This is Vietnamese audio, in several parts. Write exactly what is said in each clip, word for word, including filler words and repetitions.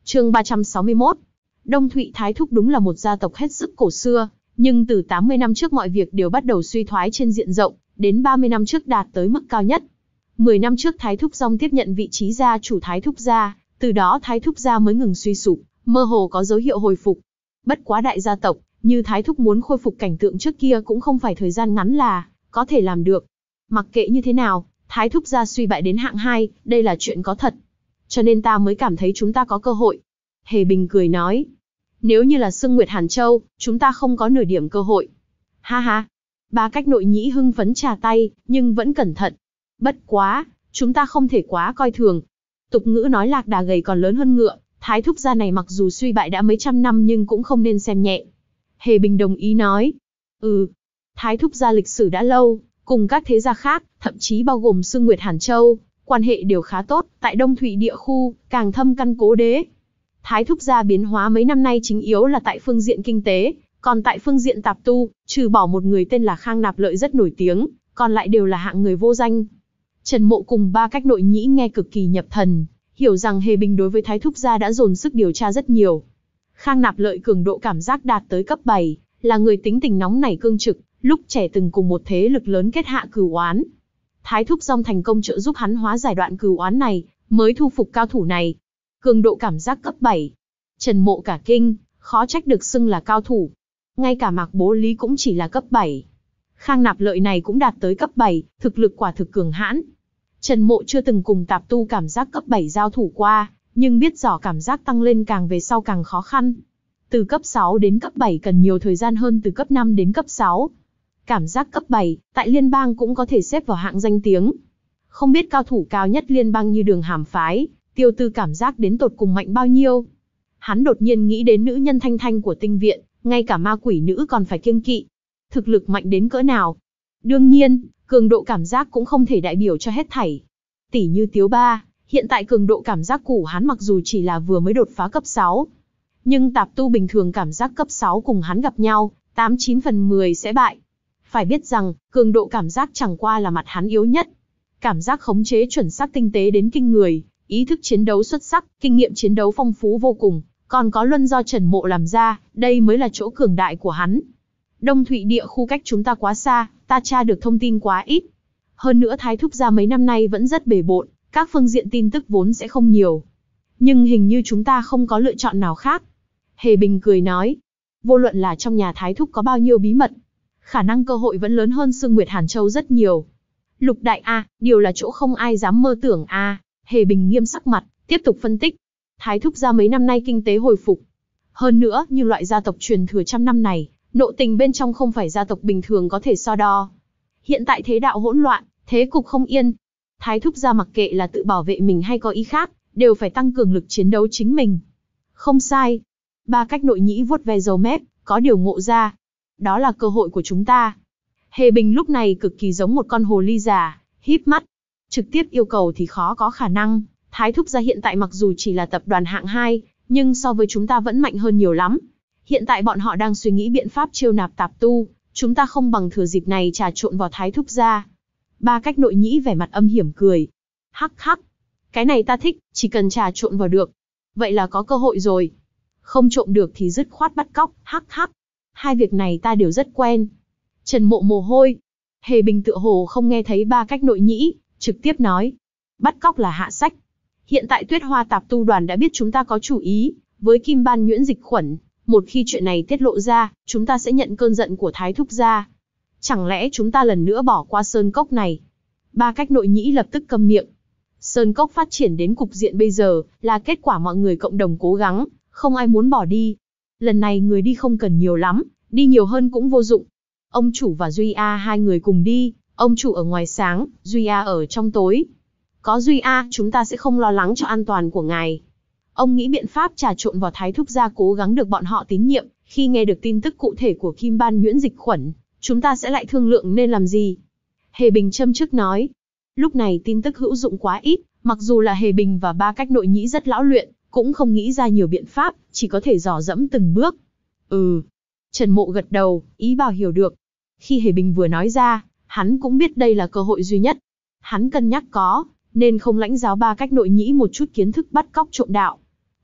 Chương ba trăm sáu mươi mốt. Đông Thụy Thái Thúc đúng là một gia tộc hết sức cổ xưa, nhưng từ tám mươi năm trước mọi việc đều bắt đầu suy thoái trên diện rộng, đến ba mươi năm trước đạt tới mức cao nhất. mười năm trước Thái Thúc Dong tiếp nhận vị trí gia chủ Thái Thúc gia, từ đó Thái Thúc gia mới ngừng suy sụp, mơ hồ có dấu hiệu hồi phục. Bất quá đại gia tộc như Thái Thúc muốn khôi phục cảnh tượng trước kia cũng không phải thời gian ngắn là có thể làm được. Mặc kệ như thế nào, Thái Thúc gia suy bại đến hạng hai, đây là chuyện có thật. Cho nên ta mới cảm thấy chúng ta có cơ hội. Hề Bình cười nói. Nếu như là Sương Nguyệt Hàn Châu, chúng ta không có nửa điểm cơ hội. Ha ha. Ba Cách Nội Nhĩ hưng phấn trà tay, nhưng vẫn cẩn thận. Bất quá, chúng ta không thể quá coi thường. Tục ngữ nói lạc đà gầy còn lớn hơn ngựa, Thái Thúc gia này mặc dù suy bại đã mấy trăm năm nhưng cũng không nên xem nhẹ. Hề Bình đồng ý nói. Ừ. Thái Thúc gia lịch sử đã lâu, cùng các thế gia khác, thậm chí bao gồm Sương Nguyệt Hàn Châu, quan hệ đều khá tốt, tại Đông Thụy địa khu, càng thâm căn cố đế. Thái Thúc gia biến hóa mấy năm nay chính yếu là tại phương diện kinh tế, còn tại phương diện tạp tu, trừ bỏ một người tên là Khang Nạp Lợi rất nổi tiếng, còn lại đều là hạng người vô danh. Trần Mộ cùng Ba Cách Nội Nhĩ nghe cực kỳ nhập thần, hiểu rằng Hề Bình đối với Thái Thúc gia đã dồn sức điều tra rất nhiều. Khang Nạp Lợi cường độ cảm giác đạt tới cấp bảy, là người tính tình nóng nảy cương trực, lúc trẻ từng cùng một thế lực lớn kết hạ cửu oán. Thái Thúc Dong thành công trợ giúp hắn hóa giải đoạn cửu oán này, mới thu phục cao thủ này. Cường độ cảm giác cấp bảy. Trần Mộ cả kinh, khó trách được xưng là cao thủ. Ngay cả Mạc Bố Lý cũng chỉ là cấp bảy. Khang Nạp Lợi này cũng đạt tới cấp bảy, thực lực quả thực cường hãn. Trần Mộ chưa từng cùng tạp tu cảm giác cấp bảy giao thủ qua, nhưng biết rõ cảm giác tăng lên càng về sau càng khó khăn. Từ cấp sáu đến cấp bảy cần nhiều thời gian hơn từ cấp năm đến cấp sáu. Cảm giác cấp bảy, tại liên bang cũng có thể xếp vào hạng danh tiếng. Không biết cao thủ cao nhất liên bang như Đường Hàm phái, Tiêu Tư cảm giác đến tột cùng mạnh bao nhiêu. Hắn đột nhiên nghĩ đến nữ nhân Thanh Thanh của tinh viện, ngay cả ma quỷ nữ còn phải kiêng kỵ. Thực lực mạnh đến cỡ nào? Đương nhiên, cường độ cảm giác cũng không thể đại biểu cho hết thảy. Tỷ như Tiếu Ba, hiện tại cường độ cảm giác của hắn mặc dù chỉ là vừa mới đột phá cấp sáu. Nhưng tạp tu bình thường cảm giác cấp sáu cùng hắn gặp nhau, tám chín phần mười sẽ bại. Phải biết rằng, cường độ cảm giác chẳng qua là mặt hắn yếu nhất. Cảm giác khống chế chuẩn xác tinh tế đến kinh người, ý thức chiến đấu xuất sắc, kinh nghiệm chiến đấu phong phú vô cùng, còn có luân do Trần Mộ làm ra, đây mới là chỗ cường đại của hắn. Đông Thụy địa khu cách chúng ta quá xa, ta tra được thông tin quá ít. Hơn nữa Thái Thúc gia mấy năm nay vẫn rất bề bộn, các phương diện tin tức vốn sẽ không nhiều. Nhưng hình như chúng ta không có lựa chọn nào khác. Hề Bình cười nói, vô luận là trong nhà Thái Thúc có bao nhiêu bí mật, khả năng cơ hội vẫn lớn hơn Sương Nguyệt Hàn Châu rất nhiều. Lục đại a, điều là chỗ không ai dám mơ tưởng a. Hề Bình nghiêm sắc mặt, tiếp tục phân tích. Thái Thúc gia mấy năm nay kinh tế hồi phục. Hơn nữa, như loại gia tộc truyền thừa trăm năm này, nội tình bên trong không phải gia tộc bình thường có thể so đo. Hiện tại thế đạo hỗn loạn, thế cục không yên. Thái Thúc gia mặc kệ là tự bảo vệ mình hay có ý khác, đều phải tăng cường lực chiến đấu chính mình. Không sai. Ba Cách Nội Nhĩ vuốt ve râu mép, có điều ngộ ra. Đó là cơ hội của chúng ta. Hề Bình lúc này cực kỳ giống một con hồ ly già, híp mắt. Trực tiếp yêu cầu thì khó có khả năng. Thái Thúc gia hiện tại mặc dù chỉ là tập đoàn hạng hai, nhưng so với chúng ta vẫn mạnh hơn nhiều lắm. Hiện tại bọn họ đang suy nghĩ biện pháp chiêu nạp tạp tu, chúng ta không bằng thừa dịp này trà trộn vào Thái Thúc gia. Ba Cách Nội Nhĩ vẻ mặt âm hiểm cười. Hắc hắc. Cái này ta thích, chỉ cần trà trộn vào được. Vậy là có cơ hội rồi. Không trộm được thì dứt khoát bắt cóc, hắc hắc. Hai việc này ta đều rất quen. Trần Mộ mồ hôi. Hề Bình tựa hồ không nghe thấy Ba Cách Nội Nhĩ, trực tiếp nói. Bắt cóc là hạ sách. Hiện tại Tuyết Hoa tạp tu đoàn đã biết chúng ta có chủ ý, với Kim Ban Nhuyễn Dịch Khuẩn. Một khi chuyện này tiết lộ ra, chúng ta sẽ nhận cơn giận của Thái Thúc gia. Chẳng lẽ chúng ta lần nữa bỏ qua Sơn Cốc này? Ba Cách Nội Nhĩ lập tức câm miệng. Sơn Cốc phát triển đến cục diện bây giờ, là kết quả mọi người cộng đồng cố gắng, không ai muốn bỏ đi. Lần này người đi không cần nhiều lắm, đi nhiều hơn cũng vô dụng. Ông chủ và Duy A hai người cùng đi, ông chủ ở ngoài sáng, Duy A ở trong tối. Có Duy A, chúng ta sẽ không lo lắng cho an toàn của ngài. Ông nghĩ biện pháp trà trộn vào Thái Thúc gia cố gắng được bọn họ tín nhiệm, khi nghe được tin tức cụ thể của Kim Ban Nhuyễn Dịch Khuẩn, chúng ta sẽ lại thương lượng nên làm gì. Hề Bình châm chước nói. Lúc này tin tức hữu dụng quá ít, mặc dù là Hề Bình và Ba Cách Nội Nhĩ rất lão luyện, cũng không nghĩ ra nhiều biện pháp, chỉ có thể dò dẫm từng bước. Ừ. Trần Mộ gật đầu, ý bảo hiểu được. Khi Hề Bình vừa nói ra, hắn cũng biết đây là cơ hội duy nhất. Hắn cân nhắc có, nên không lãnh giáo Ba Cách Nội Nhĩ một chút kiến thức bắt cóc trộm đạo.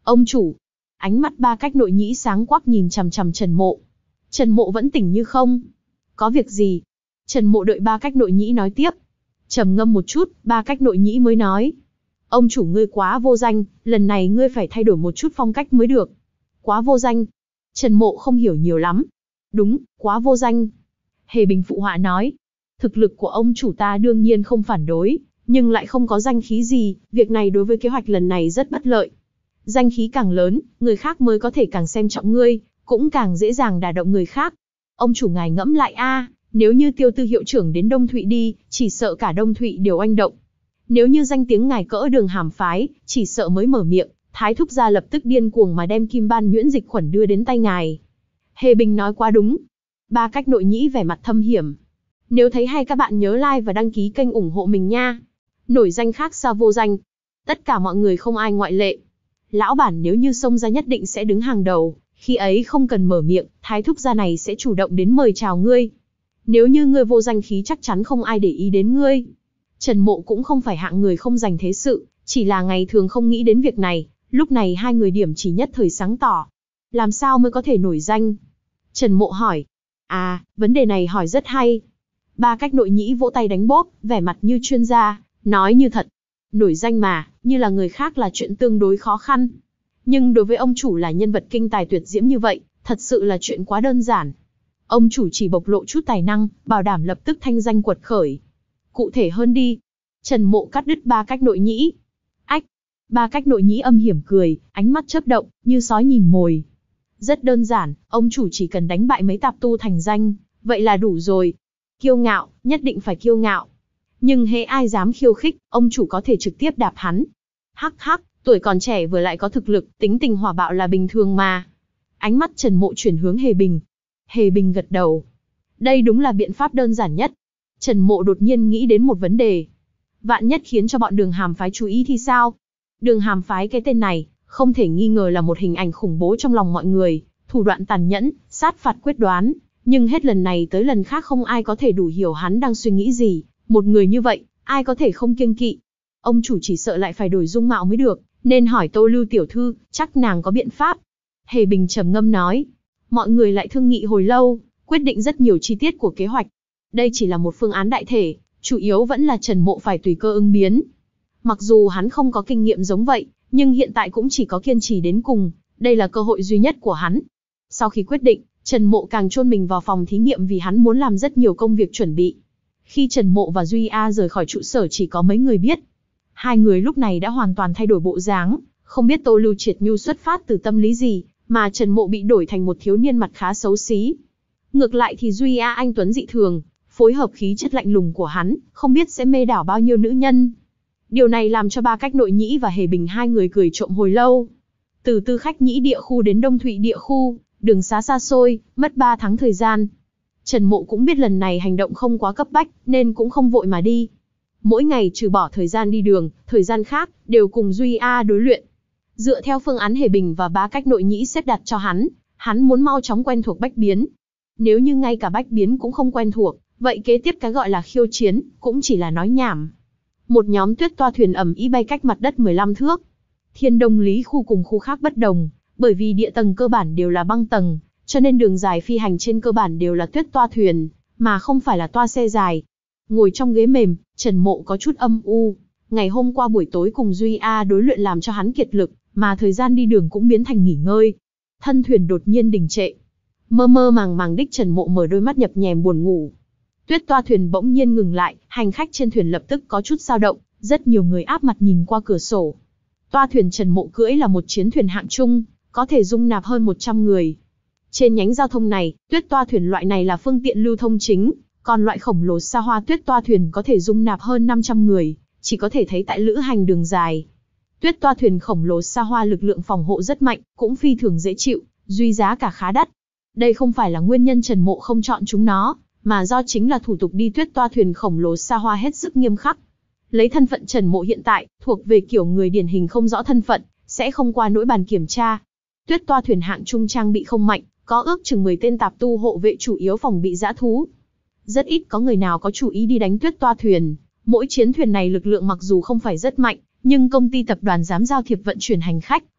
Ông chủ. Ánh mắt ba cách nội nhĩ sáng quắc nhìn chằm chằm Trần Mộ. Trần Mộ vẫn tỉnh như không. Có việc gì? Trần Mộ đợi ba cách nội nhĩ nói tiếp. Trầm ngâm một chút, ba cách nội nhĩ mới nói. Ông chủ ngươi quá vô danh, lần này ngươi phải thay đổi một chút phong cách mới được. Quá vô danh. Trần Mộ không hiểu nhiều lắm. Đúng, quá vô danh. Hề Bình phụ họa nói. Thực lực của ông chủ ta đương nhiên không phản đối, nhưng lại không có danh khí gì, việc này đối với kế hoạch lần này rất bất lợi. Danh khí càng lớn, người khác mới có thể càng xem trọng ngươi, cũng càng dễ dàng đả động người khác. Ông chủ ngài ngẫm lại a, nếu như Tiêu Tư hiệu trưởng đến Đông Thụy đi, chỉ sợ cả Đông Thụy đều oanh động. Nếu như danh tiếng ngài cỡ Đường Hàm phái, chỉ sợ mới mở miệng, Thái thúc gia lập tức điên cuồng mà đem Kim Ban nhuyễn dịch khuẩn đưa đến tay ngài. Hề Bình nói quá đúng. Ba cách nội nhĩ vẻ mặt thâm hiểm. Nếu thấy hay các bạn nhớ like và đăng ký kênh ủng hộ mình nha. Nổi danh khác sao vô danh. Tất cả mọi người không ai ngoại lệ. Lão bản nếu như xông ra nhất định sẽ đứng hàng đầu, khi ấy không cần mở miệng, Thái thúc gia này sẽ chủ động đến mời chào ngươi. Nếu như ngươi vô danh khí chắc chắn không ai để ý đến ngươi. Trần Mộ cũng không phải hạng người không dành thế sự, chỉ là ngày thường không nghĩ đến việc này, lúc này hai người điểm chỉ nhất thời sáng tỏ. Làm sao mới có thể nổi danh? Trần Mộ hỏi. À, vấn đề này hỏi rất hay. Ba cách nội nhĩ vỗ tay đánh bốp, vẻ mặt như chuyên gia, nói như thật. Nổi danh mà, như là người khác là chuyện tương đối khó khăn. Nhưng đối với ông chủ là nhân vật kinh tài tuyệt diễm như vậy, thật sự là chuyện quá đơn giản. Ông chủ chỉ bộc lộ chút tài năng, bảo đảm lập tức thanh danh quật khởi. Cụ thể hơn đi. Trần Mộ cắt đứt ba cách nội nhĩ. Ách. Ba cách nội nhĩ âm hiểm cười, ánh mắt chớp động, như sói nhìn mồi. Rất đơn giản, ông chủ chỉ cần đánh bại mấy tạp tu thành danh, vậy là đủ rồi. Kiêu ngạo, nhất định phải kiêu ngạo. Nhưng hễ ai dám khiêu khích, ông chủ có thể trực tiếp đạp hắn. Hắc hắc, tuổi còn trẻ vừa lại có thực lực, tính tình hỏa bạo là bình thường mà. Ánh mắt Trần Mộ chuyển hướng Hề Bình. Hề Bình gật đầu. Đây đúng là biện pháp đơn giản nhất. Trần Mộ đột nhiên nghĩ đến một vấn đề. Vạn nhất khiến cho bọn Đường Hàm phái chú ý thì sao? Đường Hàm phái cái tên này, không thể nghi ngờ là một hình ảnh khủng bố trong lòng mọi người, thủ đoạn tàn nhẫn, sát phạt quyết đoán, nhưng hết lần này tới lần khác không ai có thể đủ hiểu hắn đang suy nghĩ gì, một người như vậy, ai có thể không kiêng kỵ. Ông chủ chỉ sợ lại phải đổi dung mạo mới được, nên hỏi Tô Lưu tiểu thư, chắc nàng có biện pháp. Hề Bình trầm ngâm nói, mọi người lại thương nghị hồi lâu, quyết định rất nhiều chi tiết của kế hoạch. Đây chỉ là một phương án đại thể, chủ yếu vẫn là Trần Mộ phải tùy cơ ứng biến. Mặc dù hắn không có kinh nghiệm giống vậy, nhưng hiện tại cũng chỉ có kiên trì đến cùng, đây là cơ hội duy nhất của hắn. Sau khi quyết định, Trần Mộ càng chôn mình vào phòng thí nghiệm vì hắn muốn làm rất nhiều công việc chuẩn bị. Khi Trần Mộ và Duy A rời khỏi trụ sở chỉ có mấy người biết. Hai người lúc này đã hoàn toàn thay đổi bộ dáng, không biết Tô Lưu Triệt Nhu xuất phát từ tâm lý gì, mà Trần Mộ bị đổi thành một thiếu niên mặt khá xấu xí. Ngược lại thì Duy A anh tuấn dị thường, phối hợp khí chất lạnh lùng của hắn, không biết sẽ mê đảo bao nhiêu nữ nhân. Điều này làm cho ba cách nội nhĩ và Hề Bình hai người cười trộm hồi lâu. Từ Tư Khách Nhĩ địa khu đến Đông Thụy địa khu, đường xá xa xôi, mất ba tháng thời gian. Trần Mộ cũng biết lần này hành động không quá cấp bách, nên cũng không vội mà đi. Mỗi ngày trừ bỏ thời gian đi đường, thời gian khác, đều cùng Duy A đối luyện. Dựa theo phương án Hề Bình và ba cách nội nhĩ xếp đặt cho hắn, hắn muốn mau chóng quen thuộc bách biến. Nếu như ngay cả bách biến cũng không quen thuộc, vậy kế tiếp cái gọi là khiêu chiến, cũng chỉ là nói nhảm. Một nhóm tuyết toa thuyền ầm ĩ bay cách mặt đất mười lăm thước. Thiên Đông Lý khu cùng khu khác bất đồng, bởi vì địa tầng cơ bản đều là băng tầng, cho nên đường dài phi hành trên cơ bản đều là tuyết toa thuyền, mà không phải là toa xe dài. Ngồi trong ghế mềm, Trần Mộ có chút âm u. Ngày hôm qua buổi tối cùng Duy A đối luyện làm cho hắn kiệt lực, mà thời gian đi đường cũng biến thành nghỉ ngơi. Thân thuyền đột nhiên đình trệ. Mơ mơ màng màng đích Trần Mộ mở đôi mắt nhập nhèm buồn ngủ. Tuyết toa thuyền bỗng nhiên ngừng lại, hành khách trên thuyền lập tức có chút dao động, rất nhiều người áp mặt nhìn qua cửa sổ. Toa thuyền Trần Mộ cưỡi là một chiến thuyền hạng trung, có thể dung nạp hơn một trăm người. Trên nhánh giao thông này, tuyết toa thuyền loại này là phương tiện lưu thông chính, còn loại khổng lồ xa hoa tuyết toa thuyền có thể dung nạp hơn năm trăm người, chỉ có thể thấy tại lữ hành đường dài. Tuyết toa thuyền khổng lồ xa hoa lực lượng phòng hộ rất mạnh, cũng phi thường dễ chịu, duy giá cả khá đắt. Đây không phải là nguyên nhân Trần Mộ không chọn chúng nó, mà do chính là thủ tục đi tuyết toa thuyền khổng lồ xa hoa hết sức nghiêm khắc. Lấy thân phận Trần Mộ hiện tại, thuộc về kiểu người điển hình không rõ thân phận, sẽ không qua nỗi bàn kiểm tra. Tuyết toa thuyền hạng trung trang bị không mạnh, có ước chừng mười tên tạp tu hộ vệ chủ yếu phòng bị dã thú. Rất ít có người nào có chủ ý đi đánh tuyết toa thuyền. Mỗi chiến thuyền này lực lượng mặc dù không phải rất mạnh, nhưng công ty tập đoàn dám giao thiệp vận chuyển hành khách,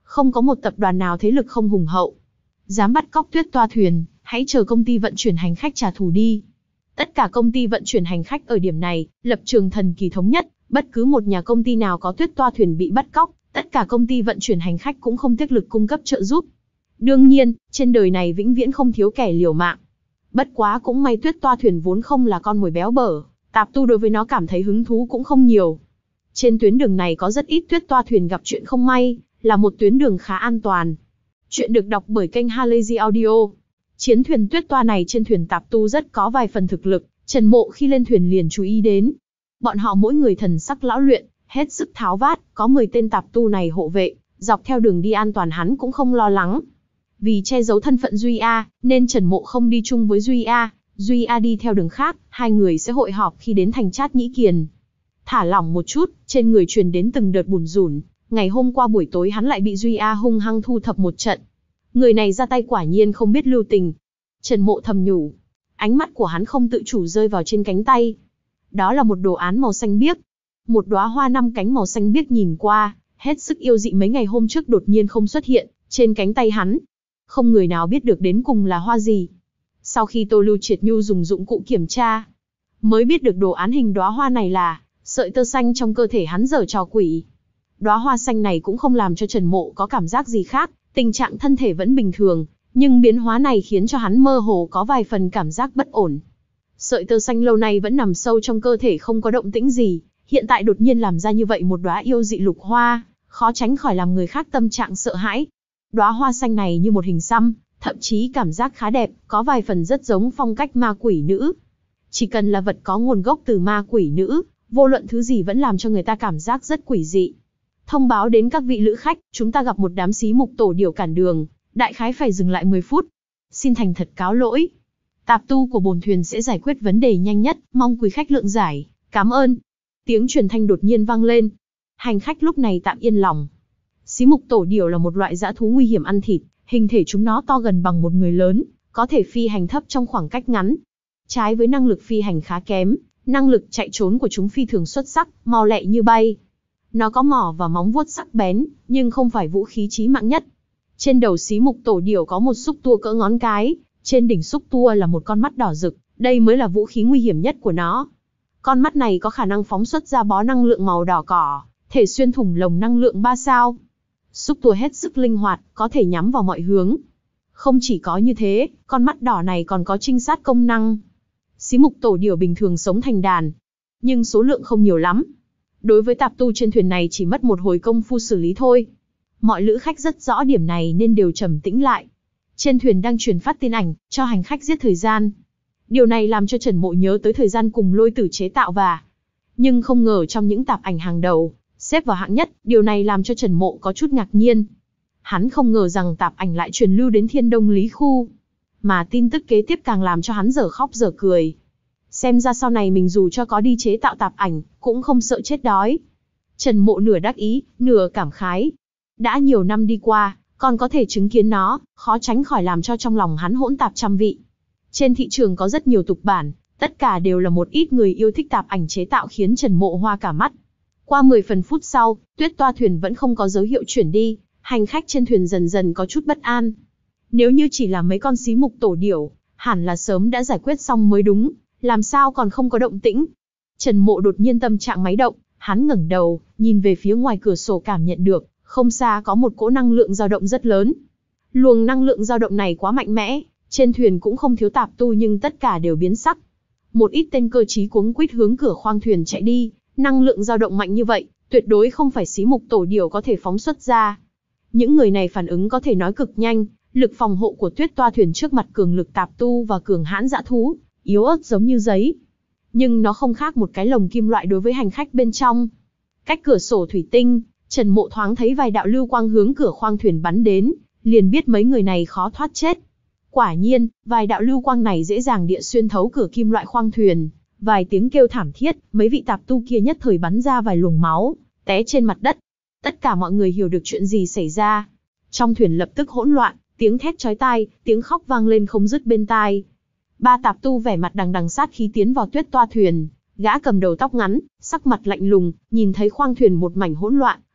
Không có một tập đoàn nào thế lực không hùng hậu dám bắt cóc Tuyết Toa Thuyền, hãy chờ công ty vận chuyển hành khách trả thù đi. Tất cả công ty vận chuyển hành khách ở điểm này, lập trường thần kỳ thống nhất, bất cứ một nhà công ty nào có Tuyết Toa Thuyền bị bắt cóc, tất cả công ty vận chuyển hành khách cũng không tiếc lực cung cấp trợ giúp. Đương nhiên, trên đời này vĩnh viễn không thiếu kẻ liều mạng. Bất quá cũng may Tuyết Toa Thuyền vốn không là con mồi béo bở, tạp tu đối với nó cảm thấy hứng thú cũng không nhiều. Trên tuyến đường này có rất ít Tuyết Toa Thuyền gặp chuyện không may, là một tuyến đường khá an toàn. Chuyện được đọc bởi kênh Halazy Audio. Chiến thuyền Tuyết Toa này trên thuyền tạp tu rất có vài phần thực lực, Trần Mộ khi lên thuyền liền chú ý đến. Bọn họ mỗi người thần sắc lão luyện, hết sức tháo vát, có mười tên tạp tu này hộ vệ, dọc theo đường đi an toàn hắn cũng không lo lắng. Vì che giấu thân phận Duy A, nên Trần Mộ không đi chung với Duy A, Duy A đi theo đường khác, hai người sẽ hội họp khi đến thành Trát Nhĩ Kiền. Thả lỏng một chút, trên người truyền đến từng đợt bủn rủn, ngày hôm qua buổi tối hắn lại bị Duy A hung hăng thu thập một trận. Người này ra tay quả nhiên không biết lưu tình. Trần Mộ thầm nhủ, ánh mắt của hắn không tự chủ rơi vào trên cánh tay. Đó là một đồ án màu xanh biếc. Một đóa hoa năm cánh màu xanh biếc nhìn qua, hết sức yêu dị mấy ngày hôm trước đột nhiên không xuất hiện, trên cánh tay hắn. Không người nào biết được đến cùng là hoa gì. Sau khi Tô Lưu Triệt Nhu dùng dụng cụ kiểm tra, mới biết được đồ án hình đóa hoa này là sợi tơ xanh trong cơ thể hắn giở trò quỷ. Đóa hoa xanh này cũng không làm cho Trần Mộ có cảm giác gì khác, tình trạng thân thể vẫn bình thường, nhưng biến hóa này khiến cho hắn mơ hồ có vài phần cảm giác bất ổn. Sợi tơ xanh lâu nay vẫn nằm sâu trong cơ thể không có động tĩnh gì, hiện tại đột nhiên làm ra như vậy một đóa yêu dị lục hoa, khó tránh khỏi làm người khác tâm trạng sợ hãi. Đóa hoa xanh này như một hình xăm, thậm chí cảm giác khá đẹp, có vài phần rất giống phong cách ma quỷ nữ. Chỉ cần là vật có nguồn gốc từ ma quỷ nữ, vô luận thứ gì vẫn làm cho người ta cảm giác rất quỷ dị. Thông báo đến các vị lữ khách, chúng ta gặp một đám xí mục tổ điểu cản đường, đại khái phải dừng lại mười phút. Xin thành thật cáo lỗi. Tạp tu của bồn thuyền sẽ giải quyết vấn đề nhanh nhất, mong quý khách lượng giải, cảm ơn. Tiếng truyền thanh đột nhiên vang lên. Hành khách lúc này tạm yên lòng. Xí mục tổ điểu là một loại dã thú nguy hiểm ăn thịt, hình thể chúng nó to gần bằng một người lớn, có thể phi hành thấp trong khoảng cách ngắn. Trái với năng lực phi hành khá kém, năng lực chạy trốn của chúng phi thường xuất sắc, mau lẹ như bay. Nó có mỏ và móng vuốt sắc bén, nhưng không phải vũ khí chí mạng nhất. Trên đầu xí mục tổ điểu có một xúc tua cỡ ngón cái, trên đỉnh xúc tua là một con mắt đỏ rực, đây mới là vũ khí nguy hiểm nhất của nó. Con mắt này có khả năng phóng xuất ra bó năng lượng màu đỏ cỏ, thể xuyên thủng lồng năng lượng ba sao. Xúc tua hết sức linh hoạt, có thể nhắm vào mọi hướng. Không chỉ có như thế, con mắt đỏ này còn có trinh sát công năng. Xí mục tổ điểu bình thường sống thành đàn, nhưng số lượng không nhiều lắm. Đối với tạp tu trên thuyền này chỉ mất một hồi công phu xử lý thôi. Mọi lữ khách rất rõ điểm này nên đều trầm tĩnh lại. Trên thuyền đang truyền phát tin ảnh, cho hành khách giết thời gian. Điều này làm cho Trần Mộ nhớ tới thời gian cùng Lôi Tử chế tạo và... Nhưng không ngờ trong những tạp ảnh hàng đầu, xếp vào hạng nhất, điều này làm cho Trần Mộ có chút ngạc nhiên. Hắn không ngờ rằng tạp ảnh lại truyền lưu đến Thiên Đông Lý Khu. Mà tin tức kế tiếp càng làm cho hắn dở khóc dở cười. Xem ra sau này mình dù cho có đi chế tạo tạp ảnh, cũng không sợ chết đói. Trần Mộ nửa đắc ý, nửa cảm khái. Đã nhiều năm đi qua, còn có thể chứng kiến nó, khó tránh khỏi làm cho trong lòng hắn hỗn tạp trăm vị. Trên thị trường có rất nhiều tục bản, tất cả đều là một ít người yêu thích tạp ảnh chế tạo khiến Trần Mộ hoa cả mắt. Qua mười phần phút sau, Tuyết Toa thuyền vẫn không có dấu hiệu chuyển đi, hành khách trên thuyền dần dần có chút bất an. Nếu như chỉ là mấy con xí mục tổ điểu, hẳn là sớm đã giải quyết xong mới đúng, làm sao còn không có động tĩnh. Trần Mộ đột nhiên tâm trạng máy động, hắn ngẩng đầu, nhìn về phía ngoài cửa sổ cảm nhận được, không xa có một cỗ năng lượng dao động rất lớn. Luồng năng lượng dao động này quá mạnh mẽ, trên thuyền cũng không thiếu tạp tu nhưng tất cả đều biến sắc. Một ít tên cơ trí cuống quýt hướng cửa khoang thuyền chạy đi, năng lượng dao động mạnh như vậy, tuyệt đối không phải xí mục tổ điểu có thể phóng xuất ra. Những người này phản ứng có thể nói cực nhanh, lực phòng hộ của Tuyết Toa thuyền trước mặt cường lực tạp tu và cường hãn dã thú, yếu ớt giống như giấy. Nhưng nó không khác một cái lồng kim loại đối với hành khách bên trong. Cách cửa sổ thủy tinh, Trần Mộ thoáng thấy vài đạo lưu quang hướng cửa khoang thuyền bắn đến, liền biết mấy người này khó thoát chết. Quả nhiên, vài đạo lưu quang này dễ dàng địa xuyên thấu cửa kim loại khoang thuyền. Vài tiếng kêu thảm thiết, mấy vị tạp tu kia nhất thời bắn ra vài luồng máu, té trên mặt đất. Tất cả mọi người hiểu được chuyện gì xảy ra. Trong thuyền lập tức hỗn loạn, tiếng thét chói tai, tiếng khóc vang lên không dứt bên tai. Ba tạp tu vẻ mặt đằng đằng sát khí tiến vào Tuyết Toa thuyền, gã cầm đầu tóc ngắn, sắc mặt lạnh lùng, nhìn thấy khoang thuyền một mảnh hỗn loạn,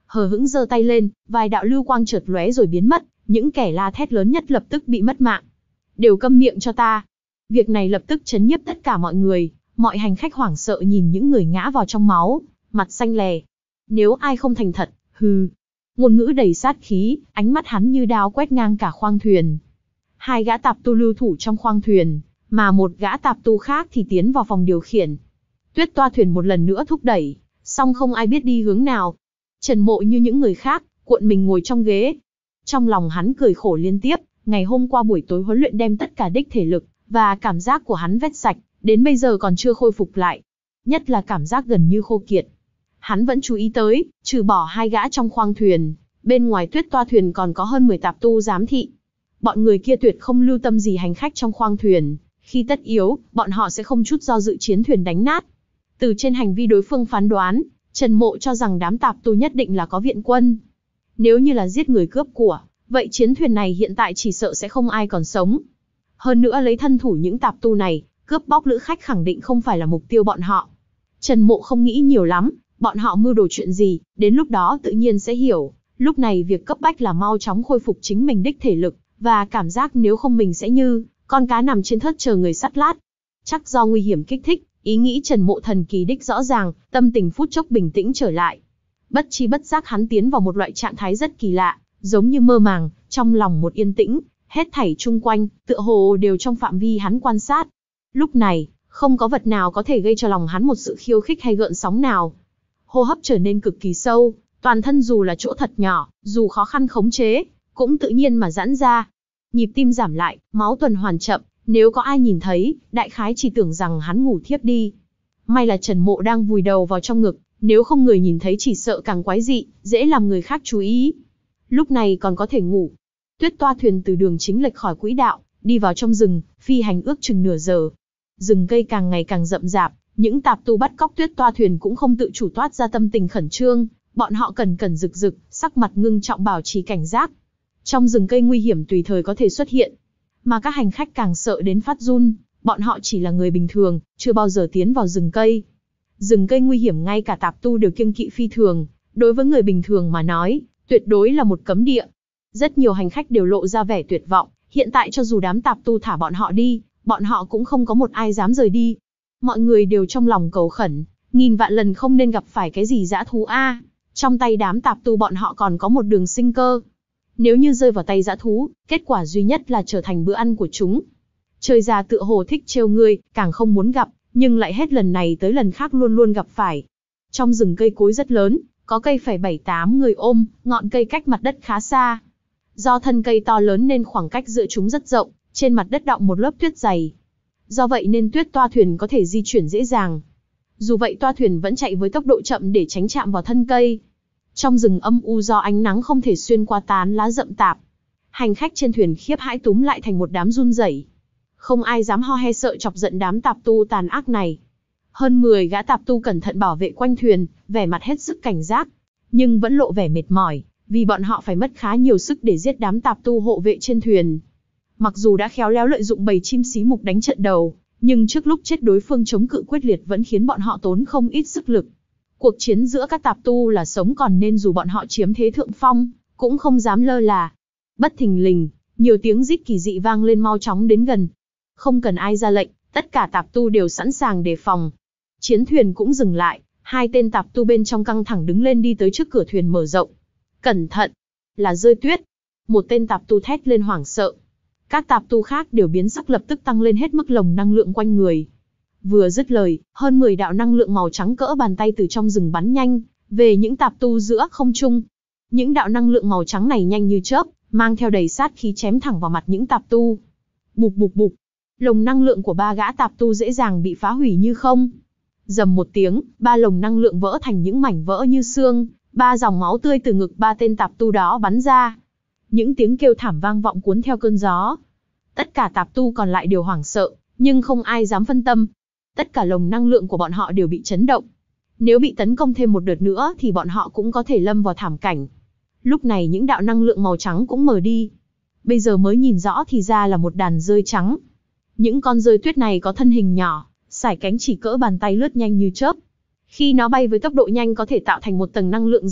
hờ hững giơ tay lên, vài đạo lưu quang chợt lóe rồi biến mất, những kẻ la thét lớn nhất lập tức bị mất mạng. Đều câm miệng cho ta. Việc này lập tức chấn nhiếp tất cả mọi người, mọi hành khách hoảng sợ nhìn những người ngã vào trong máu, mặt xanh lè. Nếu ai không thành thật, hừ. Ngôn ngữ đầy sát khí, ánh mắt hắn như đao quét ngang cả khoang thuyền. Hai gã tạp tu lưu thủ trong khoang thuyền, mà một gã tạp tu khác thì tiến vào phòng điều khiển. Tuyết toa thuyền một lần nữa thúc đẩy, song không ai biết đi hướng nào. Trần Mộ như những người khác, cuộn mình ngồi trong ghế. Trong lòng hắn cười khổ liên tiếp, ngày hôm qua buổi tối huấn luyện đem tất cả đích thể lực và cảm giác của hắn vét sạch, đến bây giờ còn chưa khôi phục lại. Nhất là cảm giác gần như khô kiệt. Hắn vẫn chú ý tới, trừ bỏ hai gã trong khoang thuyền, bên ngoài tuyết toa thuyền còn có hơn mười tạp tu giám thị. Bọn người kia tuyệt không lưu tâm gì hành khách trong khoang thuyền, khi tất yếu, bọn họ sẽ không chút do dự chiến thuyền đánh nát. Từ trên hành vi đối phương phán đoán, Trần Mộ cho rằng đám tạp tu nhất định là có viện quân. Nếu như là giết người cướp của, vậy chiến thuyền này hiện tại chỉ sợ sẽ không ai còn sống. Hơn nữa lấy thân thủ những tạp tu này, cướp bóc lữ khách khẳng định không phải là mục tiêu bọn họ. Trần Mộ không nghĩ nhiều lắm, bọn họ mưu đồ chuyện gì, đến lúc đó tự nhiên sẽ hiểu. Lúc này việc cấp bách là mau chóng khôi phục chính mình đích thể lực, và cảm giác nếu không mình sẽ như con cá nằm trên thớt chờ người sắt lát. Chắc do nguy hiểm kích thích, ý nghĩ Trần Mộ thần kỳ đích rõ ràng, tâm tình phút chốc bình tĩnh trở lại. Bất chi bất giác hắn tiến vào một loại trạng thái rất kỳ lạ, giống như mơ màng, trong lòng một yên tĩnh, hết thảy chung quanh, tựa hồ đều trong phạm vi hắn quan sát. Lúc này, không có vật nào có thể gây cho lòng hắn một sự khiêu khích hay gợn sóng nào. Hô hấp trở nên cực kỳ sâu, toàn thân dù là chỗ thật nhỏ, dù khó khăn khống chế, cũng tự nhiên mà giãn ra. Nhịp tim giảm lại, máu tuần hoàn chậm, nếu có ai nhìn thấy, đại khái chỉ tưởng rằng hắn ngủ thiếp đi. May là Trần Mộ đang vùi đầu vào trong ngực, nếu không người nhìn thấy chỉ sợ càng quái dị, dễ làm người khác chú ý. Lúc này còn có thể ngủ. Tuyết toa thuyền từ đường chính lệch khỏi quỹ đạo, đi vào trong rừng, phi hành ước chừng nửa giờ. Rừng cây càng ngày càng rậm rạp, những tạp tu bắt cóc tuyết toa thuyền cũng không tự chủ toát ra tâm tình khẩn trương, bọn họ cẩn cẩn rực rực, sắc mặt ngưng trọng bảo trì cảnh giác. Trong rừng cây nguy hiểm tùy thời có thể xuất hiện, mà các hành khách càng sợ đến phát run, bọn họ chỉ là người bình thường, chưa bao giờ tiến vào rừng cây. Rừng cây nguy hiểm ngay cả tạp tu đều kiêng kỵ phi thường, đối với người bình thường mà nói, tuyệt đối là một cấm địa. Rất nhiều hành khách đều lộ ra vẻ tuyệt vọng, hiện tại cho dù đám tạp tu thả bọn họ đi, bọn họ cũng không có một ai dám rời đi. Mọi người đều trong lòng cầu khẩn, nghìn vạn lần không nên gặp phải cái gì dã thú a. Trong tay đám tạp tu bọn họ còn có một đường sinh cơ. Nếu như rơi vào tay dã thú, kết quả duy nhất là trở thành bữa ăn của chúng. Trời già tựa hồ thích trêu ngươi, càng không muốn gặp, nhưng lại hết lần này tới lần khác luôn luôn gặp phải. Trong rừng cây cối rất lớn, có cây phải bảy tám người ôm, ngọn cây cách mặt đất khá xa. Do thân cây to lớn nên khoảng cách giữa chúng rất rộng, trên mặt đất đọng một lớp tuyết dày. Do vậy nên tuyết toa thuyền có thể di chuyển dễ dàng. Dù vậy toa thuyền vẫn chạy với tốc độ chậm để tránh chạm vào thân cây. Trong rừng âm u do ánh nắng không thể xuyên qua tán lá rậm tạp. Hành khách trên thuyền khiếp hãi túm lại thành một đám run rẩy. Không ai dám ho he sợ chọc giận đám tạp tu tàn ác này. Hơn mười gã tạp tu cẩn thận bảo vệ quanh thuyền, vẻ mặt hết sức cảnh giác, nhưng vẫn lộ vẻ mệt mỏi, vì bọn họ phải mất khá nhiều sức để giết đám tạp tu hộ vệ trên thuyền. Mặc dù đã khéo léo lợi dụng bầy chim xí mục đánh trận đầu, nhưng trước lúc chết đối phương chống cự quyết liệt vẫn khiến bọn họ tốn không ít sức lực. Cuộc chiến giữa các tạp tu là sống còn nên dù bọn họ chiếm thế thượng phong, cũng không dám lơ là. Bất thình lình, nhiều tiếng rít kỳ dị vang lên mau chóng đến gần. Không cần ai ra lệnh, tất cả tạp tu đều sẵn sàng đề phòng. Chiến thuyền cũng dừng lại, hai tên tạp tu bên trong căng thẳng đứng lên đi tới trước cửa thuyền mở rộng. Cẩn thận, là rơi tuyết. Một tên tạp tu thét lên hoảng sợ. Các tạp tu khác đều biến sắc lập tức tăng lên hết mức lồng năng lượng quanh người. Vừa dứt lời, hơn mười đạo năng lượng màu trắng cỡ bàn tay từ trong rừng bắn nhanh về những tạp tu giữa không trung. Những đạo năng lượng màu trắng này nhanh như chớp, mang theo đầy sát khí chém thẳng vào mặt những tạp tu. Bụp bụp bụp, lồng năng lượng của ba gã tạp tu dễ dàng bị phá hủy như không. Rầm một tiếng, ba lồng năng lượng vỡ thành những mảnh vỡ như xương, ba dòng máu tươi từ ngực ba tên tạp tu đó bắn ra. Những tiếng kêu thảm vang vọng cuốn theo cơn gió. Tất cả tạp tu còn lại đều hoảng sợ, nhưng không ai dám phân tâm. Tất cả lồng năng lượng của bọn họ đều bị chấn động. Nếu bị tấn công thêm một đợt nữa thì bọn họ cũng có thể lâm vào thảm cảnh. Lúc này những đạo năng lượng màu trắng cũng mờ đi. Bây giờ mới nhìn rõ thì ra là một đàn dơi trắng. Những con dơi tuyết này có thân hình nhỏ, sải cánh chỉ cỡ bàn tay lướt nhanh như chớp. Khi nó bay với tốc độ nhanh có thể tạo thành một tầng năng lượng dệt,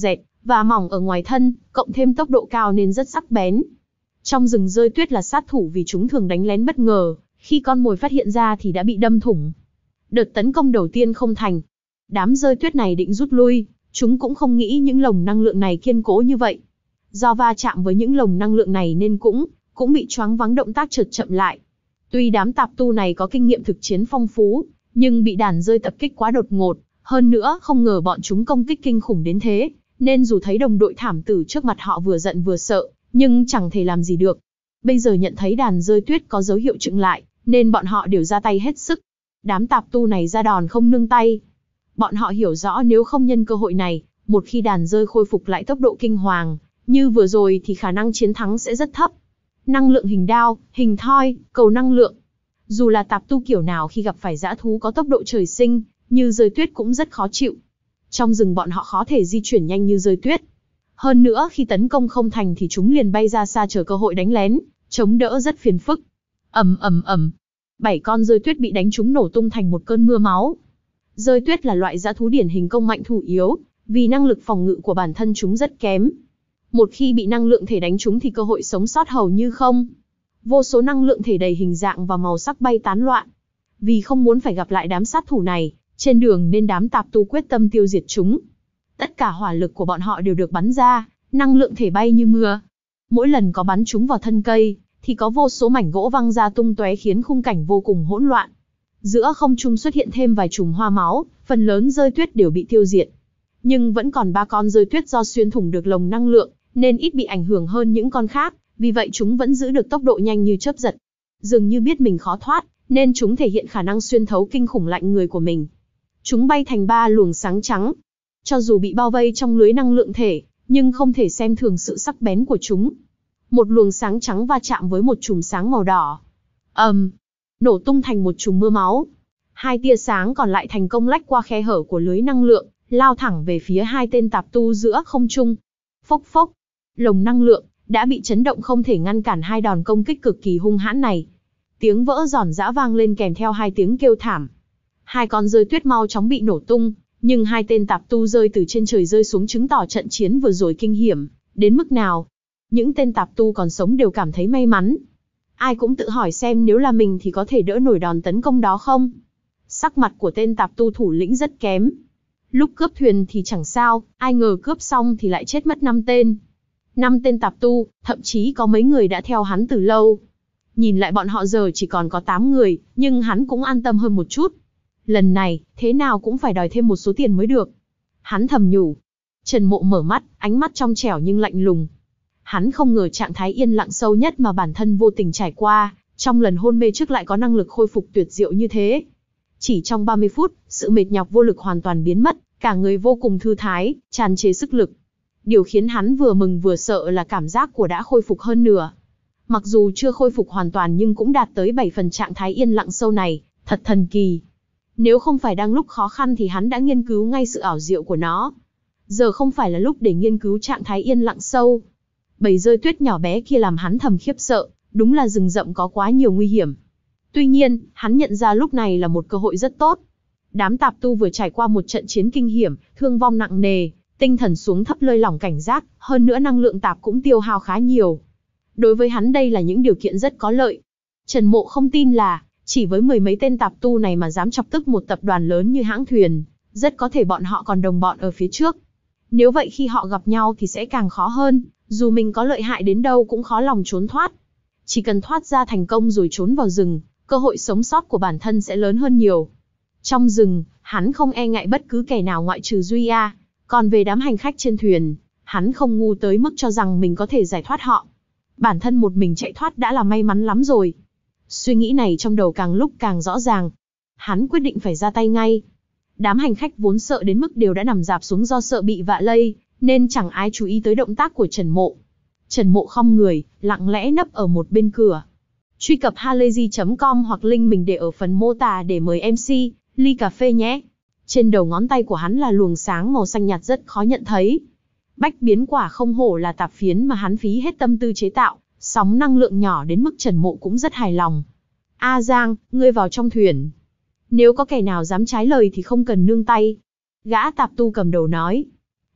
và mỏng ở ngoài thân, cộng thêm tốc độ cao nên rất sắc bén. Trong rừng rơi tuyết là sát thủ vì chúng thường đánh lén bất ngờ, khi con mồi phát hiện ra thì đã bị đâm thủng. Đợt tấn công đầu tiên không thành. Đám rơi tuyết này định rút lui, chúng cũng không nghĩ những lồng năng lượng này kiên cố như vậy. Do va chạm với những lồng năng lượng này nên cũng, cũng bị choáng váng, động tác chợt chậm lại. Tuy đám tạp tu này có kinh nghiệm thực chiến phong phú, nhưng bị đàn rơi tập kích quá đột ngột, hơn nữa không ngờ bọn chúng công kích kinh khủng đến thế, nên dù thấy đồng đội thảm tử trước mặt họ vừa giận vừa sợ, nhưng chẳng thể làm gì được. Bây giờ nhận thấy đàn rơi tuyết có dấu hiệu chững lại, nên bọn họ đều ra tay hết sức. Đám tạp tu này ra đòn không nương tay. Bọn họ hiểu rõ nếu không nhân cơ hội này, một khi đàn rơi khôi phục lại tốc độ kinh hoàng, như vừa rồi thì khả năng chiến thắng sẽ rất thấp. Năng lượng hình đao, hình thoi, cầu năng lượng. Dù là tạp tu kiểu nào khi gặp phải dã thú có tốc độ trời sinh, như rơi tuyết cũng rất khó chịu. Trong rừng bọn họ khó thể di chuyển nhanh như rơi tuyết. Hơn nữa khi tấn công không thành thì chúng liền bay ra xa chờ cơ hội đánh lén, chống đỡ rất phiền phức. Ầm ầm ầm. Bảy con rơi tuyết bị đánh trúng nổ tung thành một cơn mưa máu. Rơi tuyết là loại dã thú điển hình công mạnh thủ yếu, vì năng lực phòng ngự của bản thân chúng rất kém. Một khi bị năng lượng thể đánh trúng thì cơ hội sống sót hầu như không. Vô số năng lượng thể đầy hình dạng và màu sắc bay tán loạn. Vì không muốn phải gặp lại đám sát thủ này, trên đường nên đám tạp tu quyết tâm tiêu diệt chúng. Tất cả hỏa lực của bọn họ đều được bắn ra, năng lượng thể bay như mưa. Mỗi lần có bắn chúng vào thân cây, thì có vô số mảnh gỗ văng ra tung tóe khiến khung cảnh vô cùng hỗn loạn. Giữa không trung xuất hiện thêm vài chùm hoa máu, phần lớn rơi tuyết đều bị tiêu diệt. Nhưng vẫn còn ba con rơi tuyết do xuyên thủng được lồng năng lượng, nên ít bị ảnh hưởng hơn những con khác, vì vậy chúng vẫn giữ được tốc độ nhanh như chớp giật. Dường như biết mình khó thoát, nên chúng thể hiện khả năng xuyên thấu kinh khủng lạnh người của mình. Chúng bay thành ba luồng sáng trắng. Cho dù bị bao vây trong lưới năng lượng thể, nhưng không thể xem thường sự sắc bén của chúng. Một luồng sáng trắng va chạm với một chùm sáng màu đỏ. ầm, um, nổ tung thành một chùm mưa máu. Hai tia sáng còn lại thành công lách qua khe hở của lưới năng lượng, lao thẳng về phía hai tên tạp tu giữa không trung. Phốc phốc, lồng năng lượng đã bị chấn động không thể ngăn cản hai đòn công kích cực kỳ hung hãn này. Tiếng vỡ giòn giã vang lên kèm theo hai tiếng kêu thảm. Hai con rơi tuyết mau chóng bị nổ tung, nhưng hai tên tạp tu rơi từ trên trời rơi xuống chứng tỏ trận chiến vừa rồi kinh hiểm đến mức nào. Những tên tạp tu còn sống đều cảm thấy may mắn. Ai cũng tự hỏi xem nếu là mình thì có thể đỡ nổi đòn tấn công đó không. Sắc mặt của tên tạp tu thủ lĩnh rất kém. Lúc cướp thuyền thì chẳng sao, ai ngờ cướp xong thì lại chết mất năm tên. Năm tên tạp tu, thậm chí có mấy người đã theo hắn từ lâu. Nhìn lại bọn họ giờ chỉ còn có tám người, nhưng hắn cũng an tâm hơn một chút. Lần này, thế nào cũng phải đòi thêm một số tiền mới được. Hắn thầm nhủ. Trần Mộ mở mắt, ánh mắt trong trẻo nhưng lạnh lùng. Hắn không ngờ trạng thái yên lặng sâu nhất mà bản thân vô tình trải qua, trong lần hôn mê trước lại có năng lực khôi phục tuyệt diệu như thế. Chỉ trong ba mươi phút, sự mệt nhọc vô lực hoàn toàn biến mất, cả người vô cùng thư thái, tràn trề sức lực. Điều khiến hắn vừa mừng vừa sợ là cảm giác của đã khôi phục hơn nửa. Mặc dù chưa khôi phục hoàn toàn nhưng cũng đạt tới bảy phần trạng thái yên lặng sâu này, thật thần kỳ. Nếu không phải đang lúc khó khăn thì hắn đã nghiên cứu ngay sự ảo diệu của nó. Giờ không phải là lúc để nghiên cứu trạng thái yên lặng sâu. Bầy rơi tuyết nhỏ bé kia làm hắn thầm khiếp sợ, đúng là rừng rậm có quá nhiều nguy hiểm. Tuy nhiên, hắn nhận ra lúc này là một cơ hội rất tốt. Đám tạp tu vừa trải qua một trận chiến kinh hiểm, thương vong nặng nề, tinh thần xuống thấp lơi lỏng cảnh giác, hơn nữa năng lượng tạp cũng tiêu hao khá nhiều. Đối với hắn đây là những điều kiện rất có lợi. Trần Mộ không tin là, chỉ với mười mấy tên tạp tu này mà dám chọc tức một tập đoàn lớn như hãng thuyền, rất có thể bọn họ còn đồng bọn ở phía trước. Nếu vậy khi họ gặp nhau thì sẽ càng khó hơn, dù mình có lợi hại đến đâu cũng khó lòng trốn thoát. Chỉ cần thoát ra thành công rồi trốn vào rừng, cơ hội sống sót của bản thân sẽ lớn hơn nhiều. Trong rừng, hắn không e ngại bất cứ kẻ nào ngoại trừ Duy A. Còn về đám hành khách trên thuyền, hắn không ngu tới mức cho rằng mình có thể giải thoát họ. Bản thân một mình chạy thoát đã là may mắn lắm rồi. Suy nghĩ này trong đầu càng lúc càng rõ ràng. Hắn quyết định phải ra tay ngay. Đám hành khách vốn sợ đến mức đều đã nằm rạp xuống do sợ bị vạ lây, nên chẳng ai chú ý tới động tác của Trần Mộ. Trần Mộ khom người, lặng lẽ nấp ở một bên cửa. Truy cập halayzi chấm com hoặc link mình để ở phần mô tả để mời em xê, ly cà phê nhé. Trên đầu ngón tay của hắn là luồng sáng màu xanh nhạt rất khó nhận thấy. Bách biến quả không hổ là tạp phiến mà hắn phí hết tâm tư chế tạo, sóng năng lượng nhỏ đến mức Trần Mộ cũng rất hài lòng. A Giang, ngươi vào trong thuyền. Nếu có kẻ nào dám trái lời thì không cần nương tay. Gã tạp tu cầm đầu nói.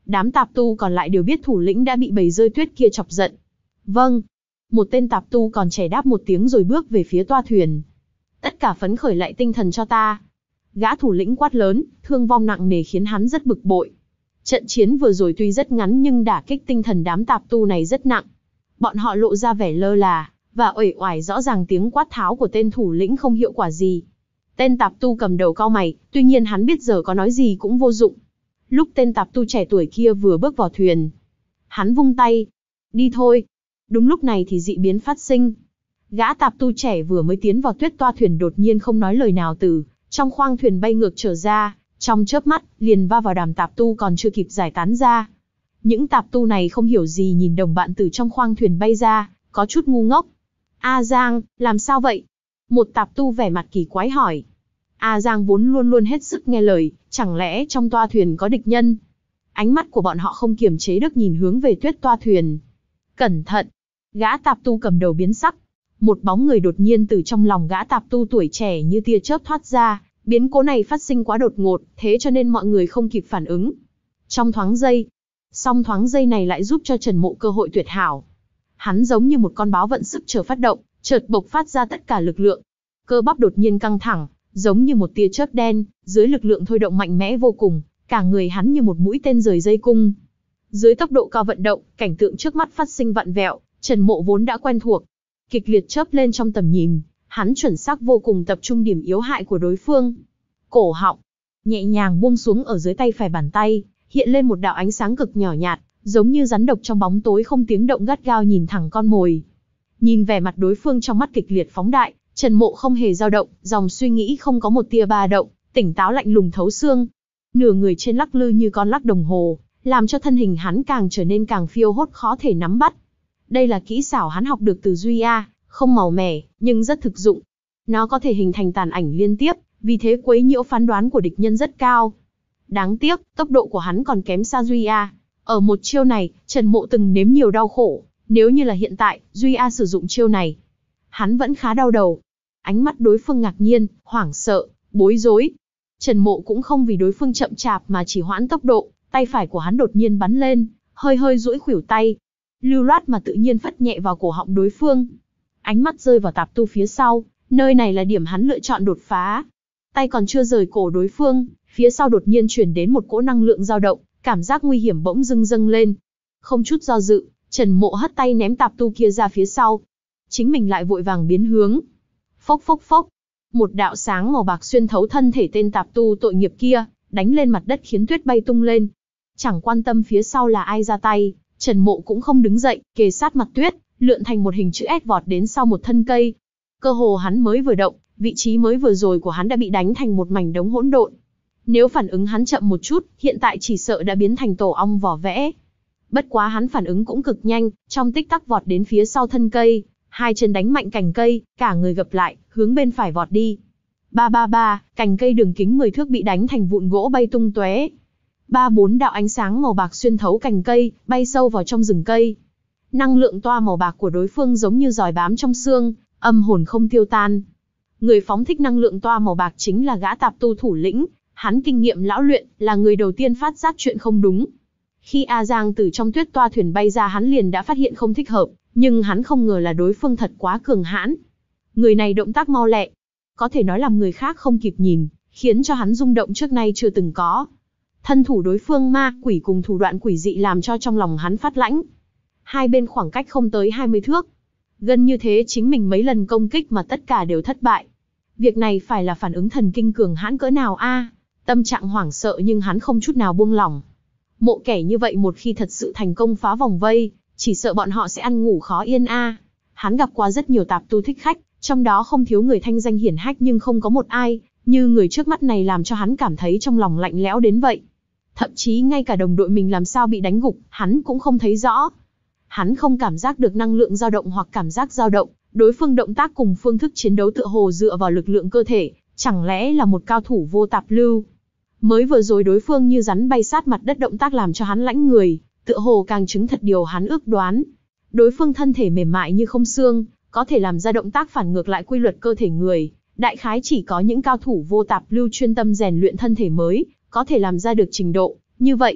Đám tạp tu còn lại đều biết thủ lĩnh đã bị bầy rơi tuyết kia chọc giận. Vâng. Một tên tạp tu còn trẻ đáp một tiếng rồi bước về phía toa thuyền. Tất cả phấn khởi lại tinh thần cho ta. Gã thủ lĩnh quát lớn, thương vong nặng nề khiến hắn rất bực bội. Trận chiến vừa rồi tuy rất ngắn nhưng đả kích tinh thần đám tạp tu này rất nặng. Bọn họ lộ ra vẻ lơ là, và uể oải, rõ ràng tiếng quát tháo của tên thủ lĩnh không hiệu quả gì. Tên tạp tu cầm đầu cau mày, tuy nhiên hắn biết giờ có nói gì cũng vô dụng. Lúc tên tạp tu trẻ tuổi kia vừa bước vào thuyền, hắn vung tay, đi thôi. Đúng lúc này thì dị biến phát sinh. Gã tạp tu trẻ vừa mới tiến vào tuyết toa thuyền đột nhiên không nói lời nào từ trong khoang thuyền bay ngược trở ra, trong chớp mắt liền va vào đám tạp tu còn chưa kịp giải tán ra. Những tạp tu này không hiểu gì nhìn đồng bạn từ trong khoang thuyền bay ra, có chút ngu ngốc. A Giang, làm sao vậy? Một tạp tu vẻ mặt kỳ quái hỏi. A Giang vốn luôn luôn hết sức nghe lời, chẳng lẽ trong toa thuyền có địch nhân? Ánh mắt của bọn họ không kiềm chế được nhìn hướng về tuyết toa thuyền. Cẩn thận! Gã tạp tu cầm đầu biến sắc. Một bóng người đột nhiên từ trong lòng gã tạp tu tuổi trẻ như tia chớp thoát ra. Biến cố này phát sinh quá đột ngột, thế cho nên mọi người không kịp phản ứng. Trong thoáng giây, song thoáng giây này lại giúp cho Trần Mộ cơ hội tuyệt hảo. Hắn giống như một con báo vận sức chờ phát động, chợt bộc phát ra tất cả lực lượng. Cơ bắp đột nhiên căng thẳng, giống như một tia chớp đen, dưới lực lượng thôi động mạnh mẽ vô cùng, cả người hắn như một mũi tên rời dây cung. Dưới tốc độ cao vận động, cảnh tượng trước mắt phát sinh vặn vẹo, Trần Mộ vốn đã quen thuộc, kịch liệt chớp lên trong tầm nhìn, hắn chuẩn xác vô cùng tập trung điểm yếu hại của đối phương. Cổ họng, nhẹ nhàng buông xuống ở dưới tay phải bàn tay, hiện lên một đạo ánh sáng cực nhỏ nhạt, giống như rắn độc trong bóng tối không tiếng động gắt gao nhìn thẳng con mồi. Nhìn vẻ mặt đối phương trong mắt kịch liệt phóng đại, Trần Mộ không hề dao động, dòng suy nghĩ không có một tia ba động, tỉnh táo lạnh lùng thấu xương. Nửa người trên lắc lư như con lắc đồng hồ, làm cho thân hình hắn càng trở nên càng phiêu hốt khó thể nắm bắt. Đây là kỹ xảo hắn học được từ Duy A, không màu mẻ, nhưng rất thực dụng. Nó có thể hình thành tàn ảnh liên tiếp, vì thế quấy nhiễu phán đoán của địch nhân rất cao. Đáng tiếc, tốc độ của hắn còn kém xa Duy A. Ở một chiêu này, Trần Mộ từng nếm nhiều đau khổ, nếu như là hiện tại, Duy A sử dụng chiêu này, hắn vẫn khá đau đầu. Ánh mắt đối phương ngạc nhiên, hoảng sợ, bối rối. Trần Mộ cũng không vì đối phương chậm chạp mà chỉ hoãn tốc độ, tay phải của hắn đột nhiên bắn lên, hơi hơi duỗi khuỷu tay, lưu loát mà tự nhiên phất nhẹ vào cổ họng đối phương. Ánh mắt rơi vào tạp tu phía sau, nơi này là điểm hắn lựa chọn đột phá. Tay còn chưa rời cổ đối phương, phía sau đột nhiên chuyển đến một cỗ năng lượng dao động, cảm giác nguy hiểm bỗng dưng dâng lên. Không chút do dự, Trần Mộ hất tay ném tạp tu kia ra phía sau. Chính mình lại vội vàng biến hướng. Phốc phốc phốc, một đạo sáng màu bạc xuyên thấu thân thể tên tạp tu tội nghiệp kia, đánh lên mặt đất khiến tuyết bay tung lên. Chẳng quan tâm phía sau là ai ra tay, Trần Mộ cũng không đứng dậy, kề sát mặt tuyết, lượn thành một hình chữ S vọt đến sau một thân cây. Cơ hồ hắn mới vừa động, vị trí mới vừa rồi của hắn đã bị đánh thành một mảnh đống hỗn độn. Nếu phản ứng hắn chậm một chút, hiện tại chỉ sợ đã biến thành tổ ong vỏ vẽ. Bất quá hắn phản ứng cũng cực nhanh, trong tích tắc vọt đến phía sau thân cây, hai chân đánh mạnh cành cây, cả người gập lại, hướng bên phải vọt đi. Ba ba ba, cành cây đường kính mười thước bị đánh thành vụn gỗ bay tung tóe. Ba bốn đạo ánh sáng màu bạc xuyên thấu cành cây, bay sâu vào trong rừng cây. Năng lượng toa màu bạc của đối phương giống như giòi bám trong xương, âm hồn không tiêu tan. Người phóng thích năng lượng toa màu bạc chính là gã tạp tu thủ lĩnh, hắn kinh nghiệm lão luyện, là người đầu tiên phát giác chuyện không đúng. Khi A Giang từ trong tuyết toa thuyền bay ra hắn liền đã phát hiện không thích hợp, nhưng hắn không ngờ là đối phương thật quá cường hãn. Người này động tác mau lẹ, có thể nói làm người khác không kịp nhìn, khiến cho hắn rung động trước nay chưa từng có. Thân thủ đối phương ma quỷ cùng thủ đoạn quỷ dị làm cho trong lòng hắn phát lãnh. Hai bên khoảng cách không tới hai mươi thước. Gần như thế chính mình mấy lần công kích mà tất cả đều thất bại. Việc này phải là phản ứng thần kinh cường hãn cỡ nào a? Tâm trạng hoảng sợ nhưng hắn không chút nào buông lỏng. Mộ kẻ như vậy một khi thật sự thành công phá vòng vây, chỉ sợ bọn họ sẽ ăn ngủ khó yên a. Hắn gặp qua rất nhiều tạp tu thích khách, trong đó không thiếu người thanh danh hiển hách nhưng không có một ai như người trước mắt này làm cho hắn cảm thấy trong lòng lạnh lẽo đến vậy. Thậm chí ngay cả đồng đội mình làm sao bị đánh gục, hắn cũng không thấy rõ. Hắn không cảm giác được năng lượng dao động hoặc cảm giác dao động, đối phương động tác cùng phương thức chiến đấu tựa hồ dựa vào lực lượng cơ thể, chẳng lẽ là một cao thủ vô tạp lưu. Mới vừa rồi đối phương như rắn bay sát mặt đất động tác làm cho hắn lãnh người, tựa hồ càng chứng thật điều hắn ước đoán. Đối phương thân thể mềm mại như không xương, có thể làm ra động tác phản ngược lại quy luật cơ thể người, đại khái chỉ có những cao thủ vô tạp lưu chuyên tâm rèn luyện thân thể mới, có thể làm ra được trình độ như vậy.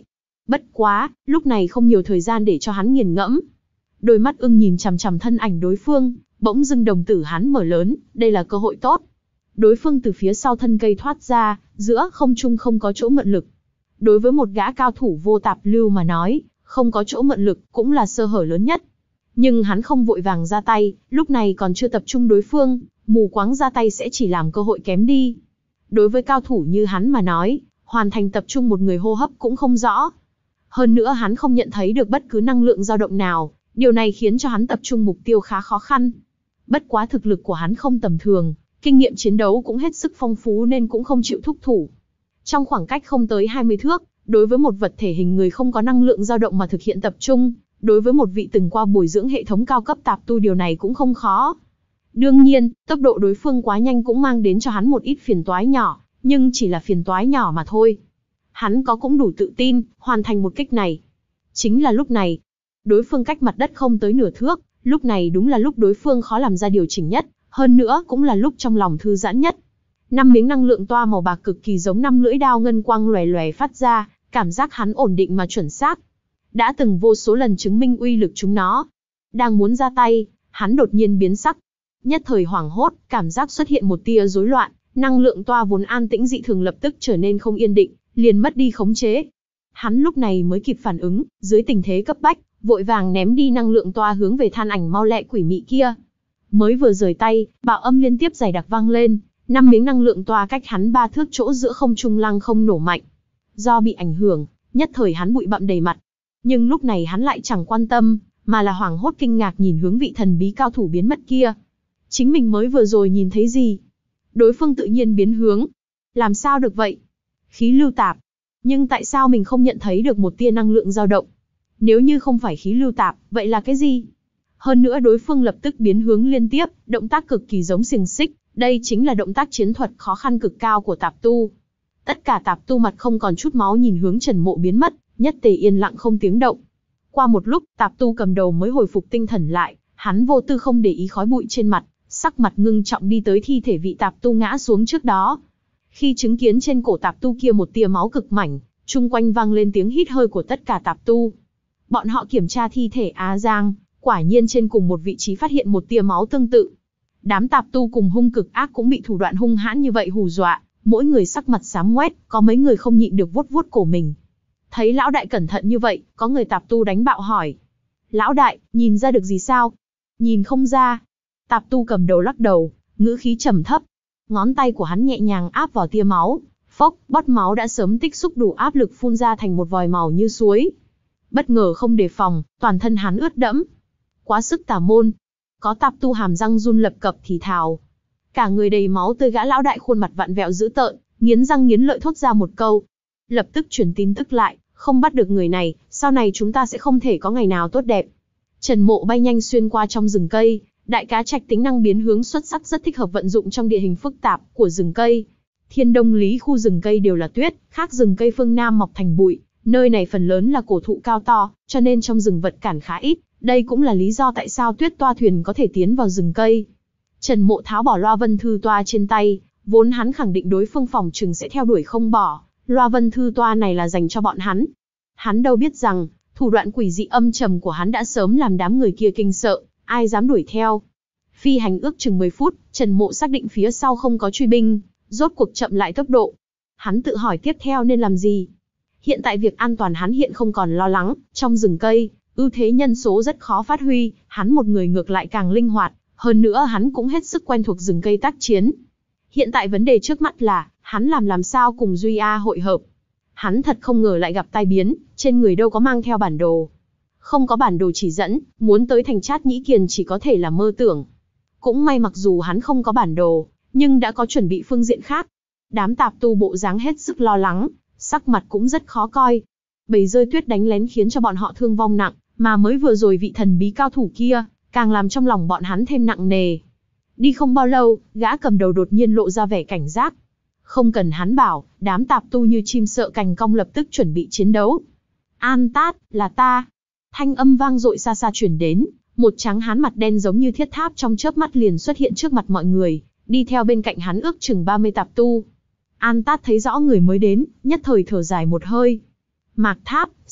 Bất quá, lúc này không nhiều thời gian để cho hắn nghiền ngẫm. Đôi mắt ưng nhìn chằm chằm thân ảnh đối phương, bỗng dưng đồng tử hắn mở lớn, đây là cơ hội tốt. Đối phương từ phía sau thân cây thoát ra, giữa không trung không có chỗ mượn lực. Đối với một gã cao thủ vô tạp lưu mà nói, không có chỗ mượn lực cũng là sơ hở lớn nhất. Nhưng hắn không vội vàng ra tay, lúc này còn chưa tập trung đối phương, mù quáng ra tay sẽ chỉ làm cơ hội kém đi. Đối với cao thủ như hắn mà nói, hoàn thành tập trung một người hô hấp cũng không rõ. Hơn nữa hắn không nhận thấy được bất cứ năng lượng dao động nào, điều này khiến cho hắn tập trung mục tiêu khá khó khăn. Bất quá thực lực của hắn không tầm thường, kinh nghiệm chiến đấu cũng hết sức phong phú nên cũng không chịu thúc thủ. Trong khoảng cách không tới hai mươi thước, đối với một vật thể hình người không có năng lượng dao động mà thực hiện tập trung, đối với một vị từng qua bồi dưỡng hệ thống cao cấp tạp tu điều này cũng không khó. Đương nhiên, tốc độ đối phương quá nhanh cũng mang đến cho hắn một ít phiền toái nhỏ, nhưng chỉ là phiền toái nhỏ mà thôi. Hắn có cũng đủ tự tin, hoàn thành một kích này. Chính là lúc này, đối phương cách mặt đất không tới nửa thước, lúc này đúng là lúc đối phương khó làm ra điều chỉnh nhất, hơn nữa cũng là lúc trong lòng thư giãn nhất. Năm miếng năng lượng toa màu bạc cực kỳ giống năm lưỡi đao ngân quang lòe lòe phát ra, cảm giác hắn ổn định mà chuẩn xác. Đã từng vô số lần chứng minh uy lực chúng nó. Đang muốn ra tay, hắn đột nhiên biến sắc. Nhất thời hoảng hốt, cảm giác xuất hiện một tia rối loạn, năng lượng toa vốn an tĩnh dị thường lập tức trở nên không yên định, liền mất đi khống chế. Hắn lúc này mới kịp phản ứng, dưới tình thế cấp bách, vội vàng ném đi năng lượng toa hướng về than ảnh mau lẹ quỷ mị kia. Mới vừa rời tay, bạo âm liên tiếp dày đặc vang lên, năm miếng năng lượng toa cách hắn ba thước chỗ giữa không trung lăng không nổ mạnh. Do bị ảnh hưởng, nhất thời hắn bụi bặm đầy mặt. Nhưng lúc này hắn lại chẳng quan tâm, mà là hoảng hốt kinh ngạc nhìn hướng vị thần bí cao thủ biến mất kia. Chính mình mới vừa rồi nhìn thấy gì? Đối phương tự nhiên biến hướng. Làm sao được vậy? Khí lưu tạp. Nhưng tại sao mình không nhận thấy được một tia năng lượng dao động? Nếu như không phải khí lưu tạp, vậy là cái gì? Hơn nữa đối phương lập tức biến hướng liên tiếp, động tác cực kỳ giống xiềng xích. Đây chính là động tác chiến thuật khó khăn cực cao của tạp tu. Tất cả tạp tu mặt không còn chút máu nhìn hướng Trần Mộ biến mất, nhất tề yên lặng không tiếng động. Qua một lúc, tạp tu cầm đầu mới hồi phục tinh thần lại, hắn vô tư không để ý khói bụi trên mặt, sắc mặt ngưng trọng đi tới thi thể vị tạp tu ngã xuống trước đó. Khi chứng kiến trên cổ tạp tu kia một tia máu cực mảnh, chung quanh vang lên tiếng hít hơi của tất cả tạp tu. Bọn họ kiểm tra thi thể Á Giang, quả nhiên trên cùng một vị trí phát hiện một tia máu tương tự. Đám tạp tu cùng hung cực ác cũng bị thủ đoạn hung hãn như vậy hù dọa, mỗi người sắc mặt xám ngoét, có mấy người không nhịn được vuốt vuốt cổ mình. Thấy lão đại cẩn thận như vậy, có người tạp tu đánh bạo hỏi. Lão đại, nhìn ra được gì sao? Nhìn không ra. Tạp tu cầm đầu lắc đầu, ngữ khí trầm thấp. Ngón tay của hắn nhẹ nhàng áp vào tia máu. Phốc, bọt máu đã sớm tích xúc đủ áp lực phun ra thành một vòi màu như suối. Bất ngờ không đề phòng, toàn thân hắn ướt đẫm. Quá sức tà môn. Có tạp tu hàm răng run lập cập thì thào. Cả người đầy máu tươi gã lão đại khuôn mặt vặn vẹo dữ tợn, nghiến răng nghiến lợi thốt ra một câu. Lập tức truyền tin tức lại, không bắt được người này, sau này chúng ta sẽ không thể có ngày nào tốt đẹp. Trần Mộ bay nhanh xuyên qua trong rừng cây, đại cá trạch tính năng biến hướng xuất sắc rất thích hợp vận dụng trong địa hình phức tạp của rừng cây. Thiên đông lý khu rừng cây đều là tuyết, khác rừng cây phương Nam mọc thành bụi, nơi này phần lớn là cổ thụ cao to, cho nên trong rừng vật cản khá ít, đây cũng là lý do tại sao tuyết toa thuyền có thể tiến vào rừng cây. Trần Mộ tháo bỏ loa vân thư toa trên tay, vốn hắn khẳng định đối phương phòng trừng sẽ theo đuổi không bỏ, loa vân thư toa này là dành cho bọn hắn. Hắn đâu biết rằng, thủ đoạn quỷ dị âm trầm của hắn đã sớm làm đám người kia kinh sợ, ai dám đuổi theo. Phi hành ước chừng mười phút, Trần Mộ xác định phía sau không có truy binh, rốt cuộc chậm lại tốc độ. Hắn tự hỏi tiếp theo nên làm gì. Hiện tại việc an toàn hắn hiện không còn lo lắng, trong rừng cây, ưu thế nhân số rất khó phát huy, hắn một người ngược lại càng linh hoạt, hơn nữa hắn cũng hết sức quen thuộc rừng cây tác chiến. Hiện tại vấn đề trước mắt là, hắn làm làm sao cùng Duy A hội hợp. Hắn thật không ngờ lại gặp tai biến, trên người đâu có mang theo bản đồ. Không có bản đồ chỉ dẫn, muốn tới thành Trát Nhĩ Kiền chỉ có thể là mơ tưởng. Cũng may mặc dù hắn không có bản đồ, nhưng đã có chuẩn bị phương diện khác. Đám tạp tu bộ dáng hết sức lo lắng, sắc mặt cũng rất khó coi. Bầy rơi tuyết đánh lén khiến cho bọn họ thương vong nặng, mà mới vừa rồi vị thần bí cao thủ kia, càng làm trong lòng bọn hắn thêm nặng nề. Đi không bao lâu, gã cầm đầu đột nhiên lộ ra vẻ cảnh giác. Không cần hắn bảo, đám tạp tu như chim sợ cành cong lập tức chuẩn bị chiến đấu. An Tát, là ta. Thanh âm vang dội xa xa truyền đến, một tráng hán mặt đen giống như thiết tháp trong chớp mắt liền xuất hiện trước mặt mọi người, đi theo bên cạnh hắn ước chừng ba mươi tạp tu. An Tát thấy rõ người mới đến, nhất thời thở dài một hơi. Mạc Tháp,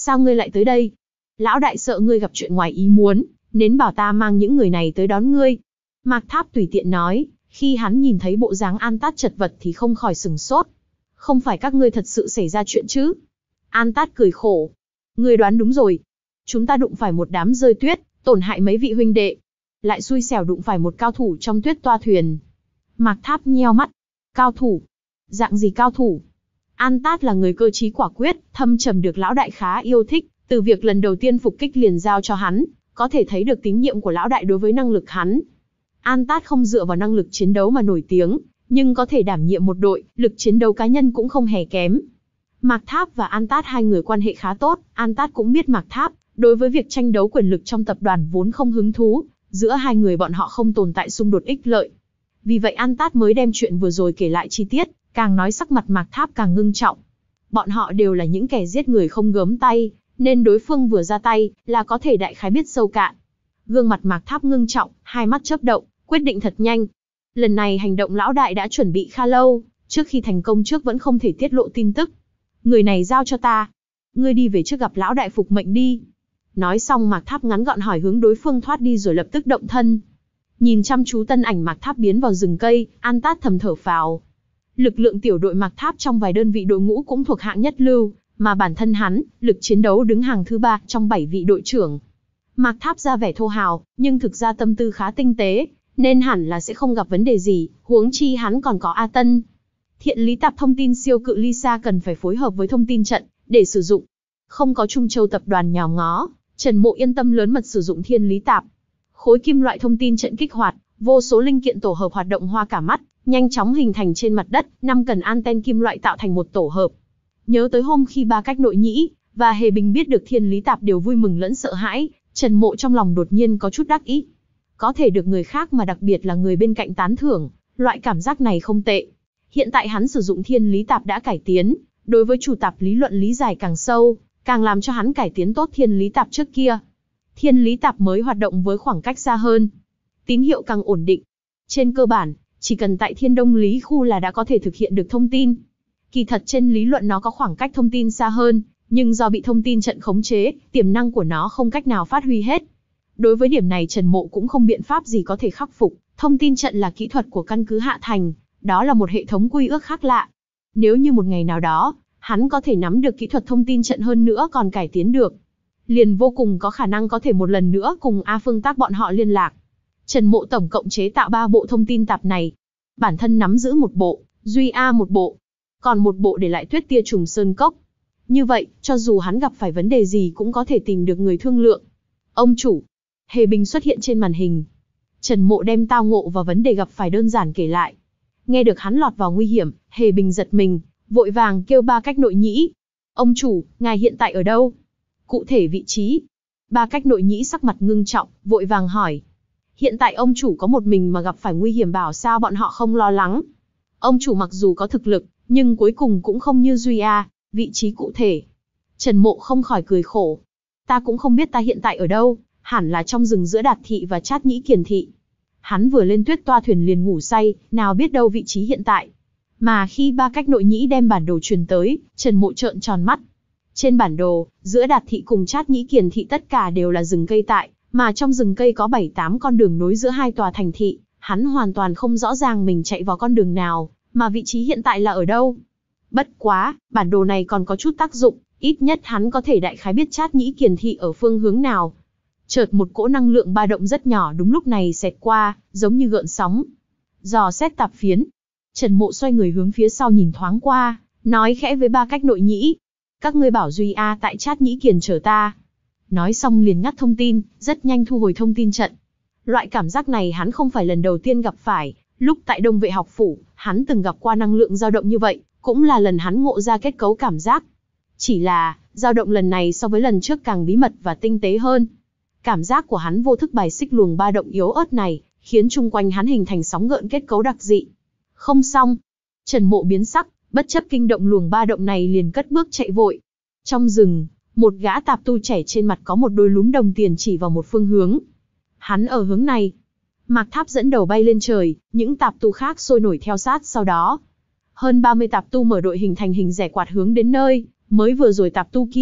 sao ngươi lại tới đây? Lão đại sợ ngươi gặp chuyện ngoài ý muốn, nên bảo ta mang những người này tới đón ngươi. Mạc Tháp tùy tiện nói, khi hắn nhìn thấy bộ dáng An Tát chật vật thì không khỏi sừng sốt. Không phải các ngươi thật sự xảy ra chuyện chứ? An Tát cười khổ. Ngươi đoán đúng rồi. Chúng ta đụng phải một đám rơi tuyết, tổn hại mấy vị huynh đệ. Lại xui xẻo đụng phải một cao thủ trong tuyết toa thuyền. Mạc Tháp nheo mắt. Cao thủ? Dạng gì cao thủ? An Tát là người cơ trí quả quyết, thâm trầm được lão đại khá yêu thích, từ việc lần đầu tiên phục kích liền giao cho hắn, có thể thấy được tín nhiệm của lão đại đối với năng lực hắn. An Tát không dựa vào năng lực chiến đấu mà nổi tiếng, nhưng có thể đảm nhiệm một đội, lực chiến đấu cá nhân cũng không hề kém. Mạc Tháp và An Tát hai người quan hệ khá tốt, An Tát cũng biết Mạc Tháp, đối với việc tranh đấu quyền lực trong tập đoàn vốn không hứng thú, giữa hai người bọn họ không tồn tại xung đột ích lợi. Vì vậy An Tát mới đem chuyện vừa rồi kể lại chi tiết, càng nói sắc mặt Mạc Tháp càng ngưng trọng. Bọn họ đều là những kẻ giết người không gớm tay, nên đối phương vừa ra tay, là có thể đại khái biết sâu cạn. Gương mặt Mạc Tháp ngưng trọng, hai mắt chớp động, quyết định thật nhanh. Lần này hành động lão đại đã chuẩn bị khá lâu, trước khi thành công trước vẫn không thể tiết lộ tin tức. Người này giao cho ta. Ngươi đi về trước gặp lão đại phục mệnh đi. Nói xong Mạc Tháp ngắn gọn hỏi hướng đối phương thoát đi rồi lập tức động thân. Nhìn chăm chú tân ảnh Mạc Tháp biến vào rừng cây, An Tát thầm thở phào. Lực lượng tiểu đội Mạc Tháp trong vài đơn vị đội ngũ cũng thuộc hạng nhất lưu, mà bản thân hắn, lực chiến đấu đứng hàng thứ ba trong bảy vị đội trưởng. Mạc Tháp ra vẻ thô hào, nhưng thực ra tâm tư khá tinh tế, nên hẳn là sẽ không gặp vấn đề gì, huống chi hắn còn có A Tân. Thiện lý tạp thông tin siêu cự ly xa cần phải phối hợp với thông tin trận, để sử dụng. Không có Trung Châu tập đoàn nhào ngó, Trần Mộ yên tâm lớn mật sử dụng thiên lý tạp. Khối kim loại thông tin trận kích hoạt, vô số linh kiện tổ hợp hoạt động hoa cả mắt, nhanh chóng hình thành trên mặt đất, năm cần anten kim loại tạo thành một tổ hợp. Nhớ tới hôm khi Ba Cách Nội Nhĩ và Hề Bình biết được thiên lý tạp đều vui mừng lẫn sợ hãi, Trần Mộ trong lòng đột nhiên có chút đắc ý. Có thể được người khác mà đặc biệt là người bên cạnh tán thưởng, loại cảm giác này không tệ. Hiện tại hắn sử dụng thiên lý tạp đã cải tiến, đối với chủ tạp lý luận lý giải càng sâu, càng làm cho hắn cải tiến tốt thiên lý tạp trước kia. Thiên lý tạp mới hoạt động với khoảng cách xa hơn, tín hiệu càng ổn định. Trên cơ bản, chỉ cần tại Thiên Đông Lý khu là đã có thể thực hiện được thông tin. Kỳ thật trên lý luận nó có khoảng cách thông tin xa hơn, nhưng do bị thông tin trận khống chế, tiềm năng của nó không cách nào phát huy hết. Đối với điểm này Trần Mộ cũng không biện pháp gì có thể khắc phục, thông tin trận là kỹ thuật của căn cứ Hạ Thành, đó là một hệ thống quy ước khác lạ. Nếu như một ngày nào đó, hắn có thể nắm được kỹ thuật thông tin trận hơn nữa còn cải tiến được, liền vô cùng có khả năng có thể một lần nữa cùng A Phương Tác bọn họ liên lạc. Trần Mộ tổng cộng chế tạo ba bộ thông tin tạp này. Bản thân nắm giữ một bộ, Duy A một bộ, còn một bộ để lại Tuyết Tia Trùng Sơn Cốc. Như vậy, cho dù hắn gặp phải vấn đề gì cũng có thể tìm được người thương lượng. Ông chủ, Hề Bình xuất hiện trên màn hình. Trần Mộ đem tao ngộ và vấn đề gặp phải đơn giản kể lại. Nghe được hắn lọt vào nguy hiểm, Hề Bình giật mình, vội vàng kêu Ba Cách Nội Nhĩ. Ông chủ, ngài hiện tại ở đâu? Cụ thể vị trí. Ba Cách Nội Nhĩ sắc mặt ngưng trọng, vội vàng hỏi. Hiện tại ông chủ có một mình mà gặp phải nguy hiểm bảo sao bọn họ không lo lắng. Ông chủ mặc dù có thực lực, nhưng cuối cùng cũng không như Duy A, vị trí cụ thể. Trần Mộ không khỏi cười khổ. Ta cũng không biết ta hiện tại ở đâu, hẳn là trong rừng giữa Đạt Thị và Trát Nhĩ Kiền Thị. Hắn vừa lên tuyết toa thuyền liền ngủ say, nào biết đâu vị trí hiện tại. Mà khi Ba Cách Nội Nhĩ đem bản đồ truyền tới, Trần Mộ trợn tròn mắt. Trên bản đồ, giữa Đạt Thị cùng Trát Nhĩ Kiền Thị tất cả đều là rừng cây tại, mà trong rừng cây có bảy tám con đường nối giữa hai tòa thành thị, hắn hoàn toàn không rõ ràng mình chạy vào con đường nào, mà vị trí hiện tại là ở đâu. Bất quá, bản đồ này còn có chút tác dụng, ít nhất hắn có thể đại khái biết Trát Nhĩ Kiền Thị ở phương hướng nào. Chợt một cỗ năng lượng ba động rất nhỏ đúng lúc này xẹt qua, giống như gợn sóng. Dò xét tạp phiến. Trần Mộ xoay người hướng phía sau nhìn thoáng qua, nói khẽ với Ba Cách Nội Nhĩ. Các ngươi bảo Duy A tại Trát Nhĩ Kiền chờ ta. Nói xong liền ngắt thông tin, rất nhanh thu hồi thông tin trận. Loại cảm giác này hắn không phải lần đầu tiên gặp phải, lúc tại Đông Vệ học phủ, hắn từng gặp qua năng lượng dao động như vậy, cũng là lần hắn ngộ ra kết cấu cảm giác. Chỉ là, dao động lần này so với lần trước càng bí mật và tinh tế hơn. Cảm giác của hắn vô thức bài xích luồng ba động yếu ớt này, khiến chung quanh hắn hình thành sóng gợn kết cấu đặc dị. Không xong. Trần Mộ biến sắc, bất chấp kinh động luồng ba động này liền cất bước chạy vội. Trong rừng, một gã tạp tu trẻ trên mặt có một đôi lúm đồng tiền chỉ vào một phương hướng. Hắn ở hướng này. Mạc Tháp dẫn đầu bay lên trời, những tạp tu khác sôi nổi theo sát sau đó. Hơn ba mươi tạp tu mở đội hình thành hình rẻ quạt hướng đến nơi, mới vừa rồi tạp tu kia,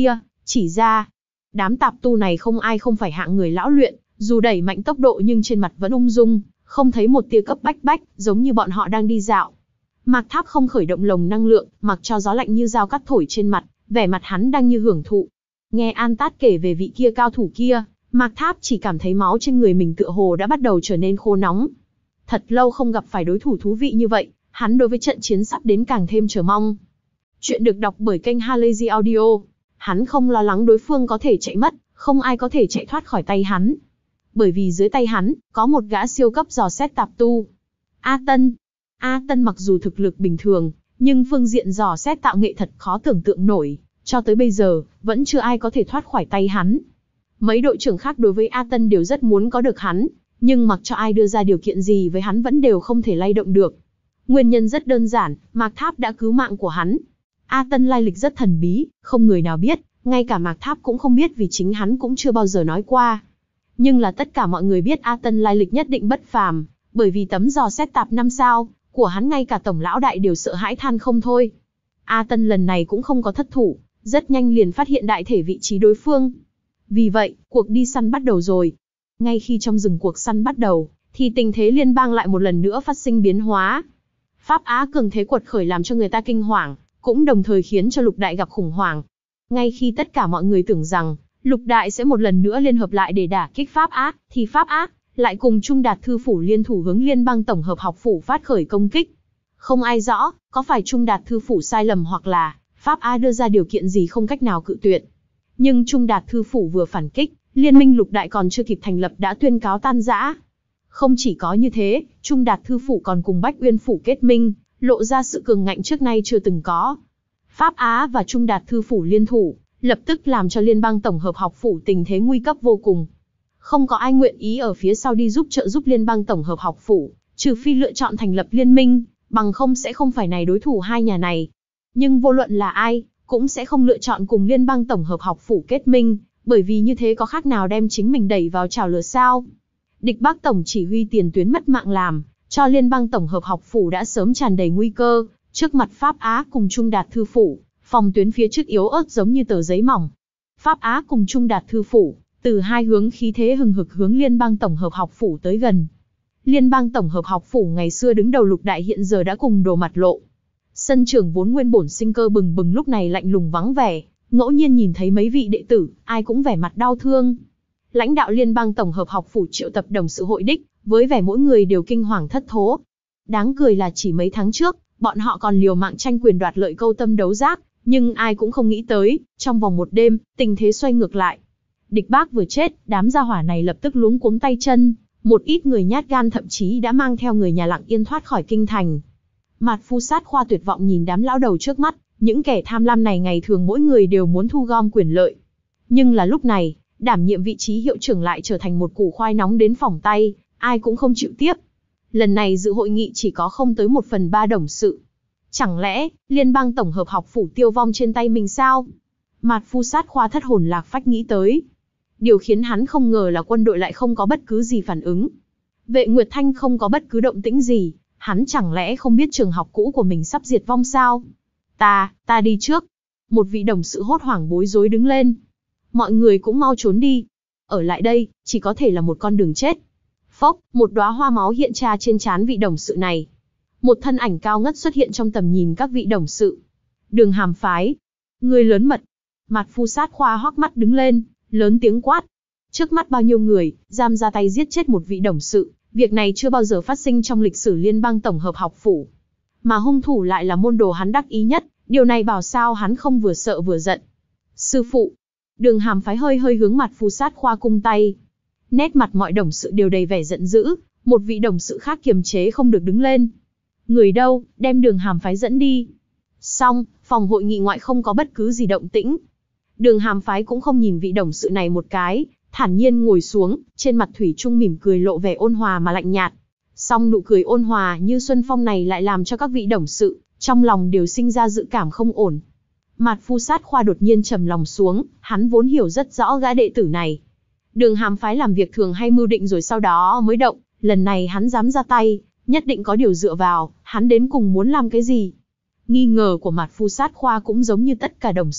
chỉ ra. Đám tạp tu này không ai không phải hạng người lão luyện, dù đẩy mạnh tốc độ nhưng trên mặt vẫn ung dung, không thấy một tia cấp bách bách, giống như bọn họ đang đi dạo. Mạc Tháp không khởi động lồng năng lượng, mặc cho gió lạnh như dao cắt thổi trên mặt, vẻ mặt hắn đang như hưởng thụ. Nghe An Tát kể về vị kia cao thủ kia, Mạc Tháp chỉ cảm thấy máu trên người mình tựa hồ đã bắt đầu trở nên khô nóng. Thật lâu không gặp phải đối thủ thú vị như vậy, hắn đối với trận chiến sắp đến càng thêm chờ mong. Chuyện được đọc bởi kênh Halazy Audio. Hắn không lo lắng đối phương có thể chạy mất, không ai có thể chạy thoát khỏi tay hắn. Bởi vì dưới tay hắn, có một gã siêu cấp dò xét tạp tu. A Tân. A Tân mặc dù thực lực bình thường, nhưng phương diện dò xét tạo nghệ thật khó tưởng tượng nổi. Cho tới bây giờ, vẫn chưa ai có thể thoát khỏi tay hắn. Mấy đội trưởng khác đối với A Tân đều rất muốn có được hắn, nhưng mặc cho ai đưa ra điều kiện gì với hắn vẫn đều không thể lay động được. Nguyên nhân rất đơn giản, Mạc Tháp đã cứu mạng của hắn. A Tân lai lịch rất thần bí, không người nào biết, ngay cả Mạc Tháp cũng không biết vì chính hắn cũng chưa bao giờ nói qua. Nhưng là tất cả mọi người biết A Tân lai lịch nhất định bất phàm, bởi vì tấm dò xét tạp năm sao của hắn ngay cả tổng lão đại đều sợ hãi than không thôi. A Tân lần này cũng không có thất thủ, rất nhanh liền phát hiện đại thể vị trí đối phương. Vì vậy, cuộc đi săn bắt đầu rồi. Ngay khi trong rừng cuộc săn bắt đầu, thì tình thế liên bang lại một lần nữa phát sinh biến hóa. Pháp Á cường thế quật khởi làm cho người ta kinh hoàng, cũng đồng thời khiến cho Lục Đại gặp khủng hoảng. Ngay khi tất cả mọi người tưởng rằng, Lục Đại sẽ một lần nữa liên hợp lại để đả kích Pháp Á, thì Pháp Á lại cùng Trung Đạt Thư Phủ liên thủ hướng Liên bang Tổng hợp học phủ phát khởi công kích. Không ai rõ, có phải Trung Đạt Thư Phủ sai lầm hoặc là Pháp Á đưa ra điều kiện gì không cách nào cự tuyệt. Nhưng Trung Đạt Thư Phủ vừa phản kích, Liên minh Lục Đại còn chưa kịp thành lập đã tuyên cáo tan rã. Không chỉ có như thế, Trung Đạt Thư Phủ còn cùng Bách Uyên Phủ kết minh, lộ ra sự cường ngạnh trước nay chưa từng có. Pháp Á và Trung Đạt Thư Phủ liên thủ, lập tức làm cho Liên bang Tổng hợp học phủ tình thế nguy cấp vô cùng. Không có ai nguyện ý ở phía sau đi giúp trợ giúp Liên bang Tổng hợp học phủ, trừ phi lựa chọn thành lập liên minh, bằng không sẽ không phải này đối thủ hai nhà này. Nhưng vô luận là ai, cũng sẽ không lựa chọn cùng Liên bang Tổng hợp học phủ kết minh, bởi vì như thế có khác nào đem chính mình đẩy vào chảo lửa sao. Địch Bắc Tổng chỉ huy tiền tuyến mất mạng làm, cho Liên bang Tổng hợp học phủ đã sớm tràn đầy nguy cơ, trước mặt Pháp Á cùng Trung Đạt Thư Phủ, phòng tuyến phía trước yếu ớt giống như tờ giấy mỏng. Pháp Á cùng Trung Đạt Thư Phủ, từ hai hướng khí thế hừng hực hướng Liên bang Tổng hợp học phủ tới gần. Liên bang Tổng hợp học phủ ngày xưa đứng đầu Lục Đại hiện giờ đã cùng đồ mặt lộ. Sân trường vốn nguyên bổn sinh cơ bừng bừng lúc này lạnh lùng vắng vẻ, ngẫu nhiên nhìn thấy mấy vị đệ tử, ai cũng vẻ mặt đau thương. Lãnh đạo Liên bang Tổng hợp học phủ triệu tập đồng sự hội đích, với vẻ mỗi người đều kinh hoàng thất thố. Đáng cười là chỉ mấy tháng trước, bọn họ còn liều mạng tranh quyền đoạt lợi câu tâm đấu giác, nhưng ai cũng không nghĩ tới, trong vòng một đêm, tình thế xoay ngược lại. Địch Bác vừa chết, đám gia hỏa này lập tức luống cuống tay chân, một ít người nhát gan thậm chí đã mang theo người nhà lặng yên thoát khỏi kinh thành. Mạt Phu Sát Khoa tuyệt vọng nhìn đám lão đầu trước mắt, những kẻ tham lam này ngày thường mỗi người đều muốn thu gom quyền lợi. Nhưng là lúc này, đảm nhiệm vị trí hiệu trưởng lại trở thành một củ khoai nóng đến phỏng tay, ai cũng không chịu tiếp. Lần này dự hội nghị chỉ có không tới một phần ba đồng sự. Chẳng lẽ, Liên bang Tổng hợp học phủ tiêu vong trên tay mình sao? Mạt Phu Sát Khoa thất hồn lạc phách nghĩ tới. Điều khiến hắn không ngờ là quân đội lại không có bất cứ gì phản ứng. Vệ Nguyệt Thanh không có bất cứ động tĩnh gì, hắn chẳng lẽ không biết trường học cũ của mình sắp diệt vong sao? Ta, ta đi trước. Một vị đồng sự hốt hoảng bối rối đứng lên. Mọi người cũng mau trốn đi. Ở lại đây, chỉ có thể là một con đường chết. Phốc, một đóa hoa máu hiện ra trên trán vị đồng sự này. Một thân ảnh cao ngất xuất hiện trong tầm nhìn các vị đồng sự. Đường Hàm Phái. Người lớn mật. Mạt Phu Sát Khoa hoắc mắt đứng lên, lớn tiếng quát. Trước mắt bao nhiêu người, dám ra tay giết chết một vị đồng sự. Việc này chưa bao giờ phát sinh trong lịch sử Liên bang Tổng hợp học phủ. Mà hung thủ lại là môn đồ hắn đắc ý nhất, điều này bảo sao hắn không vừa sợ vừa giận. Sư phụ. Đường Hàm Phái hơi hơi hướng Mạt Phu Sát Khoa cung tay. Nét mặt mọi đồng sự đều đầy vẻ giận dữ, một vị đồng sự khác kiềm chế không được đứng lên. Người đâu, đem Đường Hàm Phái dẫn đi. Xong, phòng hội nghị ngoại không có bất cứ gì động tĩnh. Đường Hàm Phái cũng không nhìn vị đồng sự này một cái, thản nhiên ngồi xuống, trên mặt thủy chung mỉm cười lộ vẻ ôn hòa mà lạnh nhạt. Song nụ cười ôn hòa như xuân phong này lại làm cho các vị đồng sự trong lòng đều sinh ra dự cảm không ổn. Mạt Phu Sát Khoa đột nhiên trầm lòng xuống, hắn vốn hiểu rất rõ gã đệ tử này. Đường Hàm Phái làm việc thường hay mưu định rồi sau đó mới động, lần này hắn dám ra tay, nhất định có điều dựa vào, hắn đến cùng muốn làm cái gì? Nghi ngờ của Mạt Phu Sát Khoa cũng giống như tất cả đồng sự,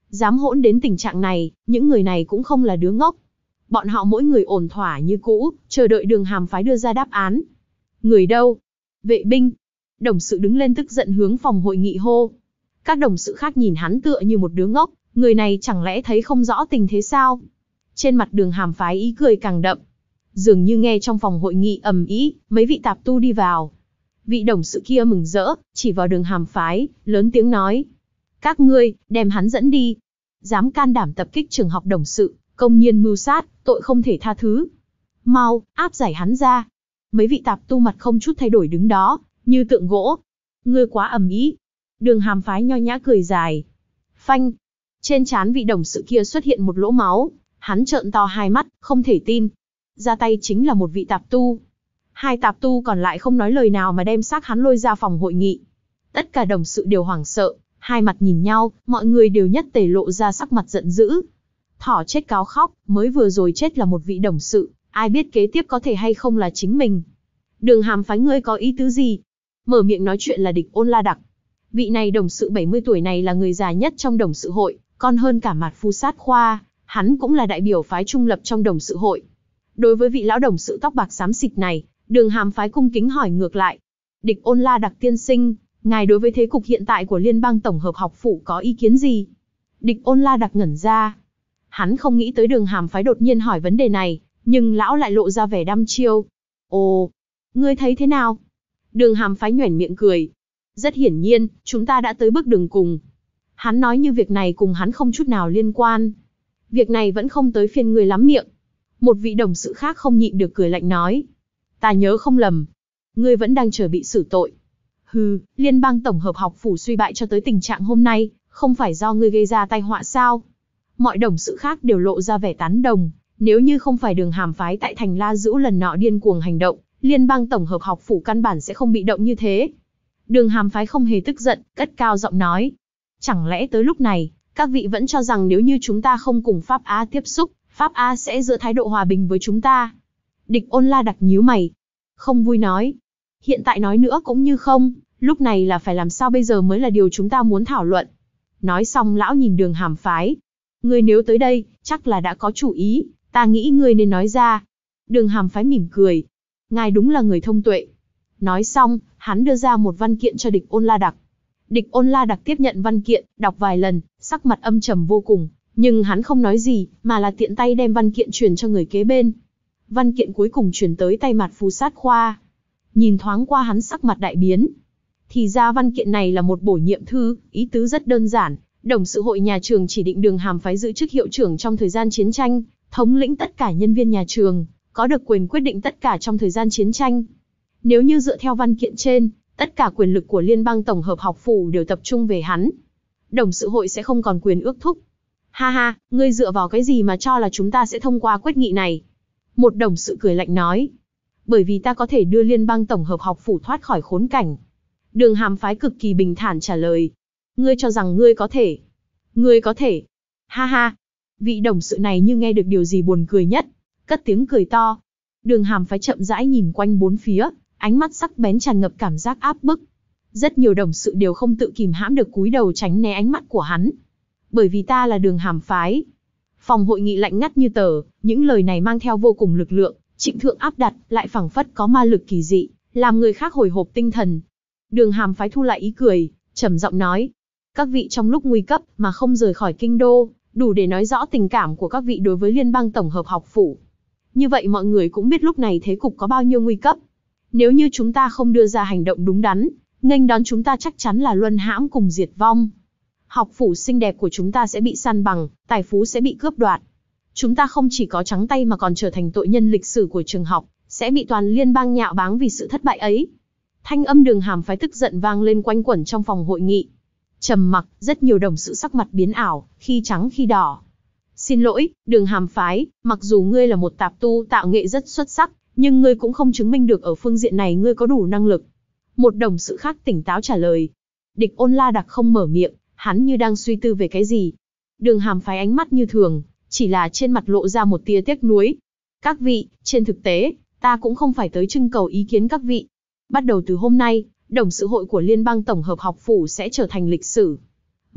Dám hỗn đến tình trạng này, những người này cũng không là đứa ngốc. Bọn họ mỗi người ổn thỏa như cũ, chờ đợi Đường Hàm phái đưa ra đáp án. Người đâu? Vệ binh. Đồng sự đứng lên tức giận hướng phòng hội nghị hô. Các đồng sự khác nhìn hắn tựa như một đứa ngốc, người này chẳng lẽ thấy không rõ tình thế sao? Trên mặt Đường Hàm phái ý cười càng đậm. Dường như nghe trong phòng hội nghị ầm ĩ, mấy vị tạp tu đi vào. Vị đồng sự kia mừng rỡ, chỉ vào Đường Hàm phái, lớn tiếng nói. Các ngươi, đem hắn dẫn đi. Dám can đảm tập kích trường học đồng sự, công nhiên mưu sát, tội không thể tha thứ. Mau, áp giải hắn ra. Mấy vị tạp tu mặt không chút thay đổi đứng đó, như tượng gỗ. Ngươi quá ầm ĩ. Đường Hàm phái nho nhã cười dài. Phanh. Trên trán vị đồng sự kia xuất hiện một lỗ máu, hắn trợn to hai mắt, không thể tin. Ra tay chính là một vị tạp tu. Hai tạp tu còn lại không nói lời nào mà đem xác hắn lôi ra phòng hội nghị. Tất cả đồng sự đều hoảng sợ, hai mặt nhìn nhau, mọi người đều nhất tề lộ ra sắc mặt giận dữ. Thỏ chết cáo khóc, mới vừa rồi chết là một vị đồng sự, ai biết kế tiếp có thể hay không là chính mình. Đường Hàm phái ngươi có ý tứ gì? Mở miệng nói chuyện là Địch Ôn La Đặc. Vị này đồng sự bảy mươi tuổi này là người già nhất trong đồng sự hội, còn hơn cả Mạt Phu Sát Khoa, hắn cũng là đại biểu phái trung lập trong đồng sự hội. Đối với vị lão đồng sự tóc bạc xám xịt này, Đường Hàm phái cung kính hỏi ngược lại. Địch Ôn La Đặc tiên sinh, ngài đối với thế cục hiện tại của Liên bang Tổng hợp học phủ có ý kiến gì? Địch Ôn La Đặc ngẩn ra. Hắn không nghĩ tới Đường Hàm phái đột nhiên hỏi vấn đề này, nhưng lão lại lộ ra vẻ đăm chiêu. Ồ, ngươi thấy thế nào? Đường Hàm phái nhoẻn miệng cười. Rất hiển nhiên, chúng ta đã tới bước đường cùng. Hắn nói như việc này cùng hắn không chút nào liên quan. Việc này vẫn không tới phiên người lắm miệng. Một vị đồng sự khác không nhịn được cười lạnh nói. Ta nhớ không lầm. Ngươi vẫn đang chờ bị xử tội. Hừ, Liên bang Tổng hợp học phủ suy bại cho tới tình trạng hôm nay, không phải do ngươi gây ra tai họa sao? Mọi đồng sự khác đều lộ ra vẻ tán đồng. Nếu như không phải Đường Hàm phái tại thành La Dữu lần nọ điên cuồng hành động, Liên bang Tổng hợp học phủ căn bản sẽ không bị động như thế. Đường Hàm phái không hề tức giận, cất cao giọng nói. Chẳng lẽ tới lúc này, các vị vẫn cho rằng nếu như chúng ta không cùng Pháp A tiếp xúc, Pháp A sẽ giữ thái độ hòa bình với chúng ta? Địch Ôn La Đặc nhíu mày. Không vui nói. Hiện tại nói nữa cũng như không, lúc này là phải làm sao bây giờ mới là điều chúng ta muốn thảo luận. Nói xong lão nhìn Đường Hàm phái. Ngươi nếu tới đây, chắc là đã có chủ ý, ta nghĩ ngươi nên nói ra. Đường Hàm phái mỉm cười. Ngài đúng là người thông tuệ. Nói xong, hắn đưa ra một văn kiện cho Địch Ôn La Đặc. Địch Ôn La Đặc tiếp nhận văn kiện, đọc vài lần, sắc mặt âm trầm vô cùng, nhưng hắn không nói gì, mà là tiện tay đem văn kiện truyền cho người kế bên. Văn kiện cuối cùng truyền tới tay Mạt Phu Sát Khoa. Nhìn thoáng qua hắn sắc mặt đại biến. Thì ra văn kiện này là một bổ nhiệm thư, ý tứ rất đơn giản, đồng sự hội nhà trường chỉ định Đường Hàm phái giữ chức hiệu trưởng trong thời gian chiến tranh, thống lĩnh tất cả nhân viên nhà trường, có được quyền quyết định tất cả trong thời gian chiến tranh. Nếu như dựa theo văn kiện trên, tất cả quyền lực của Liên bang Tổng hợp học phủ đều tập trung về hắn. Đồng sự hội sẽ không còn quyền ước thúc. Ha ha, ngươi dựa vào cái gì mà cho là chúng ta sẽ thông qua quyết nghị này? Một đồng sự cười lạnh nói. Bởi vì ta có thể đưa Liên bang Tổng hợp học phủ thoát khỏi khốn cảnh. Đường Hàm phái cực kỳ bình thản trả lời. Ngươi cho rằng ngươi có thể. Ngươi có thể. Ha ha. Vị đồng sự này như nghe được điều gì buồn cười nhất. Cất tiếng cười to. Đường Hàm phái chậm rãi nhìn quanh bốn phía, ánh mắt sắc bén tràn ngập cảm giác áp bức. Rất nhiều đồng sự đều không tự kìm hãm được cúi đầu tránh né ánh mắt của hắn. Bởi vì ta là Đường Hàm phái. Phòng hội nghị lạnh ngắt như tờ, những lời này mang theo vô cùng lực lượng, trịnh thượng áp đặt, lại phảng phất có ma lực kỳ dị, làm người khác hồi hộp tinh thần. Đường Hàm phái thu lại ý cười, trầm giọng nói. Các vị trong lúc nguy cấp mà không rời khỏi kinh đô, đủ để nói rõ tình cảm của các vị đối với Liên bang Tổng hợp học phủ. Như vậy mọi người cũng biết lúc này thế cục có bao nhiêu nguy cấp. Nếu như chúng ta không đưa ra hành động đúng đắn, nghênh đón chúng ta chắc chắn là luân hãm cùng diệt vong. Học phủ xinh đẹp của chúng ta sẽ bị san bằng, tài phú sẽ bị cướp đoạt. Chúng ta không chỉ có trắng tay mà còn trở thành tội nhân lịch sử của trường học, sẽ bị toàn liên bang nhạo báng vì sự thất bại ấy. Thanh âm Đường Hàm phái tức giận vang lên quanh quẩn trong phòng hội nghị. Trầm mặc, rất nhiều đồng sự sắc mặt biến ảo, khi trắng khi đỏ. Xin lỗi, Đường Hàm phái, mặc dù ngươi là một tạp tu tạo nghệ rất xuất sắc, nhưng ngươi cũng không chứng minh được ở phương diện này ngươi có đủ năng lực. Một đồng sự khác tỉnh táo trả lời. Địch Ôn La Đặc không mở miệng, hắn như đang suy tư về cái gì. Đường Hàm phái ánh mắt như thường, chỉ là trên mặt lộ ra một tia tiếc nuối. Các vị, trên thực tế, ta cũng không phải tới trưng cầu ý kiến các vị. Bắt đầu từ hôm nay, đồng sự hội của Liên bang Tổng hợp học phủ sẽ trở thành lịch sử.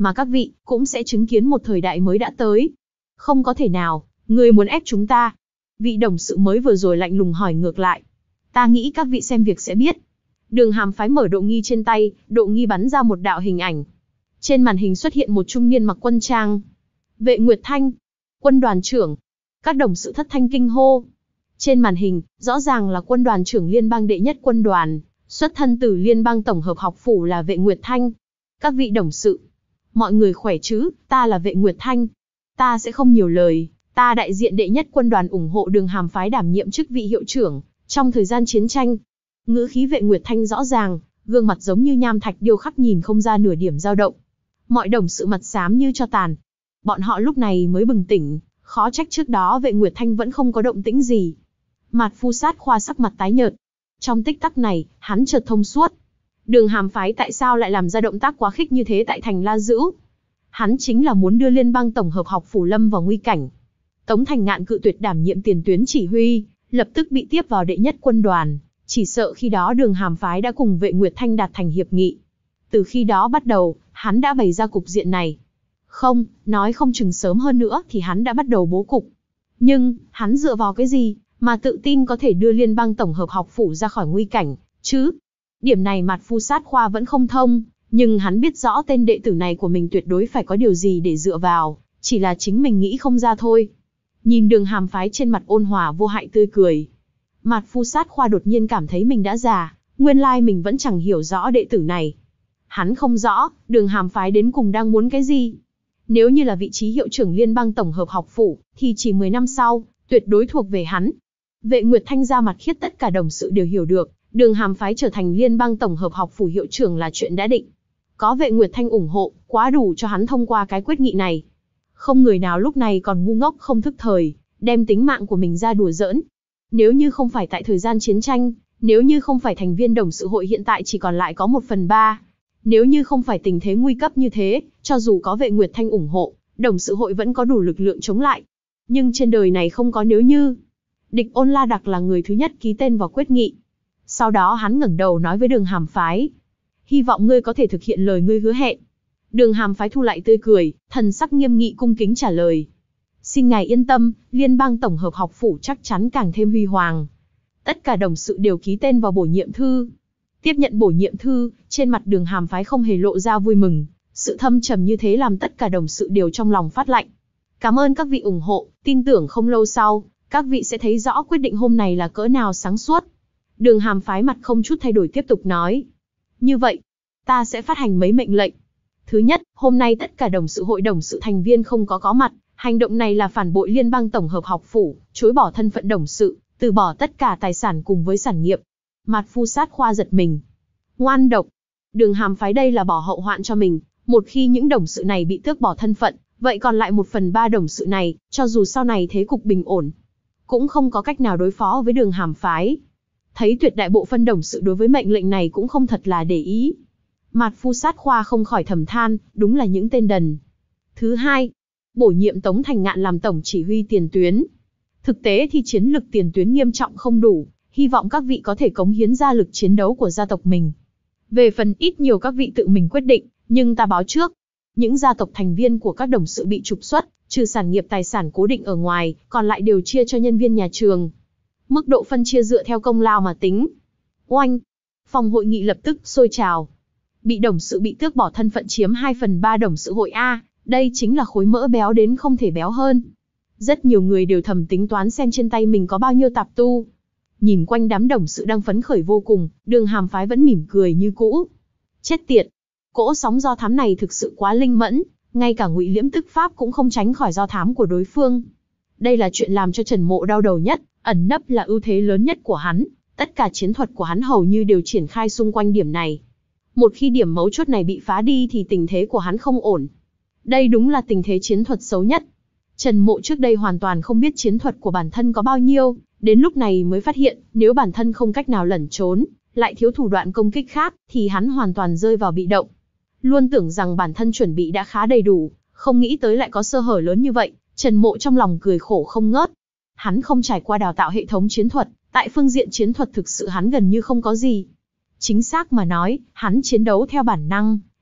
mà các vị cũng sẽ chứng kiến một thời đại mới đã tới. Không có thể nào, ngươi muốn ép chúng ta. Vị đồng sự mới vừa rồi lạnh lùng hỏi ngược lại. Ta nghĩ các vị xem việc sẽ biết. Đường Hàm Phái mở độ nghi trên tay, độ nghi bắn ra một đạo hình ảnh. Trên màn hình xuất hiện một trung niên mặc quân trang. Vệ Nguyệt Thanh, quân đoàn trưởng. Các đồng sự thất thanh kinh hô. Trên màn hình, rõ ràng là quân đoàn trưởng liên bang đệ nhất quân đoàn, xuất thân từ liên bang tổng hợp học phủ là Vệ Nguyệt Thanh. Các vị đồng sự, mọi người khỏe chứ, ta là Vệ Nguyệt Thanh. Ta sẽ không nhiều lời, ta đại diện đệ nhất quân đoàn ủng hộ Đường Hàm Phái đảm nhiệm chức vị hiệu trưởng, trong thời gian chiến tranh. Ngữ khí Vệ Nguyệt Thanh rõ ràng, gương mặt giống như nham thạch điêu khắc nhìn không ra nửa điểm dao động. Mọi đồng sự mặt xám như tro tàn. Bọn họ lúc này mới bừng tỉnh, khó trách trước đó Vệ Nguyệt Thanh vẫn không có động tĩnh gì. Mạt Phu Sát Khoa sắc mặt tái nhợt. Trong tích tắc này, hắn chợt thông suốt. Đường Hàm Phái tại sao lại làm ra động tác quá khích như thế tại thành La Dữ? Hắn chính là muốn đưa liên bang tổng hợp học phủ lâm vào nguy cảnh. Tống Thành Ngạn cự tuyệt đảm nhiệm tiền tuyến chỉ huy, lập tức bị tiếp vào đệ nhất quân đoàn. Chỉ sợ khi đó Đường Hàm Phái đã cùng Vệ Nguyệt Thanh đạt thành hiệp nghị. Từ khi đó bắt đầu, hắn đã bày ra cục diện này. Không, nói không chừng sớm hơn nữa thì hắn đã bắt đầu bố cục. Nhưng, hắn dựa vào cái gì mà tự tin có thể đưa liên bang tổng hợp học phủ ra khỏi nguy cảnh, chứ? Điểm này Mạt Phu Sát Khoa vẫn không thông, nhưng hắn biết rõ tên đệ tử này của mình tuyệt đối phải có điều gì để dựa vào, chỉ là chính mình nghĩ không ra thôi. Nhìn Đường Hàm Phái trên mặt ôn hòa vô hại tươi cười, Mạt Phu Sát Khoa đột nhiên cảm thấy mình đã già, nguyên lai mình vẫn chẳng hiểu rõ đệ tử này. Hắn không rõ, Đường Hàm Phái đến cùng đang muốn cái gì. Nếu như là vị trí hiệu trưởng liên bang tổng hợp học phủ, thì chỉ mười năm sau, tuyệt đối thuộc về hắn. Vệ Nguyệt Thanh ra mặt khiết tất cả đồng sự đều hiểu được, Đường Hàm Phái trở thành liên bang tổng hợp học phủ hiệu trưởng là chuyện đã định. Có Vệ Nguyệt Thanh ủng hộ, quá đủ cho hắn thông qua cái quyết nghị này. Không người nào lúc này còn ngu ngốc không thức thời, đem tính mạng của mình ra đùa giỡn. Nếu như không phải tại thời gian chiến tranh, nếu như không phải thành viên đồng sự hội hiện tại chỉ còn lại có một phần ba, nếu như không phải tình thế nguy cấp như thế, cho dù có Vệ Nguyệt Thanh ủng hộ, đồng sự hội vẫn có đủ lực lượng chống lại. Nhưng trên đời này không có nếu như. Địch Ôn La Đặc là người thứ nhất ký tên vào quyết nghị. Sau đó hắn ngẩng đầu nói với Đường Hàm Phái. Hy vọng ngươi có thể thực hiện lời ngươi hứa hẹn. Đường Hàm Phái thu lại tươi cười, thần sắc nghiêm nghị cung kính trả lời. Xin ngài yên tâm, liên bang tổng hợp học phủ chắc chắn càng thêm huy hoàng. Tất cả đồng sự đều ký tên vào bổ nhiệm thư. Tiếp nhận bổ nhiệm thư, trên mặt Đường Hàm Phái không hề lộ ra vui mừng. Sự thâm trầm như thế làm tất cả đồng sự đều trong lòng phát lạnh. Cảm ơn các vị ủng hộ, tin tưởng không lâu sau, các vị sẽ thấy rõ quyết định hôm này là cỡ nào sáng suốt. Đường Hàm Phái mặt không chút thay đổi tiếp tục nói. Như vậy, ta sẽ phát hành mấy mệnh lệnh. Thứ nhất, hôm nay tất cả đồng sự hội đồng sự thành viên không có có mặt. Hành động này là phản bội liên bang tổng hợp học phủ, chối bỏ thân phận đồng sự, từ bỏ tất cả tài sản cùng với sản nghiệp. Mạt Phu Sát Khoa giật mình. Ngoan độc. Đường Hàm Phái đây là bỏ hậu hoạn cho mình. Một khi những đồng sự này bị tước bỏ thân phận, vậy còn lại một phần ba đồng sự này, cho dù sau này thế cục bình ổn, cũng không có cách nào đối phó với Đường Hàm Phái. Thấy tuyệt đại bộ phân đồng sự đối với mệnh lệnh này cũng không thật là để ý. Mạt Phu Sát Khoa không khỏi thầm than, đúng là những tên đần. Thứ hai, bổ nhiệm Tống Thành Ngạn làm tổng chỉ huy tiền tuyến. Thực tế thì chiến lực tiền tuyến nghiêm trọng không đủ, hy vọng các vị có thể cống hiến ra lực chiến đấu của gia tộc mình. Về phần ít nhiều các vị tự mình quyết định, nhưng ta báo trước, những gia tộc thành viên của các đồng sự bị trục xuất, trừ sản nghiệp tài sản cố định ở ngoài, còn lại đều chia cho nhân viên nhà trường. Mức độ phân chia dựa theo công lao mà tính. Oanh! Phòng hội nghị lập tức sôi trào. Bị đồng sự bị tước bỏ thân phận chiếm hai phần ba đồng sự hội A, đây chính là khối mỡ béo đến không thể béo hơn. Rất nhiều người đều thầm tính toán xem trên tay mình có bao nhiêu tạp tu. Nhìn quanh đám đồng sự đang phấn khởi vô cùng, Đường Hàm Phái vẫn mỉm cười như cũ. Chết tiệt! Cỗ sóng do thám này thực sự quá linh mẫn, ngay cả Ngụy Liễm Tức Pháp cũng không tránh khỏi do thám của đối phương. Đây là chuyện làm cho Trần Mộ đau đầu nhất, ẩn nấp là ưu thế lớn nhất của hắn, tất cả chiến thuật của hắn hầu như đều triển khai xung quanh điểm này. Một khi điểm mấu chốt này bị phá đi thì tình thế của hắn không ổn. Đây đúng là tình thế chiến thuật xấu nhất. Trần Mộ trước đây hoàn toàn không biết chiến thuật của bản thân có bao nhiêu, đến lúc này mới phát hiện, nếu bản thân không cách nào lẩn trốn, lại thiếu thủ đoạn công kích khác, thì hắn hoàn toàn rơi vào bị động. Luôn tưởng rằng bản thân chuẩn bị đã khá đầy đủ, không nghĩ tới lại có sơ hở lớn như vậy, Trần Mộ trong lòng cười khổ không ngớt. Hắn không trải qua đào tạo hệ thống chiến thuật, tại phương diện chiến thuật thực sự hắn gần như không có gì. Chính xác mà nói, hắn chiến đấu theo bản năng,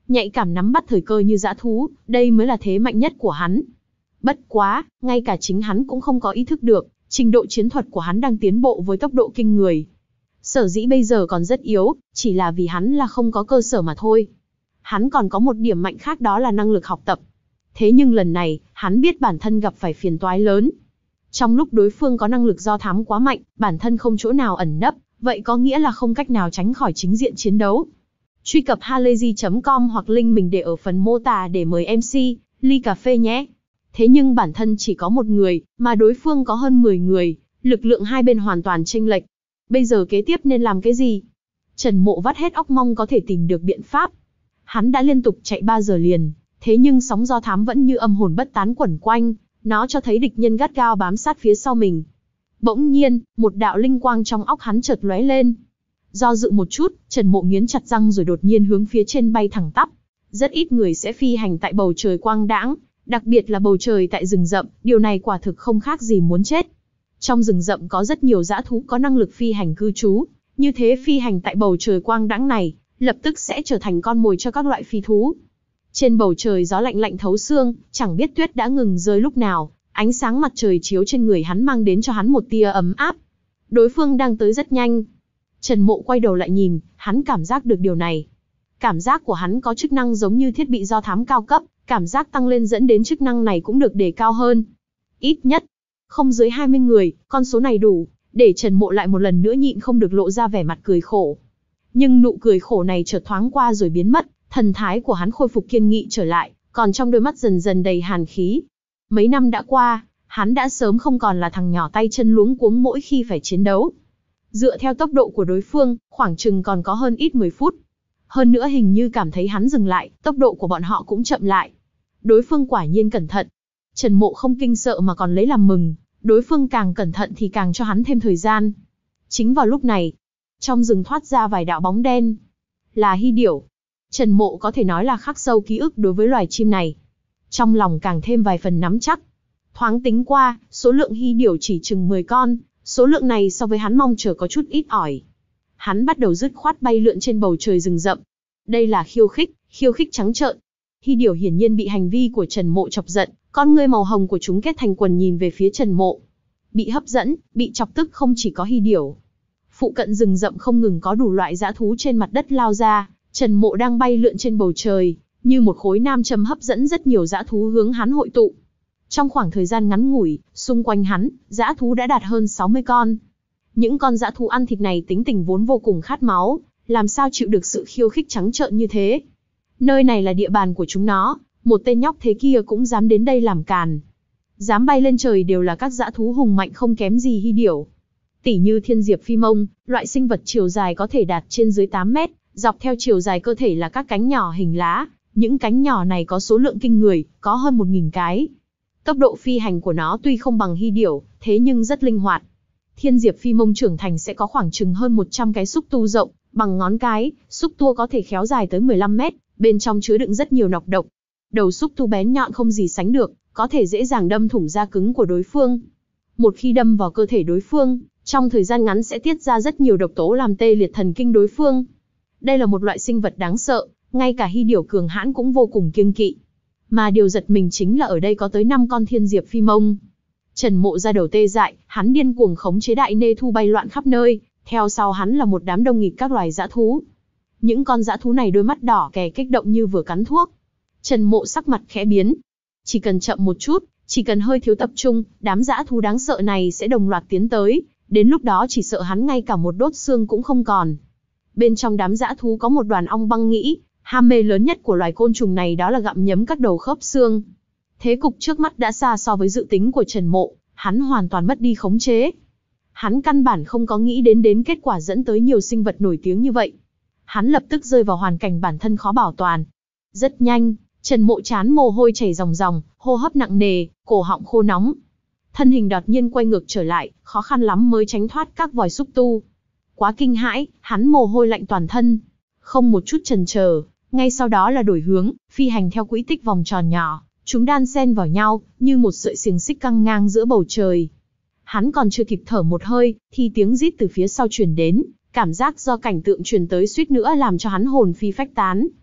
nhạy cảm nắm bắt thời cơ như dã thú, đây mới là thế mạnh nhất của hắn. Bất quá, ngay cả chính hắn cũng không có ý thức được, trình độ chiến thuật của hắn đang tiến bộ với tốc độ kinh người. Sở dĩ bây giờ còn rất yếu, chỉ là vì hắn là không có cơ sở mà thôi. Hắn còn có một điểm mạnh khác, đó là năng lực học tập. Thế nhưng lần này, hắn biết bản thân gặp phải phiền toái lớn. Trong lúc đối phương có năng lực do thám quá mạnh, bản thân không chỗ nào ẩn nấp, vậy có nghĩa là không cách nào tránh khỏi chính diện chiến đấu. Truy cập halayzi chấm com hoặc link mình để ở phần mô tả để mời em xê, ly cà phê nhé. Thế nhưng bản thân chỉ có một người, mà đối phương có hơn mười người, lực lượng hai bên hoàn toàn chênh lệch. Bây giờ kế tiếp nên làm cái gì? Trần Mộ vắt hết óc mong có thể tìm được biện pháp. Hắn đã liên tục chạy ba giờ liền, thế nhưng sóng do thám vẫn như âm hồn bất tán quẩn quanh, nó cho thấy địch nhân gắt gao bám sát phía sau mình. Bỗng nhiên, một đạo linh quang trong óc hắn chợt lóe lên. Do dự một chút, Trần Mộ nghiến chặt răng rồi đột nhiên hướng phía trên bay thẳng tắp. Rất ít người sẽ phi hành tại bầu trời quang đãng, đặc biệt là bầu trời tại rừng rậm, điều này quả thực không khác gì muốn chết. Trong rừng rậm có rất nhiều dã thú có năng lực phi hành cư trú, như thế phi hành tại bầu trời quang đãng này, lập tức sẽ trở thành con mồi cho các loại phi thú. Trên bầu trời gió lạnh lạnh thấu xương, chẳng biết tuyết đã ngừng rơi lúc nào, ánh sáng mặt trời chiếu trên người hắn mang đến cho hắn một tia ấm áp. Đối phương đang tới rất nhanh. Trần Mộ quay đầu lại nhìn, hắn cảm giác được điều này. Cảm giác của hắn có chức năng giống như thiết bị do thám cao cấp, cảm giác tăng lên dẫn đến chức năng này cũng được đề cao hơn. Ít nhất, không dưới hai mươi người, con số này đủ, để Trần Mộ lại một lần nữa nhịn không được lộ ra vẻ mặt cười khổ. Nhưng nụ cười khổ này chợt thoáng qua rồi biến mất, thần thái của hắn khôi phục kiên nghị trở lại, còn trong đôi mắt dần dần đầy hàn khí. Mấy năm đã qua, hắn đã sớm không còn là thằng nhỏ tay chân luống cuống mỗi khi phải chiến đấu. Dựa theo tốc độ của đối phương, khoảng chừng còn có hơn ít mười phút. Hơn nữa hình như cảm thấy hắn dừng lại, tốc độ của bọn họ cũng chậm lại. Đối phương quả nhiên cẩn thận. Trần Mộ không kinh sợ mà còn lấy làm mừng, đối phương càng cẩn thận thì càng cho hắn thêm thời gian. Chính vào lúc này, trong rừng thoát ra vài đạo bóng đen. Là hy điểu. Trần Mộ có thể nói là khắc sâu ký ức đối với loài chim này. Trong lòng càng thêm vài phần nắm chắc. Thoáng tính qua, số lượng hy điểu chỉ chừng mười con, số lượng này so với hắn mong chờ có chút ít ỏi. Hắn bắt đầu dứt khoát bay lượn trên bầu trời rừng rậm. Đây là khiêu khích, khiêu khích trắng trợn. Hy điểu hiển nhiên bị hành vi của Trần Mộ chọc giận, con ngươi màu hồng của chúng kết thành quần nhìn về phía Trần Mộ. Bị hấp dẫn, bị chọc tức không chỉ có hy điểu. Phụ cận rừng rậm không ngừng có đủ loại dã thú trên mặt đất lao ra, Trần Mộ đang bay lượn trên bầu trời, như một khối nam châm hấp dẫn rất nhiều dã thú hướng hắn hội tụ. Trong khoảng thời gian ngắn ngủi, xung quanh hắn, dã thú đã đạt hơn sáu mươi con. Những con dã thú ăn thịt này tính tình vốn vô cùng khát máu, làm sao chịu được sự khiêu khích trắng trợn như thế. Nơi này là địa bàn của chúng nó, một tên nhóc thế kia cũng dám đến đây làm càn. Dám bay lên trời đều là các dã thú hùng mạnh không kém gì hy điểu. Tỉ như thiên diệp phi mông, loại sinh vật chiều dài có thể đạt trên dưới tám mét, dọc theo chiều dài cơ thể là các cánh nhỏ hình lá. Những cánh nhỏ này có số lượng kinh người, có hơn một nghìn cái. Tốc độ phi hành của nó tuy không bằng hy điểu, thế nhưng rất linh hoạt. Thiên diệp phi mông trưởng thành sẽ có khoảng chừng hơn một trăm cái xúc tu rộng, bằng ngón cái, xúc tua có thể khéo dài tới mười lăm mét, bên trong chứa đựng rất nhiều nọc độc. Đầu xúc tu bén nhọn không gì sánh được, có thể dễ dàng đâm thủng da cứng của đối phương. Một khi đâm vào cơ thể đối phương, trong thời gian ngắn sẽ tiết ra rất nhiều độc tố làm tê liệt thần kinh đối phương. Đây là một loại sinh vật đáng sợ, ngay cả hy điểu cường hãn cũng vô cùng kiêng kỵ. Mà điều giật mình chính là ở đây có tới năm con thiên diệp phi mông. Trần Mộ ra đầu tê dại, hắn điên cuồng khống chế đại nê thu bay loạn khắp nơi, theo sau hắn là một đám đông nghịt các loài dã thú. Những con dã thú này đôi mắt đỏ kè kích động như vừa cắn thuốc. Trần Mộ sắc mặt khẽ biến. Chỉ cần chậm một chút, chỉ cần hơi thiếu tập trung, đám dã thú đáng sợ này sẽ đồng loạt tiến tới, đến lúc đó chỉ sợ hắn ngay cả một đốt xương cũng không còn. Bên trong đám dã thú có một đoàn ong băng nghĩ, ham mê lớn nhất của loài côn trùng này đó là gặm nhấm các đầu khớp xương. Thế cục trước mắt đã xa so với dự tính của Trần Mộ, hắn hoàn toàn mất đi khống chế. Hắn căn bản không có nghĩ đến đến kết quả dẫn tới nhiều sinh vật nổi tiếng như vậy. Hắn lập tức rơi vào hoàn cảnh bản thân khó bảo toàn. Rất nhanh, Trần Mộ chán mồ hôi chảy ròng ròng, hô hấp nặng nề, cổ họng khô nóng. Thân hình đột nhiên quay ngược trở lại, khó khăn lắm mới tránh thoát các vòi xúc tu. Quá kinh hãi, hắn mồ hôi lạnh toàn thân. Không một chút chần chờ, ngay sau đó là đổi hướng, phi hành theo quỹ tích vòng tròn nhỏ, chúng đan xen vào nhau, như một sợi xiềng xích căng ngang giữa bầu trời. Hắn còn chưa kịp thở một hơi, thì tiếng rít từ phía sau truyền đến, cảm giác do cảnh tượng truyền tới suýt nữa làm cho hắn hồn phi phách tán.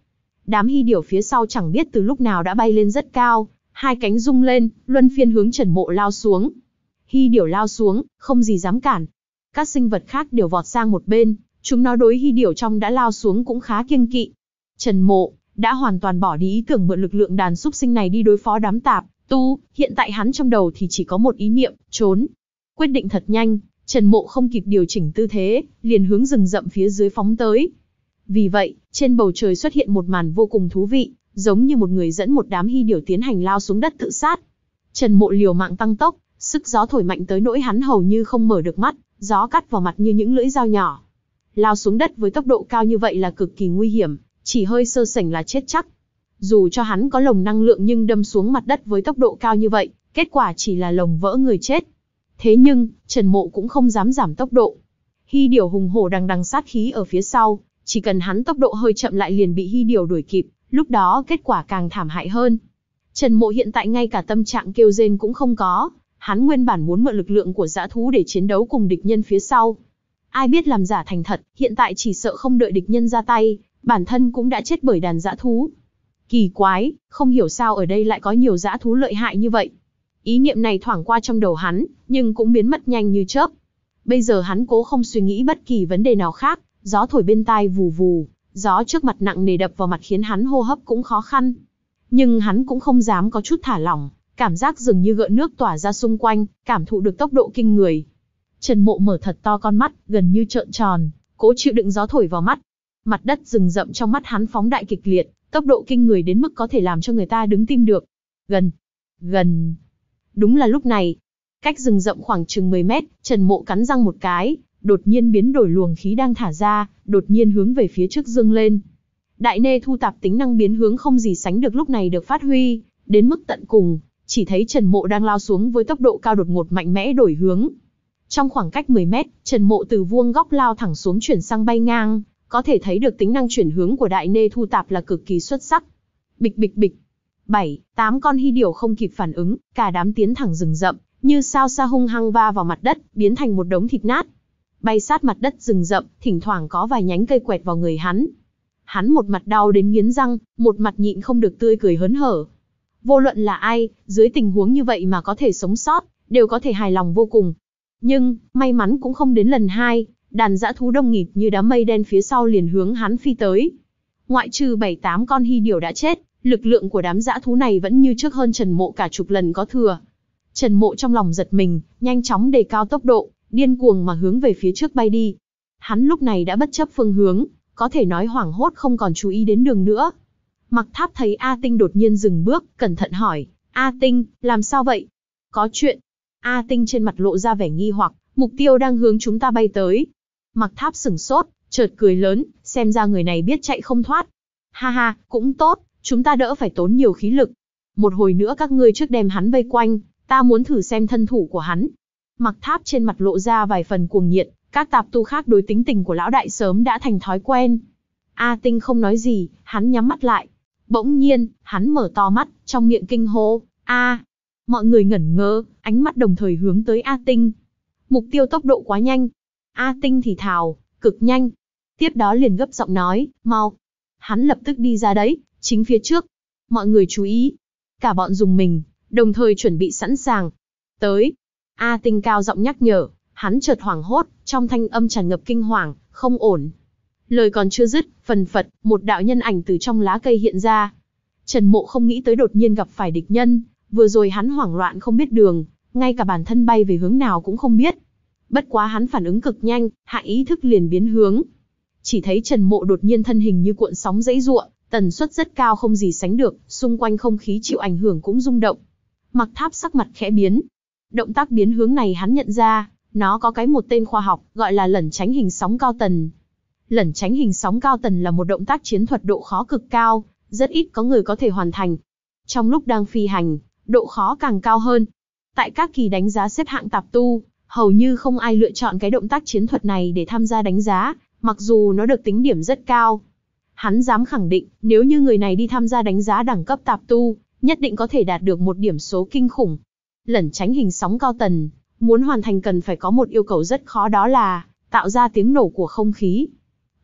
Đám hy điểu phía sau chẳng biết từ lúc nào đã bay lên rất cao, hai cánh rung lên, luân phiên hướng Trần Mộ lao xuống. Hy điểu lao xuống, không gì dám cản. Các sinh vật khác đều vọt sang một bên, chúng nó đối hy điểu trong đã lao xuống cũng khá kiêng kỵ. Trần Mộ đã hoàn toàn bỏ đi ý tưởng mượn lực lượng đàn súc sinh này đi đối phó đám tạp tu, hiện tại hắn trong đầu thì chỉ có một ý niệm, trốn. Quyết định thật nhanh, Trần Mộ không kịp điều chỉnh tư thế, liền hướng rừng rậm phía dưới phóng tới. Vì vậy, trên bầu trời xuất hiện một màn vô cùng thú vị, giống như một người dẫn một đám hy điểu tiến hành lao xuống đất tự sát. Trần Mộ liều mạng tăng tốc, sức gió thổi mạnh tới nỗi hắn hầu như không mở được mắt, gió cắt vào mặt như những lưỡi dao nhỏ. Lao xuống đất với tốc độ cao như vậy là cực kỳ nguy hiểm, chỉ hơi sơ sẩy là chết chắc. Dù cho hắn có lồng năng lượng nhưng đâm xuống mặt đất với tốc độ cao như vậy, kết quả chỉ là lồng vỡ người chết. Thế nhưng, Trần Mộ cũng không dám giảm tốc độ. Hy điểu hùng hổ đằng đằng sát khí ở phía sau, chỉ cần hắn tốc độ hơi chậm lại liền bị hy điểu đuổi kịp, lúc đó kết quả càng thảm hại hơn. Trần Mộ hiện tại ngay cả tâm trạng kêu rên cũng không có, hắn nguyên bản muốn mượn lực lượng của dã thú để chiến đấu cùng địch nhân phía sau. Ai biết làm giả thành thật, hiện tại chỉ sợ không đợi địch nhân ra tay, bản thân cũng đã chết bởi đàn dã thú. Kỳ quái, không hiểu sao ở đây lại có nhiều dã thú lợi hại như vậy. Ý niệm này thoảng qua trong đầu hắn, nhưng cũng biến mất nhanh như chớp. Bây giờ hắn cố không suy nghĩ bất kỳ vấn đề nào khác, gió thổi bên tai vù vù, gió trước mặt nặng nề đập vào mặt khiến hắn hô hấp cũng khó khăn. Nhưng hắn cũng không dám có chút thả lỏng, cảm giác dường như gợn nước tỏa ra xung quanh, cảm thụ được tốc độ kinh người. Trần Mộ mở thật to con mắt, gần như trợn tròn, cố chịu đựng gió thổi vào mắt. Mặt đất rừng rậm trong mắt hắn phóng đại kịch liệt, tốc độ kinh người đến mức có thể làm cho người ta đứng tim được. Gần, gần. Đúng là lúc này, cách rừng rậm khoảng chừng mười mét, Trần Mộ cắn răng một cái, đột nhiên biến đổi luồng khí đang thả ra, đột nhiên hướng về phía trước dương lên. Đại nê thu tạp tính năng biến hướng không gì sánh được lúc này được phát huy, đến mức tận cùng, chỉ thấy Trần Mộ đang lao xuống với tốc độ cao đột ngột mạnh mẽ đổi hướng. Trong khoảng cách mười mét, Trần Mộ từ vuông góc lao thẳng xuống chuyển sang bay ngang, có thể thấy được tính năng chuyển hướng của đại nê thu tạp là cực kỳ xuất sắc. Bịch bịch bịch. Bảy, tám con hy điểu không kịp phản ứng, cả đám tiến thẳng rừng rậm, như sao sa hung hăng va vào mặt đất, biến thành một đống thịt nát. Bay sát mặt đất rừng rậm, thỉnh thoảng có vài nhánh cây quẹt vào người hắn. Hắn một mặt đau đến nghiến răng, một mặt nhịn không được tươi cười hớn hở. Vô luận là ai, dưới tình huống như vậy mà có thể sống sót, đều có thể hài lòng vô cùng. Nhưng, may mắn cũng không đến lần hai, đàn dã thú đông nghịt như đám mây đen phía sau liền hướng hắn phi tới. Ngoại trừ bảy tám con hy điểu đã chết, lực lượng của đám dã thú này vẫn như trước hơn Trần Mộ cả chục lần có thừa. Trần Mộ trong lòng giật mình, nhanh chóng đề cao tốc độ, điên cuồng mà hướng về phía trước bay đi. Hắn lúc này đã bất chấp phương hướng, có thể nói hoảng hốt không còn chú ý đến đường nữa. Mặc Tháp thấy A Tinh đột nhiên dừng bước, cẩn thận hỏi, A Tinh, làm sao vậy? Có chuyện. A Tinh trên mặt lộ ra vẻ nghi hoặc, mục tiêu đang hướng chúng ta bay tới. Mặc Tháp sửng sốt, chợt cười lớn, xem ra người này biết chạy không thoát. Ha ha, cũng tốt, chúng ta đỡ phải tốn nhiều khí lực. Một hồi nữa các ngươi trước đem hắn vây quanh, ta muốn thử xem thân thủ của hắn. Mặc Tháp trên mặt lộ ra vài phần cuồng nhiệt, các tạp tu khác đối tính tình của lão đại sớm đã thành thói quen. A Tinh không nói gì, hắn nhắm mắt lại. Bỗng nhiên, hắn mở to mắt, trong miệng kinh hô, a. Mọi người ngẩn ngơ, ánh mắt đồng thời hướng tới A Tinh. Mục tiêu tốc độ quá nhanh. A Tinh thì thào, cực nhanh. Tiếp đó liền gấp giọng nói, mau. Hắn lập tức đi ra đấy, chính phía trước. Mọi người chú ý. Cả bọn dùng mình, đồng thời chuẩn bị sẵn sàng. Tới. A Tinh cao giọng nhắc nhở, hắn chợt hoảng hốt, trong thanh âm tràn ngập kinh hoàng, không ổn. Lời còn chưa dứt, phần phật, một đạo nhân ảnh từ trong lá cây hiện ra. Trần Mộ không nghĩ tới đột nhiên gặp phải địch nhân, vừa rồi hắn hoảng loạn không biết đường, ngay cả bản thân bay về hướng nào cũng không biết. Bất quá hắn phản ứng cực nhanh, hạ ý thức liền biến hướng. Chỉ thấy Trần Mộ đột nhiên thân hình như cuộn sóng dãy giụa, tần suất rất cao không gì sánh được, xung quanh không khí chịu ảnh hưởng cũng rung động. Mặc Tháp sắc mặt khẽ biến. Động tác biến hướng này hắn nhận ra, nó có cái một tên khoa học, gọi là lẩn tránh hình sóng cao tần. Lẩn tránh hình sóng cao tần là một động tác chiến thuật độ khó cực cao, rất ít có người có thể hoàn thành. Trong lúc đang phi hành, độ khó càng cao hơn. Tại các kỳ đánh giá xếp hạng tạp tu, hầu như không ai lựa chọn cái động tác chiến thuật này để tham gia đánh giá, mặc dù nó được tính điểm rất cao. Hắn dám khẳng định, nếu như người này đi tham gia đánh giá đẳng cấp tạp tu, nhất định có thể đạt được một điểm số kinh khủng. Lẩn tránh hình sóng cao tần, muốn hoàn thành cần phải có một yêu cầu rất khó, đó là tạo ra tiếng nổ của không khí.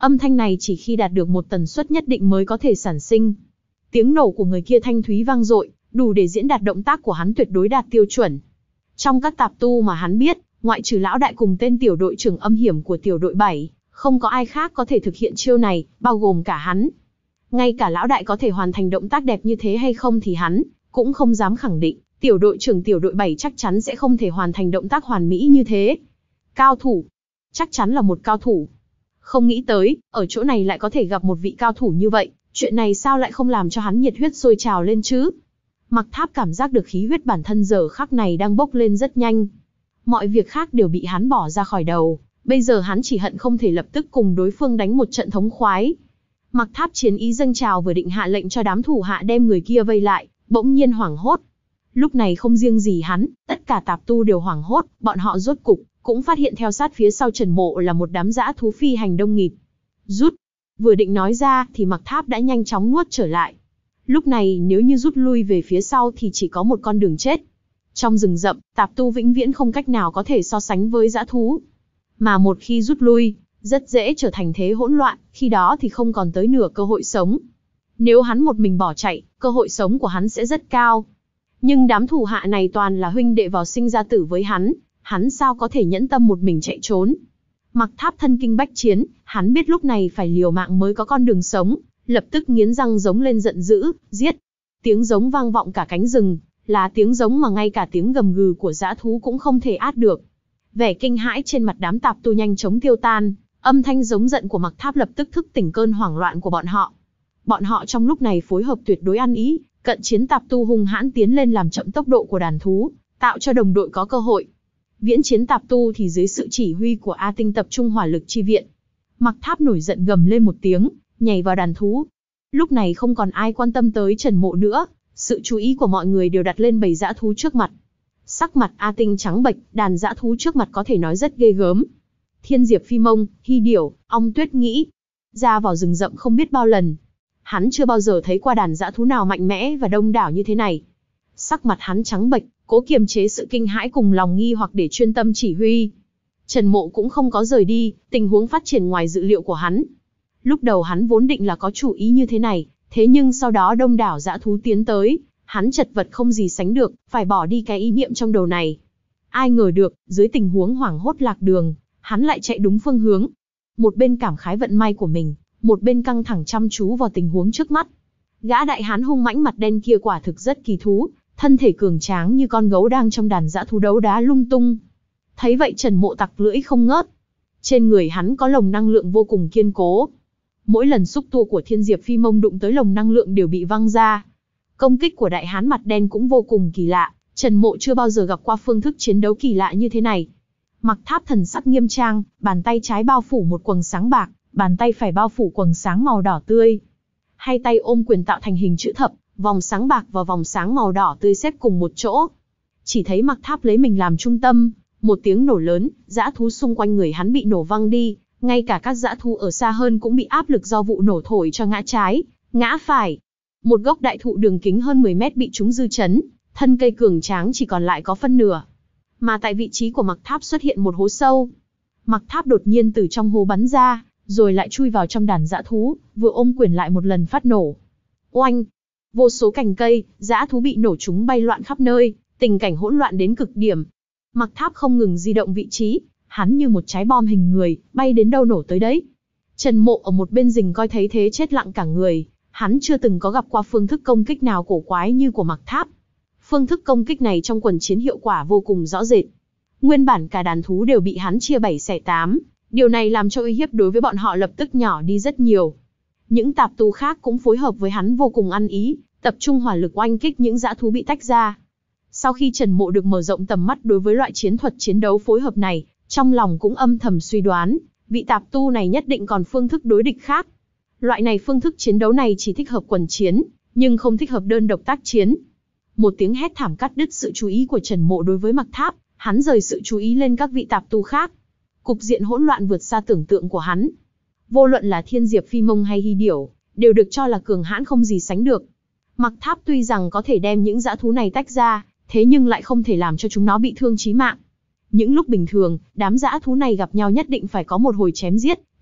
Âm thanh này chỉ khi đạt được một tần suất nhất định mới có thể sản sinh. Tiếng nổ của người kia thanh thúy vang dội, đủ để diễn đạt động tác của hắn tuyệt đối đạt tiêu chuẩn. Trong các tạp tu mà hắn biết, ngoại trừ lão đại cùng tên tiểu đội trưởng âm hiểm của tiểu đội bảy, không có ai khác có thể thực hiện chiêu này, bao gồm cả hắn. Ngay cả lão đại có thể hoàn thành động tác đẹp như thế hay không thì hắn cũng không dám khẳng định, tiểu đội trưởng tiểu đội bảy chắc chắn sẽ không thể hoàn thành động tác hoàn mỹ như thế. Cao thủ, chắc chắn là một cao thủ. Không nghĩ tới, ở chỗ này lại có thể gặp một vị cao thủ như vậy, chuyện này sao lại không làm cho hắn nhiệt huyết sôi trào lên chứ? Mặc Tháp cảm giác được khí huyết bản thân giờ khắc này đang bốc lên rất nhanh. Mọi việc khác đều bị hắn bỏ ra khỏi đầu, bây giờ hắn chỉ hận không thể lập tức cùng đối phương đánh một trận thống khoái. Mặc Tháp chiến ý dâng trào vừa định hạ lệnh cho đám thủ hạ đem người kia vây lại, bỗng nhiên hoảng hốt. Lúc này không riêng gì hắn, tất cả tạp tu đều hoảng hốt, bọn họ rốt cục cũng phát hiện theo sát phía sau Trần Mộ là một đám dã thú phi hành đông nghịt. Rút, vừa định nói ra thì Mặc Tháp đã nhanh chóng nuốt trở lại. Lúc này nếu như rút lui về phía sau thì chỉ có một con đường chết. Trong rừng rậm, tạp tu vĩnh viễn không cách nào có thể so sánh với dã thú. Mà một khi rút lui, rất dễ trở thành thế hỗn loạn, khi đó thì không còn tới nửa cơ hội sống. Nếu hắn một mình bỏ chạy, cơ hội sống của hắn sẽ rất cao. Nhưng đám thủ hạ này toàn là huynh đệ vào sinh ra tử với hắn, hắn sao có thể nhẫn tâm một mình chạy trốn. Mặc Tháp thân kinh bách chiến, hắn biết lúc này phải liều mạng mới có con đường sống, lập tức nghiến răng giống lên giận dữ, giết. Tiếng giống vang vọng cả cánh rừng, là tiếng giống mà ngay cả tiếng gầm gừ của dã thú cũng không thể át được. Vẻ kinh hãi trên mặt đám tạp tu nhanh chóng tiêu tan, âm thanh giống giận của Mặc Tháp lập tức thức tỉnh cơn hoảng loạn của bọn họ. Bọn họ trong lúc này phối hợp tuyệt đối ăn ý, cận chiến tạp tu hung hãn tiến lên làm chậm tốc độ của đàn thú, tạo cho đồng đội có cơ hội. Viễn chiến tạp tu thì dưới sự chỉ huy của A Tinh tập trung hỏa lực chi viện. Mặc Tháp nổi giận gầm lên một tiếng, nhảy vào đàn thú. Lúc này không còn ai quan tâm tới Trần Mộ nữa, sự chú ý của mọi người đều đặt lên bầy dã thú trước mặt. Sắc mặt A Tinh trắng bệch, đàn dã thú trước mặt có thể nói rất ghê gớm. Thiên Diệp Phi Mông, Hy Điểu, Ong Tuyết Nghĩ, ra vào rừng rậm không biết bao lần. Hắn chưa bao giờ thấy qua đàn dã thú nào mạnh mẽ và đông đảo như thế này. Sắc mặt hắn trắng bệch, cố kiềm chế sự kinh hãi cùng lòng nghi hoặc để chuyên tâm chỉ huy. Trần Mộ cũng không có rời đi, tình huống phát triển ngoài dự liệu của hắn. Lúc đầu hắn vốn định là có chủ ý như thế này, thế nhưng sau đó đông đảo dã thú tiến tới, hắn chật vật không gì sánh được, phải bỏ đi cái ý niệm trong đầu này. Ai ngờ được, dưới tình huống hoảng hốt lạc đường, hắn lại chạy đúng phương hướng. Một bên cảm khái vận may của mình, một bên căng thẳng chăm chú vào tình huống trước mắt. Gã đại hán hung mãnh mặt đen kia quả thực rất kỳ thú, thân thể cường tráng như con gấu đang trong đàn dã thú đấu đá lung tung. Thấy vậy Trần Mộ tặc lưỡi không ngớt. Trên người hắn có lồng năng lượng vô cùng kiên cố. Mỗi lần xúc tua của Thiên Diệp Phi Mông đụng tới lồng năng lượng đều bị văng ra. Công kích của đại hán mặt đen cũng vô cùng kỳ lạ, Trần Mộ chưa bao giờ gặp qua phương thức chiến đấu kỳ lạ như thế này. Mặc Tháp thần sắc nghiêm trang, bàn tay trái bao phủ một quầng sáng bạc, bàn tay phải bao phủ quầng sáng màu đỏ tươi. Hai tay ôm quyền tạo thành hình chữ thập, vòng sáng bạc và vòng sáng màu đỏ tươi xếp cùng một chỗ. Chỉ thấy Mặc Tháp lấy mình làm trung tâm, một tiếng nổ lớn, dã thú xung quanh người hắn bị nổ văng đi, ngay cả các dã thú ở xa hơn cũng bị áp lực do vụ nổ thổi cho ngã trái, ngã phải. Một gốc đại thụ đường kính hơn mười mét bị trúng dư chấn, thân cây cường tráng chỉ còn lại có phân nửa. Mà tại vị trí của Mặc Tháp xuất hiện một hố sâu. Mặc Tháp đột nhiên từ trong hố bắn ra, rồi lại chui vào trong đàn dã thú, vừa ôm quyền lại một lần phát nổ. Oanh! Vô số cành cây, dã thú bị nổ trúng bay loạn khắp nơi, tình cảnh hỗn loạn đến cực điểm. Mặc Tháp không ngừng di động vị trí, hắn như một trái bom hình người, bay đến đâu nổ tới đấy. Trần Mộ ở một bên rình coi thấy thế chết lặng cả người, hắn chưa từng có gặp qua phương thức công kích nào cổ quái như của Mặc Tháp. Phương thức công kích này trong quần chiến hiệu quả vô cùng rõ rệt. Nguyên bản cả đàn thú đều bị hắn chia bảy xẻ tám, điều này làm cho uy hiếp đối với bọn họ lập tức nhỏ đi rất nhiều. Những tạp tu khác cũng phối hợp với hắn vô cùng ăn ý, tập trung hỏa lực oanh kích những dã thú bị tách ra. Sau khi Trần Mộ được mở rộng tầm mắt đối với loại chiến thuật chiến đấu phối hợp này, trong lòng cũng âm thầm suy đoán, vị tạp tu này nhất định còn phương thức đối địch khác. Loại này phương thức chiến đấu này chỉ thích hợp quần chiến, nhưng không thích hợp đơn độc tác chiến. Một tiếng hét thảm cắt đứt sự chú ý của Trần Mộ đối với Mặc Tháp, hắn rời sự chú ý lên các vị tạp tu khác. Cục diện hỗn loạn vượt xa tưởng tượng của hắn. Vô luận là Thiên Diệp Phi Mông hay Hy Điểu, đều được cho là cường hãn không gì sánh được. Mặc Tháp tuy rằng có thể đem những dã thú này tách ra, thế nhưng lại không thể làm cho chúng nó bị thương chí mạng. Những lúc bình thường, đám dã thú này gặp nhau nhất định phải có một hồi chém giết,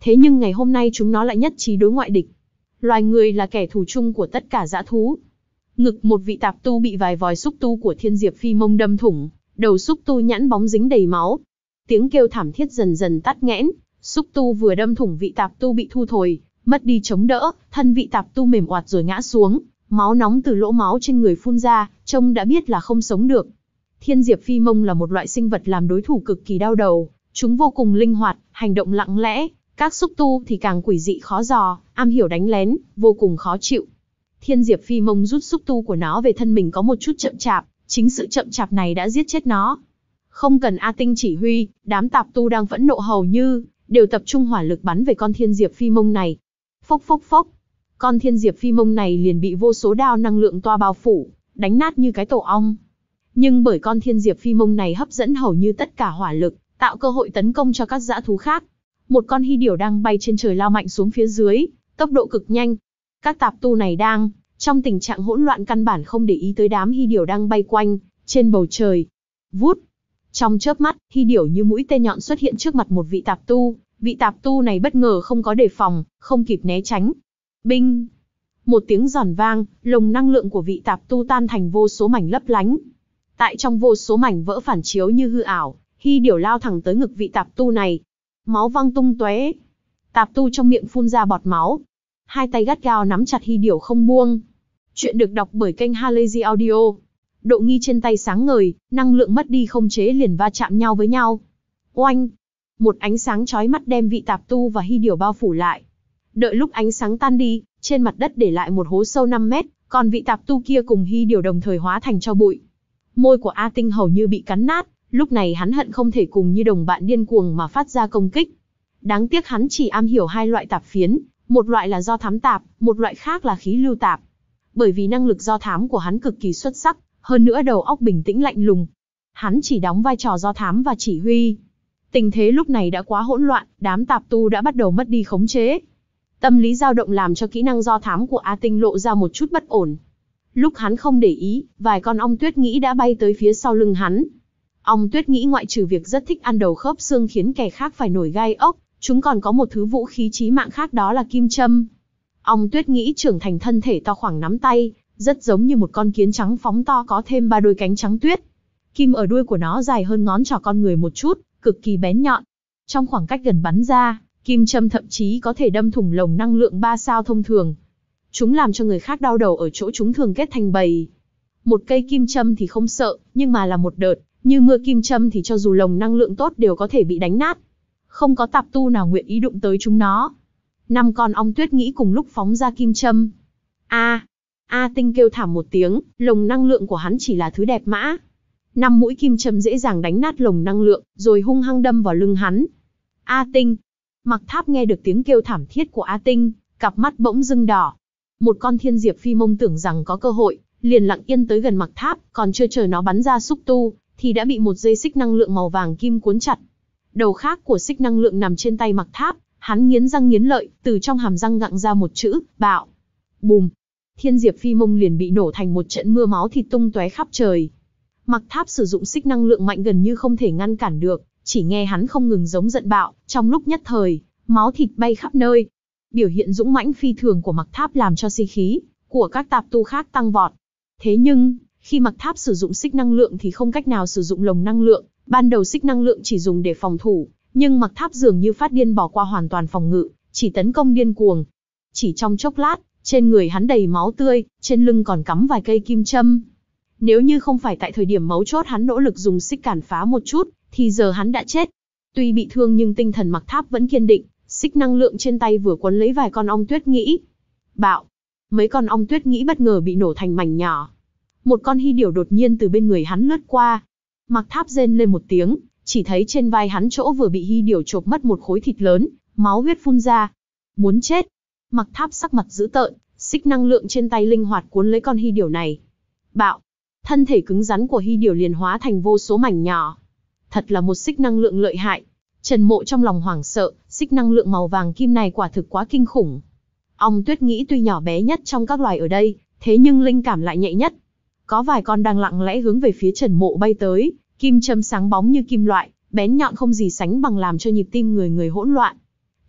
Thế nhưng ngày hôm nay chúng nó lại nhất trí đối ngoại địch. Loài người là kẻ thù chung của tất cả dã thú. Ngực một vị tạp tu bị vài vòi xúc tu của Thiên Diệp Phi Mông đâm thủng, đầu xúc tu nhẵn bóng dính đầy máu. Tiếng kêu thảm thiết dần dần tắt nghẽn, xúc tu vừa đâm thủng vị tạp tu bị thu thhồi, mất đi chống đỡ, thân vị tạp tu mềm oạt rồi ngã xuống, máu nóng từ lỗ máu trên người phun ra, trông đã biết là không sống được. Thiên Diệp Phi Mông là một loại sinh vật làm đối thủ cực kỳ đau đầu, chúng vô cùng linh hoạt, hành động lặng lẽ, các xúc tu thì càng quỷ dị khó dò, am hiểu đánh lén, vô cùng khó chịu. Thiên Diệp Phi Mông rút xúc tu của nó về thân mình có một chút chậm chạp, chính sự chậm chạp này đã giết chết nó. Không cần A Tinh chỉ huy, đám tạp tu đang phẫn nộ hầu như đều tập trung hỏa lực bắn về con Thiên Diệp Phi Mông này. Phốc phốc phốc, con Thiên Diệp Phi Mông này liền bị vô số đao năng lượng toa bao phủ, đánh nát như cái tổ ong. Nhưng bởi con Thiên Diệp Phi Mông này hấp dẫn hầu như tất cả hỏa lực, tạo cơ hội tấn công cho các dã thú khác. Một con hy điểu đang bay trên trời lao mạnh xuống phía dưới, tốc độ cực nhanh. Các tạp tu này đang trong tình trạng hỗn loạn, căn bản không để ý tới đám hy điểu đang bay quanh trên bầu trời. Vút, trong chớp mắt, hy điểu như mũi tên nhọn xuất hiện trước mặt một vị tạp tu. Vị tạp tu này bất ngờ không có đề phòng, không kịp né tránh. Binh! Một tiếng giòn vang, lồng năng lượng của vị tạp tu tan thành vô số mảnh lấp lánh. Tại trong vô số mảnh vỡ phản chiếu như hư ảo, hy điểu lao thẳng tới ngực vị tạp tu này. Máu văng tung tóe. Tạp tu trong miệng phun ra bọt máu. Hai tay gắt gao nắm chặt hy điểu không buông. Chuyện được đọc bởi kênh Halazy Audio. Độ nghi trên tay sáng ngời, năng lượng mất đi không chế liền va chạm nhau với nhau. Oanh! Một ánh sáng chói mắt đem vị tạp tu và hy điểu bao phủ lại. Đợi lúc ánh sáng tan đi, trên mặt đất để lại một hố sâu năm mét, còn vị tạp tu kia cùng hy điểu đồng thời hóa thành tro bụi. Môi của A Tinh hầu như bị cắn nát, lúc này hắn hận không thể cùng như đồng bạn điên cuồng mà phát ra công kích. Đáng tiếc hắn chỉ am hiểu hai loại tạp phiến, một loại là do thám tạp, một loại khác là khí lưu tạp. Bởi vì năng lực do thám của hắn cực kỳ xuất sắc, hơn nữa đầu óc bình tĩnh lạnh lùng. Hắn chỉ đóng vai trò do thám và chỉ huy. Tình thế lúc này đã quá hỗn loạn, đám tạp tu đã bắt đầu mất đi khống chế. Tâm lý dao động làm cho kỹ năng do thám của A Tinh lộ ra một chút bất ổn. Lúc hắn không để ý, vài con ong tuyết nghĩ đã bay tới phía sau lưng hắn. Ong tuyết nghĩ ngoại trừ việc rất thích ăn đầu khớp xương khiến kẻ khác phải nổi gai ốc, chúng còn có một thứ vũ khí chí mạng khác, đó là kim châm. Ong tuyết nghĩ trưởng thành thân thể to khoảng nắm tay, rất giống như một con kiến trắng phóng to có thêm ba đôi cánh trắng tuyết. Kim ở đuôi của nó dài hơn ngón trỏ con người một chút, cực kỳ bén nhọn. Trong khoảng cách gần bắn ra, kim châm thậm chí có thể đâm thủng lồng năng lượng ba sao thông thường. Chúng làm cho người khác đau đầu ở chỗ chúng thường kết thành bầy. Một cây kim châm thì không sợ, nhưng mà là một đợt, như mưa kim châm thì cho dù lồng năng lượng tốt đều có thể bị đánh nát. Không có tạp tu nào nguyện ý đụng tới chúng nó. Năm con ong tuyết nghĩ cùng lúc phóng ra kim châm. A, A Tinh kêu thảm một tiếng, lồng năng lượng của hắn chỉ là thứ đẹp mã. Năm mũi kim châm dễ dàng đánh nát lồng năng lượng, rồi hung hăng đâm vào lưng hắn. A Tinh. Mặc Tháp nghe được tiếng kêu thảm thiết của A Tinh, cặp mắt bỗng dưng đỏ. Một con Thiên Diệp Phi Mông tưởng rằng có cơ hội, liền lặng yên tới gần Mặc Tháp, còn chưa chờ nó bắn ra xúc tu, thì đã bị một dây xích năng lượng màu vàng kim cuốn chặt. Đầu khác của xích năng lượng nằm trên tay Mặc Tháp, hắn nghiến răng nghiến lợi, từ trong hàm răng gặng ra một chữ, bạo. Bùm. Thiên Diệp Phi Mông liền bị nổ thành một trận mưa máu thịt tung tóe khắp trời. Mặc Tháp sử dụng xích năng lượng mạnh gần như không thể ngăn cản được, chỉ nghe hắn không ngừng giống giận bạo, trong lúc nhất thời, máu thịt bay khắp nơi. Biểu hiện dũng mãnh phi thường của Mặc Tháp làm cho si khí của các tạp tu khác tăng vọt. Thế nhưng, khi Mặc Tháp sử dụng xích năng lượng thì không cách nào sử dụng lồng năng lượng, ban đầu xích năng lượng chỉ dùng để phòng thủ, nhưng Mặc Tháp dường như phát điên bỏ qua hoàn toàn phòng ngự, chỉ tấn công điên cuồng. Chỉ trong chốc lát, trên người hắn đầy máu tươi, trên lưng còn cắm vài cây kim châm. Nếu như không phải tại thời điểm mấu chốt hắn nỗ lực dùng xích cản phá một chút, thì giờ hắn đã chết. Tuy bị thương nhưng tinh thần Mặc Tháp vẫn kiên định, xích năng lượng trên tay vừa quấn lấy vài con ong tuyết nghĩ. Bạo! Mấy con ong tuyết nghĩ bất ngờ bị nổ thành mảnh nhỏ. Một con hy điểu đột nhiên từ bên người hắn lướt qua. Mặc Tháp rên lên một tiếng, chỉ thấy trên vai hắn chỗ vừa bị hy điểu chộp mất một khối thịt lớn, máu huyết phun ra. Muốn chết! Mặc Tháp sắc mặt dữ tợn, xích năng lượng trên tay linh hoạt cuốn lấy con hy điểu này. Bạo! Thân thể cứng rắn của hy điểu liền hóa thành vô số mảnh nhỏ. Thật là một xích năng lượng lợi hại. Trần Mộ trong lòng hoảng sợ, xích năng lượng màu vàng kim này quả thực quá kinh khủng. Ong tuyết nghĩ tuy nhỏ bé nhất trong các loài ở đây, thế nhưng linh cảm lại nhạy nhất. Có vài con đang lặng lẽ hướng về phía Trần Mộ bay tới, kim châm sáng bóng như kim loại, bén nhọn không gì sánh bằng làm cho nhịp tim người người hỗn loạn.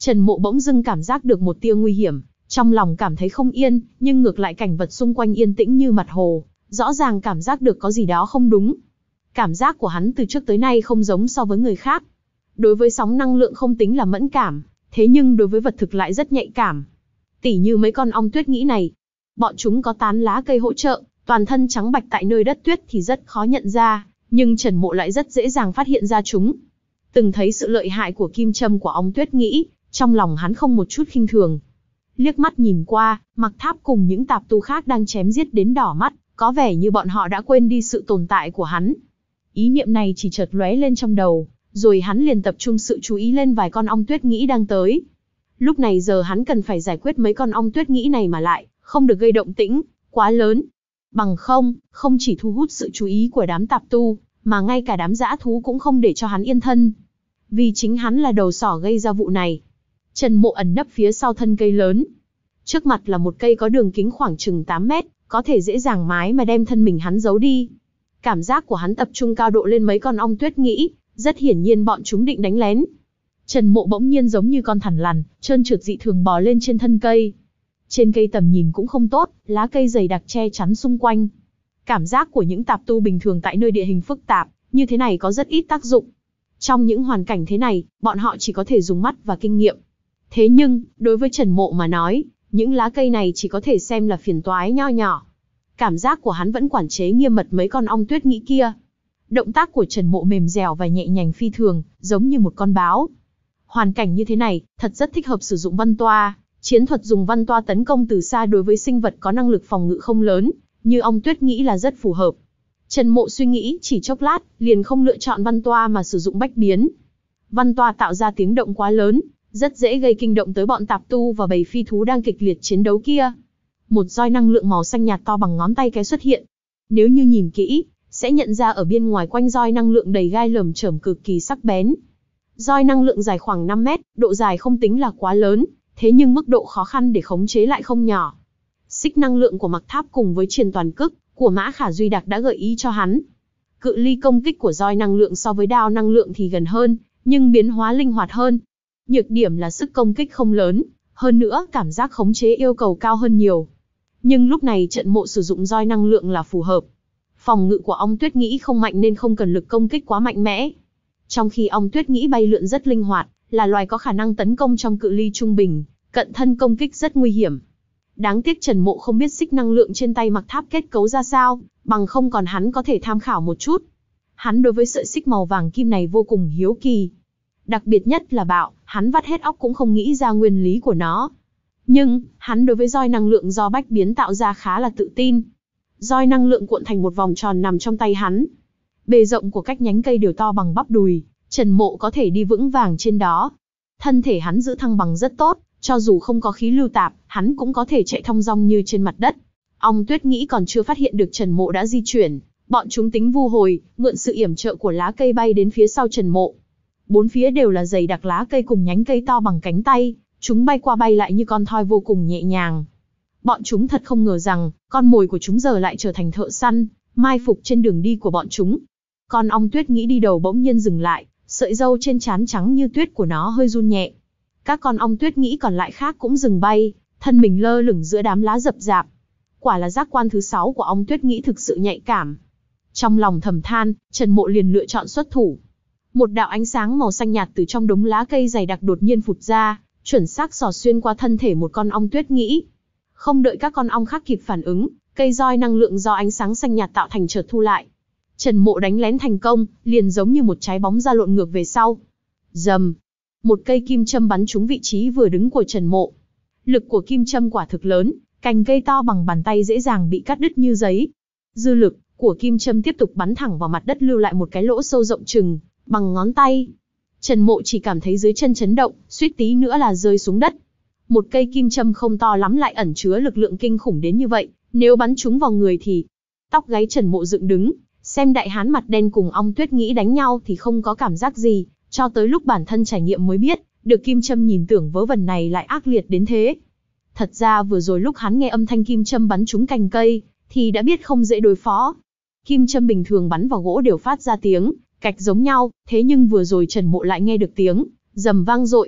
Trần Mộ bỗng dưng cảm giác được một tia nguy hiểm, trong lòng cảm thấy không yên, nhưng ngược lại cảnh vật xung quanh yên tĩnh như mặt hồ, rõ ràng cảm giác được có gì đó không đúng. Cảm giác của hắn từ trước tới nay không giống so với người khác. Đối với sóng năng lượng không tính là mẫn cảm, thế nhưng đối với vật thực lại rất nhạy cảm. Tỉ như mấy con ong tuyết nghĩ này, bọn chúng có tán lá cây hỗ trợ, toàn thân trắng bạch tại nơi đất tuyết thì rất khó nhận ra, nhưng Trần Mộ lại rất dễ dàng phát hiện ra chúng. Từng thấy sự lợi hại của kim châm của ong tuyết nghĩ, trong lòng hắn không một chút khinh thường. Liếc mắt nhìn qua, Mặc Tháp cùng những tạp tu khác đang chém giết đến đỏ mắt, có vẻ như bọn họ đã quên đi sự tồn tại của hắn. Ý niệm này chỉ chợt lóe lên trong đầu, rồi hắn liền tập trung sự chú ý lên vài con ong tuyết nghĩ đang tới. Lúc này giờ hắn cần phải giải quyết mấy con ong tuyết nghĩ này mà lại, không được gây động tĩnh quá lớn. Bằng không, không chỉ thu hút sự chú ý của đám tạp tu, mà ngay cả đám dã thú cũng không để cho hắn yên thân. Vì chính hắn là đầu sỏ gây ra vụ này. Trần Mộ ẩn nấp phía sau thân cây lớn. Trước mặt là một cây có đường kính khoảng chừng tám mét, có thể dễ dàng mái mà đem thân mình hắn giấu đi. Cảm giác của hắn tập trung cao độ lên mấy con ong tuyết nghĩ, rất hiển nhiên bọn chúng định đánh lén. Trần Mộ bỗng nhiên giống như con thằn lằn, trơn trượt dị thường bò lên trên thân cây. Trên cây tầm nhìn cũng không tốt, lá cây dày đặc che chắn xung quanh. Cảm giác của những tạp tu bình thường tại nơi địa hình phức tạp, như thế này có rất ít tác dụng. Trong những hoàn cảnh thế này, bọn họ chỉ có thể dùng mắt và kinh nghiệm. Thế nhưng, đối với Trần Mộ mà nói, những lá cây này chỉ có thể xem là phiền toái nho nhỏ. Cảm giác của hắn vẫn quản chế nghiêm mật mấy con ong tuyết nghĩ kia. Động tác của Trần Mộ mềm dẻo và nhẹ nhàng phi thường, giống như một con báo. Hoàn cảnh như thế này, thật rất thích hợp sử dụng văn toa. Chiến thuật dùng văn toa tấn công từ xa đối với sinh vật có năng lực phòng ngự không lớn, như ong tuyết nghĩ là rất phù hợp. Trần Mộ suy nghĩ chỉ chốc lát, liền không lựa chọn văn toa mà sử dụng bách biến. Văn toa tạo ra tiếng động quá lớn, rất dễ gây kinh động tới bọn tạp tu và bầy phi thú đang kịch liệt chiến đấu kia. Một roi năng lượng màu xanh nhạt to bằng ngón tay cái xuất hiện. Nếu như nhìn kỹ, sẽ nhận ra ở bên ngoài quanh roi năng lượng đầy gai lởm chởm cực kỳ sắc bén. Roi năng lượng dài khoảng năm mét, độ dài không tính là quá lớn, thế nhưng mức độ khó khăn để khống chế lại không nhỏ. Xích năng lượng của Mặc Tháp cùng với Triền Toàn Cức của Mã Khả Duy Đặc đã gợi ý cho hắn. Cự ly công kích của roi năng lượng so với đao năng lượng thì gần hơn, nhưng biến hóa linh hoạt hơn. Nhược điểm là sức công kích không lớn, hơn nữa cảm giác khống chế yêu cầu cao hơn nhiều. Nhưng lúc này Trần Mộ sử dụng roi năng lượng là phù hợp. Phòng ngự của ong tuyết nghĩ không mạnh nên không cần lực công kích quá mạnh mẽ. Trong khi ong tuyết nghĩ bay lượn rất linh hoạt, là loài có khả năng tấn công trong cự ly trung bình, cận thân công kích rất nguy hiểm. Đáng tiếc Trần Mộ không biết xích năng lượng trên tay Mặc Tháp kết cấu ra sao, bằng không còn hắn có thể tham khảo một chút. Hắn đối với sợi xích màu vàng kim này vô cùng hiếu kỳ. Đặc biệt nhất là bạo, hắn vắt hết óc cũng không nghĩ ra nguyên lý của nó. Nhưng, hắn đối với roi năng lượng do bách biến tạo ra khá là tự tin. Roi năng lượng cuộn thành một vòng tròn nằm trong tay hắn. Bề rộng của các nhánh cây đều to bằng bắp đùi, Trần Mộ có thể đi vững vàng trên đó. Thân thể hắn giữ thăng bằng rất tốt, cho dù không có khí lưu tạp, hắn cũng có thể chạy thong dong như trên mặt đất. Ong tuyết nghĩ còn chưa phát hiện được Trần Mộ đã di chuyển, bọn chúng tính vu hồi, mượn sự yểm trợ của lá cây bay đến phía sau Trần Mộ. Bốn phía đều là dày đặc lá cây cùng nhánh cây to bằng cánh tay, chúng bay qua bay lại như con thoi vô cùng nhẹ nhàng. Bọn chúng thật không ngờ rằng, con mồi của chúng giờ lại trở thành thợ săn, mai phục trên đường đi của bọn chúng. Con ong tuyết nghĩ đi đầu bỗng nhiên dừng lại, sợi râu trên trán trắng như tuyết của nó hơi run nhẹ. Các con ong tuyết nghĩ còn lại khác cũng dừng bay, thân mình lơ lửng giữa đám lá rậm rạp. Quả là giác quan thứ sáu của ong tuyết nghĩ thực sự nhạy cảm. Trong lòng thầm than, Trần Mộ liền lựa chọn xuất thủ. Một đạo ánh sáng màu xanh nhạt từ trong đống lá cây dày đặc đột nhiên phụt ra, chuẩn xác xỏ xuyên qua thân thể một con ong tuyết nghĩ. Không đợi các con ong khác kịp phản ứng, cây roi năng lượng do ánh sáng xanh nhạt tạo thành chợt thu lại. Trần Mộ đánh lén thành công, liền giống như một trái bóng ra lộn ngược về sau. Rầm, một cây kim châm bắn trúng vị trí vừa đứng của Trần Mộ. Lực của kim châm quả thực lớn, cành cây to bằng bàn tay dễ dàng bị cắt đứt như giấy. Dư lực của kim châm tiếp tục bắn thẳng vào mặt đất, lưu lại một cái lỗ sâu rộng chừng bằng ngón tay. Trần Mộ chỉ cảm thấy dưới chân chấn động, suýt tí nữa là rơi xuống đất. Một cây kim châm không to lắm lại ẩn chứa lực lượng kinh khủng đến như vậy, nếu bắn trúng vào người thì... Tóc gáy Trần Mộ dựng đứng, xem đại hán mặt đen cùng ong tuyết nghĩ đánh nhau thì không có cảm giác gì, cho tới lúc bản thân trải nghiệm mới biết, được kim châm nhìn tưởng vớ vẩn này lại ác liệt đến thế. Thật ra vừa rồi lúc hắn nghe âm thanh kim châm bắn trúng cành cây, thì đã biết không dễ đối phó. Kim châm bình thường bắn vào gỗ đều phát ra tiếng cạch giống nhau, thế nhưng vừa rồi Trần Mộ lại nghe được tiếng rầm vang dội.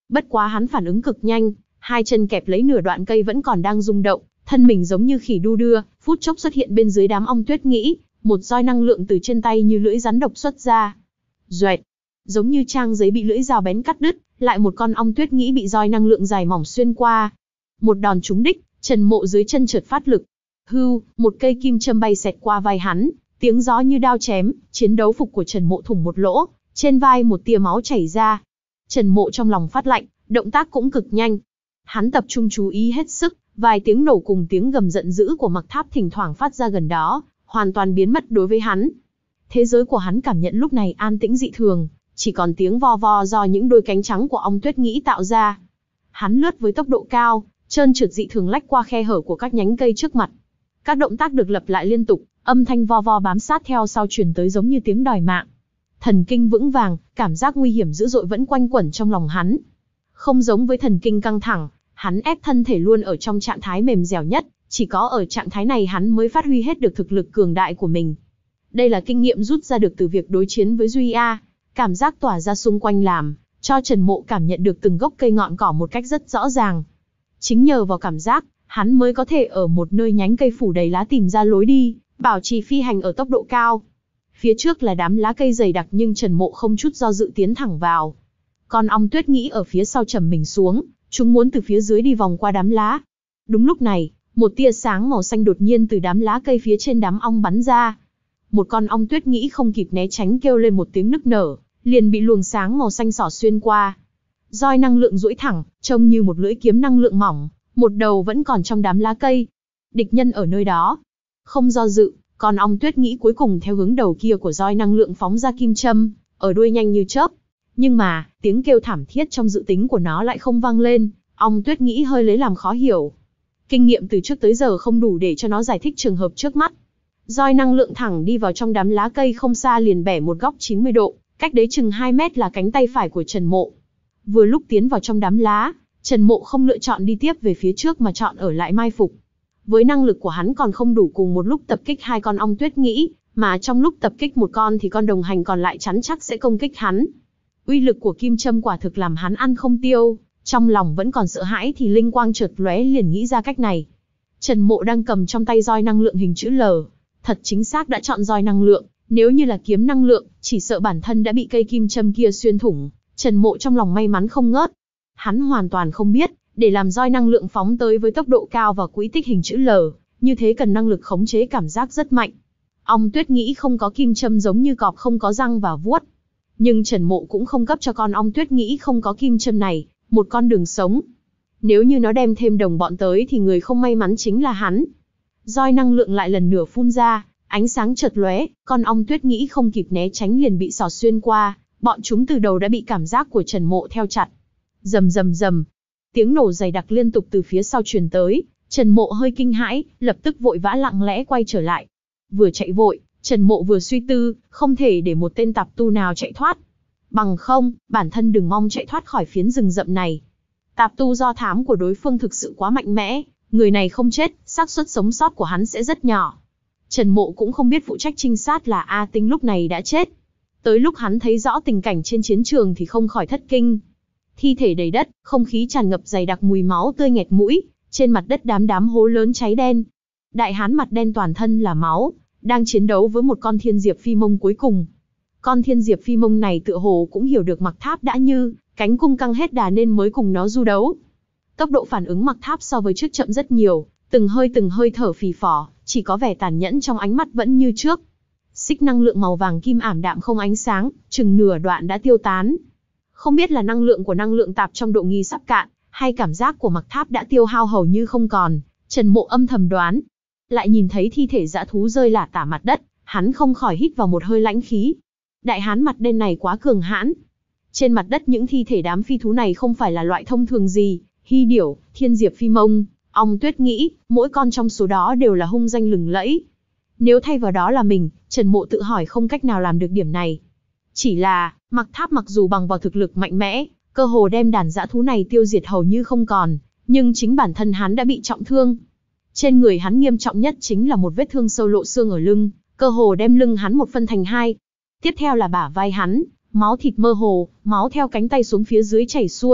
Bất quá hắn phản ứng cực nhanh, hai chân kẹp lấy nửa đoạn cây vẫn còn đang rung động, thân mình giống như khỉ đu đưa, phút chốc xuất hiện bên dưới đám ong tuyết nghĩ, một roi năng lượng từ trên tay như lưỡi rắn độc xuất ra. Duệt, giống như trang giấy bị lưỡi dao bén cắt đứt, lại một con ong tuyết nghĩ bị roi năng lượng dài mỏng xuyên qua. Một đòn trúng đích, Trần Mộ dưới chân chợt phát lực. Hưu, một cây kim châm bay xẹt qua vai hắn, tiếng gió như đao chém, chiến đấu phục của Trần Mộ thủng một lỗ, trên vai một tia máu chảy ra. Trần Mộ trong lòng phát lạnh, động tác cũng cực nhanh. Hắn tập trung chú ý hết sức, vài tiếng nổ cùng tiếng gầm giận dữ của Mặc Tháp thỉnh thoảng phát ra gần đó, hoàn toàn biến mất đối với hắn. Thế giới của hắn cảm nhận lúc này an tĩnh dị thường, chỉ còn tiếng vo vo do những đôi cánh trắng của ong tuyết nghĩ tạo ra. Hắn lướt với tốc độ cao, trơn trượt dị thường lách qua khe hở của các nhánh cây trước mặt. Các động tác được lặp lại liên tục, âm thanh vo vo bám sát theo sau truyền tới giống như tiếng đòi mạng. Thần kinh vững vàng, cảm giác nguy hiểm dữ dội vẫn quanh quẩn trong lòng hắn. Không giống với thần kinh căng thẳng, hắn ép thân thể luôn ở trong trạng thái mềm dẻo nhất, chỉ có ở trạng thái này hắn mới phát huy hết được thực lực cường đại của mình. Đây là kinh nghiệm rút ra được từ việc đối chiến với Duy A, cảm giác tỏa ra xung quanh làm cho Trần Mộ cảm nhận được từng gốc cây ngọn cỏ một cách rất rõ ràng. Chính nhờ vào cảm giác, hắn mới có thể ở một nơi nhánh cây phủ đầy lá tìm ra lối đi, bảo trì phi hành ở tốc độ cao. Phía trước là đám lá cây dày đặc nhưng Trần Mộ không chút do dự tiến thẳng vào. Con ong tuyết nghĩ ở phía sau trầm mình xuống, chúng muốn từ phía dưới đi vòng qua đám lá. Đúng lúc này, một tia sáng màu xanh đột nhiên từ đám lá cây phía trên đám ong bắn ra. Một con ong tuyết nghĩ không kịp né tránh kêu lên một tiếng nức nở, liền bị luồng sáng màu xanh xỏ xuyên qua. Roi năng lượng duỗi thẳng, trông như một lưỡi kiếm năng lượng mỏng, một đầu vẫn còn trong đám lá cây. Địch nhân ở nơi đó. Không do dự, con ong tuyết nghĩ cuối cùng theo hướng đầu kia của roi năng lượng phóng ra kim châm, ở đuôi nhanh như chớp. Nhưng mà, tiếng kêu thảm thiết trong dự tính của nó lại không vang lên, ong tuyết nghĩ hơi lấy làm khó hiểu. Kinh nghiệm từ trước tới giờ không đủ để cho nó giải thích trường hợp trước mắt. Roi năng lượng thẳng đi vào trong đám lá cây không xa liền bẻ một góc chín mươi độ, cách đấy chừng hai mét là cánh tay phải của Trần Mộ. Vừa lúc tiến vào trong đám lá, Trần Mộ không lựa chọn đi tiếp về phía trước mà chọn ở lại mai phục. Với năng lực của hắn còn không đủ cùng một lúc tập kích hai con ong tuyết nghĩ, mà trong lúc tập kích một con thì con đồng hành còn lại chắn chắc sẽ công kích hắn. Uy lực của kim châm quả thực làm hắn ăn không tiêu, trong lòng vẫn còn sợ hãi thì linh quang chợt lóe liền nghĩ ra cách này. Trần Mộ đang cầm trong tay roi năng lượng hình chữ L, thật chính xác đã chọn roi năng lượng, nếu như là kiếm năng lượng, chỉ sợ bản thân đã bị cây kim châm kia xuyên thủng. Trần Mộ trong lòng may mắn không ngớt. Hắn hoàn toàn không biết, để làm roi năng lượng phóng tới với tốc độ cao và quỹ tích hình chữ L, như thế cần năng lực khống chế cảm giác rất mạnh. Ong tuyết nghĩ không có kim châm giống như cọp không có răng và vuốt. Nhưng Trần Mộ cũng không cấp cho con ong tuyết nghĩ không có kim châm này một con đường sống. Nếu như nó đem thêm đồng bọn tới thì người không may mắn chính là hắn. Roi năng lượng lại lần nữa phun ra, ánh sáng chợt lóe, con ong tuyết nghĩ không kịp né tránh liền bị xỏ xuyên qua, bọn chúng từ đầu đã bị cảm giác của Trần Mộ theo chặt. Rầm rầm rầm, tiếng nổ dày đặc liên tục từ phía sau truyền tới, Trần Mộ hơi kinh hãi, lập tức vội vã lặng lẽ quay trở lại. Vừa chạy vội, Trần Mộ vừa suy tư, không thể để một tên tạp tu nào chạy thoát. Bằng không, bản thân đừng mong chạy thoát khỏi phiến rừng rậm này. Tạp tu do thám của đối phương thực sự quá mạnh mẽ, người này không chết, xác suất sống sót của hắn sẽ rất nhỏ. Trần Mộ cũng không biết phụ trách trinh sát là A Tinh lúc này đã chết. Tới lúc hắn thấy rõ tình cảnh trên chiến trường thì không khỏi thất kinh. Thi thể đầy đất, không khí tràn ngập dày đặc mùi máu tươi nghẹt mũi, trên mặt đất đám đám hố lớn cháy đen. Đại hán mặt đen toàn thân là máu, đang chiến đấu với một con thiên diệp phi mông cuối cùng. Con thiên diệp phi mông này tựa hồ cũng hiểu được Mặc Tháp đã như cánh cung căng hết đà nên mới cùng nó du đấu. Tốc độ phản ứng Mặc Tháp so với trước chậm rất nhiều, từng hơi từng hơi thở phì phò, chỉ có vẻ tàn nhẫn trong ánh mắt vẫn như trước. Xích năng lượng màu vàng kim ảm đạm không ánh sáng, chừng nửa đoạn đã tiêu tán. Không biết là năng lượng của năng lượng tạp trong độ nghi sắp cạn, hay cảm giác của Mặc Tháp đã tiêu hao hầu như không còn, Trần Mộ âm thầm đoán. Lại nhìn thấy thi thể dã thú rơi lả tả mặt đất, hắn không khỏi hít vào một hơi lãnh khí. Đại hán mặt đen này quá cường hãn. Trên mặt đất những thi thể đám phi thú này không phải là loại thông thường gì, hy điểu, thiên diệp phi mông, ong tuyết nghĩ, mỗi con trong số đó đều là hung danh lừng lẫy. Nếu thay vào đó là mình, Trần Mộ tự hỏi không cách nào làm được điểm này. Chỉ là, Mặc Tháp mặc dù bằng vào thực lực mạnh mẽ, cơ hồ đem đàn dã thú này tiêu diệt hầu như không còn, nhưng chính bản thân hắn đã bị trọng thương. Trên người hắn nghiêm trọng nhất chính là một vết thương sâu lộ xương ở lưng, cơ hồ đem lưng hắn một phân thành hai. Tiếp theo là bả vai hắn, máu thịt mơ hồ, máu theo cánh tay xuống phía dưới chảy xuôi,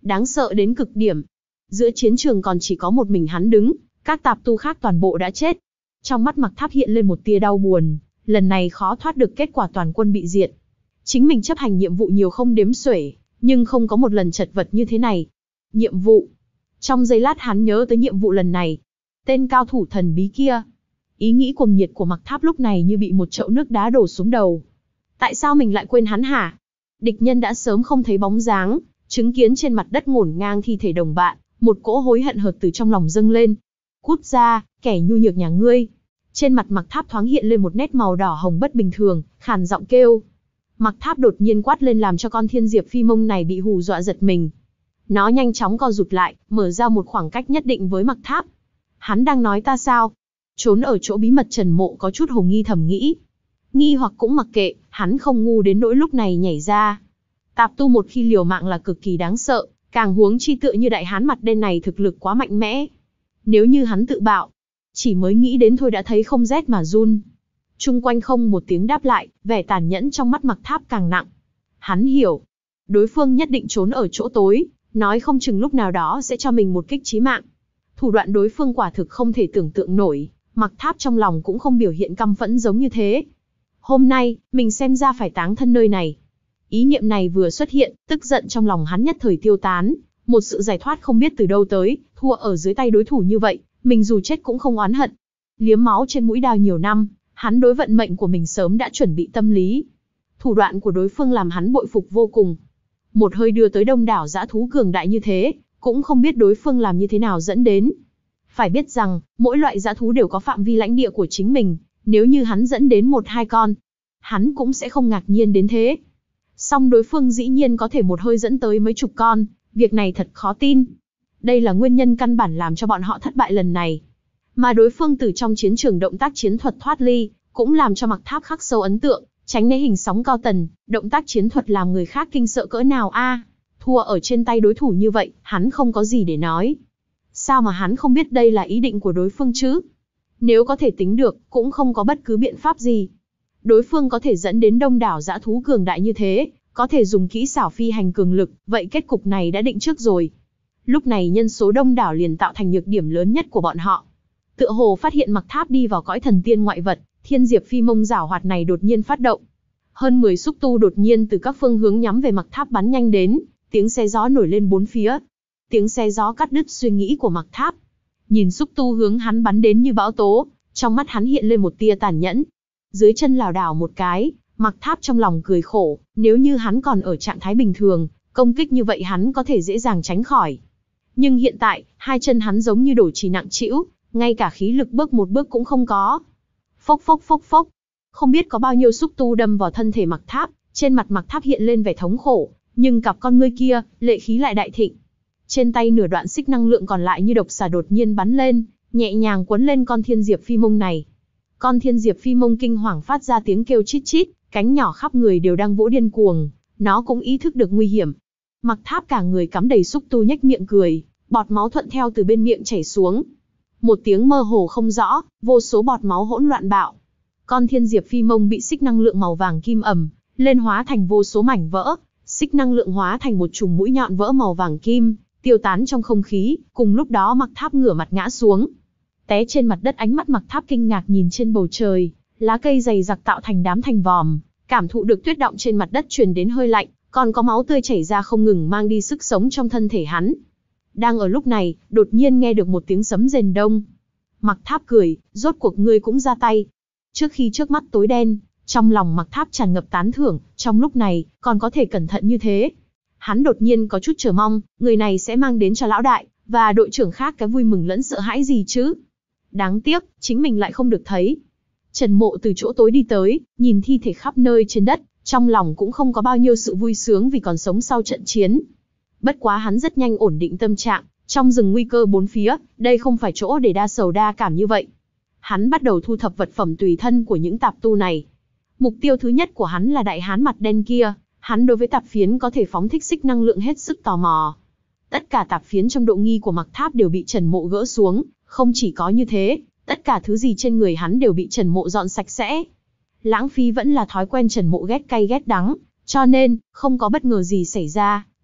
đáng sợ đến cực điểm. Giữa chiến trường còn chỉ có một mình hắn đứng, các tạp tu khác toàn bộ đã chết. Trong mắt Mặc Tháp hiện lên một tia đau buồn, lần này khó thoát được kết quả toàn quân bị diệt. Chính mình chấp hành nhiệm vụ nhiều không đếm xuể, nhưng không có một lần chật vật như thế này. Nhiệm vụ. Trong giây lát hắn nhớ tới nhiệm vụ lần này. Tên cao thủ thần bí kia. Ý nghĩ cuồng nhiệt của Mặc Tháp lúc này như bị một chậu nước đá đổ xuống đầu. Tại sao mình lại quên hắn hả? Địch nhân đã sớm không thấy bóng dáng, chứng kiến trên mặt đất ngổn ngang thi thể đồng bạn, một cỗ hối hận hợt từ trong lòng dâng lên. Cút ra, kẻ nhu nhược nhà ngươi. Trên mặt Mặc Tháp thoáng hiện lên một nét màu đỏ hồng bất bình thường, khàn giọng kêu. Mặc Tháp đột nhiên quát lên làm cho con thiên diệp phi mông này bị hù dọa giật mình. Nó nhanh chóng co rụt lại, mở ra một khoảng cách nhất định với Mặc Tháp. Hắn đang nói ta sao? Trốn ở chỗ bí mật Trần Mộ có chút hồ nghi thầm nghĩ. Nghi hoặc cũng mặc kệ, hắn không ngu đến nỗi lúc này nhảy ra. Tạp tu một khi liều mạng là cực kỳ đáng sợ, càng huống chi tựa như đại hán mặt đen này thực lực quá mạnh mẽ. Nếu như hắn tự bạo, chỉ mới nghĩ đến thôi đã thấy không rét mà run. Chung quanh không một tiếng đáp lại, vẻ tàn nhẫn trong mắt Mặc Tháp càng nặng. Hắn hiểu, đối phương nhất định trốn ở chỗ tối, nói không chừng lúc nào đó sẽ cho mình một kích chí mạng. Thủ đoạn đối phương quả thực không thể tưởng tượng nổi, Mặc Tháp trong lòng cũng không biểu hiện căm phẫn giống như thế. Hôm nay, mình xem ra phải táng thân nơi này. Ý niệm này vừa xuất hiện, tức giận trong lòng hắn nhất thời tiêu tán, một sự giải thoát không biết từ đâu tới, thua ở dưới tay đối thủ như vậy, mình dù chết cũng không oán hận. Liếm máu trên mũi đao nhiều năm, hắn đối vận mệnh của mình sớm đã chuẩn bị tâm lý. Thủ đoạn của đối phương làm hắn bội phục vô cùng. Một hơi đưa tới đông đảo dã thú cường đại như thế, cũng không biết đối phương làm như thế nào dẫn đến. Phải biết rằng, mỗi loại dã thú đều có phạm vi lãnh địa của chính mình, nếu như hắn dẫn đến một hai con, hắn cũng sẽ không ngạc nhiên đến thế. Song đối phương dĩ nhiên có thể một hơi dẫn tới mấy chục con, việc này thật khó tin. Đây là nguyên nhân căn bản làm cho bọn họ thất bại lần này. Mà đối phương từ trong chiến trường động tác chiến thuật thoát ly, cũng làm cho Mặc Tháp khắc sâu ấn tượng, tránh né hình sóng cao tần, động tác chiến thuật làm người khác kinh sợ cỡ nào a. Thua ở trên tay đối thủ như vậy, hắn không có gì để nói. Sao mà hắn không biết đây là ý định của đối phương chứ? Nếu có thể tính được, cũng không có bất cứ biện pháp gì. Đối phương có thể dẫn đến đông đảo dã thú cường đại như thế, có thể dùng kỹ xảo phi hành cường lực, vậy kết cục này đã định trước rồi. Lúc này nhân số đông đảo liền tạo thành nhược điểm lớn nhất của bọn họ. Tựa hồ phát hiện Mặc Tháp đi vào cõi thần tiên ngoại vật, thiên diệp phi mông giảo hoạt này đột nhiên phát động. Hơn mười xúc tu đột nhiên từ các phương hướng nhắm về Mặc Tháp bắn nhanh đến, tiếng xe gió nổi lên bốn phía. Tiếng xe gió cắt đứt suy nghĩ của Mặc Tháp. Nhìn xúc tu hướng hắn bắn đến như bão tố, trong mắt hắn hiện lên một tia tàn nhẫn. Dưới chân lảo đảo một cái, Mặc Tháp trong lòng cười khổ, nếu như hắn còn ở trạng thái bình thường, công kích như vậy hắn có thể dễ dàng tránh khỏi. Nhưng hiện tại, hai chân hắn giống như đổ trì nặng trĩu, ngay cả khí lực bước một bước cũng không có. Phốc phốc phốc phốc. Không biết có bao nhiêu xúc tu đâm vào thân thể Mặc Tháp, trên mặt Mặc Tháp hiện lên vẻ thống khổ, nhưng cặp con ngươi kia, lệ khí lại đại thịnh. Trên tay nửa đoạn xích năng lượng còn lại như độc xà đột nhiên bắn lên, nhẹ nhàng quấn lên con thiên diệp phi mông này. Con thiên diệp phi mông kinh hoàng phát ra tiếng kêu chít chít, cánh nhỏ khắp người đều đang vỗ điên cuồng, nó cũng ý thức được nguy hiểm. Mặc Tháp cả người cắm đầy xúc tu nhếch miệng cười, bọt máu thuận theo từ bên miệng chảy xuống. Một tiếng mơ hồ không rõ, vô số bọt máu hỗn loạn bạo. Con thiên diệp phi mông bị xích năng lượng màu vàng kim ẩm lên hóa thành vô số mảnh vỡ, xích năng lượng hóa thành một chùm mũi nhọn vỡ màu vàng kim, tiêu tán trong không khí. Cùng lúc đó Mặc Tháp ngửa mặt ngã xuống, té trên mặt đất. Ánh mắt Mặc Tháp kinh ngạc nhìn trên bầu trời, lá cây dày dặc tạo thành đám thành vòm, cảm thụ được tuyết động trên mặt đất truyền đến hơi lạnh, còn có máu tươi chảy ra không ngừng mang đi sức sống trong thân thể hắn. Đang ở lúc này, đột nhiên nghe được một tiếng sấm rền đông. Mặc Tháp cười, rốt cuộc ngươi cũng ra tay. Trước khi trước mắt tối đen, trong lòng Mặc Tháp tràn ngập tán thưởng, trong lúc này, còn có thể cẩn thận như thế. Hắn đột nhiên có chút chờ mong, người này sẽ mang đến cho lão đại, và đội trưởng khác cái vui mừng lẫn sợ hãi gì chứ. Đáng tiếc, chính mình lại không được thấy. Trần Mộ từ chỗ tối đi tới, nhìn thi thể khắp nơi trên đất, trong lòng cũng không có bao nhiêu sự vui sướng vì còn sống sau trận chiến. Bất quá hắn rất nhanh ổn định tâm trạng, trong rừng nguy cơ bốn phía, đây không phải chỗ để đa sầu đa cảm như vậy. Hắn bắt đầu thu thập vật phẩm tùy thân của những tạp tu này. Mục tiêu thứ nhất của hắn là đại hán mặt đen kia, hắn đối với tạp phiến có thể phóng thích xích năng lượng hết sức tò mò. Tất cả tạp phiến trong độ nghi của Mặc Tháp đều bị Trần Mộ gỡ xuống, không chỉ có như thế, tất cả thứ gì trên người hắn đều bị Trần Mộ dọn sạch sẽ. Lãng phí vẫn là thói quen Trần Mộ ghét cay ghét đắng, cho nên, không có bất ngờ gì xảy ra,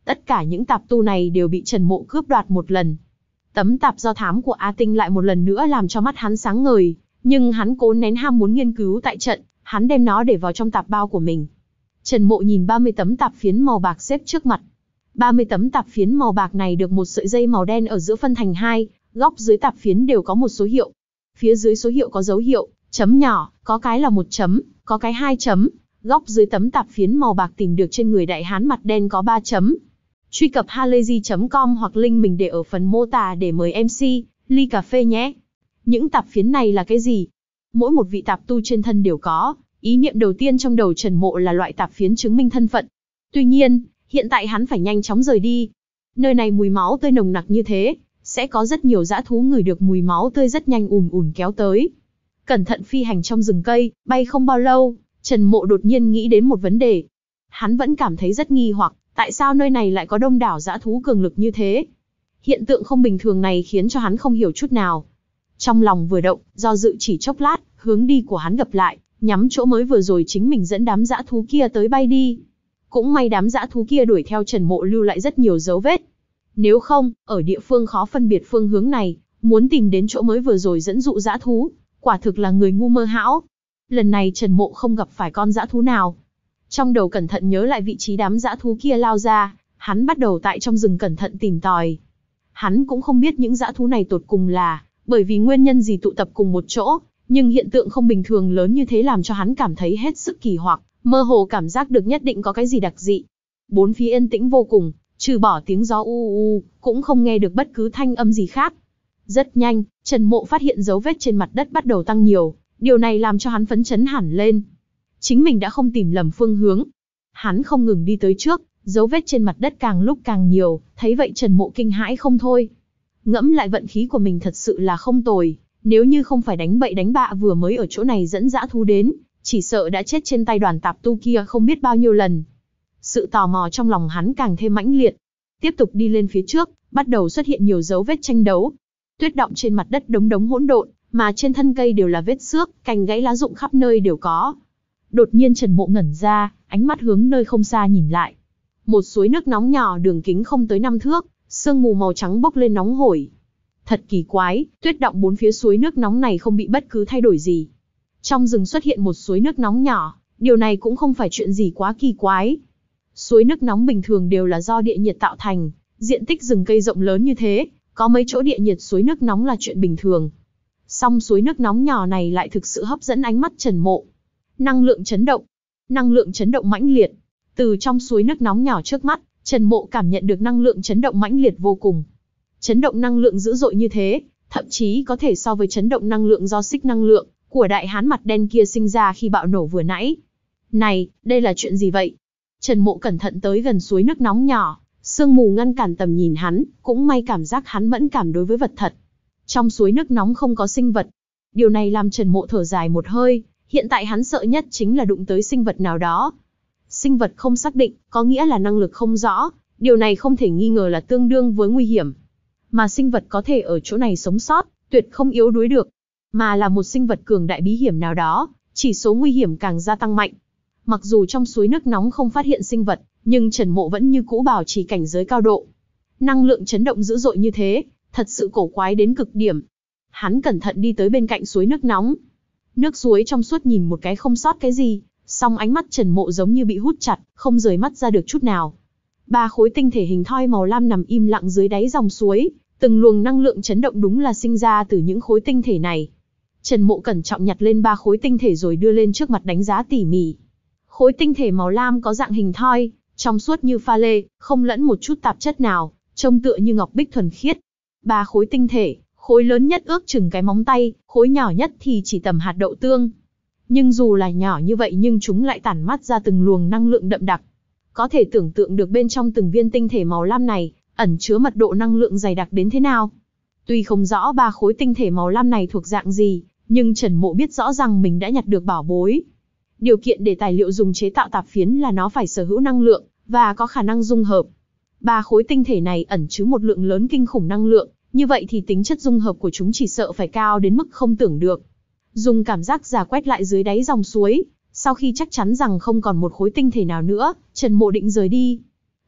Tất cả những tạp tu này đều bị Trần Mộ cướp đoạt một lần. Tấm tạp do thám của A Tinh lại một lần nữa làm cho mắt hắn sáng ngời, nhưng hắn cố nén ham muốn nghiên cứu tại trận, hắn đem nó để vào trong tạp bao của mình. Trần Mộ nhìn ba mươi tấm tạp phiến màu bạc xếp trước mặt. ba mươi tấm tạp phiến màu bạc này được một sợi dây màu đen ở giữa phân thành hai, góc dưới tạp phiến đều có một số hiệu. Phía dưới số hiệu có dấu hiệu chấm nhỏ, có cái là một chấm, có cái hai chấm. Góc dưới tấm tạp phiến màu bạc tìm được trên người đại hán mặt đen có ba chấm. Truy cập halayzi chấm com hoặc link mình để ở phần mô tả để mời em xê, ly cà phê nhé. Những tạp phiến này là cái gì? Mỗi một vị tạp tu trên thân đều có. Ý niệm đầu tiên trong đầu Trần Mộ là loại tạp phiến chứng minh thân phận. Tuy nhiên, hiện tại hắn phải nhanh chóng rời đi. Nơi này mùi máu tươi nồng nặc như thế, sẽ có rất nhiều dã thú ngửi được mùi máu tươi rất nhanh ùn ùn kéo tới. Cẩn thận phi hành trong rừng cây, bay không bao lâu, Trần Mộ đột nhiên nghĩ đến một vấn đề. Hắn vẫn cảm thấy rất nghi hoặc, tại sao nơi này lại có đông đảo dã thú cường lực như thế? Hiện tượng không bình thường này khiến cho hắn không hiểu chút nào. Trong lòng vừa động, do dự chỉ chốc lát, hướng đi của hắn gập lại, nhắm chỗ mới vừa rồi chính mình dẫn đám dã thú kia tới bay đi. Cũng may đám dã thú kia đuổi theo Trần Mộ lưu lại rất nhiều dấu vết. Nếu không, ở địa phương khó phân biệt phương hướng này, muốn tìm đến chỗ mới vừa rồi dẫn dụ dã thú, quả thực là người ngu mơ hão. Lần này Trần Mộ không gặp phải con dã thú nào. Trong đầu cẩn thận nhớ lại vị trí đám dã thú kia lao ra, hắn bắt đầu tại trong rừng cẩn thận tìm tòi. Hắn cũng không biết những dã thú này tột cùng là bởi vì nguyên nhân gì tụ tập cùng một chỗ, nhưng hiện tượng không bình thường lớn như thế làm cho hắn cảm thấy hết sức kỳ hoặc, mơ hồ cảm giác được nhất định có cái gì đặc dị. Bốn phía yên tĩnh vô cùng, trừ bỏ tiếng gió u u, cũng không nghe được bất cứ thanh âm gì khác. Rất nhanh, Trần Mộ phát hiện dấu vết trên mặt đất bắt đầu tăng nhiều, điều này làm cho hắn phấn chấn hẳn lên. Chính mình đã không tìm lầm phương hướng. Hắn không ngừng đi tới trước, dấu vết trên mặt đất càng lúc càng nhiều, thấy vậy Trần Mộ kinh hãi không thôi. Ngẫm lại vận khí của mình thật sự là không tồi, nếu như không phải đánh bậy đánh bạ vừa mới ở chỗ này dẫn dã thú đến, chỉ sợ đã chết trên tay đoàn tạp tu kia không biết bao nhiêu lần. Sự tò mò trong lòng hắn càng thêm mãnh liệt. Tiếp tục đi lên phía trước, bắt đầu xuất hiện nhiều dấu vết tranh đấu. Tuyết đọng trên mặt đất đống đống hỗn độn, mà trên thân cây đều là vết xước, cành gãy lá rụng khắp nơi đều có. Đột nhiên Trần Mộ ngẩn ra, ánh mắt hướng nơi không xa nhìn lại. Một suối nước nóng nhỏ đường kính không tới năm thước, sương mù màu trắng bốc lên nóng hổi. Thật kỳ quái, tuyết đọng bốn phía suối nước nóng này không bị bất cứ thay đổi gì. Trong rừng xuất hiện một suối nước nóng nhỏ, điều này cũng không phải chuyện gì quá kỳ quái. Suối nước nóng bình thường đều là do địa nhiệt tạo thành, diện tích rừng cây rộng lớn như thế, có mấy chỗ địa nhiệt suối nước nóng là chuyện bình thường. Song suối nước nóng nhỏ này lại thực sự hấp dẫn ánh mắt Trần Mộ. Năng lượng chấn động, năng lượng chấn động mãnh liệt. Từ trong suối nước nóng nhỏ trước mắt, Trần Mộ cảm nhận được năng lượng chấn động mãnh liệt vô cùng. Chấn động năng lượng dữ dội như thế, thậm chí có thể so với chấn động năng lượng do xích năng lượng của đại hán mặt đen kia sinh ra khi bạo nổ vừa nãy. Này, đây là chuyện gì vậy? Trần Mộ cẩn thận tới gần suối nước nóng nhỏ, sương mù ngăn cản tầm nhìn hắn, cũng may cảm giác hắn mẫn cảm đối với vật thật. Trong suối nước nóng không có sinh vật. Điều này làm Trần Mộ thở dài một hơi, hiện tại hắn sợ nhất chính là đụng tới sinh vật nào đó. Sinh vật không xác định, có nghĩa là năng lực không rõ, điều này không thể nghi ngờ là tương đương với nguy hiểm. Mà sinh vật có thể ở chỗ này sống sót, tuyệt không yếu đuối được. Mà là một sinh vật cường đại bí hiểm nào đó, chỉ số nguy hiểm càng gia tăng mạnh. Mặc dù trong suối nước nóng không phát hiện sinh vật, nhưng Trần Mộ vẫn như cũ bảo trì cảnh giới cao độ. Năng lượng chấn động dữ dội như thế, thật sự cổ quái đến cực điểm. Hắn cẩn thận đi tới bên cạnh suối nước nóng. Nước suối trong suốt nhìn một cái không sót cái gì, song ánh mắt Trần Mộ giống như bị hút chặt, không rời mắt ra được chút nào. Ba khối tinh thể hình thoi màu lam nằm im lặng dưới đáy dòng suối, từng luồng năng lượng chấn động đúng là sinh ra từ những khối tinh thể này. Trần Mộ cẩn trọng nhặt lên ba khối tinh thể rồi đưa lên trước mặt đánh giá tỉ mỉ. Khối tinh thể màu lam có dạng hình thoi, trong suốt như pha lê, không lẫn một chút tạp chất nào, trông tựa như ngọc bích thuần khiết. Ba khối tinh thể, khối lớn nhất ước chừng cái móng tay, khối nhỏ nhất thì chỉ tầm hạt đậu tương. Nhưng dù là nhỏ như vậy nhưng chúng lại tản mát ra từng luồng năng lượng đậm đặc. Có thể tưởng tượng được bên trong từng viên tinh thể màu lam này, ẩn chứa mật độ năng lượng dày đặc đến thế nào. Tuy không rõ ba khối tinh thể màu lam này thuộc dạng gì, nhưng Trần Mộ biết rõ rằng mình đã nhặt được bảo bối. Điều kiện để tài liệu dùng chế tạo tạp phiến là nó phải sở hữu năng lượng, và có khả năng dung hợp. Ba khối tinh thể này ẩn chứa một lượng lớn kinh khủng năng lượng, như vậy thì tính chất dung hợp của chúng chỉ sợ phải cao đến mức không tưởng được. Dùng cảm giác giả quét lại dưới đáy dòng suối, sau khi chắc chắn rằng không còn một khối tinh thể nào nữa, Trần Mộ định rời đi.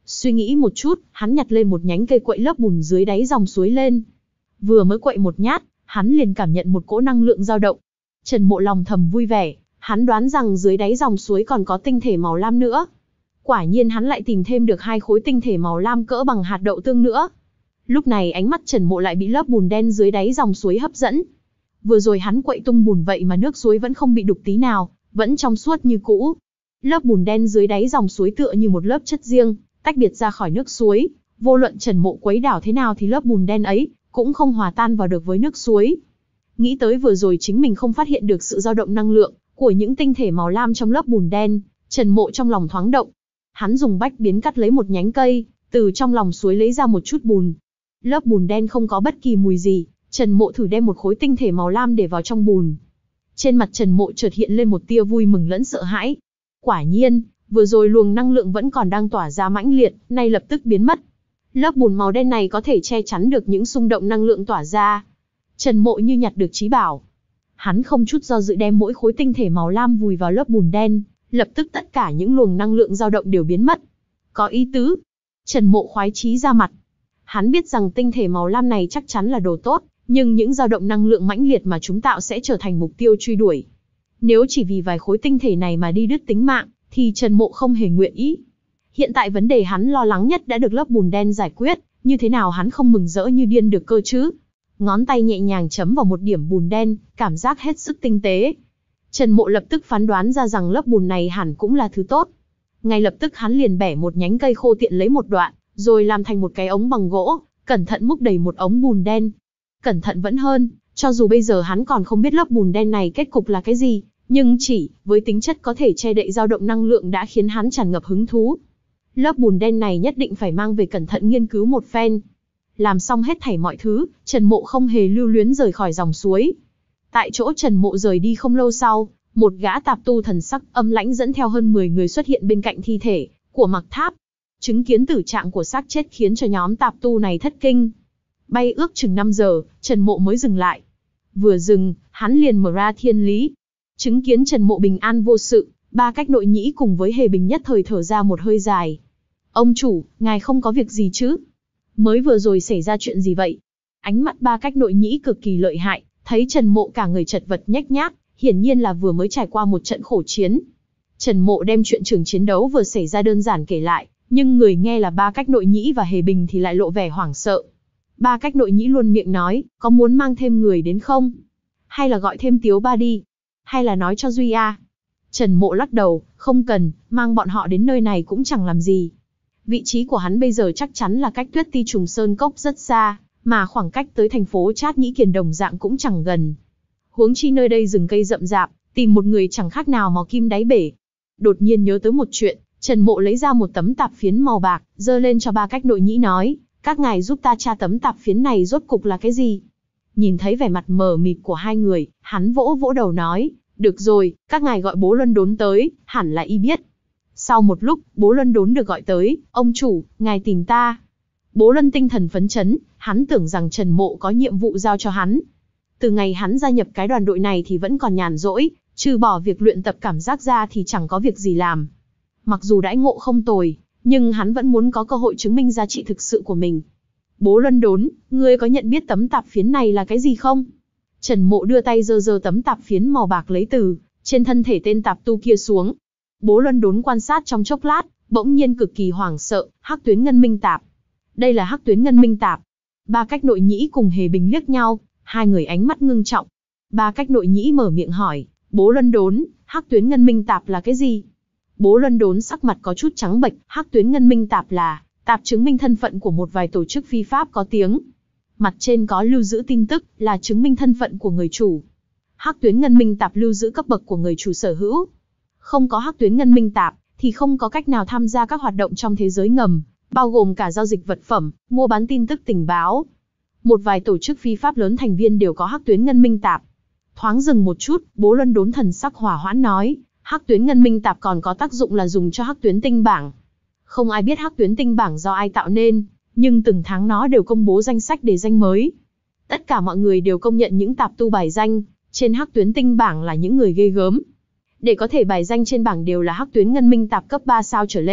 Suy nghĩ một chút, hắn nhặt lên một nhánh cây quậy lớp bùn dưới đáy dòng suối lên. Vừa mới quậy một nhát, hắn liền cảm nhận một cỗ năng lượng dao động. Trần Mộ lòng thầm vui vẻ, hắn đoán rằng dưới đáy dòng suối còn có tinh thể màu lam nữa. Quả nhiên hắn lại tìm thêm được hai khối tinh thể màu lam cỡ bằng hạt đậu tương nữa. Lúc này ánh mắt Trần Mộ lại bị lớp bùn đen dưới đáy dòng suối hấp dẫn. Vừa rồi hắn quậy tung bùn vậy mà nước suối vẫn không bị đục tí nào, vẫn trong suốt như cũ. Lớp bùn đen dưới đáy dòng suối tựa như một lớp chất riêng, tách biệt ra khỏi nước suối. Vô luận Trần Mộ quấy đảo thế nào thì lớp bùn đen ấy cũng không hòa tan vào được với nước suối. Nghĩ tới vừa rồi chính mình không phát hiện được sự dao động năng lượng của những tinh thể màu lam trong lớp bùn đen, Trần Mộ trong lòng thoáng động. Hắn dùng bách biến cắt lấy một nhánh cây, từ trong lòng suối lấy ra một chút bùn. Lớp bùn đen không có bất kỳ mùi gì, Trần Mộ thử đem một khối tinh thể màu lam để vào trong bùn. Trên mặt Trần Mộ chợt hiện lên một tia vui mừng lẫn sợ hãi. Quả nhiên, vừa rồi luồng năng lượng vẫn còn đang tỏa ra mãnh liệt, nay lập tức biến mất. Lớp bùn màu đen này có thể che chắn được những xung động năng lượng tỏa ra. Trần Mộ như nhặt được trí bảo. Hắn không chút do dự đem mỗi khối tinh thể màu lam vùi vào lớp bùn đen, lập tức tất cả những luồng năng lượng dao động đều biến mất. Có ý tứ. Trần Mộ khoái chí ra mặt. Hắn biết rằng tinh thể màu lam này chắc chắn là đồ tốt, nhưng những dao động năng lượng mãnh liệt mà chúng tạo sẽ trở thành mục tiêu truy đuổi. Nếu chỉ vì vài khối tinh thể này mà đi đứt tính mạng, thì Trần Mộ không hề nguyện ý. Hiện tại vấn đề hắn lo lắng nhất đã được lớp bùn đen giải quyết, như thế nào hắn không mừng rỡ như điên được cơ chứ? Ngón tay nhẹ nhàng chấm vào một điểm bùn đen, cảm giác hết sức tinh tế. Trần Mộ lập tức phán đoán ra rằng lớp bùn này hẳn cũng là thứ tốt. Ngay lập tức hắn liền bẻ một nhánh cây khô tiện lấy một đoạn, rồi làm thành một cái ống bằng gỗ, cẩn thận múc đầy một ống bùn đen. Cẩn thận vẫn hơn, cho dù bây giờ hắn còn không biết lớp bùn đen này kết cục là cái gì, nhưng chỉ với tính chất có thể che đậy dao động năng lượng đã khiến hắn tràn ngập hứng thú. Lớp bùn đen này nhất định phải mang về cẩn thận nghiên cứu một phen. Làm xong hết thảy mọi thứ, Trần Mộ không hề lưu luyến rời khỏi dòng suối. Tại chỗ Trần Mộ rời đi không lâu sau, một gã tạp tu thần sắc âm lãnh dẫn theo hơn mười người xuất hiện bên cạnh thi thể của Mặc Tháp. Chứng kiến tử trạng của xác chết khiến cho nhóm tạp tu này thất kinh. Bay ước chừng năm giờ, Trần Mộ mới dừng lại. Vừa dừng, hắn liền mở ra thiên lý. Chứng kiến Trần Mộ bình an vô sự, Ba Cách Nội Nhĩ cùng với Hề Bình nhất thời thở ra một hơi dài. Ông chủ, ngài không có việc gì chứ? Mới vừa rồi xảy ra chuyện gì vậy? Ánh mắt Ba Cách Nội Nhĩ cực kỳ lợi hại, thấy Trần Mộ cả người chật vật nhếch nhác, hiển nhiên là vừa mới trải qua một trận khổ chiến. Trần Mộ đem chuyện trường chiến đấu vừa xảy ra đơn giản kể lại, nhưng người nghe là Ba Cách Nội Nhĩ và Hề Bình thì lại lộ vẻ hoảng sợ. Ba Cách Nội Nhĩ luôn miệng nói, có muốn mang thêm người đến không? Hay là gọi thêm Tiếu Ba đi? Hay là nói cho Duy A? Trần Mộ lắc đầu, không cần, mang bọn họ đến nơi này cũng chẳng làm gì. Vị trí của hắn bây giờ chắc chắn là cách Tuyết Ti Trùng Sơn Cốc rất xa, mà khoảng cách tới thành phố Trát Nhĩ Kiền đồng dạng cũng chẳng gần. Huống chi nơi đây rừng cây rậm rạp, tìm một người chẳng khác nào mò kim đáy bể. Đột nhiên nhớ tới một chuyện, Trần Mộ lấy ra một tấm tạp phiến màu bạc, giơ lên cho Ba Cách Nội Nhĩ nói, các ngài giúp ta tra tấm tạp phiến này rốt cục là cái gì? Nhìn thấy vẻ mặt mờ mịt của hai người, hắn vỗ vỗ đầu nói, được rồi, các ngài gọi Bố Luân Đốn tới, hẳn là y biết. Sau một lúc, Bố Luân Đốn được gọi tới, ông chủ, ngài tìm ta. Bố Luân tinh thần phấn chấn, hắn tưởng rằng Trần Mộ có nhiệm vụ giao cho hắn. Từ ngày hắn gia nhập cái đoàn đội này thì vẫn còn nhàn rỗi, trừ bỏ việc luyện tập cảm giác ra thì chẳng có việc gì làm. Mặc dù đãi ngộ không tồi, nhưng hắn vẫn muốn có cơ hội chứng minh giá trị thực sự của mình. Bố Luân Đốn, ngươi có nhận biết tấm tạp phiến này là cái gì không? Trần Mộ đưa tay giơ giơ tấm tạp phiến màu bạc lấy từ trên thân thể tên tạp tu kia xuống. Bố Luân Đốn quan sát trong chốc lát, bỗng nhiên cực kỳ hoảng sợ, Hắc Tuyến Ngân Minh Tạp. Đây là Hắc Tuyến Ngân Minh Tạp. Ba Cách Nội Nhĩ cùng Hề Bình liếc nhau, hai người ánh mắt ngưng trọng. Ba Cách Nội Nhĩ mở miệng hỏi, Bố Luân Đốn, Hắc Tuyến Ngân Minh Tạp là cái gì? Bố Luân Đốn sắc mặt có chút trắng bệch, Hắc Tuyến Ngân Minh Tạp là tạp chứng minh thân phận của một vài tổ chức phi pháp có tiếng. Mặt trên có lưu giữ tin tức, là chứng minh thân phận của người chủ. Hắc Tuyến Ngân Minh Tạp lưu giữ cấp bậc của người chủ sở hữu. Không có Hắc Tuyến Ngân Minh Tạp, thì không có cách nào tham gia các hoạt động trong thế giới ngầm, bao gồm cả giao dịch vật phẩm, mua bán tin tức tình báo. Một vài tổ chức phi pháp lớn thành viên đều có Hắc Tuyến Ngân Minh Tạp. Thoáng dừng một chút, Bố Luân Đốn thần sắc hỏa hoãn nói, Hắc Tuyến Ngân Minh Tạp còn có tác dụng là dùng cho Hắc Tuyến Tinh Bảng. Không ai biết Hắc Tuyến Tinh Bảng do ai tạo nên, nhưng từng tháng nó đều công bố danh sách đề danh mới. Tất cả mọi người đều công nhận những tạp tu bài danh trên Hắc Tuyến Tinh Bảng là những người ghê gớm. Để có thể bài danh trên bảng đều là Hắc Tuyến Ngân Minh Tạp cấp ba sao trở lên,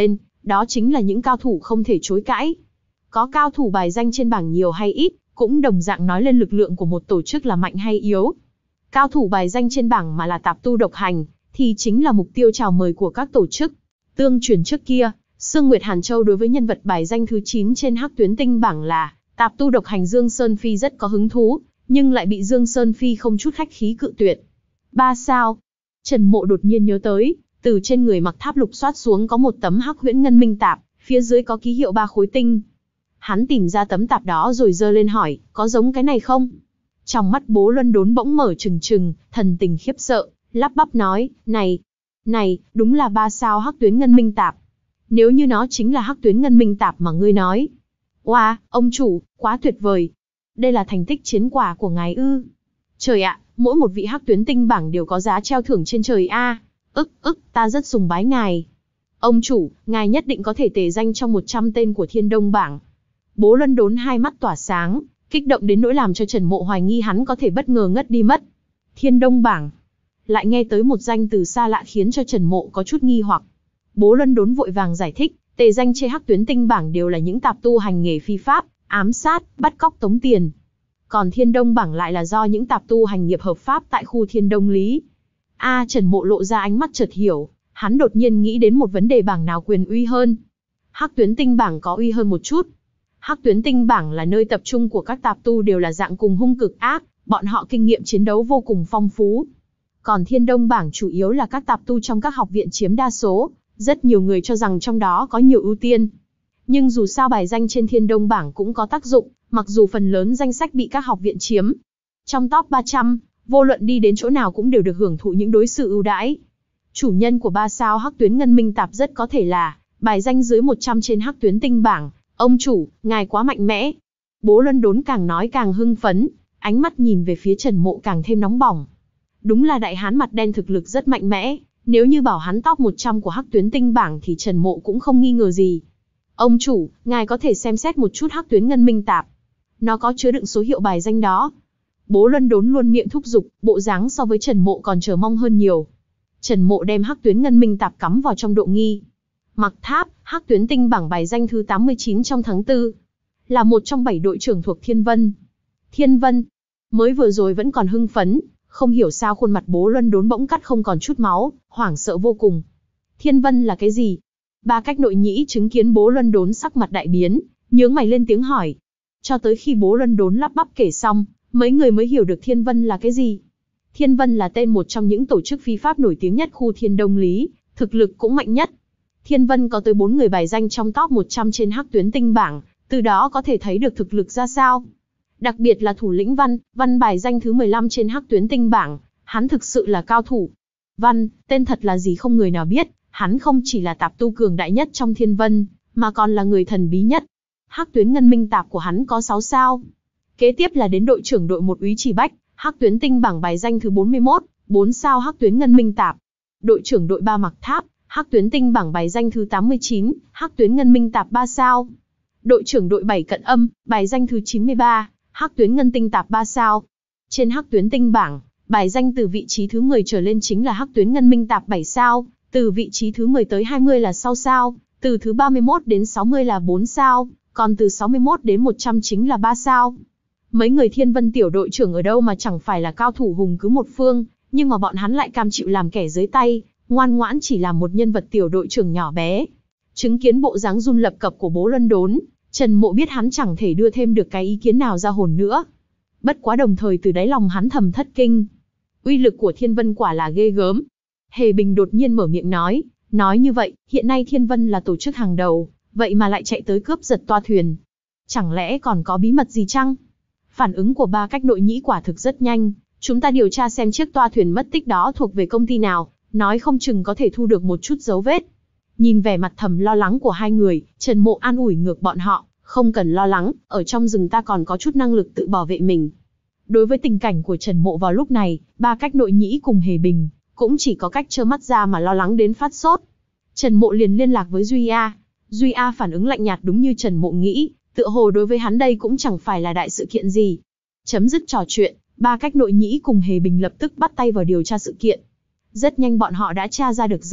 đó chính là những cao thủ không thể chối cãi. Có cao thủ bài danh trên bảng nhiều hay ít, cũng đồng dạng nói lên lực lượng của một tổ chức là mạnh hay yếu. Cao thủ bài danh trên bảng mà là tạp tu độc hành, thì chính là mục tiêu chào mời của các tổ chức. Tương truyền trước kia, Sương Nguyệt Hàn Châu đối với nhân vật bài danh thứ chín trên Hắc Tuyến Tinh bảng là tạp tu độc hành Dương Sơn Phi rất có hứng thú, nhưng lại bị Dương Sơn Phi không chút khách khí cự tuyệt. Ba sao. Trần Mộ đột nhiên nhớ tới, từ trên người Mặc Tháp lục soát xuống có một tấm Hắc Huyễn Ngân Minh tạp, phía dưới có ký hiệu ba khối tinh. Hắn tìm ra tấm tạp đó rồi giơ lên hỏi, có giống cái này không? Trong mắt Bố Luân Đốn bỗng mở trừng trừng, thần tình khiếp sợ, lắp bắp nói, này, này, đúng là ba sao Hắc Tuyến Ngân Minh tạp. Nếu như nó chính là Hắc Tuyến Ngân Minh tạp mà ngươi nói. Oa, wow, ông chủ, quá tuyệt vời. Đây là thành tích chiến quả của ngài ư? Trời ạ, mỗi một vị Hắc Tuyến Tinh bảng đều có giá treo thưởng trên trời a. Ức, ức, ta rất sùng bái ngài. Ông chủ, ngài nhất định có thể tề danh trong một trăm tên của Thiên Đông bảng. Bố Luân Đốn hai mắt tỏa sáng, kích động đến nỗi làm cho Trần Mộ hoài nghi hắn có thể bất ngờ ngất đi mất. Thiên Đông bảng. Lại nghe tới một danh từ xa lạ khiến cho Trần Mộ có chút nghi hoặc. Bố Luân Đốn vội vàng giải thích, tề danh trên Hắc Tuyến Tinh bảng đều là những tạp tu hành nghề phi pháp, ám sát, bắt cóc tống tiền. Còn Thiên Đông bảng lại là do những tạp tu hành nghiệp hợp pháp tại khu Thiên Đông Lý. A à, Trần Mộ lộ ra ánh mắt chợt hiểu, hắn đột nhiên nghĩ đến một vấn đề bảng nào quyền uy hơn. Hắc Tuyến Tinh bảng có uy hơn một chút. Hắc Tuyến Tinh bảng là nơi tập trung của các tạp tu đều là dạng cùng hung cực ác, bọn họ kinh nghiệm chiến đấu vô cùng phong phú. Còn Thiên Đông bảng chủ yếu là các tạp tu trong các học viện chiếm đa số, rất nhiều người cho rằng trong đó có nhiều ưu tiên. Nhưng dù sao bài danh trên Thiên Đông bảng cũng có tác dụng, mặc dù phần lớn danh sách bị các học viện chiếm. Trong top ba trăm, vô luận đi đến chỗ nào cũng đều được hưởng thụ những đối xử ưu đãi. Chủ nhân của ba sao Hắc Tuyến Ngân Minh tạp rất có thể là bài danh dưới một trăm trên Hắc Tuyến Tinh bảng. Ông chủ, ngài quá mạnh mẽ. Bố Luân Đốn càng nói càng hưng phấn, ánh mắt nhìn về phía Trần Mộ càng thêm nóng bỏng. Đúng là đại hán mặt đen thực lực rất mạnh mẽ, nếu như bảo hắn top một trăm của Hắc Tuyến Tinh bảng thì Trần Mộ cũng không nghi ngờ gì. Ông chủ, ngài có thể xem xét một chút Hắc Tuyến Ngân Minh tạp. Nó có chứa đựng số hiệu bài danh đó. Bố Luân Đốn luôn miệng thúc giục, bộ dáng so với Trần Mộ còn chờ mong hơn nhiều. Trần Mộ đem Hắc Tuyến Ngân Minh tạp cắm vào trong độ nghi. Mặc Tháp, Hắc Tuyến Tinh bảng bài danh thứ tám mươi chín trong tháng tư. Là một trong bảy đội trưởng thuộc Thiên Vân. Thiên Vân. Mới vừa rồi vẫn còn hưng phấn, không hiểu sao khuôn mặt Bố Luân Đốn bỗng cắt không còn chút máu, hoảng sợ vô cùng. Thiên Vân là cái gì? Ba Cách Nội Nhĩ chứng kiến Bố Luân Đốn sắc mặt đại biến, nhướng mày lên tiếng hỏi. Cho tới khi Bố Luân Đốn lắp bắp kể xong, mấy người mới hiểu được Thiên Vân là cái gì. Thiên Vân là tên một trong những tổ chức phi pháp nổi tiếng nhất khu Thiên Đông Lý, thực lực cũng mạnh nhất. Thiên Vân có tới bốn người bài danh trong top một trăm trên Hắc Tuyến Tinh bảng, từ đó có thể thấy được thực lực ra sao. Đặc biệt là thủ lĩnh Văn, Văn bài danh thứ mười lăm trên Hắc Tuyến Tinh bảng, hắn thực sự là cao thủ. Văn, tên thật là gì không người nào biết, hắn không chỉ là tạp tu cường đại nhất trong Thiên Vân, mà còn là người thần bí nhất. Hắc Tuyến Ngân Minh tạp của hắn có sáu sao. Kế tiếp là đến đội trưởng đội một Úy Trì Bách, Hắc Tuyến Tinh bảng bài danh thứ bốn mươi mốt, bốn sao Hắc Tuyến Ngân Minh tạp. Đội trưởng đội ba Mặc Tháp, Hắc Tuyến Tinh bảng bài danh thứ tám mươi chín, Hắc Tuyến Ngân Minh tạp ba sao. Đội trưởng đội bảy Cận Âm, bài danh thứ chín mươi ba, Hắc Tuyến Ngân Tinh tạp ba sao. Trên Hắc Tuyến Tinh bảng, bài danh từ vị trí thứ mười trở lên chính là Hắc Tuyến Ngân Minh tạp bảy sao, từ vị trí thứ mười tới hai mươi là sáu sao, từ thứ ba mươi mốt đến sáu mươi là bốn sao, còn từ sáu mươi mốt đến một trăm chính là ba sao. Mấy người Thiên Vân tiểu đội trưởng ở đâu mà chẳng phải là cao thủ hùng cứ một phương, nhưng mà bọn hắn lại cam chịu làm kẻ dưới tay, ngoan ngoãn chỉ làm một nhân vật tiểu đội trưởng nhỏ bé. Chứng kiến bộ dáng run lập cập của Bố Luân Đốn, Trần Mộ biết hắn chẳng thể đưa thêm được cái ý kiến nào ra hồn nữa. Bất quá đồng thời từ đáy lòng hắn thầm thất kinh. Uy lực của Thiên Vân quả là ghê gớm. Hề Bình đột nhiên mở miệng nói, nói như vậy, hiện nay Thiên Vân là tổ chức hàng đầu, vậy mà lại chạy tới cướp giật toa thuyền. Chẳng lẽ còn có bí mật gì chăng? Phản ứng của Ba Cách Nội Nhĩ quả thực rất nhanh, chúng ta điều tra xem chiếc toa thuyền mất tích đó thuộc về công ty nào, nói không chừng có thể thu được một chút dấu vết. Nhìn vẻ mặt thầm lo lắng của hai người, Trần Mộ an ủi ngược bọn họ, không cần lo lắng, ở trong rừng ta còn có chút năng lực tự bảo vệ mình. Đối với tình cảnh của Trần Mộ vào lúc này, Ba Cách Nội Nhĩ cùng Hề Bình cũng chỉ có cách trơ mắt ra mà lo lắng đến phát sốt. Trần Mộ liền liên lạc với Duy A. Duy A phản ứng lạnh nhạt đúng như Trần Mộ nghĩ, tựa hồ đối với hắn đây cũng chẳng phải là đại sự kiện gì. Chấm dứt trò chuyện, Ba Cách Nội Nhĩ cùng Hề Bình lập tức bắt tay vào điều tra sự kiện. Rất nhanh bọn họ đã tra ra được rằng,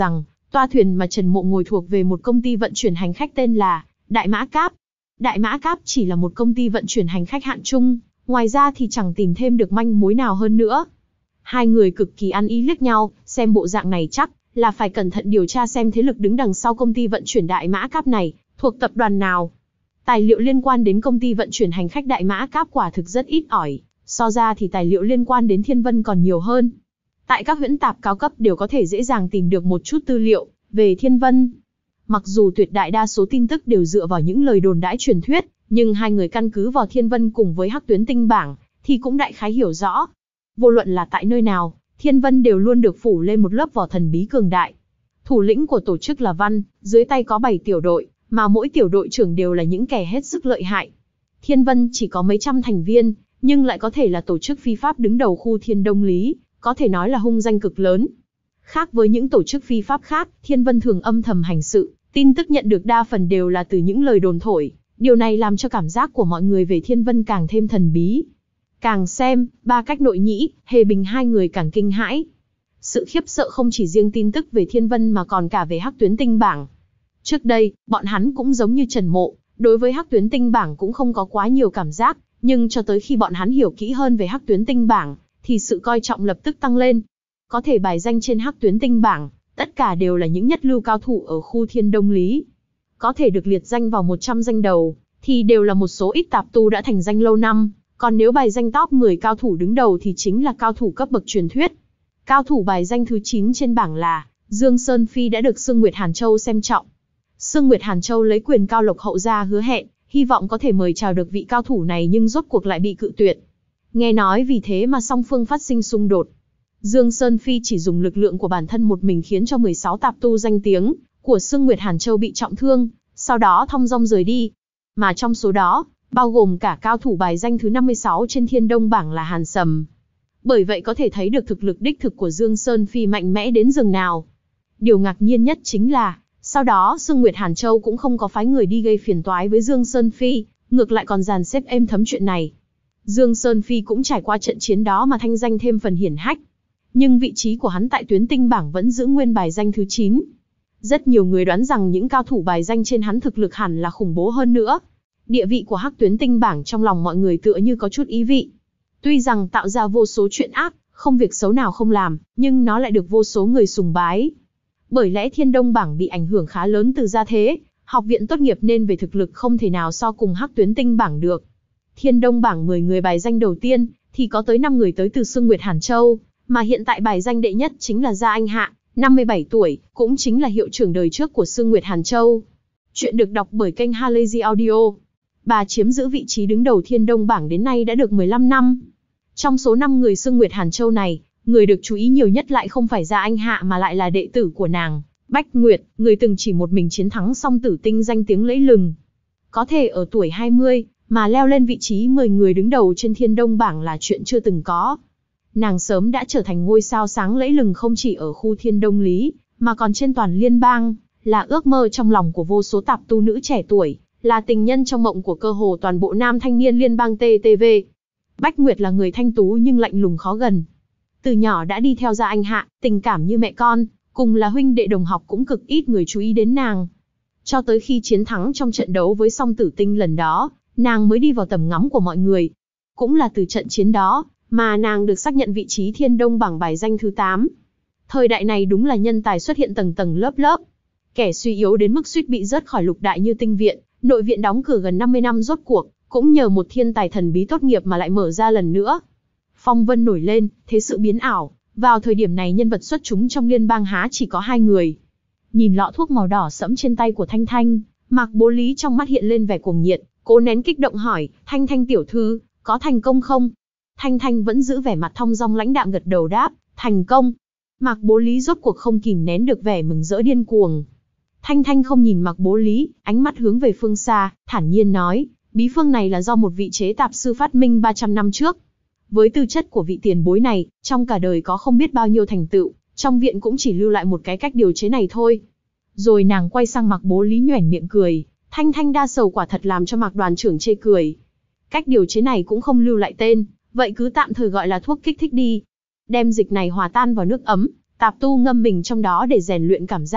Toa thuyền mà Trần Mộ ngồi thuộc về một công ty vận chuyển hành khách tên là Đại Mã Cáp. Đại Mã Cáp chỉ là một công ty vận chuyển hành khách hạng trung, ngoài ra thì chẳng tìm thêm được manh mối nào hơn nữa. Hai người cực kỳ ăn ý liếc nhau, xem bộ dạng này chắc là phải cẩn thận điều tra xem thế lực đứng đằng sau công ty vận chuyển Đại Mã Cáp này thuộc tập đoàn nào. Tài liệu liên quan đến công ty vận chuyển hành khách Đại Mã Cáp quả thực rất ít ỏi, so ra thì tài liệu liên quan đến Thiên Vân còn nhiều hơn. Tại các huyễn tạp cao cấp đều có thể dễ dàng tìm được một chút tư liệu về Thiên Vân. Mặc dù tuyệt đại đa số tin tức đều dựa vào những lời đồn đãi truyền thuyết, nhưng hai người căn cứ vào Thiên Vân cùng với Hắc Tuyến Tinh Bảng, thì cũng đại khái hiểu rõ. Vô luận là tại nơi nào, Thiên Vân đều luôn được phủ lên một lớp vỏ thần bí cường đại. Thủ lĩnh của tổ chức là Văn, dưới tay có bảy tiểu đội, mà mỗi tiểu đội trưởng đều là những kẻ hết sức lợi hại. Thiên Vân chỉ có mấy trăm thành viên, nhưng lại có thể là tổ chức phi pháp đứng đầu khu Thiên Đông Lý, có thể nói là hung danh cực lớn. Khác với những tổ chức phi pháp khác, Thiên Vân thường âm thầm hành sự, tin tức nhận được đa phần đều là từ những lời đồn thổi. Điều này làm cho cảm giác của mọi người về Thiên Vân càng thêm thần bí. Càng xem, Ba Cách Nội Nhĩ, Hề Bình hai người càng kinh hãi. Sự khiếp sợ không chỉ riêng tin tức về Thiên Vân mà còn cả về Hắc Tuyến Tinh Bảng. Trước đây, bọn hắn cũng giống như Trần Mộ, đối với Hắc Tuyến Tinh Bảng cũng không có quá nhiều cảm giác, nhưng cho tới khi bọn hắn hiểu kỹ hơn về Hắc Tuyến Tinh Bảng, thì sự coi trọng lập tức tăng lên. Có thể bài danh trên Hắc Tuyến Tinh Bảng, tất cả đều là những nhất lưu cao thủ ở khu Thiên Đông Lý. Có thể được liệt danh vào một trăm danh đầu, thì đều là một số ít tạp tu đã thành danh lâu năm, còn nếu bài danh top mười cao thủ đứng đầu thì chính là cao thủ cấp bậc truyền thuyết. Cao thủ bài danh thứ chín trên bảng là Dương Sơn Phi đã được Sương Nguyệt Hàn Châu xem trọng. Sương Nguyệt Hàn Châu lấy quyền cao lộc hậu ra hứa hẹn, hy vọng có thể mời chào được vị cao thủ này nhưng rốt cuộc lại bị cự tuyệt. Nghe nói vì thế mà song phương phát sinh xung đột. Dương Sơn Phi chỉ dùng lực lượng của bản thân một mình khiến cho mười sáu tạp tu danh tiếng của Sương Nguyệt Hàn Châu bị trọng thương, sau đó thong dong rời đi. Mà trong số đó, bao gồm cả cao thủ bài danh thứ năm mươi sáu trên Thiên Đông bảng là Hàn Sầm. Bởi vậy có thể thấy được thực lực đích thực của Dương Sơn Phi mạnh mẽ đến giường nào. Điều ngạc nhiên nhất chính là, sau đó Sương Nguyệt Hàn Châu cũng không có phái người đi gây phiền toái với Dương Sơn Phi, ngược lại còn dàn xếp êm thấm chuyện này. Dương Sơn Phi cũng trải qua trận chiến đó mà thanh danh thêm phần hiển hách. Nhưng vị trí của hắn tại Tuyến Tinh bảng vẫn giữ nguyên bài danh thứ chín. Rất nhiều người đoán rằng những cao thủ bài danh trên hắn thực lực hẳn là khủng bố hơn nữa. Địa vị của Hắc Tuyến Tinh bảng trong lòng mọi người tựa như có chút ý vị. Tuy rằng tạo ra vô số chuyện ác, không việc xấu nào không làm, nhưng nó lại được vô số người sùng bái. Bởi lẽ Thiên Đông bảng bị ảnh hưởng khá lớn từ gia thế, học viện tốt nghiệp nên về thực lực không thể nào so cùng Hắc Tuyến Tinh bảng được. Thiên Đông bảng mười người bài danh đầu tiên, thì có tới năm người tới từ Sương Nguyệt Hàn Châu, mà hiện tại bài danh đệ nhất chính là Gia Anh Hạ, năm mươi bảy tuổi, cũng chính là hiệu trưởng đời trước của Sương Nguyệt Hàn Châu. Chuyện được đọc bởi kênh Halazy Audio. Bà chiếm giữ vị trí đứng đầu Thiên Đông bảng đến nay đã được mười lăm năm. Trong số năm người Sương Nguyệt Hàn Châu này, người được chú ý nhiều nhất lại không phải Gia Anh Hạ mà lại là đệ tử của nàng, Bách Nguyệt, người từng chỉ một mình chiến thắng Song Tử Tinh danh tiếng lẫy lừng. Có thể ở tuổi hai mươi, mà leo lên vị trí mười người đứng đầu trên Thiên Đông bảng là chuyện chưa từng có. Nàng sớm đã trở thành ngôi sao sáng lẫy lừng không chỉ ở khu Thiên Đông Lý, mà còn trên toàn liên bang, là ước mơ trong lòng của vô số tạp tu nữ trẻ tuổi, là tình nhân trong mộng của cơ hồ toàn bộ nam thanh niên liên bang tê tê vê. Bách Nguyệt là người thanh tú nhưng lạnh lùng khó gần. Từ nhỏ đã đi theo Gia Anh Hạ, tình cảm như mẹ con, cùng là huynh đệ đồng học cũng cực ít người chú ý đến nàng. Cho tới khi chiến thắng trong trận đấu với Song Tử Tinh lần đó, nàng mới đi vào tầm ngắm của mọi người. Cũng là từ trận chiến đó, mà nàng được xác nhận vị trí Thiên Đông bảng bài danh thứ tám. Thời đại này đúng là nhân tài xuất hiện tầng tầng lớp lớp. Kẻ suy yếu đến mức suýt bị rớt khỏi lục đại như Tinh viện, nội viện đóng cửa gần năm mươi năm rốt cuộc, cũng nhờ một thiên tài thần bí tốt nghiệp mà lại mở ra lần nữa. Phong vân nổi lên, thế sự biến ảo, vào thời điểm này nhân vật xuất chúng trong liên bang há chỉ có hai người. Nhìn lọ thuốc màu đỏ sẫm trên tay của Thanh Thanh, Mạc Bố Lý trong mắt hiện lên vẻ cuồng nhiệt, cố nén kích động hỏi, Thanh Thanh tiểu thư, có thành công không? Thanh Thanh vẫn giữ vẻ mặt thong dong lãnh đạm gật đầu đáp, thành công. Mạc Bố Lý rốt cuộc không kìm nén được vẻ mừng rỡ điên cuồng. Thanh Thanh không nhìn Mạc Bố Lý, ánh mắt hướng về phương xa, thản nhiên nói, bí phương này là do một vị chế tạp sư phát minh ba trăm năm trước. Với tư chất của vị tiền bối này, trong cả đời có không biết bao nhiêu thành tựu, trong viện cũng chỉ lưu lại một cái cách điều chế này thôi. Rồi nàng quay sang Mạc Bố Lý nhoẻn miệng cười, Thanh Thanh đa sầu quả thật làm cho Mạc đoàn trưởng chê cười. Cách điều chế này cũng không lưu lại tên, vậy cứ tạm thời gọi là thuốc kích thích đi. Đem dịch này hòa tan vào nước ấm, tạp tu ngâm mình trong đó để rèn luyện cảm giác,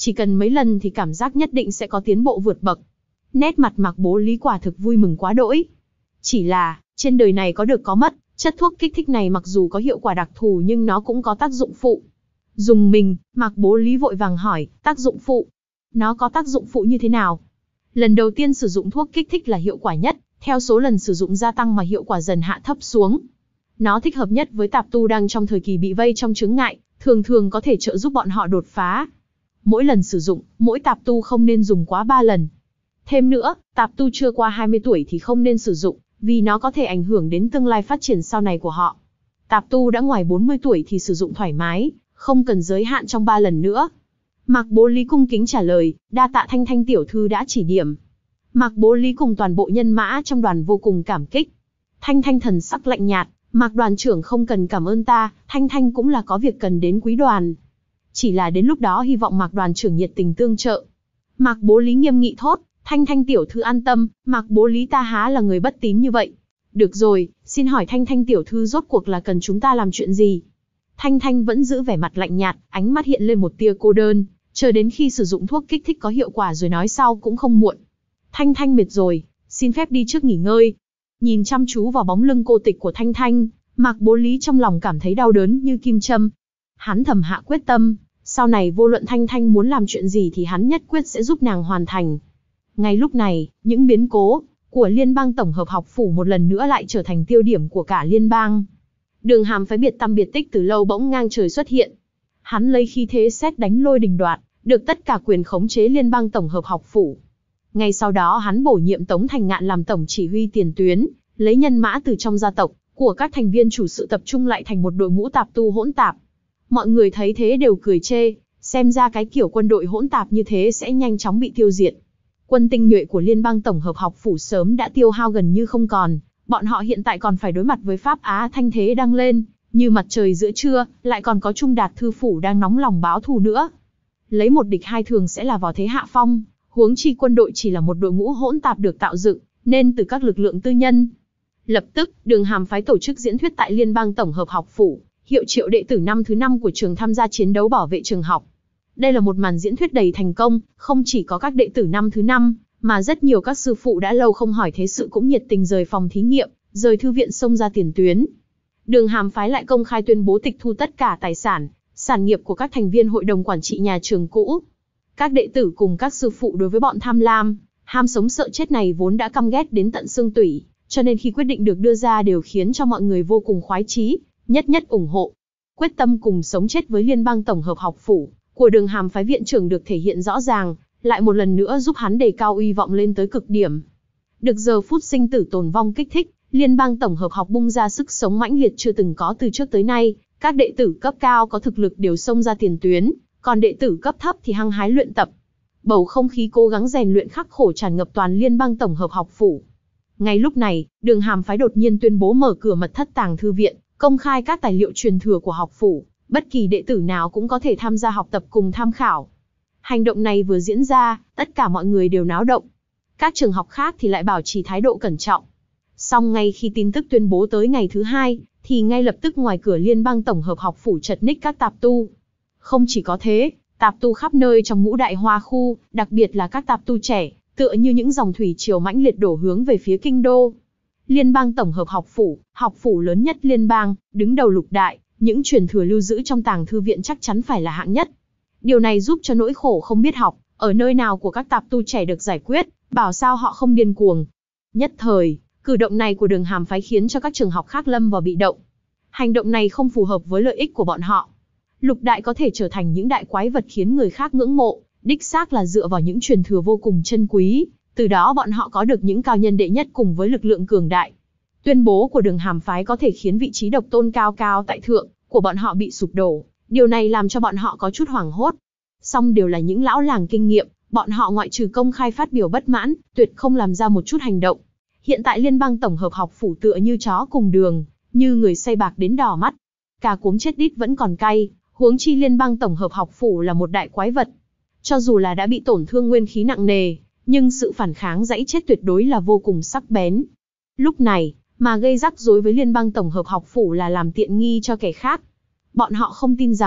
Chỉ cần mấy lần thì cảm giác nhất định sẽ có tiến bộ vượt bậc. Nét mặt Mạc Bố Lý quả thực vui mừng quá đỗi. Chỉ là, trên đời này có được có mất, chất thuốc kích thích này mặc dù có hiệu quả đặc thù nhưng nó cũng có tác dụng phụ. Dùng mình, Mạc Bố Lý vội vàng hỏi, tác dụng phụ? Nó có tác dụng phụ như thế nào? Lần đầu tiên sử dụng thuốc kích thích là hiệu quả nhất, theo số lần sử dụng gia tăng mà hiệu quả dần hạ thấp xuống. Nó thích hợp nhất với tạp tu đang trong thời kỳ bị vây trong chướng ngại, thường thường có thể trợ giúp bọn họ đột phá. Mỗi lần sử dụng, mỗi tạp tu không nên dùng quá ba lần. Thêm nữa, tạp tu chưa qua hai mươi tuổi thì không nên sử dụng, vì nó có thể ảnh hưởng đến tương lai phát triển sau này của họ. Tạp tu đã ngoài bốn mươi tuổi thì sử dụng thoải mái, không cần giới hạn trong ba lần nữa. Mạc Bố Lý cung kính trả lời, đa tạ Thanh Thanh tiểu thư đã chỉ điểm. Mạc Bố Lý cùng toàn bộ nhân mã trong đoàn vô cùng cảm kích. Thanh Thanh thần sắc lạnh nhạt, Mạc đoàn trưởng không cần cảm ơn ta, Thanh Thanh cũng là có việc cần đến quý đoàn. Chỉ là đến lúc đó hy vọng Mạc đoàn trưởng nhiệt tình tương trợ. Mạc Bố Lý nghiêm nghị thốt, Thanh Thanh tiểu thư an tâm, Mạc Bố Lý ta há là người bất tín như vậy. Được rồi, xin hỏi Thanh Thanh tiểu thư rốt cuộc là cần chúng ta làm chuyện gì? Thanh Thanh vẫn giữ vẻ mặt lạnh nhạt, ánh mắt hiện lên một tia cô đơn, chờ đến khi sử dụng thuốc kích thích có hiệu quả rồi nói sau cũng không muộn. Thanh Thanh mệt rồi, xin phép đi trước nghỉ ngơi. Nhìn chăm chú vào bóng lưng cô tịch của Thanh Thanh, Mạc Bố Lý trong lòng cảm thấy đau đớn như kim châm. Hắn thầm hạ quyết tâm, sau này vô luận Thanh Thanh muốn làm chuyện gì thì hắn nhất quyết sẽ giúp nàng hoàn thành. Ngay lúc này, những biến cố của Liên bang tổng hợp học phủ một lần nữa lại trở thành tiêu điểm của cả liên bang. Đường Hàm phái biệt tăm biệt tích từ lâu bỗng ngang trời xuất hiện. Hắn lấy khí thế sét đánh lôi đình đoạt, được tất cả quyền khống chế liên bang tổng hợp học phủ. Ngay sau đó hắn bổ nhiệm Tống Thành Ngạn làm tổng chỉ huy tiền tuyến, lấy nhân mã từ trong gia tộc của các thành viên chủ sự tập trung lại thành một đội ngũ tạp tu hỗn tạp. Mọi người thấy thế đều cười chê, xem ra cái kiểu quân đội hỗn tạp như thế sẽ nhanh chóng bị tiêu diệt. Quân tinh nhuệ của liên bang tổng hợp học phủ sớm đã tiêu hao gần như không còn, bọn họ hiện tại còn phải đối mặt với Pháp Á thanh thế đang lên, như mặt trời giữa trưa, lại còn có Trung Đạt thư phủ đang nóng lòng báo thù nữa. Lấy một địch hai thường sẽ là vào thế hạ phong, huống chi quân đội chỉ là một đội ngũ hỗn tạp được tạo dựng, nên từ các lực lượng tư nhân. Lập tức, Đường Hàm phái tổ chức diễn thuyết tại liên bang tổng hợp học phủ, hiệu triệu đệ tử năm thứ năm của trường tham gia chiến đấu bảo vệ trường học. Đây là một màn diễn thuyết đầy thành công, không chỉ có các đệ tử năm thứ năm, mà rất nhiều các sư phụ đã lâu không hỏi thế sự cũng nhiệt tình rời phòng thí nghiệm, rời thư viện xông ra tiền tuyến. Đường Hàm phái lại công khai tuyên bố tịch thu tất cả tài sản, sản nghiệp của các thành viên hội đồng quản trị nhà trường cũ. Các đệ tử cùng các sư phụ đối với bọn tham lam, ham sống sợ chết này vốn đã căm ghét đến tận xương tủy, cho nên khi quyết định được đưa ra đều khiến cho mọi người vô cùng khoái chí, nhất nhất ủng hộ. Quyết tâm cùng sống chết với liên bang tổng hợp học phủ của Đường Hàm phái viện trưởng được thể hiện rõ ràng, lại một lần nữa giúp hắn đề cao uy vọng lên tới cực điểm. Được giờ phút sinh tử tồn vong kích thích, liên bang tổng hợp học bung ra sức sống mãnh liệt chưa từng có từ trước tới nay, các đệ tử cấp cao có thực lực đều xông ra tiền tuyến, còn đệ tử cấp thấp thì hăng hái luyện tập. Bầu không khí cố gắng rèn luyện khắc khổ tràn ngập toàn liên bang tổng hợp học phủ. Ngay lúc này, Đường Hàm phái đột nhiên tuyên bố mở cửa mật thất tàng thư viện, công khai các tài liệu truyền thừa của học phủ, bất kỳ đệ tử nào cũng có thể tham gia học tập cùng tham khảo. Hành động này vừa diễn ra, tất cả mọi người đều náo động. Các trường học khác thì lại bảo trì thái độ cẩn trọng. Song ngay khi tin tức tuyên bố tới ngày thứ hai, thì ngay lập tức ngoài cửa liên bang tổng hợp học phủ chật ních các tạp tu. Không chỉ có thế, tạp tu khắp nơi trong ngũ đại hoa khu, đặc biệt là các tạp tu trẻ, tựa như những dòng thủy triều mãnh liệt đổ hướng về phía kinh đô. Liên bang tổng hợp học phủ, học phủ lớn nhất liên bang, đứng đầu lục đại, những truyền thừa lưu giữ trong tàng thư viện chắc chắn phải là hạng nhất. Điều này giúp cho nỗi khổ không biết học, ở nơi nào của các tạp tu trẻ được giải quyết, bảo sao họ không điên cuồng. Nhất thời, cử động này của Đường Hàm phái khiến cho các trường học khác lâm vào bị động. Hành động này không phù hợp với lợi ích của bọn họ. Lục đại có thể trở thành những đại quái vật khiến người khác ngưỡng mộ, đích xác là dựa vào những truyền thừa vô cùng chân quý, từ đó bọn họ có được những cao nhân đệ nhất cùng với lực lượng cường đại. Tuyên bố của Đường Hàm phái có thể khiến vị trí độc tôn cao cao tại thượng của bọn họ bị sụp đổ, điều này làm cho bọn họ có chút hoảng hốt. Song đều là những lão làng kinh nghiệm, bọn họ ngoại trừ công khai phát biểu bất mãn, tuyệt không làm ra một chút hành động. Hiện tại liên bang tổng hợp học phủ tựa như chó cùng đường, như người say bạc đến đỏ mắt. Cà cuống chết đít vẫn còn cay, huống chi liên bang tổng hợp học phủ là một đại quái vật. Cho dù là đã bị tổn thương nguyên khí nặng nề, nhưng sự phản kháng dãy chết tuyệt đối là vô cùng sắc bén. Lúc này, mà gây rắc rối với liên bang tổng hợp học phủ là làm tiện nghi cho kẻ khác. Bọn họ không tin rằng,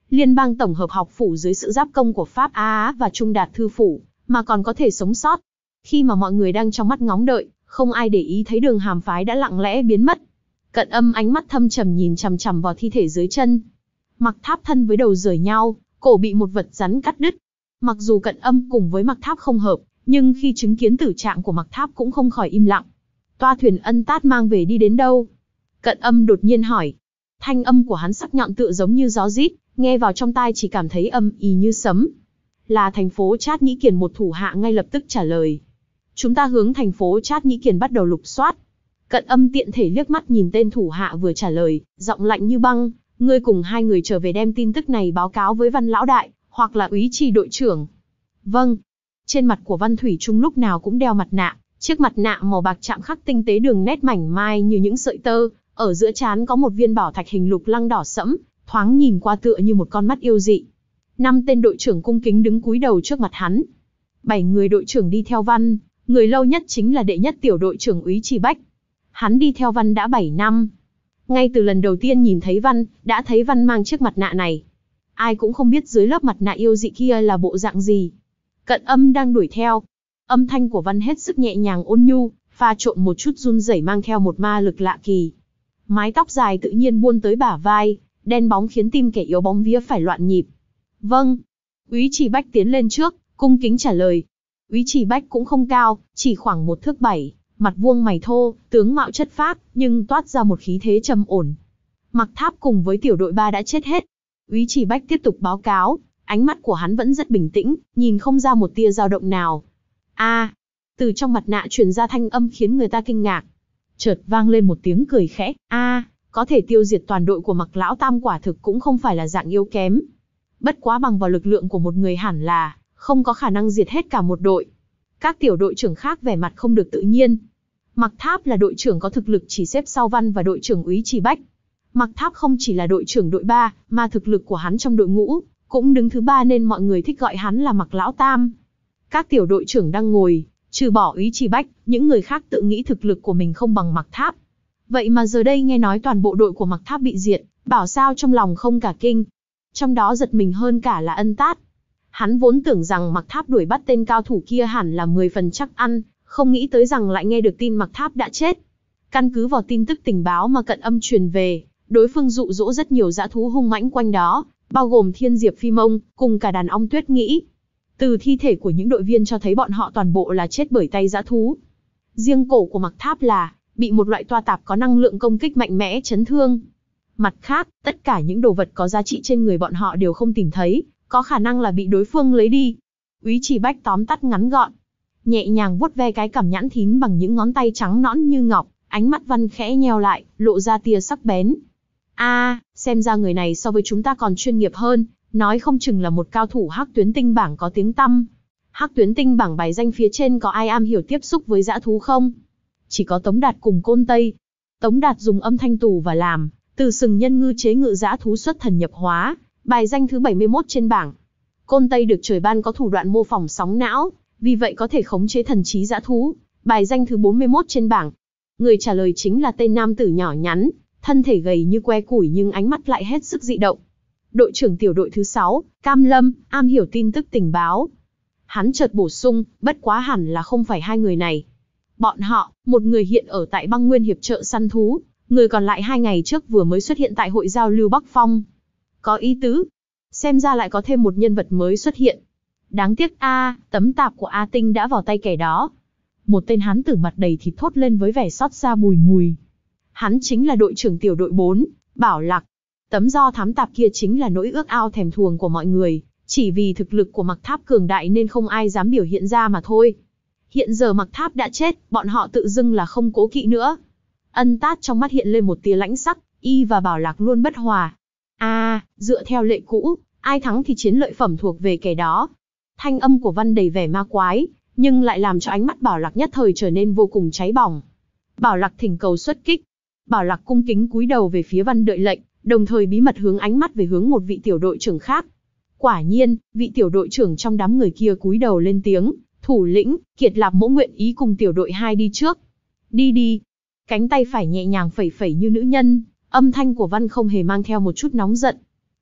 Liên bang tổng hợp học phủ dưới sự giáp công của Pháp Á và Trung Đạt thư phủ, mà còn có thể sống sót. Khi mà mọi người đang trong mắt ngóng đợi, không ai để ý thấy Đường Hàm phái đã lặng lẽ biến mất. Cận Âm ánh mắt thâm trầm nhìn chằm chằm vào thi thể dưới chân. Mặc Tháp thân với đầu rời nhau, cổ bị một vật rắn cắt đứt. Mặc dù Cận Âm cùng với Mặc Tháp không hợp, nhưng khi chứng kiến tử trạng của Mặc Tháp cũng không khỏi im lặng. Toa thuyền Ân Tát mang về đi đến đâu? Cận Âm đột nhiên hỏi. Thanh âm của hắn sắc nhọn tựa giống như gió rít, nghe vào trong tai chỉ cảm thấy âm ỉ như sấm. Là thành phố Trát Nhĩ Kiền, một thủ hạ ngay lập tức trả lời. Chúng ta hướng thành phố Trát Nhĩ Kiền bắt đầu lục soát. Cận Âm tiện thể liếc mắt nhìn tên thủ hạ vừa trả lời, giọng lạnh như băng. Ngươi cùng hai người trở về đem tin tức này báo cáo với Văn lão đại, hoặc là úy trì đội trưởng. Vâng. Trên mặt của Văn Thủy Trung lúc nào cũng đeo mặt nạ, chiếc mặt nạ màu bạc chạm khắc tinh tế đường nét mảnh mai như những sợi tơ, ở giữa trán có một viên bảo thạch hình lục lăng đỏ sẫm, thoáng nhìn qua tựa như một con mắt yêu dị. Năm tên đội trưởng cung kính đứng cúi đầu trước mặt hắn. Bảy người đội trưởng đi theo Văn, người lâu nhất chính là đệ nhất tiểu đội trưởng úy trì Bách. Hắn đi theo Văn đã bảy năm. Ngay từ lần đầu tiên nhìn thấy Văn, đã thấy Văn mang chiếc mặt nạ này. Ai cũng không biết dưới lớp mặt nạ yêu dị kia là bộ dạng gì. Cận Âm đang đuổi theo. Âm thanh của Văn hết sức nhẹ nhàng ôn nhu, pha trộn một chút run rẩy mang theo một ma lực lạ kỳ. Mái tóc dài tự nhiên buôn tới bả vai, đen bóng khiến tim kẻ yếu bóng vía phải loạn nhịp. Vâng. Úy trì Bách tiến lên trước, cung kính trả lời. Úy trì Bách cũng không cao, chỉ khoảng một thước bảy, mặt vuông mày thô, tướng mạo chất phác, nhưng toát ra một khí thế trầm ổn. Mặc Tháp cùng với tiểu đội ba đã chết hết. Úy trì Bách tiếp tục báo cáo, ánh mắt của hắn vẫn rất bình tĩnh, nhìn không ra một tia dao động nào. A, à, từ trong mặt nạ truyền ra thanh âm khiến người ta kinh ngạc. Chợt vang lên một tiếng cười khẽ. A, à, có thể tiêu diệt toàn đội của Mặc lão tam quả thực cũng không phải là dạng yếu kém. Bất quá bằng vào lực lượng của một người hẳn là không có khả năng diệt hết cả một đội. Các tiểu đội trưởng khác vẻ mặt không được tự nhiên. Mặc Tháp là đội trưởng có thực lực chỉ xếp sau Văn và đội trưởng úy trì Bách. Mặc Tháp không chỉ là đội trưởng đội ba, mà thực lực của hắn trong đội ngũ cũng đứng thứ ba nên mọi người thích gọi hắn là Mặc lão tam. Các tiểu đội trưởng đang ngồi, trừ bỏ úy trì Bách, những người khác tự nghĩ thực lực của mình không bằng Mặc Tháp. Vậy mà giờ đây nghe nói toàn bộ đội của Mặc Tháp bị diệt, bảo sao trong lòng không cả kinh. Trong đó giật mình hơn cả là Ân Tát. Hắn vốn tưởng rằng Mặc Tháp đuổi bắt tên cao thủ kia hẳn là mười phần chắc ăn, không nghĩ tới rằng lại nghe được tin Mặc Tháp đã chết. Căn cứ vào tin tức tình báo mà Cận Âm truyền về, đối phương dụ dỗ rất nhiều dã thú hung mãnh quanh đó, bao gồm Thiên Diệp Phi Mông, cùng cả đàn ong tuyết nghĩ. Từ thi thể của những đội viên cho thấy bọn họ toàn bộ là chết bởi tay dã thú. Riêng cổ của Mặc Tháp là bị một loại toa tạp có năng lượng công kích mạnh mẽ chấn thương. Mặt khác, tất cả những đồ vật có giá trị trên người bọn họ đều không tìm thấy, có khả năng là bị đối phương lấy đi. Úy trì Bách tóm tắt ngắn gọn, nhẹ nhàng vuốt ve cái cằm nhẵn thín bằng những ngón tay trắng nõn như ngọc, ánh mắt Văn khẽ nheo lại, lộ ra tia sắc bén. A, à, xem ra người này so với chúng ta còn chuyên nghiệp hơn, nói không chừng là một cao thủ Hắc Tuyến Tinh bảng có tiếng tăm. Hắc Tuyến Tinh bảng bài danh phía trên có ai am hiểu tiếp xúc với dã thú không? Chỉ có Tống Đạt cùng Côn Tây. Tống Đạt dùng âm thanh tù và làm, từ sừng nhân ngư chế ngự dã thú xuất thần nhập hóa, bài danh thứ bảy mươi mốt trên bảng. Côn Tây được trời ban có thủ đoạn mô phỏng sóng não, vì vậy có thể khống chế thần trí dã thú, bài danh thứ bốn mươi mốt trên bảng. Người trả lời chính là tên nam tử nhỏ nhắn, thân thể gầy như que củi nhưng ánh mắt lại hết sức dị động. Đội trưởng tiểu đội thứ sáu, Cam Lâm, am hiểu tin tức tình báo. Hắn chợt bổ sung, bất quá hẳn là không phải hai người này. Bọn họ, một người hiện ở tại Băng Nguyên hiệp trợ săn thú, người còn lại hai ngày trước vừa mới xuất hiện tại hội giao lưu Bắc Phong. Có ý tứ, xem ra lại có thêm một nhân vật mới xuất hiện. Đáng tiếc a, tấm tạp của A Tinh đã vào tay kẻ đó. Một tên hán tử mặt đầy thịt thốt lên với vẻ xót xa bùi ngùi. Hắn chính là đội trưởng tiểu đội bốn, Bảo Lạc. Tấm do thám tạp kia chính là nỗi ước ao thèm thuồng của mọi người, chỉ vì thực lực của Mặc Tháp cường đại nên không ai dám biểu hiện ra mà thôi. Hiện giờ Mặc Tháp đã chết, bọn họ tự dưng là không cố kỵ nữa. Ân Tát trong mắt hiện lên một tia lãnh sắc, y và Bảo Lạc luôn bất hòa. A, à, dựa theo lệ cũ, ai thắng thì chiến lợi phẩm thuộc về kẻ đó. Thanh âm của Văn đầy vẻ ma quái, nhưng lại làm cho ánh mắt Bảo Lạc nhất thời trở nên vô cùng cháy bỏng. Bảo Lạc thỉnh cầu xuất kích. Bảo Lạc cung kính cúi đầu về phía Văn đợi lệnh, đồng thời bí mật hướng ánh mắt về hướng một vị tiểu đội trưởng khác. Quả nhiên, vị tiểu đội trưởng trong đám người kia cúi đầu lên tiếng, thủ lĩnh, Kiệt Lạp Mỗ nguyện ý cùng tiểu đội hai đi trước. Đi đi. Cánh tay phải nhẹ nhàng phẩy phẩy như nữ nhân, âm thanh của Văn không hề mang theo một chút nóng giận.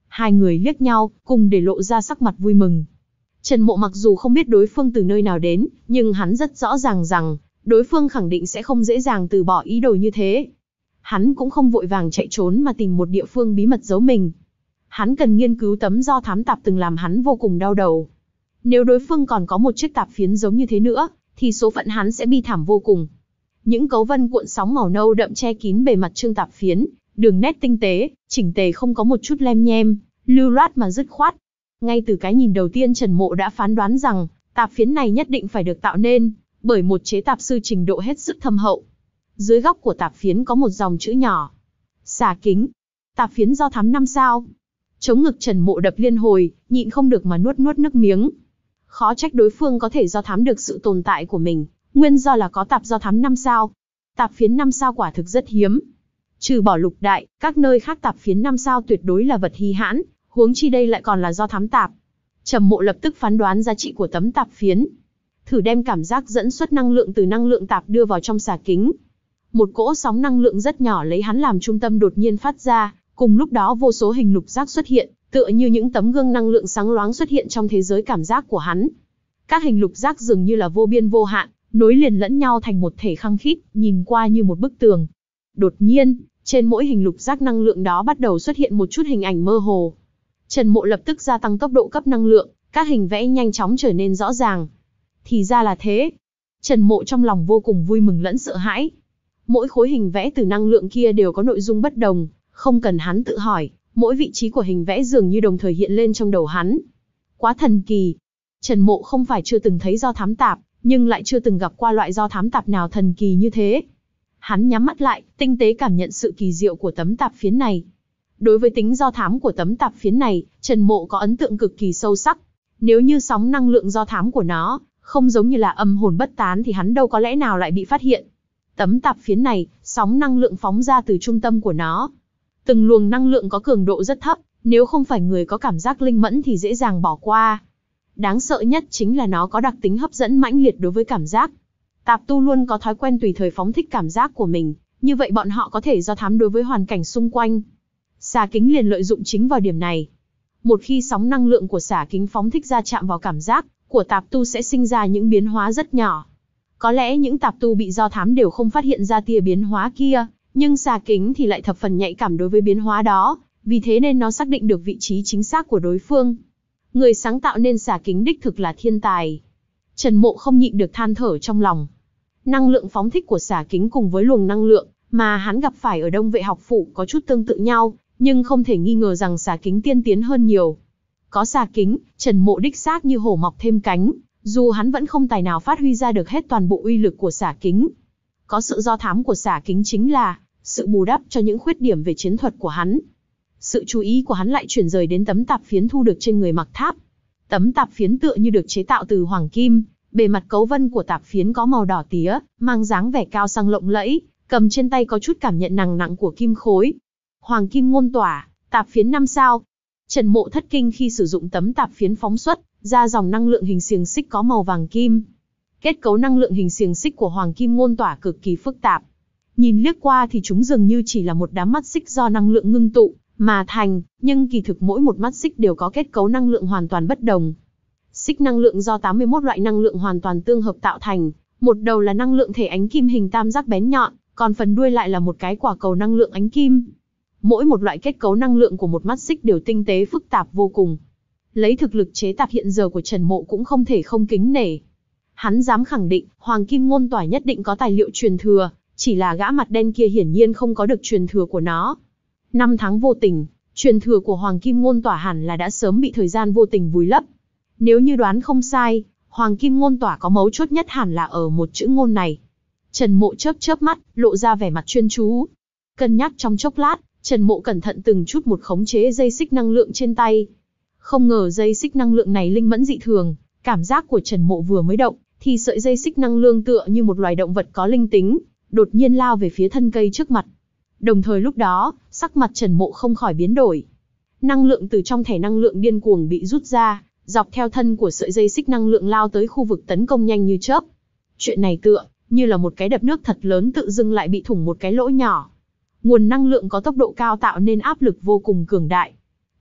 Hai người liếc nhau, cùng để lộ ra sắc mặt vui mừng. Trần Mộ mặc dù không biết đối phương từ nơi nào đến, nhưng hắn rất rõ ràng rằng, đối phương khẳng định sẽ không dễ dàng từ bỏ ý đồ như thế. Hắn cũng không vội vàng chạy trốn mà tìm một địa phương bí mật giấu mình. Hắn cần nghiên cứu tấm do thám tạp từng làm hắn vô cùng đau đầu. Nếu đối phương còn có một chiếc tạp phiến giống như thế nữa, thì số phận hắn sẽ bi thảm vô cùng. Những cấu vân cuộn sóng màu nâu đậm che kín bề mặt trương tạp phiến, đường nét tinh tế, chỉnh tề không có một chút lem nhem, lưu loát mà dứt khoát. Ngay từ cái nhìn đầu tiên Trần Mộ đã phán đoán rằng, tạp phiến này nhất định phải được tạo nên bởi một chế tạp sư trình độ hết sức thâm hậu. Dưới góc của tạp phiến có một dòng chữ nhỏ. Xà kính. Tạp phiến do thám năm sao. Chống ngực Trần Mộ đập liên hồi, nhịn không được mà nuốt nuốt nước miếng. Khó trách đối phương có thể do thám được sự tồn tại của mình, nguyên do là có tạp do thám năm sao. Tạp phiến năm sao quả thực rất hiếm. Trừ bỏ lục đại, các nơi khác tạp phiến năm sao tuyệt đối là vật hi hãn, huống chi đây lại còn là do thám tạp. Trầm Mộ lập tức phán đoán giá trị của tấm tạp phiến. Thử đem cảm giác dẫn xuất năng lượng từ năng lượng tạp đưa vào trong xà kính. Một cỗ sóng năng lượng rất nhỏ lấy hắn làm trung tâm đột nhiên phát ra, cùng lúc đó vô số hình lục giác xuất hiện, tựa như những tấm gương năng lượng sáng loáng xuất hiện trong thế giới cảm giác của hắn. Các hình lục giác dường như là vô biên vô hạn, nối liền lẫn nhau thành một thể khăng khít, nhìn qua như một bức tường. Đột nhiên, trên mỗi hình lục giác năng lượng đó bắt đầu xuất hiện một chút hình ảnh mơ hồ. Trần Mộ lập tức gia tăng tốc độ cấp năng lượng, các hình vẽ nhanh chóng trở nên rõ ràng. Thì ra là thế. Trần Mộ trong lòng vô cùng vui mừng lẫn sợ hãi. Mỗi khối hình vẽ từ năng lượng kia đều có nội dung bất đồng, không cần hắn tự hỏi, mỗi vị trí của hình vẽ dường như đồng thời hiện lên trong đầu hắn. Quá thần kỳ. Trần Mộ không phải chưa từng thấy do thám tạp, nhưng lại chưa từng gặp qua loại do thám tạp nào thần kỳ như thế. Hắn nhắm mắt lại, tinh tế cảm nhận sự kỳ diệu của tấm tạp phiến này. Đối với tính do thám của tấm tạp phiến này, Trần Mộ có ấn tượng cực kỳ sâu sắc. Nếu như sóng năng lượng do thám của nó không giống như là âm hồn bất tán thì hắn đâu có lẽ nào lại bị phát hiện. Tấm tạp phiến này, sóng năng lượng phóng ra từ trung tâm của nó. Từng luồng năng lượng có cường độ rất thấp, nếu không phải người có cảm giác linh mẫn thì dễ dàng bỏ qua. Đáng sợ nhất chính là nó có đặc tính hấp dẫn mãnh liệt đối với cảm giác. Tạp tu luôn có thói quen tùy thời phóng thích cảm giác của mình, như vậy bọn họ có thể do thám đối với hoàn cảnh xung quanh. Xà kính liền lợi dụng chính vào điểm này. Một khi sóng năng lượng của xà kính phóng thích ra chạm vào cảm giác của tạp tu sẽ sinh ra những biến hóa rất nhỏ. Có lẽ những tạp tu bị do thám đều không phát hiện ra tia biến hóa kia, nhưng xà kính thì lại thập phần nhạy cảm đối với biến hóa đó, vì thế nên nó xác định được vị trí chính xác của đối phương. Người sáng tạo nên xà kính đích thực là thiên tài. Trần Mộ không nhịn được than thở trong lòng. Năng lượng phóng thích của xà kính cùng với luồng năng lượng mà hắn gặp phải ở Đông Vệ học phủ có chút tương tự nhau, nhưng không thể nghi ngờ rằng xà kính tiên tiến hơn nhiều. Có xà kính, Trần Mộ đích xác như hổ mọc thêm cánh, dù hắn vẫn không tài nào phát huy ra được hết toàn bộ uy lực của xà kính. Có sự do thám của xà kính chính là sự bù đắp cho những khuyết điểm về chiến thuật của hắn. Sự chú ý của hắn lại chuyển rời đến tấm tạp phiến thu được trên người Mặc Tháp. Tấm tạp phiến tựa như được chế tạo từ hoàng kim, bề mặt cấu vân của tạp phiến có màu đỏ tía, mang dáng vẻ cao sang lộng lẫy, cầm trên tay có chút cảm nhận nặng nặng của kim khối. Hoàng kim ngôn tỏa, tạp phiến năm sao. Trần Mộ thất kinh khi sử dụng tấm tạp phiến phóng xuất ra dòng năng lượng hình xiềng xích có màu vàng kim. Kết cấu năng lượng hình xiềng xích của hoàng kim ngôn tỏa cực kỳ phức tạp. Nhìn liếc qua thì chúng dường như chỉ là một đám mắt xích do năng lượng ngưng tụ mà thành, nhưng kỳ thực mỗi một mắt xích đều có kết cấu năng lượng hoàn toàn bất đồng. Xích năng lượng do tám mươi mốt loại năng lượng hoàn toàn tương hợp tạo thành, một đầu là năng lượng thể ánh kim hình tam giác bén nhọn, còn phần đuôi lại là một cái quả cầu năng lượng ánh kim. Mỗi một loại kết cấu năng lượng của một mắt xích đều tinh tế phức tạp vô cùng. Lấy thực lực chế tạp hiện giờ của Trần Mộ cũng không thể không kính nể. Hắn dám khẳng định, Hoàng Kim Ngôn Tỏa nhất định có tài liệu truyền thừa, chỉ là gã mặt đen kia hiển nhiên không có được truyền thừa của nó. Năm tháng vô tình, truyền thừa của Hoàng Kim Ngôn Tỏa hẳn là đã sớm bị thời gian vô tình vùi lấp. Nếu như đoán không sai, Hoàng Kim Ngôn Tỏa có mấu chốt nhất hẳn là ở một chữ ngôn này. Trần Mộ chớp chớp mắt, lộ ra vẻ mặt chuyên chú. Cân nhắc trong chốc lát, Trần Mộ cẩn thận từng chút một khống chế dây xích năng lượng trên tay. Không ngờ dây xích năng lượng này linh mẫn dị thường, cảm giác của Trần Mộ vừa mới động, thì sợi dây xích năng lượng tựa như một loài động vật có linh tính, đột nhiên lao về phía thân cây trước mặt. Đồng thời lúc đó, sắc mặt Trần Mộ không khỏi biến đổi. Năng lượng từ trong thẻ năng lượng điên cuồng bị rút ra, dọc theo thân của sợi dây xích năng lượng lao tới khu vực tấn công nhanh như chớp. Chuyện này tựa như là một cái đập nước thật lớn tự dưng lại bị thủng một cái lỗ nhỏ. Nguồn năng lượng có tốc độ cao tạo nên áp lực vô cùng cường đại.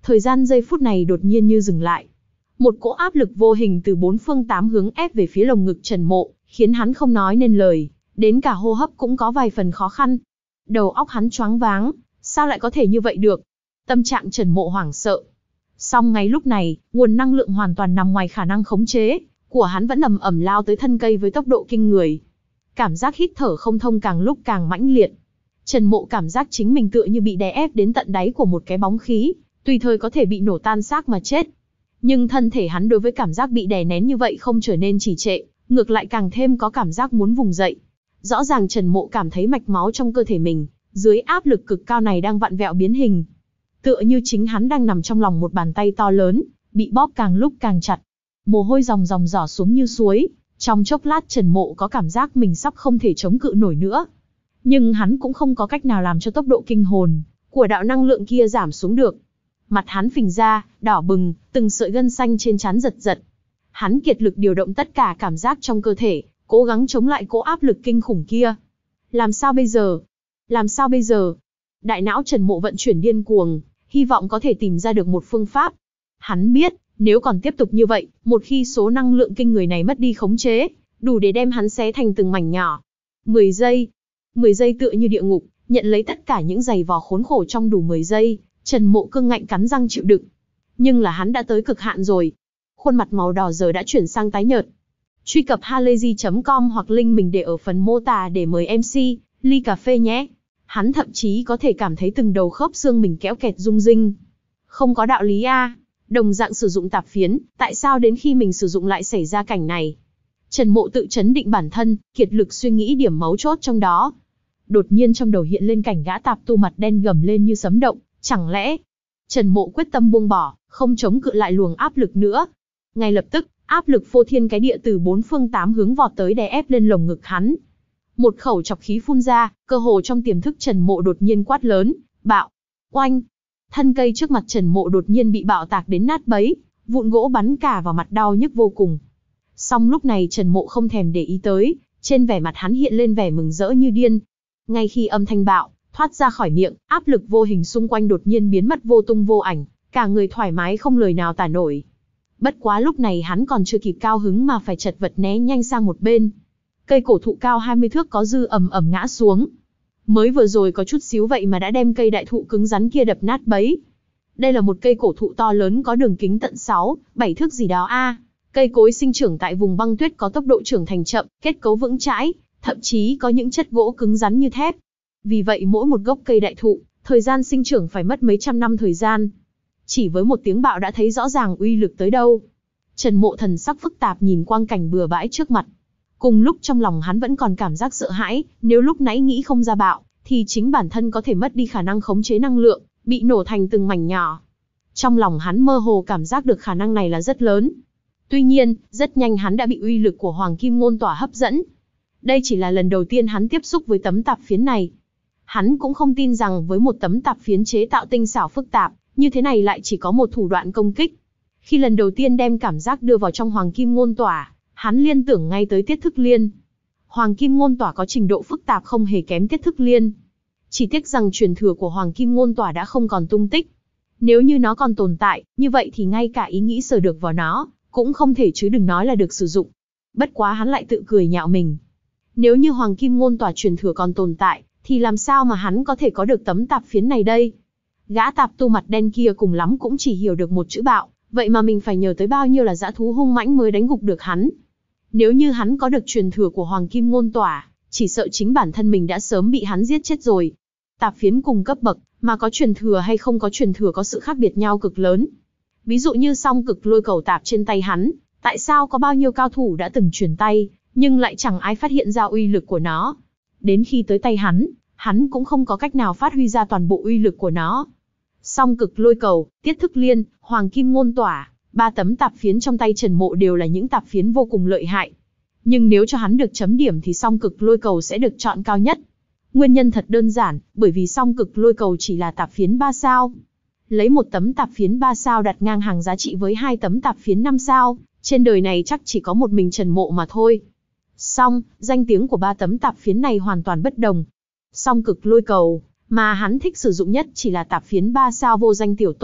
Thời gian giây phút này đột nhiên như dừng lại. Một cỗ áp lực vô hình từ bốn phương tám hướng ép về phía lồng ngực Trần Mộ, khiến hắn không nói nên lời, đến cả hô hấp cũng có vài phần khó khăn. Đầu óc hắn choáng váng, sao lại có thể như vậy được? Tâm trạng Trần Mộ hoảng sợ. Song ngay lúc này, nguồn năng lượng hoàn toàn nằm ngoài khả năng khống chế của hắn vẫn ầm ầm lao tới thân cây với tốc độ kinh người. Cảm giác hít thở không thông càng lúc càng mãnh liệt. Trần Mộ cảm giác chính mình tựa như bị đè ép đến tận đáy của một cái bóng khí, tùy thời có thể bị nổ tan xác mà chết. Nhưng thân thể hắn đối với cảm giác bị đè nén như vậy không trở nên trì trệ, ngược lại càng thêm có cảm giác muốn vùng dậy. Rõ ràng Trần Mộ cảm thấy mạch máu trong cơ thể mình, dưới áp lực cực cao này đang vặn vẹo biến hình. Tựa như chính hắn đang nằm trong lòng một bàn tay to lớn, bị bóp càng lúc càng chặt. Mồ hôi ròng ròng rỏ xuống như suối, trong chốc lát Trần Mộ có cảm giác mình sắp không thể chống cự nổi nữa. Nhưng hắn cũng không có cách nào làm cho tốc độ kinh hồn của đạo năng lượng kia giảm xuống được. Mặt hắn phình ra, đỏ bừng, từng sợi gân xanh trên trán giật giật. Hắn kiệt lực điều động tất cả cảm giác trong cơ thể, cố gắng chống lại cỗ áp lực kinh khủng kia. Làm sao bây giờ? Làm sao bây giờ? Đại não Trần Mộ vận chuyển điên cuồng, hy vọng có thể tìm ra được một phương pháp. Hắn biết, nếu còn tiếp tục như vậy, một khi số năng lượng kinh người này mất đi khống chế, đủ để đem hắn xé thành từng mảnh nhỏ. mười giây. mười giây tựa như địa ngục, nhận lấy tất cả những giày vò khốn khổ trong đủ mười giây, Trần Mộ cương ngạnh cắn răng chịu đựng. Nhưng là hắn đã tới cực hạn rồi. Khuôn mặt màu đỏ giờ đã chuyển sang tái nhợt. Truy cập halayzi chấm com hoặc link mình để ở phần mô tả để mời em xê, ly cà phê nhé. Hắn thậm chí có thể cảm thấy từng đầu khớp xương mình kéo kẹt rung rinh. Không có đạo lý a, đồng dạng sử dụng tạp phiến, tại sao đến khi mình sử dụng lại xảy ra cảnh này? Trần Mộ tự chấn định bản thân, kiệt lực suy nghĩ điểm mấu chốt trong đó. Đột nhiên trong đầu hiện lên cảnh gã tạp tu mặt đen gầm lên như sấm động, chẳng lẽ? Trần Mộ quyết tâm buông bỏ, không chống cự lại luồng áp lực nữa. Ngay lập tức, áp lực phô thiên cái địa từ bốn phương tám hướng vọt tới đè ép lên lồng ngực hắn. Một khẩu chọc khí phun ra, cơ hồ trong tiềm thức Trần Mộ đột nhiên quát lớn, bạo, oanh. Thân cây trước mặt Trần Mộ đột nhiên bị bạo tạc đến nát bấy, vụn gỗ bắn cả vào mặt đau nhức vô cùng. Song lúc này Trần Mộ không thèm để ý tới, trên vẻ mặt hắn hiện lên vẻ mừng rỡ như điên. Ngay khi âm thanh bạo thoát ra khỏi miệng, áp lực vô hình xung quanh đột nhiên biến mất vô tung vô ảnh, cả người thoải mái không lời nào tả nổi. Bất quá lúc này hắn còn chưa kịp cao hứng mà phải chật vật né nhanh sang một bên. Cây cổ thụ cao hai mươi thước có dư ầm ầm ngã xuống. Mới vừa rồi có chút xíu vậy mà đã đem cây đại thụ cứng rắn kia đập nát bấy. Đây là một cây cổ thụ to lớn có đường kính tận sáu, bảy thước gì đó a. Cây cối sinh trưởng tại vùng băng tuyết có tốc độ trưởng thành chậm, kết cấu vững chãi, thậm chí có những chất gỗ cứng rắn như thép. Vì vậy mỗi một gốc cây đại thụ, thời gian sinh trưởng phải mất mấy trăm năm thời gian. Chỉ với một tiếng bạo đã thấy rõ ràng uy lực tới đâu. Trần Mộ thần sắc phức tạp nhìn quang cảnh bừa bãi trước mặt. Cùng lúc trong lòng hắn vẫn còn cảm giác sợ hãi, nếu lúc nãy nghĩ không ra bạo, thì chính bản thân có thể mất đi khả năng khống chế năng lượng, bị nổ thành từng mảnh nhỏ. Trong lòng hắn mơ hồ cảm giác được khả năng này là rất lớn. Tuy nhiên, rất nhanh hắn đã bị uy lực của Hoàng Kim Ngôn Tỏa hấp dẫn. Đây chỉ là lần đầu tiên hắn tiếp xúc với tấm tạp phiến này. Hắn cũng không tin rằng với một tấm tạp phiến chế tạo tinh xảo phức tạp, như thế này lại chỉ có một thủ đoạn công kích. Khi lần đầu tiên đem cảm giác đưa vào trong Hoàng Kim Ngôn Tỏa, hắn liên tưởng ngay tới Tiết Thức Liên. Hoàng Kim Ngôn Tỏa có trình độ phức tạp không hề kém Tiết Thức Liên. Chỉ tiếc rằng truyền thừa của Hoàng Kim Ngôn Tỏa đã không còn tung tích. Nếu như nó còn tồn tại, như vậy thì ngay cả ý nghĩ sờ được vào nó, cũng không thể chứ đừng nói là được sử dụng. Bất quá hắn lại tự cười nhạo mình. Nếu như Hoàng Kim Ngôn Tỏa truyền thừa còn tồn tại, thì làm sao mà hắn có thể có được tấm tạp phiến này đây? Gã tạp tu mặt đen kia cùng lắm cũng chỉ hiểu được một chữ bạo, vậy mà mình phải nhờ tới bao nhiêu là dã thú hung mãnh mới đánh gục được hắn. Nếu như hắn có được truyền thừa của Hoàng Kim Ngôn Tỏa, chỉ sợ chính bản thân mình đã sớm bị hắn giết chết rồi. Tạp phiến cùng cấp bậc, mà có truyền thừa hay không có truyền thừa có sự khác biệt nhau cực lớn. Ví dụ như song cực lôi cầu tạp trên tay hắn, tại sao có bao nhiêu cao thủ đã từng truyền tay, nhưng lại chẳng ai phát hiện ra uy lực của nó. Đến khi tới tay hắn, hắn cũng không có cách nào phát huy ra toàn bộ uy lực của nó. Song cực lôi cầu, Tiết Thức Liên, Hoàng Kim Ngôn Tỏa, ba tấm tạp phiến trong tay Trần Mộ đều là những tạp phiến vô cùng lợi hại. Nhưng nếu cho hắn được chấm điểm thì song cực lôi cầu sẽ được chọn cao nhất. Nguyên nhân thật đơn giản, bởi vì song cực lôi cầu chỉ là tạp phiến ba sao. Lấy một tấm tạp phiến ba sao đặt ngang hàng giá trị với hai tấm tạp phiến năm sao, trên đời này chắc chỉ có một mình Trần Mộ mà thôi. Song, danh tiếng của ba tấm tạp phiến này hoàn toàn bất đồng. Song cực lôi cầu, mà hắn thích sử dụng nhất chỉ là tạp phiến ba sao vô danh tiểu tốt,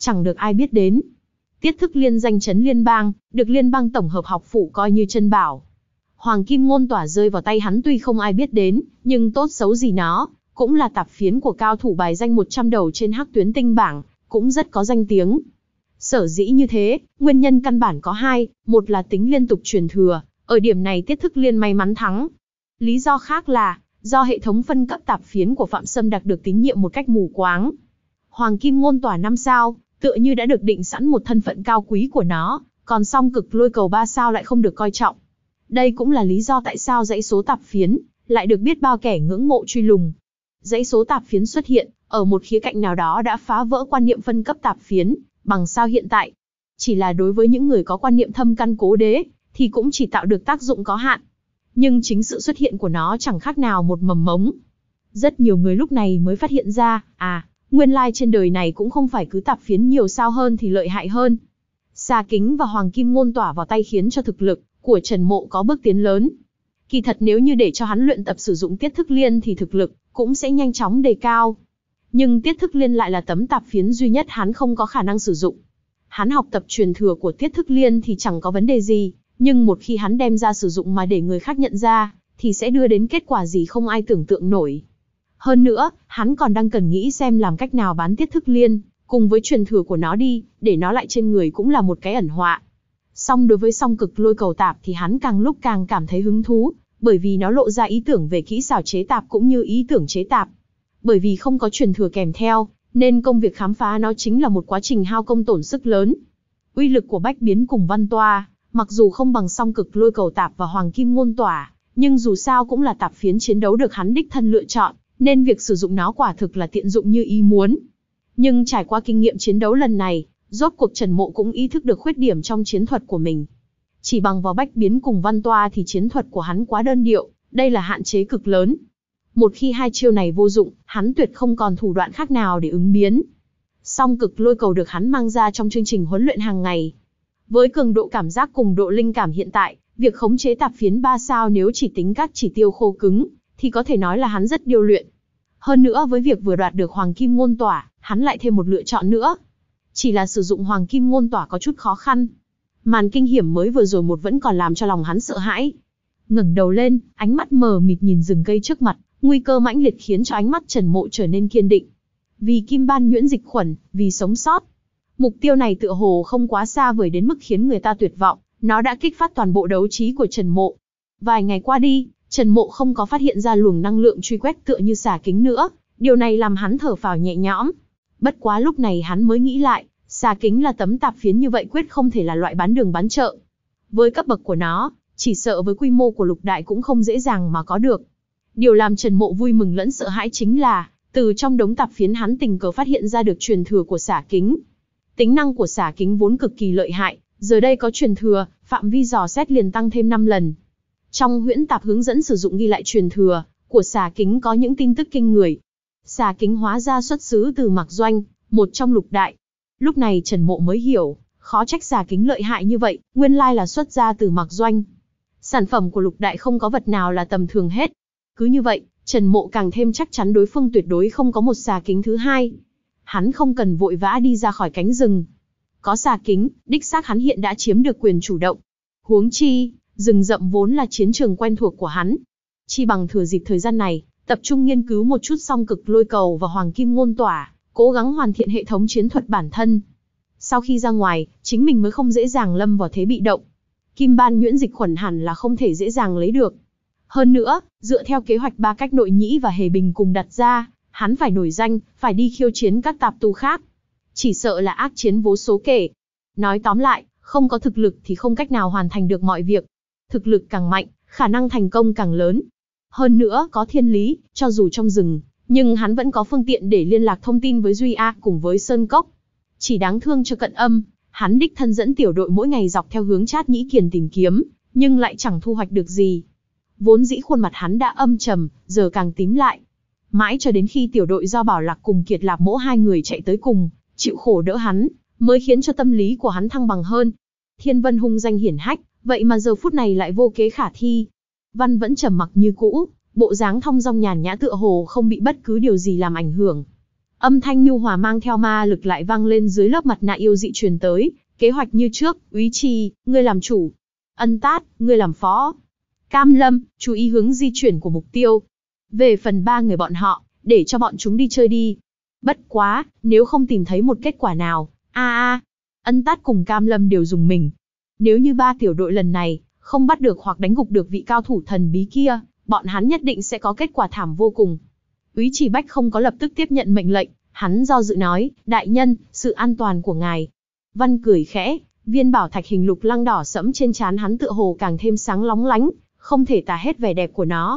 chẳng được ai biết đến. Tiết Thức Liên danh chấn liên bang, được liên bang tổng hợp học phủ coi như chân bảo. Hoàng Kim Ngôn Tỏa rơi vào tay hắn tuy không ai biết đến, nhưng tốt xấu gì nó, cũng là tạp phiến của cao thủ bài danh một trăm đầu trên Hắc Tuyến Tinh bảng, cũng rất có danh tiếng. Sở dĩ như thế, nguyên nhân căn bản có hai, một là tính liên tục truyền thừa, ở điểm này Tiết Thức Liên may mắn thắng. Lý do khác là, do hệ thống phân cấp tạp phiến của Phạm Sâm Đặc được tín nhiệm một cách mù quáng. Hoàng Kim Ngôn Tỏa năm sao, tựa như đã được định sẵn một thân phận cao quý của nó, còn Song Cực Lôi Cầu ba sao lại không được coi trọng. Đây cũng là lý do tại sao dãy số tạp phiến lại được biết bao kẻ ngưỡng mộ truy lùng. Dãy số tạp phiến xuất hiện, ở một khía cạnh nào đó đã phá vỡ quan niệm phân cấp tạp phiến, bằng sao hiện tại. Chỉ là đối với những người có quan niệm thâm căn cố đế, thì cũng chỉ tạo được tác dụng có hạn. Nhưng chính sự xuất hiện của nó chẳng khác nào một mầm mống. Rất nhiều người lúc này mới phát hiện ra, à, nguyên lai trên đời này cũng không phải cứ tạp phiến nhiều sao hơn thì lợi hại hơn. Xà Kính và Hoàng Kim Ngôn Tỏa vào tay khiến cho thực lực của Trần Mộ có bước tiến lớn. Kỳ thật nếu như để cho hắn luyện tập sử dụng Tiết Thức Liên thì thực lực cũng sẽ nhanh chóng đề cao. Nhưng Tiết Thức Liên lại là tấm tạp phiến duy nhất hắn không có khả năng sử dụng. Hắn học tập truyền thừa của Tiết Thức Liên thì chẳng có vấn đề gì, nhưng một khi hắn đem ra sử dụng mà để người khác nhận ra, thì sẽ đưa đến kết quả gì không ai tưởng tượng nổi. Hơn nữa, hắn còn đang cần nghĩ xem làm cách nào bán Tiết Thức Liên, cùng với truyền thừa của nó đi, để nó lại trên người cũng là một cái ẩn họa. Song đối với Song Cực Lôi Cầu tạp thì hắn càng lúc càng cảm thấy hứng thú, bởi vì nó lộ ra ý tưởng về kỹ xảo chế tạp cũng như ý tưởng chế tạp. Bởi vì không có truyền thừa kèm theo, nên công việc khám phá nó chính là một quá trình hao công tổn sức lớn. Uy lực của Bách Biến cùng Văn Toa, mặc dù không bằng Song Cực Lôi Cầu tạp và Hoàng Kim Ngôn Tỏa, nhưng dù sao cũng là tạp phiến chiến đấu được hắn đích thân lựa chọn, nên việc sử dụng nó quả thực là tiện dụng như ý muốn. Nhưng trải qua kinh nghiệm chiến đấu lần này, rốt cuộc Trần Mộ cũng ý thức được khuyết điểm trong chiến thuật của mình. Chỉ bằng vào Bách Biến cùng Văn Toa thì chiến thuật của hắn quá đơn điệu, đây là hạn chế cực lớn. Một khi hai chiêu này vô dụng, hắn tuyệt không còn thủ đoạn khác nào để ứng biến. Song Cực Lôi Cầu được hắn mang ra trong chương trình huấn luyện hàng ngày. Với cường độ cảm giác cùng độ linh cảm hiện tại, việc khống chế tạp phiến ba sao nếu chỉ tính các chỉ tiêu khô cứng, thì có thể nói là hắn rất điêu luyện. Hơn nữa với việc vừa đoạt được Hoàng Kim Ngôn Tỏa, hắn lại thêm một lựa chọn nữa. Chỉ là sử dụng Hoàng Kim Ngôn Tỏa có chút khó khăn. Màn kinh hiểm mới vừa rồi một vẫn còn làm cho lòng hắn sợ hãi. Ngẩng đầu lên, ánh mắt mờ mịt nhìn rừng cây trước mặt, nguy cơ mãnh liệt khiến cho ánh mắt Trần Mộ trở nên kiên định. Vì Kim Ban Nhuyễn Dịch Khuẩn, vì sống sót. Mục tiêu này tựa hồ không quá xa vời đến mức khiến người ta tuyệt vọng, nó đã kích phát toàn bộ đấu trí của Trần Mộ. Vài ngày qua đi, Trần Mộ không có phát hiện ra luồng năng lượng truy quét tựa như Xà Kính nữa, điều này làm hắn thở phào nhẹ nhõm. Bất quá lúc này hắn mới nghĩ lại, Xà Kính là tấm tạp phiến như vậy quyết không thể là loại bán đường bán chợ. Với cấp bậc của nó, chỉ sợ với quy mô của lục đại cũng không dễ dàng mà có được. Điều làm Trần Mộ vui mừng lẫn sợ hãi chính là, từ trong đống tạp phiến hắn tình cờ phát hiện ra được truyền thừa của Xà Kính. Tính năng của Xà Kính vốn cực kỳ lợi hại, giờ đây có truyền thừa, phạm vi dò xét liền tăng thêm năm lần. Trong huyễn tạp hướng dẫn sử dụng ghi lại truyền thừa của Xà Kính có những tin tức kinh người. Xà Kính hóa ra xuất xứ từ Mạc Doanh, một trong lục đại. Lúc này Trần Mộ mới hiểu, khó trách Xà Kính lợi hại như vậy, nguyên lai là xuất ra từ Mạc Doanh. Sản phẩm của lục đại không có vật nào là tầm thường hết. Cứ như vậy, Trần Mộ càng thêm chắc chắn đối phương tuyệt đối không có một Xà Kính thứ hai. Hắn không cần vội vã đi ra khỏi cánh rừng. Có Xà Kính, đích xác hắn hiện đã chiếm được quyền chủ động. Huống chi, rừng rậm vốn là chiến trường quen thuộc của hắn. Chi bằng thừa dịp thời gian này, tập trung nghiên cứu một chút Song Cực Lôi Cầu và Hoàng Kim Ngôn Tỏa, cố gắng hoàn thiện hệ thống chiến thuật bản thân. Sau khi ra ngoài, chính mình mới không dễ dàng lâm vào thế bị động. Kim Ban Nhuyễn Dịch Khuẩn hẳn là không thể dễ dàng lấy được. Hơn nữa, dựa theo kế hoạch ba cách Nội Nhĩ và Hề Bình cùng đặt ra, hắn phải nổi danh, phải đi khiêu chiến các tạp tu khác. Chỉ sợ là ác chiến vô số kể. Nói tóm lại, không có thực lực thì không cách nào hoàn thành được mọi việc. Thực lực càng mạnh, khả năng thành công càng lớn. Hơn nữa, có thiên lý, cho dù trong rừng, nhưng hắn vẫn có phương tiện để liên lạc thông tin với Duy A cùng với Sơn Cốc. Chỉ đáng thương cho Cận Âm, hắn đích thân dẫn tiểu đội mỗi ngày dọc theo hướng Trát Nhĩ Kiền tìm kiếm, nhưng lại chẳng thu hoạch được gì. Vốn dĩ khuôn mặt hắn đã âm trầm, giờ càng tím lại. Mãi cho đến khi tiểu đội do Bảo Lạc cùng Kiệt Lạp Mỗ hai người chạy tới cùng, chịu khổ đỡ hắn, mới khiến cho tâm lý của hắn thăng bằng hơn. Thiên Vân hung danh hiển hách, vậy mà giờ phút này lại vô kế khả thi. Văn vẫn trầm mặc như cũ, bộ dáng thong dong nhàn nhã tựa hồ không bị bất cứ điều gì làm ảnh hưởng. Âm thanh nhu hòa mang theo ma lực lại vang lên dưới lớp mặt nạ yêu dị truyền tới, kế hoạch như trước, Úy Trì, ngươi làm chủ. Ân Tát, ngươi làm phó. Cam Lâm, chú ý hướng di chuyển của mục tiêu. Về phần ba người bọn họ, để cho bọn chúng đi chơi đi. Bất quá, nếu không tìm thấy một kết quả nào, a a, Ân Tát cùng Cam Lâm đều dùng mình. Nếu như ba tiểu đội lần này, không bắt được hoặc đánh gục được vị cao thủ thần bí kia, bọn hắn nhất định sẽ có kết quả thảm vô cùng. Úy Trì Bách không có lập tức tiếp nhận mệnh lệnh, hắn do dự nói, đại nhân, sự an toàn của ngài. Văn cười khẽ, viên bảo thạch hình lục lăng đỏ sẫm trên trán hắn tựa hồ càng thêm sáng lóng lánh, không thể tả hết vẻ đẹp của nó.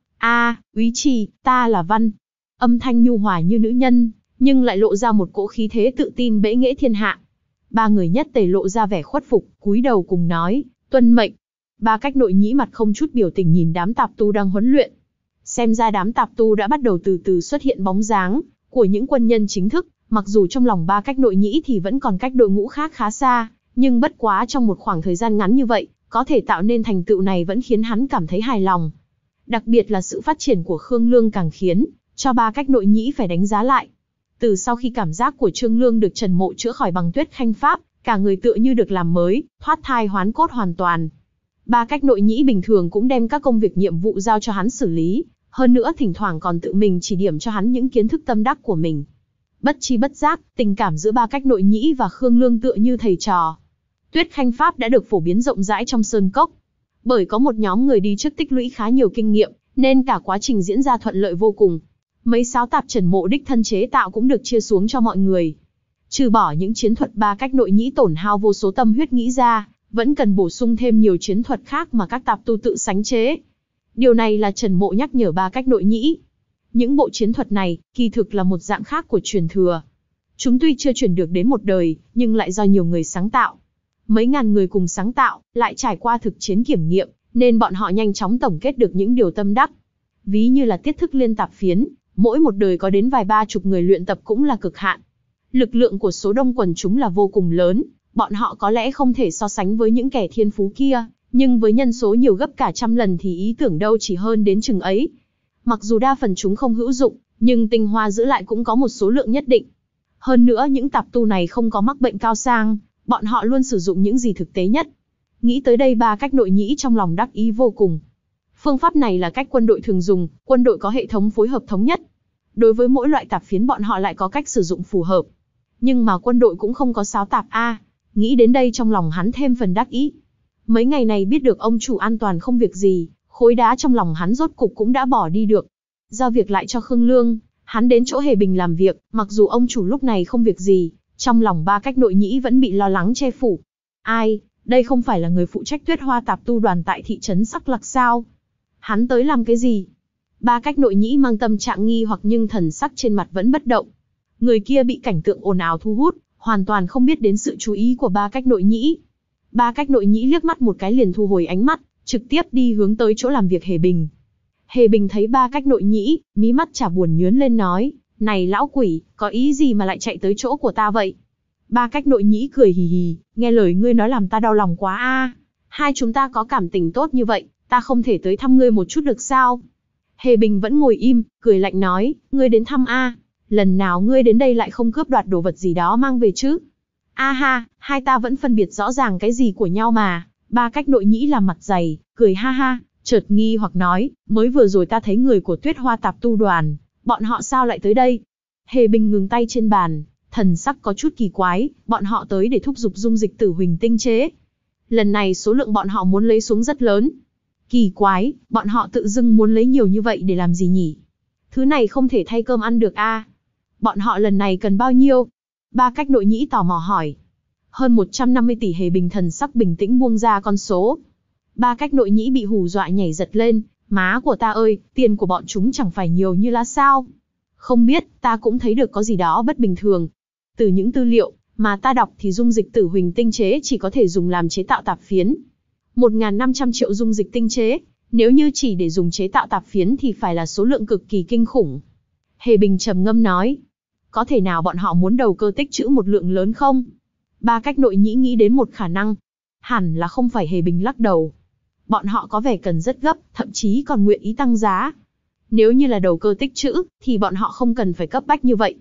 A, Úy Trì, ta là Văn. Âm thanh nhu hòa như nữ nhân, nhưng lại lộ ra một cỗ khí thế tự tin bẽ nghễ thiên hạ. Ba người nhất tề lộ ra vẻ khuất phục, cúi đầu cùng nói, tuân mệnh. Ba cách nội nhĩ mặt không chút biểu tình nhìn đám tạp tu đang huấn luyện. Xem ra đám tạp tu đã bắt đầu từ từ xuất hiện bóng dáng của những quân nhân chính thức, mặc dù trong lòng ba cách nội nhĩ thì vẫn còn cách đội ngũ khác khá xa, nhưng bất quá trong một khoảng thời gian ngắn như vậy, có thể tạo nên thành tựu này vẫn khiến hắn cảm thấy hài lòng. Đặc biệt là sự phát triển của Khương Lương càng khiến cho ba cách nội nhĩ phải đánh giá lại. Từ sau khi cảm giác của Trương Lương được Trần Mộ chữa khỏi bằng Tuyết Khanh Pháp, cả người tựa như được làm mới, thoát thai hoán cốt hoàn toàn. Ba cách nội nhĩ bình thường cũng đem các công việc nhiệm vụ giao cho hắn xử lý, hơn nữa thỉnh thoảng còn tự mình chỉ điểm cho hắn những kiến thức tâm đắc của mình. Bất chi bất giác, tình cảm giữa ba cách nội nhĩ và Khương Lương tựa như thầy trò. Tuyết Khanh Pháp đã được phổ biến rộng rãi trong Sơn Cốc. Bởi có một nhóm người đi trước tích lũy khá nhiều kinh nghiệm, nên cả quá trình diễn ra thuận lợi vô cùng. Mấy sáo tạp Trần Mộ đích thân chế tạo cũng được chia xuống cho mọi người. Trừ bỏ những chiến thuật ba cách nội nhĩ tổn hao vô số tâm huyết nghĩ ra, vẫn cần bổ sung thêm nhiều chiến thuật khác mà các tạp tu tự sánh chế. Điều này là Trần Mộ nhắc nhở ba cách nội nhĩ. Những bộ chiến thuật này, kỳ thực là một dạng khác của truyền thừa. Chúng tuy chưa truyền được đến một đời, nhưng lại do nhiều người sáng tạo. Mấy ngàn người cùng sáng tạo, lại trải qua thực chiến kiểm nghiệm, nên bọn họ nhanh chóng tổng kết được những điều tâm đắc. Ví như là tiết thức liên tạp phiến, mỗi một đời có đến vài ba chục người luyện tập cũng là cực hạn. Lực lượng của số đông quần chúng là vô cùng lớn, bọn họ có lẽ không thể so sánh với những kẻ thiên phú kia, nhưng với nhân số nhiều gấp cả trăm lần thì ý tưởng đâu chỉ hơn đến chừng ấy. Mặc dù đa phần chúng không hữu dụng, nhưng tinh hoa giữ lại cũng có một số lượng nhất định. Hơn nữa những tạp tu này không có mắc bệnh cao sang, bọn họ luôn sử dụng những gì thực tế nhất. Nghĩ tới đây ba cách nội nhĩ trong lòng đắc ý vô cùng. Phương pháp này là cách quân đội thường dùng, quân đội có hệ thống phối hợp thống nhất. Đối với mỗi loại tạp phiến bọn họ lại có cách sử dụng phù hợp. Nhưng mà quân đội cũng không có sáo tạp a. Nghĩ đến đây trong lòng hắn thêm phần đắc ý. Mấy ngày này biết được ông chủ an toàn không việc gì, khối đá trong lòng hắn rốt cục cũng đã bỏ đi được. Giao việc lại cho Khương Lương, hắn đến chỗ Hề Bình làm việc, mặc dù ông chủ lúc này không việc gì, trong lòng ba cách nội nhĩ vẫn bị lo lắng che phủ. Ai, đây không phải là người phụ trách Tuyết Hoa tạp tu đoàn tại thị trấn Sắc Lạc sao? Hắn tới làm cái gì? Ba cách nội nhĩ mang tâm trạng nghi hoặc nhưng thần sắc trên mặt vẫn bất động. Người kia bị cảnh tượng ồn ào thu hút, hoàn toàn không biết đến sự chú ý của ba cách nội nhĩ. Ba cách nội nhĩ liếc mắt một cái liền thu hồi ánh mắt, trực tiếp đi hướng tới chỗ làm việc Hề Bình. Hề Bình thấy ba cách nội nhĩ, mí mắt chả buồn nhớn lên nói, này lão quỷ, có ý gì mà lại chạy tới chỗ của ta vậy? Ba cách nội nhĩ cười hì hì, nghe lời ngươi nói làm ta đau lòng quá a. Hai chúng ta có cảm tình tốt như vậy, ta không thể tới thăm ngươi một chút được sao? Hề Bình vẫn ngồi im, cười lạnh nói, ngươi đến thăm a? Lần nào ngươi đến đây lại không cướp đoạt đồ vật gì đó mang về chứ? A ha, hai ta vẫn phân biệt rõ ràng cái gì của nhau mà. Ba cách nội nhĩ làm mặt dày, cười ha ha, chợt nghi hoặc nói, mới vừa rồi ta thấy người của Tuyết Hoa tạp tu đoàn, bọn họ sao lại tới đây? Hề Bình ngừng tay trên bàn, thần sắc có chút kỳ quái, bọn họ tới để thúc giục dung dịch tử huỳnh tinh chế. Lần này số lượng bọn họ muốn lấy xuống rất lớn. Kỳ quái, bọn họ tự dưng muốn lấy nhiều như vậy để làm gì nhỉ? Thứ này không thể thay cơm ăn được a. Bọn họ lần này cần bao nhiêu? Ba cách nội nhĩ tò mò hỏi. Hơn một trăm năm mươi tỷ. Hề Bình thần sắc bình tĩnh buông ra con số. Ba cách nội nhĩ bị hù dọa nhảy giật lên, má của ta ơi, tiền của bọn chúng chẳng phải nhiều như lá sao? Không biết, ta cũng thấy được có gì đó bất bình thường. Từ những tư liệu mà ta đọc thì dung dịch tử huỳnh tinh chế chỉ có thể dùng làm chế tạo tạp phiến. một nghìn năm trăm triệu dung dịch tinh chế, nếu như chỉ để dùng chế tạo tạp phiến thì phải là số lượng cực kỳ kinh khủng. Hề Bình trầm ngâm nói, có thể nào bọn họ muốn đầu cơ tích trữ một lượng lớn không? Ba cách nội nhĩ nghĩ đến một khả năng. Hẳn là không phải. Hề Bình lắc đầu. Bọn họ có vẻ cần rất gấp, thậm chí còn nguyện ý tăng giá. Nếu như là đầu cơ tích trữ, thì bọn họ không cần phải cấp bách như vậy.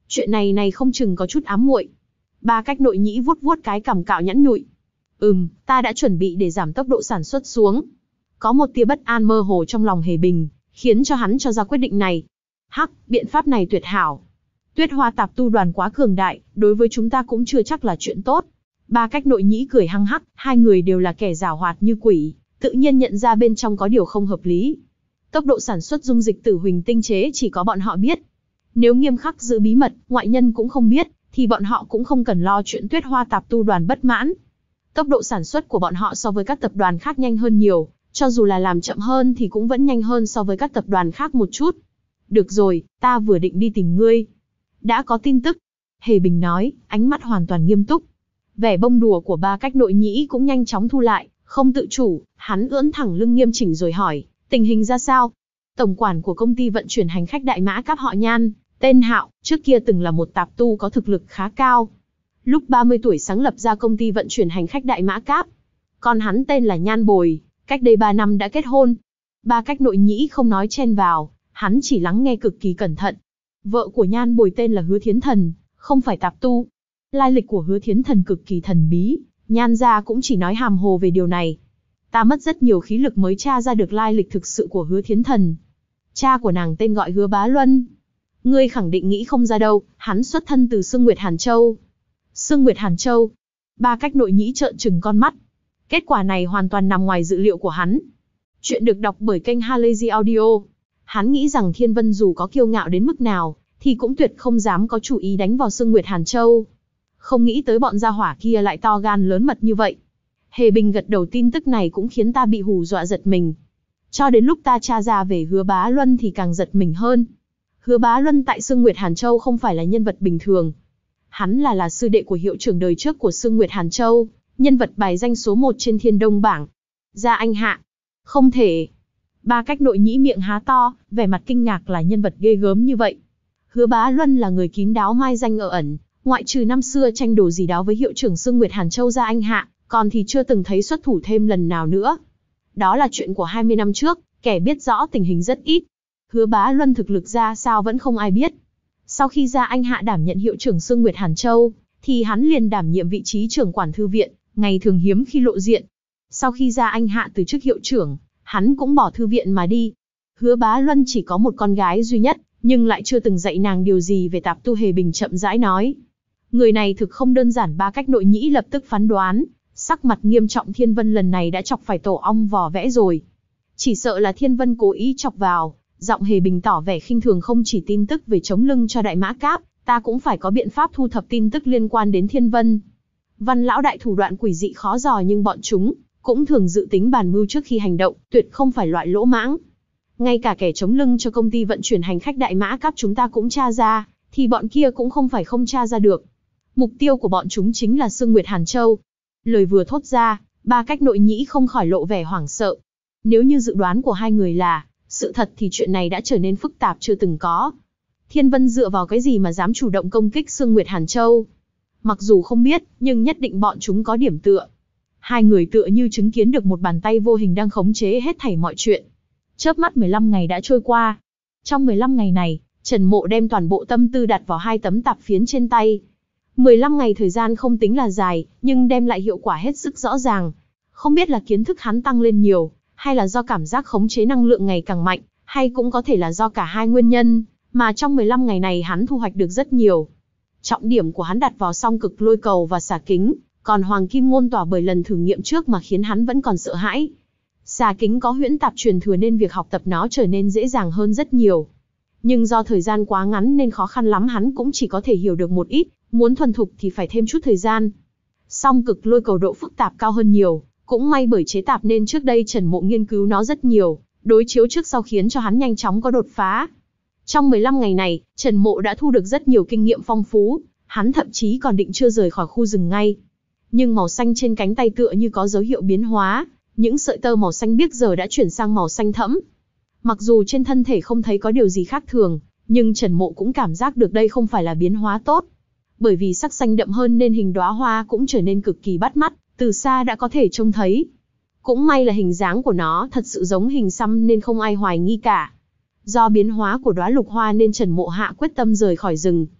Chuyện này này không chừng có chút ám muội. Ba Cách Nội Nhĩ vuốt vuốt cái cằm cạo nhẵn nhụi. Ừm, ta đã chuẩn bị để giảm tốc độ sản xuất xuống. Có một tia bất an mơ hồ trong lòng Hề Bình, khiến cho hắn cho ra quyết định này. Hắc, biện pháp này tuyệt hảo. Tuyết Hoa Tạp Tu đoàn quá cường đại, đối với chúng ta cũng chưa chắc là chuyện tốt. Ba Cách Nội Nhĩ cười hăng hắc, hai người đều là kẻ giảo hoạt như quỷ, tự nhiên nhận ra bên trong có điều không hợp lý. Tốc độ sản xuất dung dịch tử huỳnh tinh chế chỉ có bọn họ biết. Nếu nghiêm khắc giữ bí mật, ngoại nhân cũng không biết, thì bọn họ cũng không cần lo chuyện Tuyết Hoa Tạp Tu đoàn bất mãn. Tốc độ sản xuất của bọn họ so với các tập đoàn khác nhanh hơn nhiều, cho dù là làm chậm hơn thì cũng vẫn nhanh hơn so với các tập đoàn khác một chút. Được rồi, ta vừa định đi tìm ngươi. Đã có tin tức. Hề Bình nói, ánh mắt hoàn toàn nghiêm túc. Vẻ bông đùa của Ba Cách Nội Nhĩ cũng nhanh chóng thu lại, không tự chủ, hắn ưỡn thẳng lưng nghiêm chỉnh rồi hỏi, tình hình ra sao? Tổng quản của công ty vận chuyển hành khách Đại Mã Cáp họ Nhan, tên Hạo, trước kia từng là một tạp tu có thực lực khá cao. Lúc ba mươi tuổi sáng lập ra công ty vận chuyển hành khách Đại Mã Cáp. Còn hắn tên là Nhan Bồi, cách đây ba năm đã kết hôn. Ba Cách Nội Nhĩ không nói chen vào, hắn chỉ lắng nghe cực kỳ cẩn thận. Vợ của Nhan Bồi tên là Hứa Thiến Thần, không phải tạp tu. Lai lịch của Hứa Thiến Thần cực kỳ thần bí, Nhan gia cũng chỉ nói hàm hồ về điều này. Ta mất rất nhiều khí lực mới tra ra được lai lịch thực sự của Hứa Thiến Thần. Cha của nàng tên gọi Hứa Bá Luân. Ngươi khẳng định nghĩ không ra đâu, hắn xuất thân từ Sương Nguyệt Hàn Châu. Sương Nguyệt Hàn Châu. Ba Cách Nội Nhĩ trợn trừng con mắt. Kết quả này hoàn toàn nằm ngoài dự liệu của hắn. Chuyện được đọc bởi kênh Halazy Audio. Hắn nghĩ rằng Thiên Vân dù có kiêu ngạo đến mức nào, thì cũng tuyệt không dám có chủ ý đánh vào Sương Nguyệt Hàn Châu. Không nghĩ tới bọn gia hỏa kia lại to gan lớn mật như vậy. Hề Bình gật đầu, tin tức này cũng khiến ta bị hù dọa giật mình. Cho đến lúc ta tra ra về Hứa Bá Luân thì càng giật mình hơn. Hứa Bá Luân tại Sương Nguyệt Hàn Châu không phải là nhân vật bình thường. Hắn là là sư đệ của hiệu trưởng đời trước của Sương Nguyệt Hàn Châu, nhân vật bài danh số một trên Thiên Đông bảng. Gia Anh Hạ. Không thể. Ba Cách Nội Nhĩ miệng há to, vẻ mặt kinh ngạc là nhân vật ghê gớm như vậy. Hứa Bá Luân là người kín đáo mai danh ở ẩn, ngoại trừ năm xưa tranh đồ gì đó với hiệu trưởng Sương Nguyệt Hàn Châu Gia Anh Hạ, còn thì chưa từng thấy xuất thủ thêm lần nào nữa. Đó là chuyện của hai mươi năm trước, kẻ biết rõ tình hình rất ít. Hứa Bá Luân thực lực ra sao vẫn không ai biết. Sau khi Gia Anh Hạ đảm nhận hiệu trưởng Sương Nguyệt Hàn Châu, thì hắn liền đảm nhiệm vị trí trưởng quản thư viện, ngày thường hiếm khi lộ diện. Sau khi Gia Anh Hạ từ chức hiệu trưởng, hắn cũng bỏ thư viện mà đi. Hứa Bá Luân chỉ có một con gái duy nhất, nhưng lại chưa từng dạy nàng điều gì về tạp tu. Hề Bình chậm rãi nói. Người này thực không đơn giản. Ba Cách Nội Nhĩ lập tức phán đoán, sắc mặt nghiêm trọng, Thiên Vân lần này đã chọc phải tổ ong vò vẽ rồi. Chỉ sợ là Thiên Vân cố ý chọc vào. Giọng Hề Bình tỏ vẻ khinh thường, không chỉ tin tức về chống lưng cho Đại Mã Cáp, ta cũng phải có biện pháp thu thập tin tức liên quan đến Thiên Vân. Văn lão đại thủ đoạn quỷ dị khó dò, nhưng bọn chúng cũng thường dự tính bàn mưu trước khi hành động, tuyệt không phải loại lỗ mãng. Ngay cả kẻ chống lưng cho công ty vận chuyển hành khách Đại Mã Cáp chúng ta cũng tra ra, thì bọn kia cũng không phải không tra ra được. Mục tiêu của bọn chúng chính là Sương Nguyệt Hàn Châu. Lời vừa thốt ra, Ba Cách Nội Nhĩ không khỏi lộ vẻ hoảng sợ. Nếu như dự đoán của hai người là sự thật thì chuyện này đã trở nên phức tạp chưa từng có. Thiên Vân dựa vào cái gì mà dám chủ động công kích Sương Nguyệt Hàn Châu? Mặc dù không biết, nhưng nhất định bọn chúng có điểm tựa. Hai người tựa như chứng kiến được một bàn tay vô hình đang khống chế hết thảy mọi chuyện. Chớp mắt mười lăm ngày đã trôi qua. Trong mười lăm ngày này, Trần Mộ đem toàn bộ tâm tư đặt vào hai tấm tạp phiến trên tay. mười lăm ngày thời gian không tính là dài, nhưng đem lại hiệu quả hết sức rõ ràng. Không biết là kiến thức hắn tăng lên nhiều, hay là do cảm giác khống chế năng lượng ngày càng mạnh, hay cũng có thể là do cả hai nguyên nhân, mà trong mười lăm ngày này hắn thu hoạch được rất nhiều. Trọng điểm của hắn đặt vào song cực lôi cầu và xà kính, còn hoàng kim ngôn tỏa bởi lần thử nghiệm trước mà khiến hắn vẫn còn sợ hãi. Xà kính có huyễn tạp truyền thừa nên việc học tập nó trở nên dễ dàng hơn rất nhiều. Nhưng do thời gian quá ngắn nên khó khăn lắm hắn cũng chỉ có thể hiểu được một ít, muốn thuần thục thì phải thêm chút thời gian. Song cực lôi cầu độ phức tạp cao hơn nhiều, cũng may bởi chế tạp nên trước đây Trần Mộ nghiên cứu nó rất nhiều, đối chiếu trước sau khiến cho hắn nhanh chóng có đột phá. Trong mười lăm ngày này, Trần Mộ đã thu được rất nhiều kinh nghiệm phong phú, hắn thậm chí còn định chưa rời khỏi khu rừng ngay. Nhưng màu xanh trên cánh tay tựa như có dấu hiệu biến hóa, những sợi tơ màu xanh biếc giờ đã chuyển sang màu xanh thẫm. Mặc dù trên thân thể không thấy có điều gì khác thường, nhưng Trần Mộ cũng cảm giác được đây không phải là biến hóa tốt. Bởi vì sắc xanh đậm hơn nên hình đóa hoa cũng trở nên cực kỳ bắt mắt, từ xa đã có thể trông thấy. Cũng may là hình dáng của nó thật sự giống hình xăm nên không ai hoài nghi cả. Do biến hóa của đóa lục hoa nên Trần Mộ hạ quyết tâm rời khỏi rừng.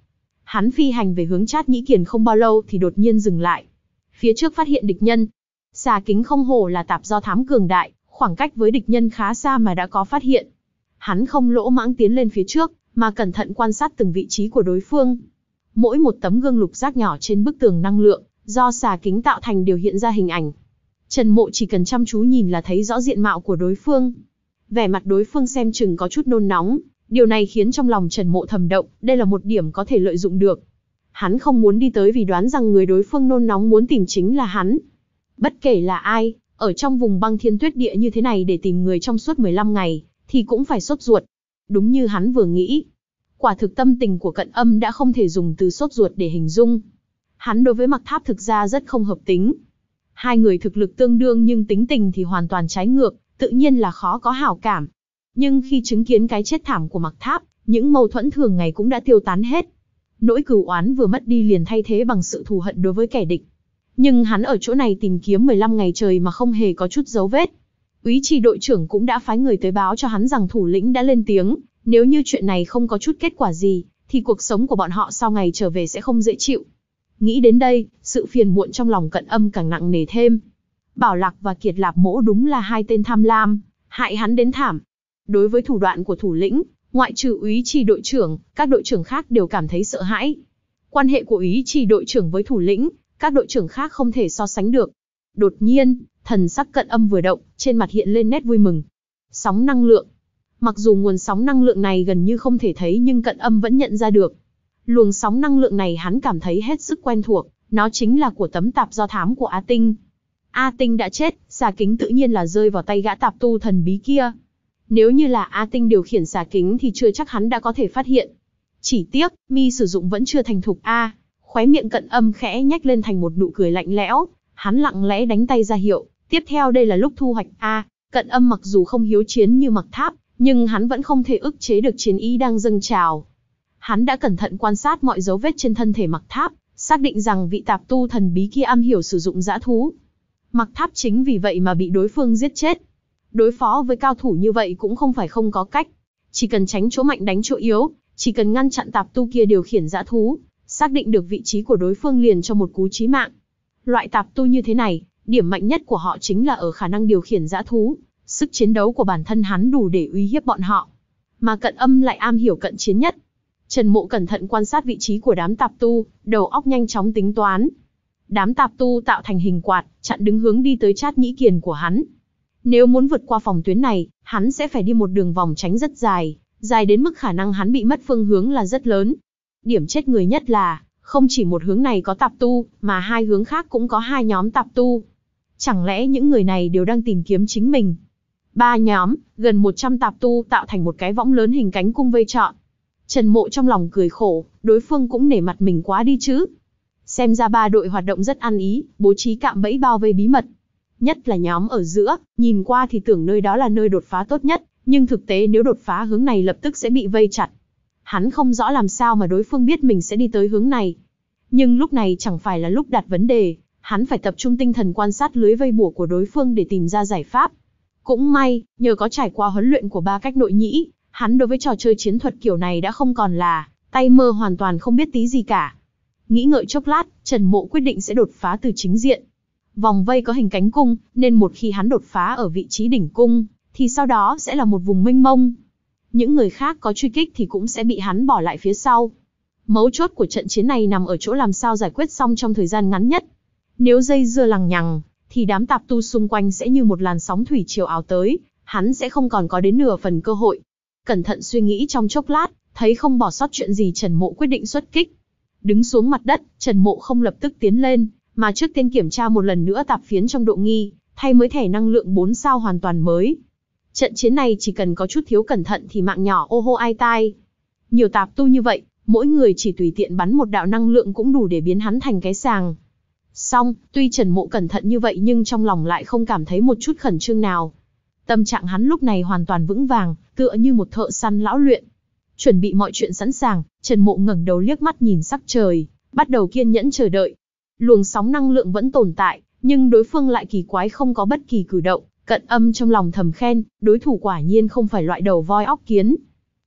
Hắn phi hành về hướng Trát Nhĩ Kiền không bao lâu thì đột nhiên dừng lại. Phía trước phát hiện địch nhân. Xà kính không hổ là tạp do thám cường đại, khoảng cách với địch nhân khá xa mà đã có phát hiện. Hắn không lỗ mãng tiến lên phía trước, mà cẩn thận quan sát từng vị trí của đối phương. Mỗi một tấm gương lục giác nhỏ trên bức tường năng lượng, do xà kính tạo thành đều hiện ra hình ảnh. Trần Mộ chỉ cần chăm chú nhìn là thấy rõ diện mạo của đối phương. Vẻ mặt đối phương xem chừng có chút nôn nóng, điều này khiến trong lòng Trần Mộ thầm động, đây là một điểm có thể lợi dụng được. Hắn không muốn đi tới vì đoán rằng người đối phương nôn nóng muốn tìm chính là hắn. Bất kể là ai, ở trong vùng băng thiên tuyết địa như thế này để tìm người trong suốt mười lăm ngày, thì cũng phải sốt ruột. Đúng như hắn vừa nghĩ. Quả thực tâm tình của Cận Âm đã không thể dùng từ sốt ruột để hình dung. Hắn đối với Mặc Tháp thực ra rất không hợp tính. Hai người thực lực tương đương nhưng tính tình thì hoàn toàn trái ngược, tự nhiên là khó có hảo cảm. Nhưng khi chứng kiến cái chết thảm của Mặc Tháp, những mâu thuẫn thường ngày cũng đã tiêu tán hết. Nỗi cừu oán vừa mất đi liền thay thế bằng sự thù hận đối với kẻ địch. Nhưng hắn ở chỗ này tìm kiếm mười lăm ngày trời mà không hề có chút dấu vết. Úy Trì đội trưởng cũng đã phái người tới báo cho hắn rằng thủ lĩnh đã lên tiếng, nếu như chuyện này không có chút kết quả gì, thì cuộc sống của bọn họ sau ngày trở về sẽ không dễ chịu. Nghĩ đến đây, sự phiền muộn trong lòng Cận Âm càng nặng nề thêm. Bảo Lạc và Kiệt Lạp Mỗ đúng là hai tên tham lam, hại hắn đến thảm. Đối với thủ đoạn của thủ lĩnh, ngoại trừ Úy Trì đội trưởng, các đội trưởng khác đều cảm thấy sợ hãi. Quan hệ của Úy Trì đội trưởng với thủ lĩnh, các đội trưởng khác không thể so sánh được. Đột nhiên, thần sắc Cận Âm vừa động, trên mặt hiện lên nét vui mừng. Sóng năng lượng. Mặc dù nguồn sóng năng lượng này gần như không thể thấy nhưng Cận Âm vẫn nhận ra được. Luồng sóng năng lượng này hắn cảm thấy hết sức quen thuộc, nó chính là của tấm tạp do thám của A Tinh. A Tinh đã chết, xà kính tự nhiên là rơi vào tay gã tạp tu thần bí kia. Nếu như là A Tinh điều khiển xà kính thì chưa chắc hắn đã có thể phát hiện. Chỉ tiếc, mi sử dụng vẫn chưa thành thục a. Khóe miệng Cận Âm khẽ nhếch lên thành một nụ cười lạnh lẽo, hắn lặng lẽ đánh tay ra hiệu, tiếp theo đây là lúc thu hoạch a. Cận Âm mặc dù không hiếu chiến như Mặc Tháp, nhưng hắn vẫn không thể ức chế được chiến ý đang dâng trào. Hắn đã cẩn thận quan sát mọi dấu vết trên thân thể Mặc Tháp, xác định rằng vị tạp tu thần bí kia am hiểu sử dụng dã thú. Mặc Tháp chính vì vậy mà bị đối phương giết chết. Đối phó với cao thủ như vậy cũng không phải không có cách. Chỉ cần tránh chỗ mạnh đánh chỗ yếu, chỉ cần ngăn chặn tạp tu kia điều khiển dã thú, xác định được vị trí của đối phương liền cho một cú chí mạng. Loại tạp tu như thế này, điểm mạnh nhất của họ chính là ở khả năng điều khiển dã thú. Sức chiến đấu của bản thân hắn đủ để uy hiếp bọn họ. Mà Cận Âm lại am hiểu cận chiến nhất. Trần Mộ cẩn thận quan sát vị trí của đám tạp tu, đầu óc nhanh chóng tính toán. Đám tạp tu tạo thành hình quạt, chặn đứng hướng đi tới Trát Nhĩ Kiền của hắn. Nếu muốn vượt qua phòng tuyến này, hắn sẽ phải đi một đường vòng tránh rất dài, dài đến mức khả năng hắn bị mất phương hướng là rất lớn. Điểm chết người nhất là, không chỉ một hướng này có tạp tu, mà hai hướng khác cũng có hai nhóm tạp tu. Chẳng lẽ những người này đều đang tìm kiếm chính mình? Ba nhóm, gần một trăm tạp tu tạo thành một cái võng lớn hình cánh cung vây trọn. Trần Mộ trong lòng cười khổ, đối phương cũng nể mặt mình quá đi chứ. Xem ra ba đội hoạt động rất ăn ý, bố trí cạm bẫy bao vây bí mật. Nhất là nhóm ở giữa, nhìn qua thì tưởng nơi đó là nơi đột phá tốt nhất, nhưng thực tế nếu đột phá hướng này lập tức sẽ bị vây chặt. Hắn không rõ làm sao mà đối phương biết mình sẽ đi tới hướng này. Nhưng lúc này chẳng phải là lúc đặt vấn đề, hắn phải tập trung tinh thần quan sát lưới vây bủa của đối phương để tìm ra giải pháp. Cũng may, nhờ có trải qua huấn luyện của ba cách nội nhĩ, hắn đối với trò chơi chiến thuật kiểu này đã không còn là tay mơ hoàn toàn không biết tí gì cả. Nghĩ ngợi chốc lát, Trần Mộ quyết định sẽ đột phá từ chính diện. Vòng vây có hình cánh cung, nên một khi hắn đột phá ở vị trí đỉnh cung, thì sau đó sẽ là một vùng mênh mông. Những người khác có truy kích thì cũng sẽ bị hắn bỏ lại phía sau. Mấu chốt của trận chiến này nằm ở chỗ làm sao giải quyết xong trong thời gian ngắn nhất. Nếu dây dưa lằng nhằng, thì đám tạp tu xung quanh sẽ như một làn sóng thủy triều ào tới, hắn sẽ không còn có đến nửa phần cơ hội. Cẩn thận suy nghĩ trong chốc lát, thấy không bỏ sót chuyện gì Trần Mộ quyết định xuất kích. Đứng xuống mặt đất, Trần Mộ không lập tức tiến lên, mà trước tiên kiểm tra một lần nữa tạp phiến trong độ nghi, thay mới thẻ năng lượng bốn sao hoàn toàn mới. Trận chiến này chỉ cần có chút thiếu cẩn thận thì mạng nhỏ ô hô ai tai. Nhiều tạp tu như vậy, mỗi người chỉ tùy tiện bắn một đạo năng lượng cũng đủ để biến hắn thành cái sàng. Song, tuy Trần Mộ cẩn thận như vậy nhưng trong lòng lại không cảm thấy một chút khẩn trương nào. Tâm trạng hắn lúc này hoàn toàn vững vàng, tựa như một thợ săn lão luyện. Chuẩn bị mọi chuyện sẵn sàng, Trần Mộ ngẩng đầu liếc mắt nhìn sắc trời, bắt đầu kiên nhẫn chờ đợi. Luồng sóng năng lượng vẫn tồn tại, nhưng đối phương lại kỳ quái không có bất kỳ cử động. Cận Âm trong lòng thầm khen, đối thủ quả nhiên không phải loại đầu voi óc kiến.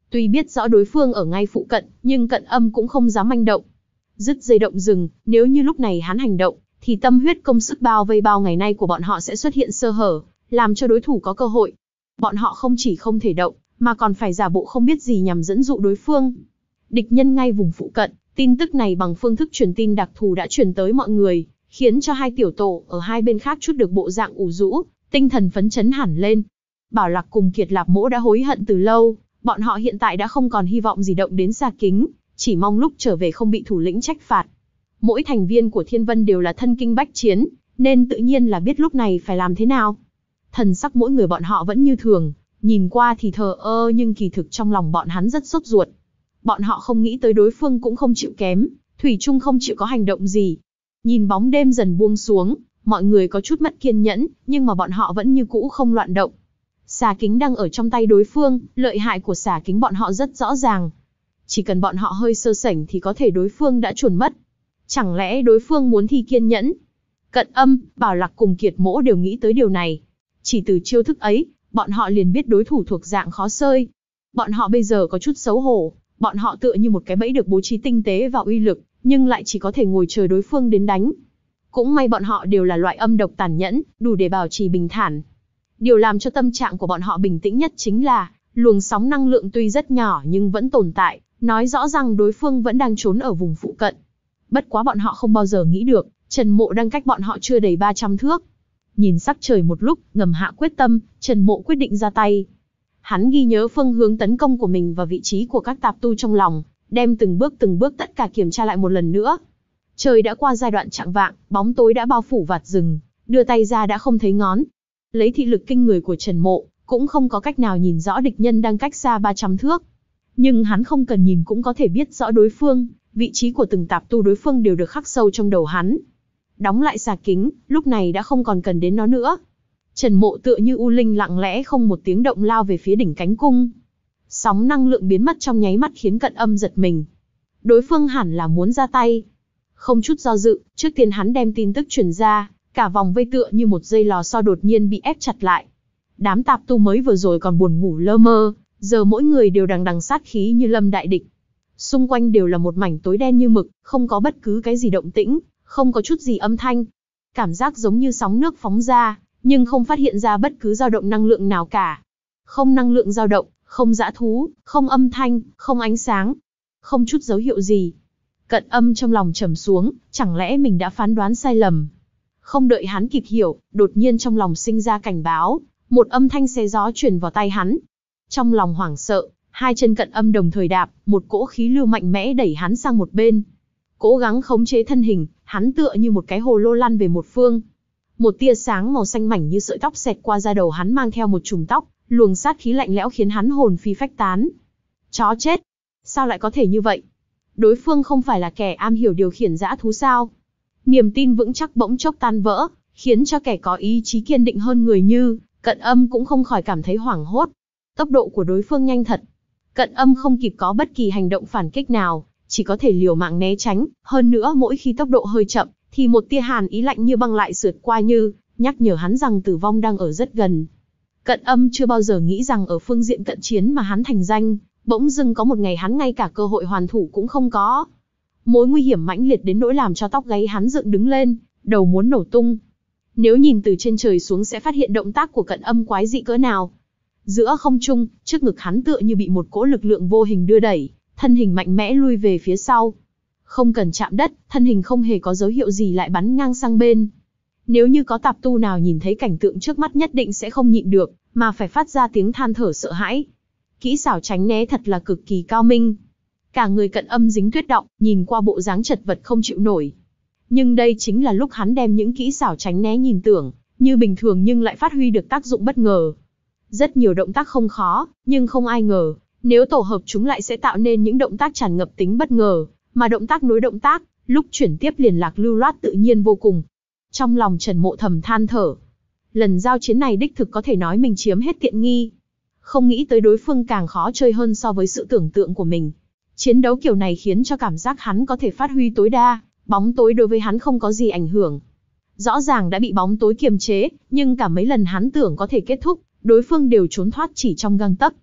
Tuy biết rõ đối phương ở ngay phụ cận, nhưng Cận Âm cũng không dám manh động. Dứt dây động rừng, nếu như lúc này hắn hành động, thì tâm huyết công sức bao vây bao ngày nay của bọn họ sẽ xuất hiện sơ hở, làm cho đối thủ có cơ hội. Bọn họ không chỉ không thể động, mà còn phải giả bộ không biết gì nhằm dẫn dụ đối phương. Địch nhân ngay vùng phụ cận, tin tức này bằng phương thức truyền tin đặc thù đã truyền tới mọi người, khiến cho hai tiểu tổ ở hai bên khác chút được bộ dạng ủ rũ, tinh thần phấn chấn hẳn lên. Bảo Lạc cùng Kiệt Lạp Mỗ đã hối hận từ lâu, bọn họ hiện tại đã không còn hy vọng gì động đến Sa Kính, chỉ mong lúc trở về không bị thủ lĩnh trách phạt. Mỗi thành viên của Thiên Vân đều là thân kinh bách chiến, nên tự nhiên là biết lúc này phải làm thế nào. Thần sắc mỗi người bọn họ vẫn như thường, nhìn qua thì thờ ơ nhưng kỳ thực trong lòng bọn hắn rất sốt ruột. Bọn họ không nghĩ tới đối phương cũng không chịu kém, thủy chung không chịu có hành động gì. Nhìn bóng đêm dần buông xuống, mọi người có chút mất kiên nhẫn, nhưng mà bọn họ vẫn như cũ không loạn động. Xà kính đang ở trong tay đối phương, lợi hại của xà kính bọn họ rất rõ ràng. Chỉ cần bọn họ hơi sơ sẩy thì có thể đối phương đã chuẩn mất. Chẳng lẽ đối phương muốn thi kiên nhẫn? Cận Âm, Bảo Lạc cùng Kiệt Mỗ đều nghĩ tới điều này. Chỉ từ chiêu thức ấy, bọn họ liền biết đối thủ thuộc dạng khó xơi. Bọn họ bây giờ có chút xấu hổ, bọn họ tựa như một cái bẫy được bố trí tinh tế và uy lực, nhưng lại chỉ có thể ngồi chờ đối phương đến đánh. Cũng may bọn họ đều là loại âm độc tàn nhẫn, đủ để bảo trì bình thản. Điều làm cho tâm trạng của bọn họ bình tĩnh nhất chính là, luồng sóng năng lượng tuy rất nhỏ nhưng vẫn tồn tại, nói rõ rằng đối phương vẫn đang trốn ở vùng phụ cận. Bất quá bọn họ không bao giờ nghĩ được, Trần Mộ đang cách bọn họ chưa đầy ba trăm thước. Nhìn sắc trời một lúc, ngầm hạ quyết tâm, Trần Mộ quyết định ra tay. Hắn ghi nhớ phương hướng tấn công của mình và vị trí của các tạp tu trong lòng, đem từng bước từng bước tất cả kiểm tra lại một lần nữa. Trời đã qua giai đoạn chạng vạng, bóng tối đã bao phủ vạt rừng, đưa tay ra đã không thấy ngón. Lấy thị lực kinh người của Trần Mộ, cũng không có cách nào nhìn rõ địch nhân đang cách xa ba trăm thước. Nhưng hắn không cần nhìn cũng có thể biết rõ đối phương, vị trí của từng tạp tu đối phương đều được khắc sâu trong đầu hắn. Đóng lại xà kính, lúc này đã không còn cần đến nó nữa. Trần Mộ tựa như u linh lặng lẽ không một tiếng động lao về phía đỉnh cánh cung. Sóng năng lượng biến mất trong nháy mắt khiến Cận Âm giật mình. Đối phương hẳn là muốn ra tay. Không chút do dự, trước tiên hắn đem tin tức truyền ra, cả vòng vây tựa như một dây lò xo đột nhiên bị ép chặt lại. Đám tạp tu mới vừa rồi còn buồn ngủ lơ mơ, giờ mỗi người đều đằng đằng sát khí như lâm đại địch. Xung quanh đều là một mảnh tối đen như mực, không có bất cứ cái gì động tĩnh, không có chút gì âm thanh. Cảm giác giống như sóng nước phóng ra, nhưng không phát hiện ra bất cứ dao động năng lượng nào cả. Không năng lượng dao động, không dã thú, không âm thanh, không ánh sáng, không chút dấu hiệu gì. Cận Âm trong lòng trầm xuống, chẳng lẽ mình đã phán đoán sai lầm? Không đợi hắn kịp hiểu, đột nhiên trong lòng sinh ra cảnh báo, một âm thanh xé gió truyền vào tai hắn. Trong lòng hoảng sợ, hai chân Cận Âm đồng thời đạp, một cỗ khí lưu mạnh mẽ đẩy hắn sang một bên. Cố gắng khống chế thân hình, hắn tựa như một cái hồ lô lăn về một phương. Một tia sáng màu xanh mảnh như sợi tóc xẹt qua da đầu hắn mang theo một chùm tóc, luồng sát khí lạnh lẽo khiến hắn hồn phi phách tán. Chó chết! Sao lại có thể như vậy? Đối phương không phải là kẻ am hiểu điều khiển dã thú sao? Niềm tin vững chắc bỗng chốc tan vỡ, khiến cho kẻ có ý chí kiên định hơn người như Cận Âm cũng không khỏi cảm thấy hoảng hốt. Tốc độ của đối phương nhanh thật. Cận Âm không kịp có bất kỳ hành động phản kích nào, chỉ có thể liều mạng né tránh, hơn nữa mỗi khi tốc độ hơi chậm, thì một tia hàn ý lạnh như băng lại sượt qua như, nhắc nhở hắn rằng tử vong đang ở rất gần. Cận Âm chưa bao giờ nghĩ rằng ở phương diện cận chiến mà hắn thành danh, bỗng dưng có một ngày hắn ngay cả cơ hội hoàn thủ cũng không có. Mối nguy hiểm mãnh liệt đến nỗi làm cho tóc gáy hắn dựng đứng lên, đầu muốn nổ tung. Nếu nhìn từ trên trời xuống sẽ phát hiện động tác của Cận Âm quái dị cỡ nào. Giữa không trung, trước ngực hắn tựa như bị một cỗ lực lượng vô hình đưa đẩy, thân hình mạnh mẽ lui về phía sau. Không cần chạm đất, thân hình không hề có dấu hiệu gì lại bắn ngang sang bên. Nếu như có tạp tu nào nhìn thấy cảnh tượng trước mắt nhất định sẽ không nhịn được, mà phải phát ra tiếng than thở sợ hãi. Kỹ xảo tránh né thật là cực kỳ cao minh. Cả người Cận Âm dính tuyết đọng, nhìn qua bộ dáng chật vật không chịu nổi. Nhưng đây chính là lúc hắn đem những kỹ xảo tránh né nhìn tưởng như bình thường nhưng lại phát huy được tác dụng bất ngờ. Rất nhiều động tác không khó, nhưng không ai ngờ, nếu tổ hợp chúng lại sẽ tạo nên những động tác tràn ngập tính bất ngờ, mà động tác nối động tác, lúc chuyển tiếp liền lạc lưu loát tự nhiên vô cùng. Trong lòng Trần Mộ thầm than thở. Lần giao chiến này đích thực có thể nói mình chiếm hết tiện nghi. Không nghĩ tới đối phương càng khó chơi hơn so với sự tưởng tượng của mình. Chiến đấu kiểu này khiến cho cảm giác hắn có thể phát huy tối đa, bóng tối đối với hắn không có gì ảnh hưởng. Rõ ràng đã bị bóng tối kiềm chế, nhưng cả mấy lần hắn tưởng có thể kết thúc, đối phương đều trốn thoát chỉ trong gang tấc.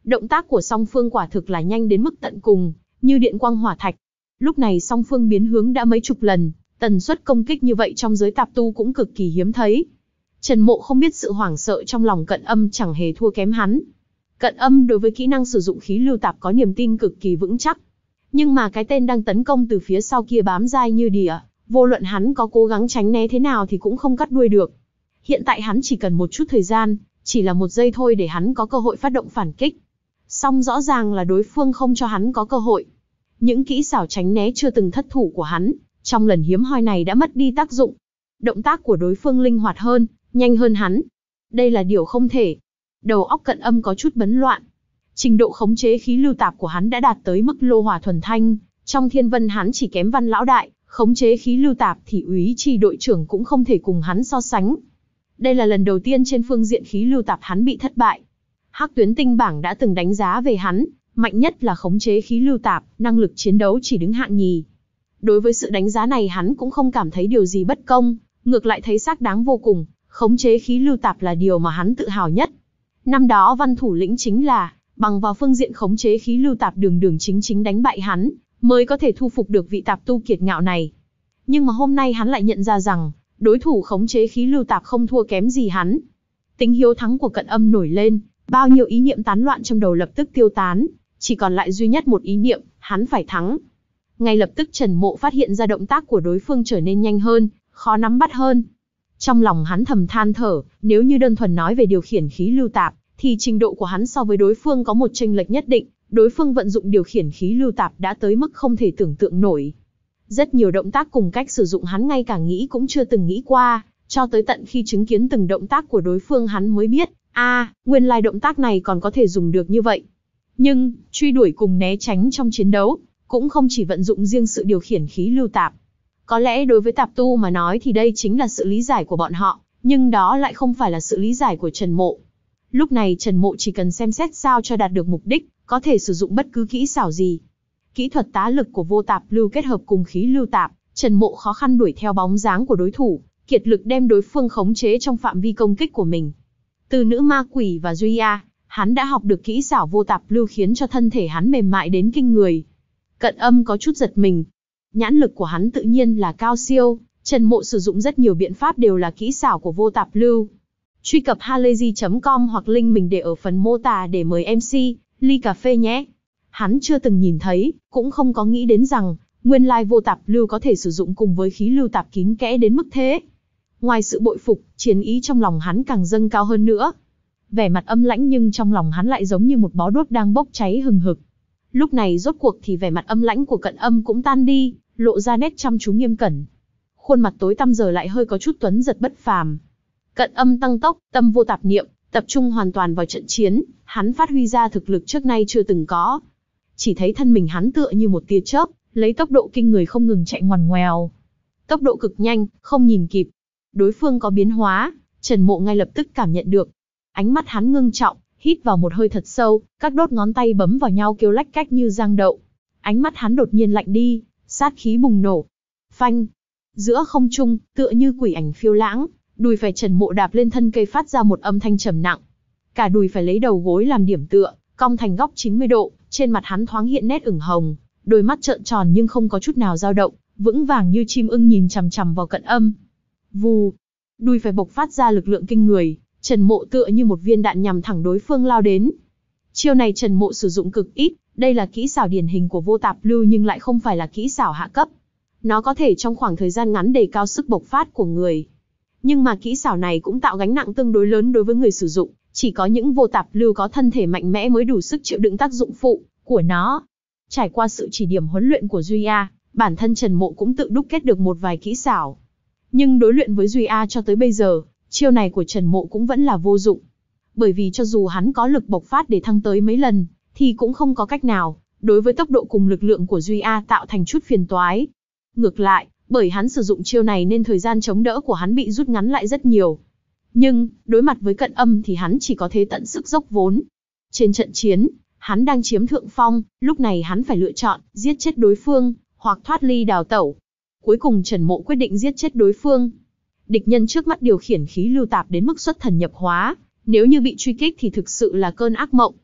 Động tác của song phương quả thực là nhanh đến mức tận cùng, như điện quang hỏa thạch. Lúc này song phương biến hướng đã mấy chục lần, tần suất công kích như vậy trong giới tạp tu cũng cực kỳ hiếm thấy. Trần Mộ không biết sự hoảng sợ trong lòng Cận Âm chẳng hề thua kém hắn. Cận Âm đối với kỹ năng sử dụng khí lưu tạp có niềm tin cực kỳ vững chắc. Nhưng mà cái tên đang tấn công từ phía sau kia bám dai như đỉa, vô luận hắn có cố gắng tránh né thế nào thì cũng không cắt đuôi được. Hiện tại hắn chỉ cần một chút thời gian, chỉ là một giây thôi để hắn có cơ hội phát động phản kích. Song rõ ràng là đối phương không cho hắn có cơ hội. Những kỹ xảo tránh né chưa từng thất thủ của hắn, trong lần hiếm hoi này đã mất đi tác dụng. Động tác của đối phương linh hoạt hơn, nhanh hơn hắn. Đây là điều không thể. Đầu óc Cận Âm có chút bấn loạn. Trình độ khống chế khí lưu tạp của hắn đã đạt tới mức lô hỏa thuần thanh. Trong thiên vân hắn chỉ kém Văn lão đại, khống chế khí lưu tạp thì úy trì đội trưởng cũng không thể cùng hắn so sánh. Đây là lần đầu tiên trên phương diện khí lưu tạp hắn bị thất bại. Hắc Tuyến Tinh bảng đã từng đánh giá về hắn, mạnh nhất là khống chế khí lưu tạp, năng lực chiến đấu chỉ đứng hạng nhì. Đối với sự đánh giá này hắn cũng không cảm thấy điều gì bất công, ngược lại thấy xác đáng vô cùng, khống chế khí lưu tạp là điều mà hắn tự hào nhất. Năm đó Văn thủ lĩnh chính là, bằng vào phương diện khống chế khí lưu tạp đường đường chính chính đánh bại hắn, mới có thể thu phục được vị tạp tu kiệt ngạo này. Nhưng mà hôm nay hắn lại nhận ra rằng, đối thủ khống chế khí lưu tạp không thua kém gì hắn. Tính hiếu thắng của Cận Âm nổi lên, bao nhiêu ý niệm tán loạn trong đầu lập tức tiêu tán, chỉ còn lại duy nhất một ý niệm, hắn phải thắng. Ngay lập tức Trần Mộ phát hiện ra động tác của đối phương trở nên nhanh hơn, khó nắm bắt hơn. Trong lòng hắn thầm than thở, nếu như đơn thuần nói về điều khiển khí lưu tạp, thì trình độ của hắn so với đối phương có một chênh lệch nhất định, đối phương vận dụng điều khiển khí lưu tạp đã tới mức không thể tưởng tượng nổi. Rất nhiều động tác cùng cách sử dụng hắn ngay cả nghĩ cũng chưa từng nghĩ qua, cho tới tận khi chứng kiến từng động tác của đối phương hắn mới biết, a, à, nguyên lai động tác này còn có thể dùng được như vậy. Nhưng, truy đuổi cùng né tránh trong chiến đấu, cũng không chỉ vận dụng riêng sự điều khiển khí lưu tạp. Có lẽ đối với tạp tu mà nói thì đây chính là sự lý giải của bọn họ, nhưng đó lại không phải là sự lý giải của Trần Mộ. Lúc này Trần Mộ chỉ cần xem xét sao cho đạt được mục đích, có thể sử dụng bất cứ kỹ xảo gì. Kỹ thuật tá lực của vô tạp lưu kết hợp cùng khí lưu tạp, Trần Mộ khó khăn đuổi theo bóng dáng của đối thủ, kiệt lực đem đối phương khống chế trong phạm vi công kích của mình. Từ nữ ma quỷ và Duy A, hắn đã học được kỹ xảo vô tạp lưu khiến cho thân thể hắn mềm mại đến kinh người. Cận Âm có chút giật mình. Nhãn lực của hắn tự nhiên là cao siêu, Trần Mộ sử dụng rất nhiều biện pháp đều là kỹ xảo của vô tạp lưu. Truy cập halayzi chấm com hoặc link mình để ở phần mô tả để mời em xê, ly cà phê nhé. Hắn chưa từng nhìn thấy, cũng không có nghĩ đến rằng, nguyên lai vô tạp lưu có thể sử dụng cùng với khí lưu tạp kín kẽ đến mức thế. Ngoài sự bội phục, chiến ý trong lòng hắn càng dâng cao hơn nữa. Vẻ mặt âm lãnh nhưng trong lòng hắn lại giống như một bó đuốc đang bốc cháy hừng hực. Lúc này rốt cuộc thì vẻ mặt âm lãnh của Cận Âm cũng tan đi, lộ ra nét chăm chú nghiêm cẩn. Khuôn mặt tối tăm giờ lại hơi có chút tuấn giật bất phàm. Cận Âm tăng tốc, tâm vô tạp niệm, tập trung hoàn toàn vào trận chiến, hắn phát huy ra thực lực trước nay chưa từng có. Chỉ thấy thân mình hắn tựa như một tia chớp, lấy tốc độ kinh người không ngừng chạy ngoằn ngoèo. Tốc độ cực nhanh, không nhìn kịp. Đối phương có biến hóa, Trần Mộ ngay lập tức cảm nhận được. Ánh mắt hắn ngưng trọng, hít vào một hơi thật sâu, các đốt ngón tay bấm vào nhau kêu lách cách như giang đậu. Ánh mắt hắn đột nhiên lạnh đi, sát khí bùng nổ. Phanh! Giữa không trung, tựa như quỷ ảnh phiêu lãng, đùi phải Trần Mộ đạp lên thân cây phát ra một âm thanh trầm nặng. Cả đùi phải lấy đầu gối làm điểm tựa, cong thành góc chín mươi độ, trên mặt hắn thoáng hiện nét ửng hồng, đôi mắt trợn tròn nhưng không có chút nào dao động, vững vàng như chim ưng nhìn chằm chằm vào Cận Âm. Vù! Đùi phải bộc phát ra lực lượng kinh người, Trần Mộ tựa như một viên đạn nhằm thẳng đối phương lao đến. Chiêu này Trần Mộ sử dụng cực ít, đây là kỹ xảo điển hình của vô tạp lưu nhưng lại không phải là kỹ xảo hạ cấp. Nó có thể trong khoảng thời gian ngắn đề cao sức bộc phát của người. Nhưng mà kỹ xảo này cũng tạo gánh nặng tương đối lớn đối với người sử dụng, chỉ có những vô tạp lưu có thân thể mạnh mẽ mới đủ sức chịu đựng tác dụng phụ của nó. Trải qua sự chỉ điểm huấn luyện của Duy A, bản thân Trần Mộ cũng tự đúc kết được một vài kỹ xảo. Nhưng đối luyện với Duy A cho tới bây giờ, chiêu này của Trần Mộ cũng vẫn là vô dụng. Bởi vì cho dù hắn có lực bộc phát để thăng tới mấy lần, thì cũng không có cách nào, đối với tốc độ cùng lực lượng của Duy A tạo thành chút phiền toái. Ngược lại, bởi hắn sử dụng chiêu này nên thời gian chống đỡ của hắn bị rút ngắn lại rất nhiều. Nhưng, đối mặt với Cận Âm thì hắn chỉ có thế tận sức dốc vốn. Trên trận chiến, hắn đang chiếm thượng phong, lúc này hắn phải lựa chọn, giết chết đối phương, hoặc thoát ly đào tẩu. Cuối cùng Trần Mộ quyết định giết chết đối phương. Địch nhân trước mắt điều khiển khí lưu tạp đến mức xuất thần nhập hóa, nếu như bị truy kích thì thực sự là cơn ác mộng.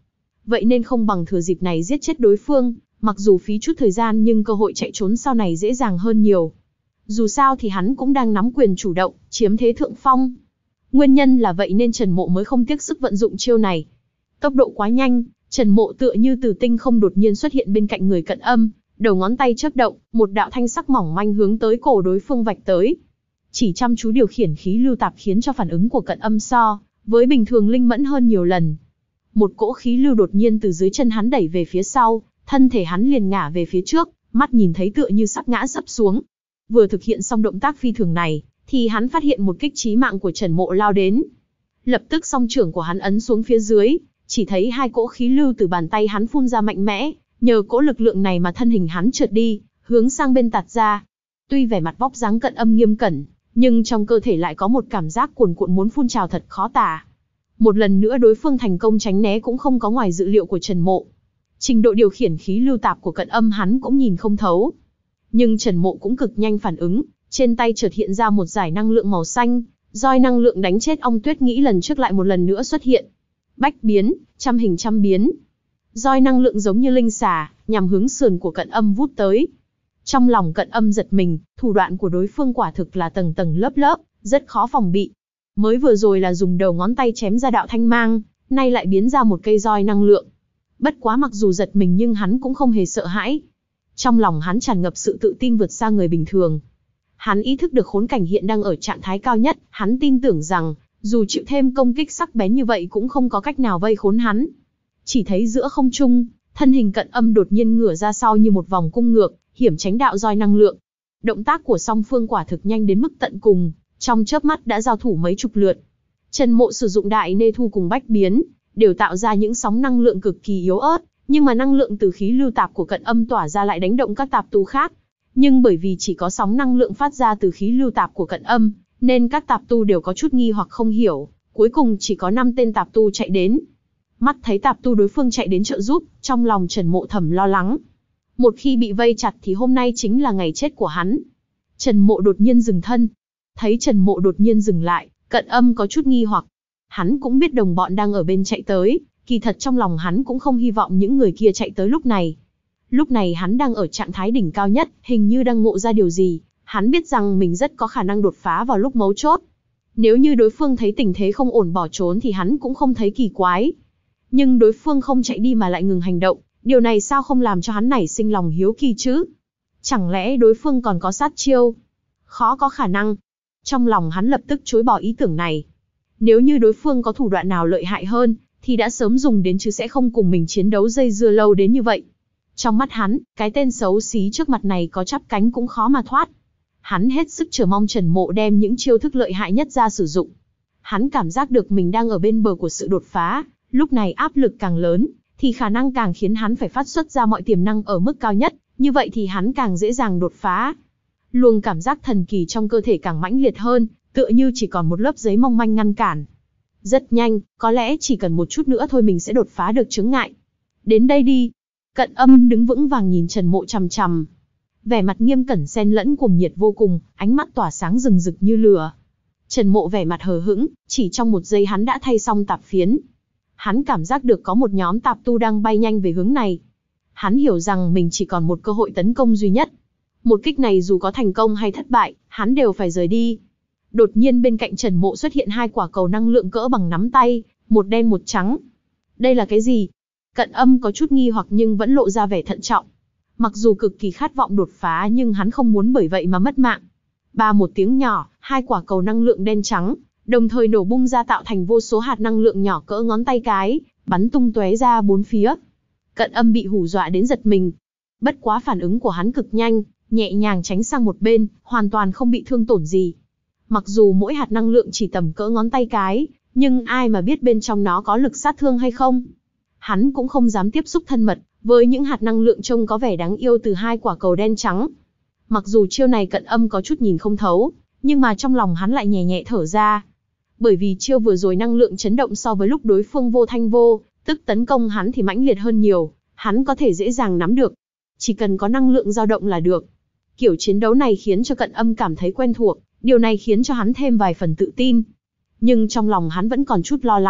vậy nên không bằng thừa dịp này giết chết đối phương, mặc dù phí chút thời gian nhưng cơ hội chạy trốn sau này dễ dàng hơn nhiều. Dù sao thì hắn cũng đang nắm quyền chủ động, chiếm thế thượng phong. Nguyên nhân là vậy nên Trần Mộ mới không tiếc sức vận dụng chiêu này. Tốc độ quá nhanh, Trần Mộ tựa như từ tinh không đột nhiên xuất hiện bên cạnh người Cận Âm, đầu ngón tay chớp động, một đạo thanh sắc mỏng manh hướng tới cổ đối phương vạch tới. Chỉ chăm chú điều khiển khí lưu tạp khiến cho phản ứng của Cận Âm so với bình thường linh mẫn hơn nhiều lần. Một cỗ khí lưu đột nhiên từ dưới chân hắn đẩy về phía sau, thân thể hắn liền ngả về phía trước, mắt nhìn thấy tựa như sắp ngã sấp xuống. Vừa thực hiện xong động tác phi thường này, thì hắn phát hiện một kích chí mạng của Trần Mộ lao đến. Lập tức song trưởng của hắn ấn xuống phía dưới, chỉ thấy hai cỗ khí lưu từ bàn tay hắn phun ra mạnh mẽ, nhờ cỗ lực lượng này mà thân hình hắn trượt đi, hướng sang bên tạt ra. Tuy vẻ mặt vóc dáng Cận Âm nghiêm cẩn, nhưng trong cơ thể lại có một cảm giác cuồn cuộn muốn phun trào thật khó tả. Một lần nữa đối phương thành công tránh né cũng không có ngoài dự liệu của Trần Mộ. Trình độ điều khiển khí lưu tạp của Cận Âm hắn cũng nhìn không thấu. Nhưng Trần Mộ cũng cực nhanh phản ứng, trên tay chợt hiện ra một dải năng lượng màu xanh, roi năng lượng đánh chết ong tuyết nghĩ lần trước lại một lần nữa xuất hiện. Bách biến, trăm hình trăm biến. Roi năng lượng giống như linh xà, nhằm hướng sườn của Cận Âm vút tới. Trong lòng Cận Âm giật mình, thủ đoạn của đối phương quả thực là tầng tầng lớp lớp, rất khó phòng bị. Mới vừa rồi là dùng đầu ngón tay chém ra đạo thanh mang, nay lại biến ra một cây roi năng lượng. Bất quá mặc dù giật mình nhưng hắn cũng không hề sợ hãi. Trong lòng hắn tràn ngập sự tự tin vượt xa người bình thường. Hắn ý thức được khốn cảnh hiện đang ở trạng thái cao nhất, hắn tin tưởng rằng, dù chịu thêm công kích sắc bén như vậy cũng không có cách nào vây khốn hắn. Chỉ thấy giữa không trung, thân hình Cận Âm đột nhiên ngửa ra sau như một vòng cung ngược, hiểm tránh đạo roi năng lượng. Động tác của song phương quả thực nhanh đến mức tận cùng, trong chớp mắt đã giao thủ mấy chục lượt. Trần Mộ sử dụng đại nê thu cùng bách biến, đều tạo ra những sóng năng lượng cực kỳ yếu ớt, nhưng mà năng lượng từ khí lưu tạp của Cận Âm tỏa ra lại đánh động các tạp tu khác. Nhưng bởi vì chỉ có sóng năng lượng phát ra từ khí lưu tạp của Cận Âm, nên các tạp tu đều có chút nghi hoặc không hiểu, cuối cùng chỉ có năm tên tạp tu chạy đến. Mắt thấy tạp tu đối phương chạy đến trợ giúp, trong lòng Trần Mộ thầm lo lắng. Một khi bị vây chặt thì hôm nay chính là ngày chết của hắn. Trần Mộ đột nhiên dừng thân. Thấy Trần Mộ đột nhiên dừng lại, Cận Âm có chút nghi hoặc. Hắn cũng biết đồng bọn đang ở bên chạy tới, kỳ thật trong lòng hắn cũng không hy vọng những người kia chạy tới lúc này. Lúc này hắn đang ở trạng thái đỉnh cao nhất, hình như đang ngộ ra điều gì. Hắn biết rằng mình rất có khả năng đột phá vào lúc mấu chốt. Nếu như đối phương thấy tình thế không ổn bỏ trốn thì hắn cũng không thấy kỳ quái. Nhưng đối phương không chạy đi mà lại ngừng hành động, điều này sao không làm cho hắn nảy sinh lòng hiếu kỳ chứ? Chẳng lẽ đối phương còn có sát chiêu? Khó có khả năng. Trong lòng hắn lập tức chối bỏ ý tưởng này. Nếu như đối phương có thủ đoạn nào lợi hại hơn, thì đã sớm dùng đến chứ sẽ không cùng mình chiến đấu dây dưa lâu đến như vậy. Trong mắt hắn, cái tên xấu xí trước mặt này có chắp cánh cũng khó mà thoát. Hắn hết sức chờ mong Trần Mộ đem những chiêu thức lợi hại nhất ra sử dụng. Hắn cảm giác được mình đang ở bên bờ của sự đột phá, lúc này áp lực càng lớn, thì khả năng càng khiến hắn phải phát xuất ra mọi tiềm năng ở mức cao nhất, như vậy thì hắn càng dễ dàng đột phá. Luồng cảm giác thần kỳ trong cơ thể càng mãnh liệt hơn, tựa như chỉ còn một lớp giấy mong manh ngăn cản. Rất nhanh, có lẽ chỉ cần một chút nữa thôi mình sẽ đột phá được chướng ngại. Đến đây đi. Cận Âm đứng vững vàng nhìn Trần Mộ chằm chằm. Vẻ mặt nghiêm cẩn xen lẫn cuồng nhiệt vô cùng, ánh mắt tỏa sáng rừng rực như lửa. Trần Mộ vẻ mặt hờ hững, chỉ trong một giây hắn đã thay xong tạp phiến. Hắn cảm giác được có một nhóm tạp tu đang bay nhanh về hướng này. Hắn hiểu rằng mình chỉ còn một cơ hội tấn công duy nhất. Một kích này dù có thành công hay thất bại, hắn đều phải rời đi. Đột nhiên bên cạnh Trần Mộ xuất hiện hai quả cầu năng lượng cỡ bằng nắm tay, một đen một trắng. Đây là cái gì? Cận Âm có chút nghi hoặc nhưng vẫn lộ ra vẻ thận trọng. Mặc dù cực kỳ khát vọng đột phá nhưng hắn không muốn bởi vậy mà mất mạng. Ba một tiếng nhỏ, hai quả cầu năng lượng đen trắng, đồng thời nổ bung ra tạo thành vô số hạt năng lượng nhỏ cỡ ngón tay cái, bắn tung tóe ra bốn phía. Cận Âm bị hù dọa đến giật mình. Bất quá phản ứng của hắn cực nhanh, nhẹ nhàng tránh sang một bên, hoàn toàn không bị thương tổn gì. Mặc dù mỗi hạt năng lượng chỉ tầm cỡ ngón tay cái, nhưng ai mà biết bên trong nó có lực sát thương hay không. Hắn cũng không dám tiếp xúc thân mật với những hạt năng lượng trông có vẻ đáng yêu từ hai quả cầu đen trắng. Mặc dù chiêu này Cận Âm có chút nhìn không thấu, nhưng mà trong lòng hắn lại nhẹ nhẹ thở ra. Bởi vì chiêu vừa rồi năng lượng chấn động so với lúc đối phương vô thanh vô tức tấn công hắn thì mãnh liệt hơn nhiều, hắn có thể dễ dàng nắm được. Chỉ cần có năng lượng dao động là được. Kiểu chiến đấu này khiến cho Cận Âm cảm thấy quen thuộc, điều này khiến cho hắn thêm vài phần tự tin. Nhưng trong lòng hắn vẫn còn chút lo lắng,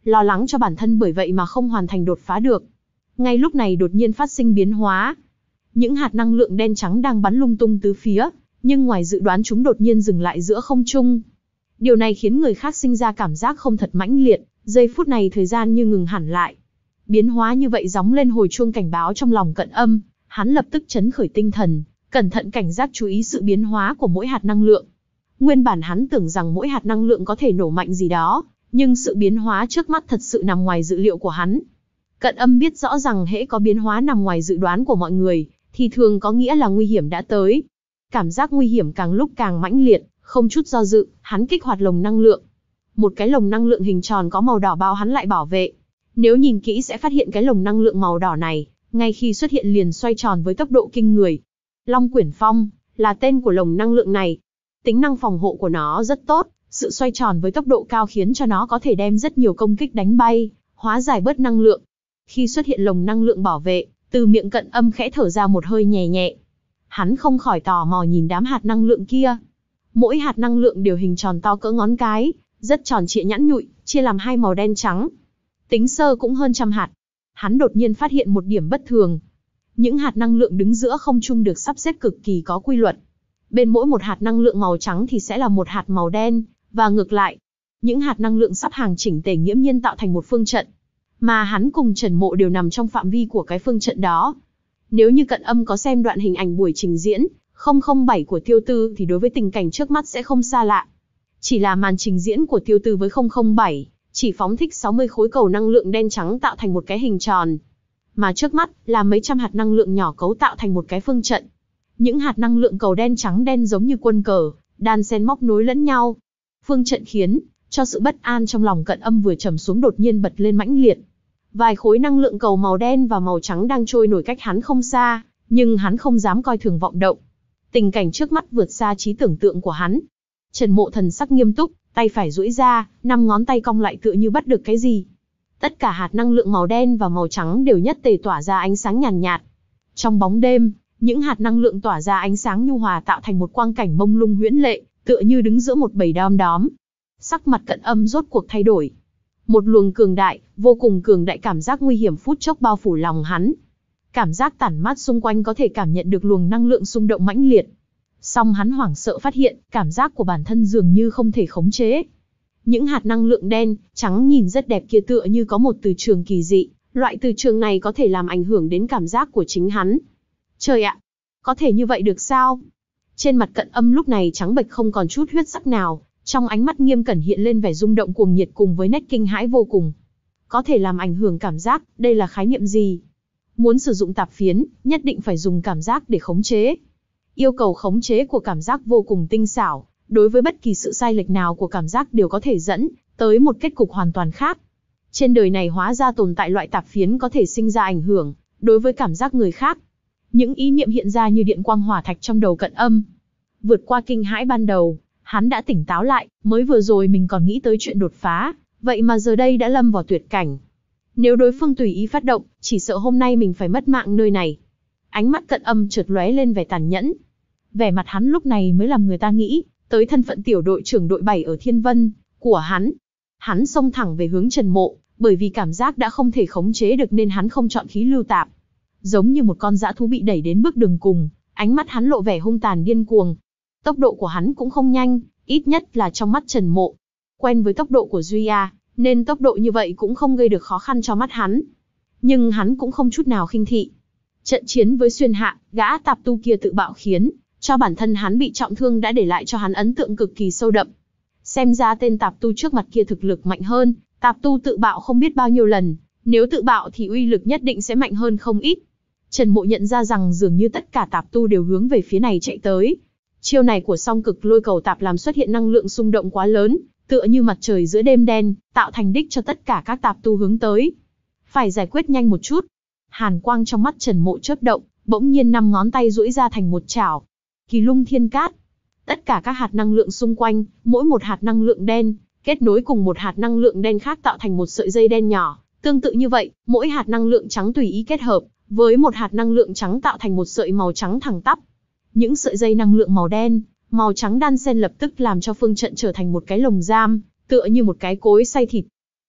lo lắng cho bản thân bởi vậy mà không hoàn thành đột phá được. Ngay lúc này đột nhiên phát sinh biến hóa. Những hạt năng lượng đen trắng đang bắn lung tung tứ phía, nhưng ngoài dự đoán chúng đột nhiên dừng lại giữa không trung. Điều này khiến người khác sinh ra cảm giác không thật mãnh liệt, giây phút này thời gian như ngừng hẳn lại. Biến hóa như vậy gióng lên hồi chuông cảnh báo trong lòng Cận Âm, hắn lập tức chấn khởi tinh thần, cẩn thận cảnh giác chú ý sự biến hóa của mỗi hạt năng lượng. Nguyên bản hắn tưởng rằng mỗi hạt năng lượng có thể nổ mạnh gì đó, nhưng sự biến hóa trước mắt thật sự nằm ngoài dự liệu của hắn. Cận Âm biết rõ rằng hễ có biến hóa nằm ngoài dự đoán của mọi người, thì thường có nghĩa là nguy hiểm đã tới. Cảm giác nguy hiểm càng lúc càng mãnh liệt, không chút do dự, hắn kích hoạt lồng năng lượng. Một cái lồng năng lượng hình tròn có màu đỏ bao hắn lại bảo vệ. Nếu nhìn kỹ sẽ phát hiện cái lồng năng lượng màu đỏ này, ngay khi xuất hiện liền xoay tròn với tốc độ kinh người. Long Quyển Phong là tên của lồng năng lượng này. Tính năng phòng hộ của nó rất tốt, sự xoay tròn với tốc độ cao khiến cho nó có thể đem rất nhiều công kích đánh bay, hóa giải bớt năng lượng. Khi xuất hiện lồng năng lượng bảo vệ, từ miệng Cận Âm khẽ thở ra một hơi nhẹ nhẹ. Hắn không khỏi tò mò nhìn đám hạt năng lượng kia. Mỗi hạt năng lượng đều hình tròn to cỡ ngón cái, rất tròn trịa nhẵn nhụi, chia làm hai màu đen trắng. Tính sơ cũng hơn trăm hạt. Hắn đột nhiên phát hiện một điểm bất thường. Những hạt năng lượng đứng giữa không trung được sắp xếp cực kỳ có quy luật. Bên mỗi một hạt năng lượng màu trắng thì sẽ là một hạt màu đen, và ngược lại. Những hạt năng lượng sắp hàng chỉnh tề nghiễm nhiên tạo thành một phương trận. Mà hắn cùng Trần Mộ đều nằm trong phạm vi của cái phương trận đó. Nếu như Cận Âm có xem đoạn hình ảnh buổi trình diễn không không bảy của Tiêu Tư thì đối với tình cảnh trước mắt sẽ không xa lạ. Chỉ là màn trình diễn của Tiêu Tư với không không bảy, chỉ phóng thích sáu mươi khối cầu năng lượng đen trắng tạo thành một cái hình tròn. Mà trước mắt là mấy trăm hạt năng lượng nhỏ cấu tạo thành một cái phương trận. Những hạt năng lượng cầu đen trắng đen giống như quân cờ, đan xen móc nối lẫn nhau. Phương trận khiến cho sự bất an trong lòng Cận Âm vừa trầm xuống đột nhiên bật lên mãnh liệt. Vài khối năng lượng cầu màu đen và màu trắng đang trôi nổi cách hắn không xa, nhưng hắn không dám coi thường vọng động. Tình cảnh trước mắt vượt xa trí tưởng tượng của hắn. Trần Mộ thần sắc nghiêm túc, tay phải duỗi ra, năm ngón tay cong lại tựa như bắt được cái gì. Tất cả hạt năng lượng màu đen và màu trắng đều nhất tề tỏa ra ánh sáng nhàn nhạt, nhạt. Trong bóng đêm, những hạt năng lượng tỏa ra ánh sáng nhu hòa tạo thành một quang cảnh mông lung huyễn lệ, tựa như đứng giữa một bầy đom đóm. Sắc mặt Cận Âm rốt cuộc thay đổi. Một luồng cường đại, vô cùng cường đại cảm giác nguy hiểm phút chốc bao phủ lòng hắn. Cảm giác tản mát xung quanh có thể cảm nhận được luồng năng lượng xung động mãnh liệt. Song hắn hoảng sợ phát hiện, cảm giác của bản thân dường như không thể khống chế. Những hạt năng lượng đen, trắng nhìn rất đẹp kia tựa như có một từ trường kỳ dị, loại từ trường này có thể làm ảnh hưởng đến cảm giác của chính hắn. Trời ạ, có thể như vậy được sao? Trên mặt Cận Âm lúc này trắng bệch không còn chút huyết sắc nào, trong ánh mắt nghiêm cẩn hiện lên vẻ rung động cuồng nhiệt cùng với nét kinh hãi vô cùng. Có thể làm ảnh hưởng cảm giác, đây là khái niệm gì? Muốn sử dụng tạp phiến, nhất định phải dùng cảm giác để khống chế. Yêu cầu khống chế của cảm giác vô cùng tinh xảo, đối với bất kỳ sự sai lệch nào của cảm giác đều có thể dẫn tới một kết cục hoàn toàn khác. Trên đời này hóa ra tồn tại loại tạp phiến có thể sinh ra ảnh hưởng đối với cảm giác người khác. Những ý niệm hiện ra như điện quang hỏa thạch trong đầu Cận Âm. Vượt qua kinh hãi ban đầu, hắn đã tỉnh táo lại, mới vừa rồi mình còn nghĩ tới chuyện đột phá, vậy mà giờ đây đã lâm vào tuyệt cảnh. Nếu đối phương tùy ý phát động, chỉ sợ hôm nay mình phải mất mạng nơi này. Ánh mắt Cận Âm chợt lóe lên vẻ tàn nhẫn. Vẻ mặt hắn lúc này mới làm người ta nghĩ tới thân phận tiểu đội trưởng đội bảy ở Thiên Vân của hắn. Hắn xông thẳng về hướng Trần Mộ, bởi vì cảm giác đã không thể khống chế được nên hắn không chọn khí lưu tạp. Giống như một con dã thú bị đẩy đến bước đường cùng, ánh mắt hắn lộ vẻ hung tàn điên cuồng. Tốc độ của hắn cũng không nhanh, ít nhất là trong mắt Trần Mộ. Quen với tốc độ của Duy A, nên tốc độ như vậy cũng không gây được khó khăn cho mắt hắn. Nhưng hắn cũng không chút nào khinh thị. Trận chiến với Xuyên Hạ, gã tạp tu kia tự bạo khiến cho bản thân hắn bị trọng thương đã để lại cho hắn ấn tượng cực kỳ sâu đậm. Xem ra tên tạp tu trước mặt kia thực lực mạnh hơn, tạp tu tự bạo không biết bao nhiêu lần, nếu tự bạo thì uy lực nhất định sẽ mạnh hơn không ít. Trần Mộ nhận ra rằng dường như tất cả tạp tu đều hướng về phía này chạy tới. Chiêu này của song cực lôi cầu tạp làm xuất hiện năng lượng xung động quá lớn, tựa như mặt trời giữa đêm đen, tạo thành đích cho tất cả các tạp tu hướng tới. Phải giải quyết nhanh một chút. Hàn quang trong mắt Trần Mộ chớp động, bỗng nhiên năm ngón tay duỗi ra thành một chảo. Kỳ lung thiên cát. Tất cả các hạt năng lượng xung quanh, mỗi một hạt năng lượng đen, kết nối cùng một hạt năng lượng đen khác tạo thành một sợi dây đen nhỏ. Tương tự như vậy, mỗi hạt năng lượng trắng tùy ý kết hợp với một hạt năng lượng trắng tạo thành một sợi màu trắng thẳng tắp. Những sợi dây năng lượng màu đen, màu trắng đan xen lập tức làm cho phương trận trở thành một cái lồng giam, tựa như một cái cối xay thịt.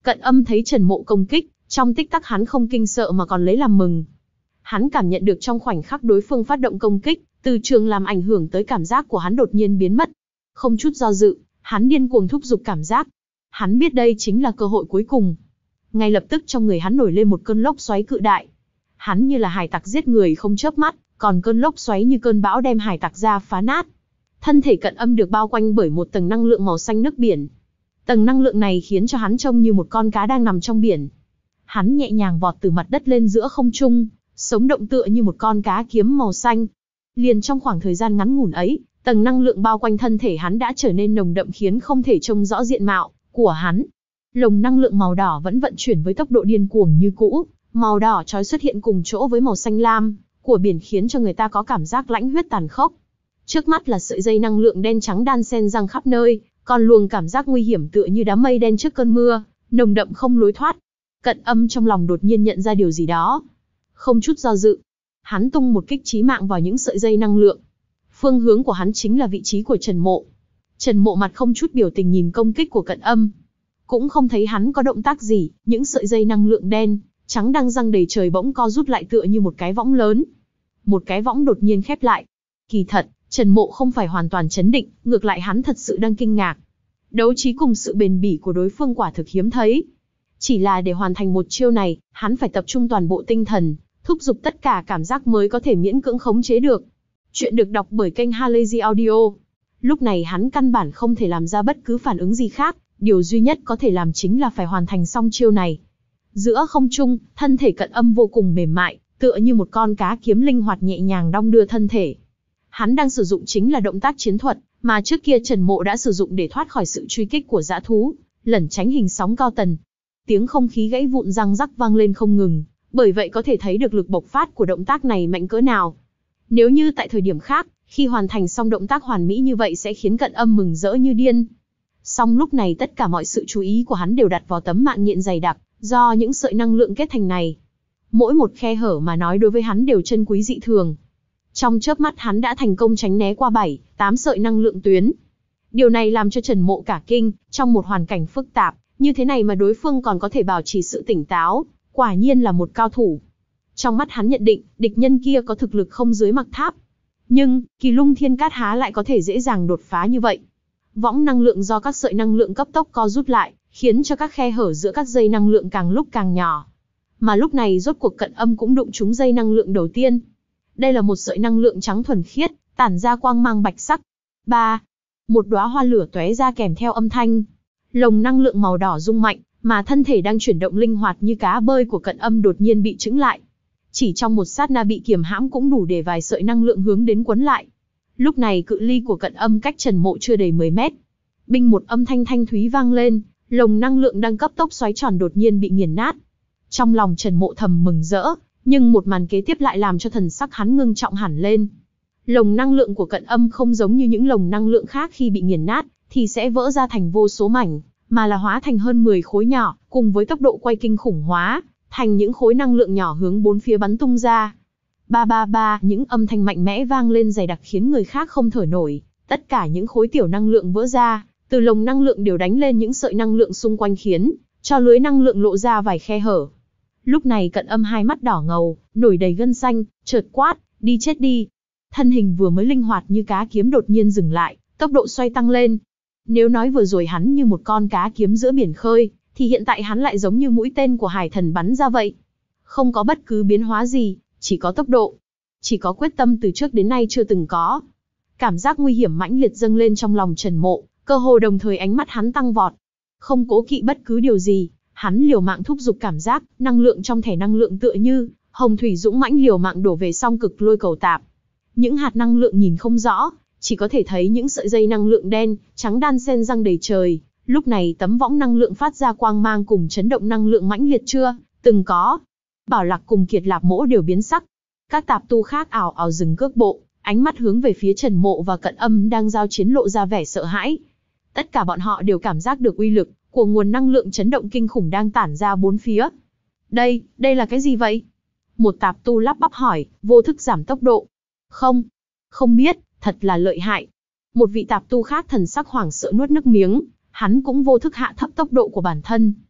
Cận Âm thấy Trần Mộ công kích, trong tích tắc hắn không kinh sợ mà còn lấy làm mừng. Hắn cảm nhận được trong khoảnh khắc đối phương phát động công kích, từ trường làm ảnh hưởng tới cảm giác của hắn đột nhiên biến mất. Không chút do dự, hắn điên cuồng thúc giục cảm giác. Hắn biết đây chính là cơ hội cuối cùng. Ngay lập tức trong người hắn nổi lên một cơn lốc xoáy cự đại. Hắn như là hải tặc giết người không chớp mắt, còn cơn lốc xoáy như cơn bão đem hải tặc ra phá nát. Thân thể Cận Âm được bao quanh bởi một tầng năng lượng màu xanh nước biển. Tầng năng lượng này khiến cho hắn trông như một con cá đang nằm trong biển. Hắn nhẹ nhàng vọt từ mặt đất lên giữa không trung, sống động tựa như một con cá kiếm màu xanh. Liền trong khoảng thời gian ngắn ngủn ấy, tầng năng lượng bao quanh thân thể hắn đã trở nên nồng đậm khiến không thể trông rõ diện mạo của hắn. Lồng năng lượng màu đỏ vẫn vận chuyển với tốc độ điên cuồng như cũ, màu đỏ chói xuất hiện cùng chỗ với màu xanh lam của biển khiến cho người ta có cảm giác lãnh huyết tàn khốc. Trước mắt là sợi dây năng lượng đen trắng đan xen răng khắp nơi, còn luồng cảm giác nguy hiểm tựa như đám mây đen trước cơn mưa, nồng đậm không lối thoát. Cận Âm trong lòng đột nhiên nhận ra điều gì đó. Không chút do dự, hắn tung một kích chí mạng vào những sợi dây năng lượng. Phương hướng của hắn chính là vị trí của Trần Mộ. Trần Mộ mặt không chút biểu tình nhìn công kích của Cận Âm. Cũng không thấy hắn có động tác gì, những sợi dây năng lượng đen trắng đang răng đầy trời bỗng co rút lại tựa như một cái võng lớn. Một cái võng đột nhiên khép lại. Kỳ thật, Trần Mộ không phải hoàn toàn chấn định, ngược lại hắn thật sự đang kinh ngạc. Đấu trí cùng sự bền bỉ của đối phương quả thực hiếm thấy. Chỉ là để hoàn thành một chiêu này, hắn phải tập trung toàn bộ tinh thần, thúc giục tất cả cảm giác mới có thể miễn cưỡng khống chế được. Chuyện được đọc bởi kênh Halazy Audio. Lúc này hắn căn bản không thể làm ra bất cứ phản ứng gì khác, điều duy nhất có thể làm chính là phải hoàn thành xong chiêu này. Giữa không trung, thân thể Cận Âm vô cùng mềm mại, tựa như một con cá kiếm linh hoạt nhẹ nhàng đong đưa thân thể. Hắn đang sử dụng chính là động tác chiến thuật, mà trước kia Trần Mộ đã sử dụng để thoát khỏi sự truy kích của dã thú, lẩn tránh hình sóng cao tần. Tiếng không khí gãy vụn răng rắc vang lên không ngừng, bởi vậy có thể thấy được lực bộc phát của động tác này mạnh cỡ nào. Nếu như tại thời điểm khác, khi hoàn thành xong động tác hoàn mỹ như vậy sẽ khiến Cận Âm mừng rỡ như điên. Song lúc này tất cả mọi sự chú ý của hắn đều đặt vào tấm mạng nhện dày đặc, do những sợi năng lượng kết thành này. Mỗi một khe hở mà nói đối với hắn đều chân quý dị thường. Trong chớp mắt hắn đã thành công tránh né qua bảy, tám sợi năng lượng tuyến. Điều này làm cho Trần Mộ cả kinh, trong một hoàn cảnh phức tạp, như thế này mà đối phương còn có thể bảo trì sự tỉnh táo, quả nhiên là một cao thủ. Trong mắt hắn nhận định, địch nhân kia có thực lực không dưới Mặc Tháp. Nhưng, Kỳ Lung Thiên Cát há lại có thể dễ dàng đột phá như vậy. Võng năng lượng do các sợi năng lượng cấp tốc co rút lại, khiến cho các khe hở giữa các dây năng lượng càng lúc càng nhỏ. Mà lúc này rốt cuộc Cận Âm cũng đụng trúng dây năng lượng đầu tiên. Đây là một sợi năng lượng trắng thuần khiết, tản ra quang mang bạch sắc. ba. Một đóa hoa lửa tóe ra kèm theo âm thanh. Lồng năng lượng màu đỏ rung mạnh, mà thân thể đang chuyển động linh hoạt như cá bơi của Cận Âm đột nhiên bị chững lại. Chỉ trong một sát na bị kiềm hãm cũng đủ để vài sợi năng lượng hướng đến quấn lại. Lúc này cự ly của Cận Âm cách Trần Mộ chưa đầy mười mét. Binh một âm thanh thanh thúy vang lên, lồng năng lượng đang cấp tốc xoáy tròn đột nhiên bị nghiền nát. Trong lòng Trần Mộ thầm mừng rỡ, nhưng một màn kế tiếp lại làm cho thần sắc hắn ngưng trọng hẳn lên. Lồng năng lượng của Cận Âm không giống như những lồng năng lượng khác khi bị nghiền nát, thì sẽ vỡ ra thành vô số mảnh, mà là hóa thành hơn mười khối nhỏ, cùng với tốc độ quay kinh khủng hóa, thành những khối năng lượng nhỏ hướng bốn phía bắn tung ra. Ba ba ba, những âm thanh mạnh mẽ vang lên dày đặc khiến người khác không thở nổi, tất cả những khối tiểu năng lượng vỡ ra, từ lồng năng lượng đều đánh lên những sợi năng lượng xung quanh khiến cho lưới năng lượng lộ ra vài khe hở. Lúc này Cận Âm hai mắt đỏ ngầu, nổi đầy gân xanh, chợt quát, đi chết đi. Thân hình vừa mới linh hoạt như cá kiếm đột nhiên dừng lại, tốc độ xoay tăng lên. Nếu nói vừa rồi hắn như một con cá kiếm giữa biển khơi, thì hiện tại hắn lại giống như mũi tên của hải thần bắn ra vậy. Không có bất cứ biến hóa gì, chỉ có tốc độ. Chỉ có quyết tâm từ trước đến nay chưa từng có. Cảm giác nguy hiểm mãnh liệt dâng lên trong lòng Trần Mộ, cơ hồ đồng thời ánh mắt hắn tăng vọt. Không cố kỵ bất cứ điều gì, hắn liều mạng thúc giục cảm giác, năng lượng trong thẻ năng lượng tựa như hồng thủy dũng mãnh liều mạng đổ về song cực lôi cầu tạp. Những hạt năng lượng nhìn không rõ, chỉ có thể thấy những sợi dây năng lượng đen, trắng đan xen răng đầy trời. Lúc này tấm võng năng lượng phát ra quang mang cùng chấn động năng lượng mãnh liệt chưa từng có. Bảo Lạc cùng Kiệt Lạp Mỗ đều biến sắc. Các tạp tu khác ảo ảo dừng cước bộ, ánh mắt hướng về phía Trần Mộ và Cận Âm đang giao chiến lộ ra vẻ sợ hãi. Tất cả bọn họ đều cảm giác được uy lực của nguồn năng lượng chấn động kinh khủng đang tản ra bốn phía. Đây, đây là cái gì vậy? Một tạp tu lắp bắp hỏi, vô thức giảm tốc độ. Không, không biết, thật là lợi hại. Một vị tạp tu khác thần sắc hoảng sợ nuốt nước miếng, hắn cũng vô thức hạ thấp tốc độ của bản thân.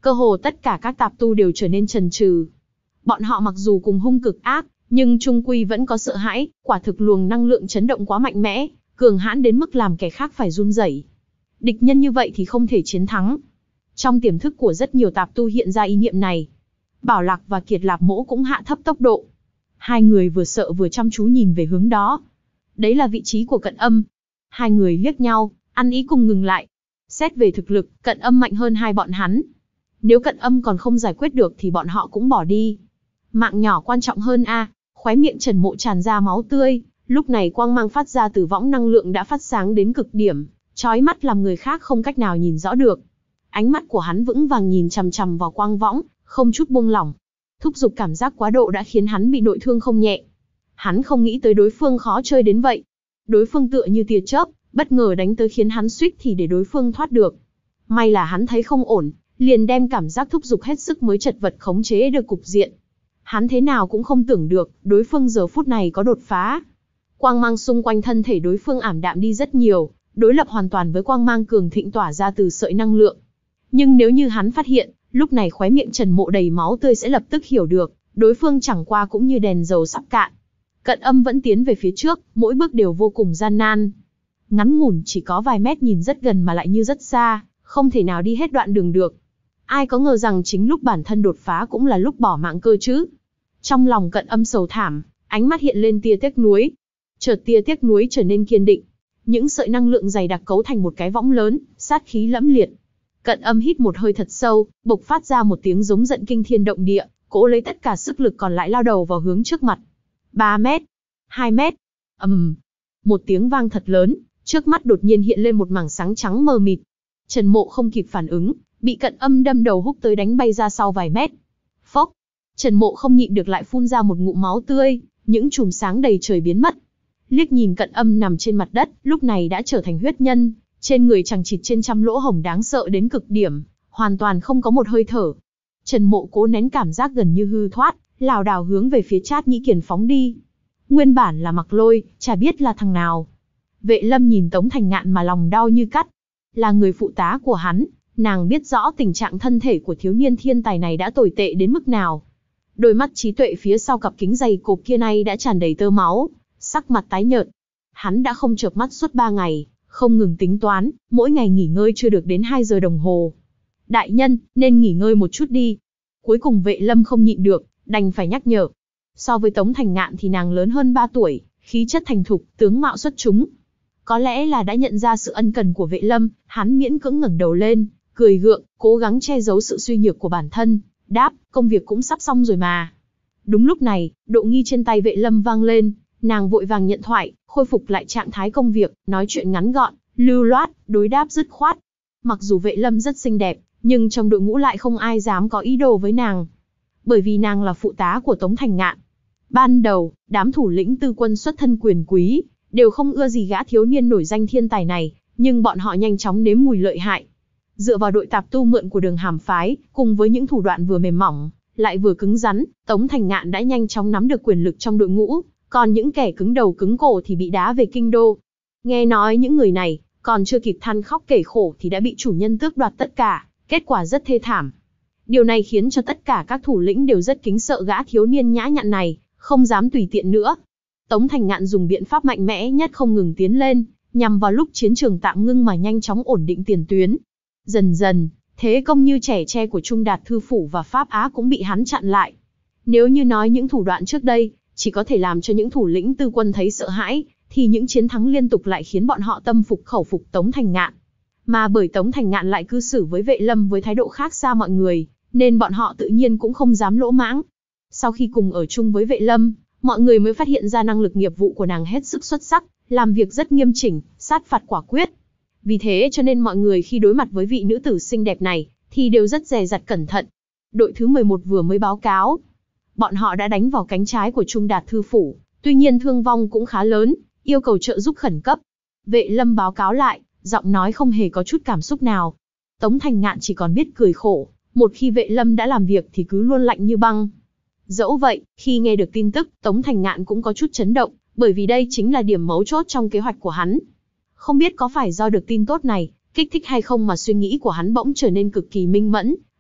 cơ hồ tất cả các tạp tu đều trở nên chần chừ. Bọn họ mặc dù cùng hung cực ác, nhưng chung quy vẫn có sợ hãi, quả thực luồng năng lượng chấn động quá mạnh mẽ, cường hãn đến mức làm kẻ khác phải run rẩy. Địch nhân như vậy thì không thể chiến thắng. Trong tiềm thức của rất nhiều tạp tu hiện ra ý niệm này. Bảo Lạc và Kiệt Lạp Mỗ cũng hạ thấp tốc độ. Hai người vừa sợ vừa chăm chú nhìn về hướng đó. Đấy là vị trí của Cận Âm. Hai người liếc nhau, ăn ý cùng ngừng lại. Xét về thực lực, Cận Âm mạnh hơn hai bọn hắn. Nếu Cận Âm còn không giải quyết được thì bọn họ cũng bỏ đi. Mạng nhỏ quan trọng hơn a. À. Khóe miệng Trần Mộ tràn ra máu tươi, lúc này quang mang phát ra từ võng năng lượng đã phát sáng đến cực điểm, chói mắt làm người khác không cách nào nhìn rõ được. Ánh mắt của hắn vững vàng nhìn chằm chằm vào quang võng, không chút buông lỏng. Thúc giục cảm giác quá độ đã khiến hắn bị nội thương không nhẹ. Hắn không nghĩ tới đối phương khó chơi đến vậy. Đối phương tựa như tia chớp, bất ngờ đánh tới khiến hắn suýt thì để đối phương thoát được. May là hắn thấy không ổn, liền đem cảm giác thúc giục hết sức mới chật vật khống chế được cục diện. Hắn thế nào cũng không tưởng được, đối phương giờ phút này có đột phá. Quang mang xung quanh thân thể đối phương ảm đạm đi rất nhiều, đối lập hoàn toàn với quang mang cường thịnh tỏa ra từ sợi năng lượng. Nhưng nếu như hắn phát hiện, lúc này khóe miệng Trần Mộ đầy máu tươi sẽ lập tức hiểu được, đối phương chẳng qua cũng như đèn dầu sắp cạn. Cận Âm vẫn tiến về phía trước, mỗi bước đều vô cùng gian nan. Ngắn ngủn chỉ có vài mét nhìn rất gần mà lại như rất xa, không thể nào đi hết đoạn đường được. Ai có ngờ rằng chính lúc bản thân đột phá cũng là lúc bỏ mạng cơ chứ. Trong lòng Cận Âm sầu thảm, ánh mắt hiện lên tia tiếc nuối. Chợt tia tiếc nuối trở nên kiên định. Những sợi năng lượng dày đặc cấu thành một cái võng lớn, sát khí lẫm liệt. Cận Âm hít một hơi thật sâu, bộc phát ra một tiếng giống giận kinh thiên động địa, cố lấy tất cả sức lực còn lại lao đầu vào hướng trước mặt. ba mét, hai mét, ầm, um, một tiếng vang thật lớn, trước mắt đột nhiên hiện lên một mảng sáng trắng mờ mịt. Trần Mộ không kịp phản ứng, bị Cận Âm đâm đầu húc tới đánh bay ra sau vài mét. Phốc, Trần Mộ không nhịn được lại phun ra một ngụm máu tươi, những chùm sáng đầy trời biến mất. Liếc nhìn Cận Âm nằm trên mặt đất, lúc này đã trở thành huyết nhân, trên người chằng chịt trên trăm lỗ hổng đáng sợ đến cực điểm, hoàn toàn không có một hơi thở. Trần Mộ cố nén cảm giác gần như hư thoát, lảo đảo hướng về phía Trát Nhĩ Kiền phóng đi. Nguyên bản là Mặc Lôi, chả biết là thằng nào. Vệ Lâm nhìn Tống Thành Ngạn mà lòng đau như cắt. Là người phụ tá của hắn, nàng biết rõ tình trạng thân thể của thiếu niên thiên tài này đã tồi tệ đến mức nào. Đôi mắt trí tuệ phía sau cặp kính dày cộp kia nay đã tràn đầy tơ máu, sắc mặt tái nhợt. Hắn đã không chợp mắt suốt ba ngày, không ngừng tính toán, mỗi ngày nghỉ ngơi chưa được đến hai giờ đồng hồ. Đại nhân, nên nghỉ ngơi một chút đi. Cuối cùng Vệ Lâm không nhịn được, đành phải nhắc nhở. So với Tống Thành Ngạn thì nàng lớn hơn ba tuổi, khí chất thành thục, tướng mạo xuất chúng. Có lẽ là đã nhận ra sự ân cần của Vệ Lâm, hắn miễn cưỡng ngẩng đầu lên, cười gượng, cố gắng che giấu sự suy nhược của bản thân, đáp, công việc cũng sắp xong rồi mà. Đúng lúc này, độ nghi trên tay Vệ Lâm vang lên, nàng vội vàng nhận thoại, khôi phục lại trạng thái công việc, nói chuyện ngắn gọn, lưu loát, đối đáp dứt khoát. Mặc dù Vệ Lâm rất xinh đẹp, nhưng trong đội ngũ lại không ai dám có ý đồ với nàng. Bởi vì nàng là phụ tá của Tống Thành Ngạn. Ban đầu, đám thủ lĩnh tư quân xuất thân quyền quý, đều không ưa gì gã thiếu niên nổi danh thiên tài này, nhưng bọn họ nhanh chóng nếm mùi lợi hại. Dựa vào đội tạp tu mượn của Đường Hàm phái, cùng với những thủ đoạn vừa mềm mỏng, lại vừa cứng rắn, Tống Thành Ngạn đã nhanh chóng nắm được quyền lực trong đội ngũ, còn những kẻ cứng đầu cứng cổ thì bị đá về kinh đô. Nghe nói những người này, còn chưa kịp than khóc kể khổ thì đã bị chủ nhân tước đoạt tất cả, kết quả rất thê thảm. Điều này khiến cho tất cả các thủ lĩnh đều rất kính sợ gã thiếu niên nhã nhặn này, không dám tùy tiện nữa. Tống Thành Ngạn dùng biện pháp mạnh mẽ nhất không ngừng tiến lên, nhằm vào lúc chiến trường tạm ngưng mà nhanh chóng ổn định tiền tuyến. Dần dần, thế công như trẻ tre của Trung Đạt Thư Phủ và Pháp Á cũng bị hắn chặn lại. Nếu như nói những thủ đoạn trước đây, chỉ có thể làm cho những thủ lĩnh tư quân thấy sợ hãi, thì những chiến thắng liên tục lại khiến bọn họ tâm phục khẩu phục Tống Thành Ngạn. Mà bởi Tống Thành Ngạn lại cư xử với Vệ Lâm với thái độ khác xa mọi người, nên bọn họ tự nhiên cũng không dám lỗ mãng. Sau khi cùng ở chung với Vệ Lâm, mọi người mới phát hiện ra năng lực nghiệp vụ của nàng hết sức xuất sắc, làm việc rất nghiêm chỉnh, sát phạt quả quyết. Vì thế cho nên mọi người khi đối mặt với vị nữ tử xinh đẹp này, thì đều rất dè dặt cẩn thận. Đội thứ mười một vừa mới báo cáo. Bọn họ đã đánh vào cánh trái của Trung Đạt Thư Phủ, tuy nhiên thương vong cũng khá lớn, yêu cầu trợ giúp khẩn cấp. Vệ Lâm báo cáo lại, giọng nói không hề có chút cảm xúc nào. Tống Thành Ngạn chỉ còn biết cười khổ, một khi Vệ Lâm đã làm việc thì cứ luôn lạnh như băng. Dẫu vậy, khi nghe được tin tức, Tống Thành Ngạn cũng có chút chấn động, bởi vì đây chính là điểm mấu chốt trong kế hoạch của hắn. Không biết có phải do được tin tốt này, kích thích hay không mà suy nghĩ của hắn bỗng trở nên cực kỳ minh mẫn,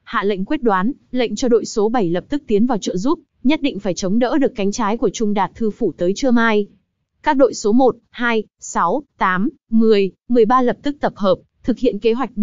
hạ lệnh quyết đoán, lệnh cho đội số bảy lập tức tiến vào trợ giúp, nhất định phải chống đỡ được cánh trái của Trung Đạt Thư Phủ tới trưa mai. Các đội số một, hai, sáu, tám, mười, mười ba lập tức tập hợp, thực hiện kế hoạch B.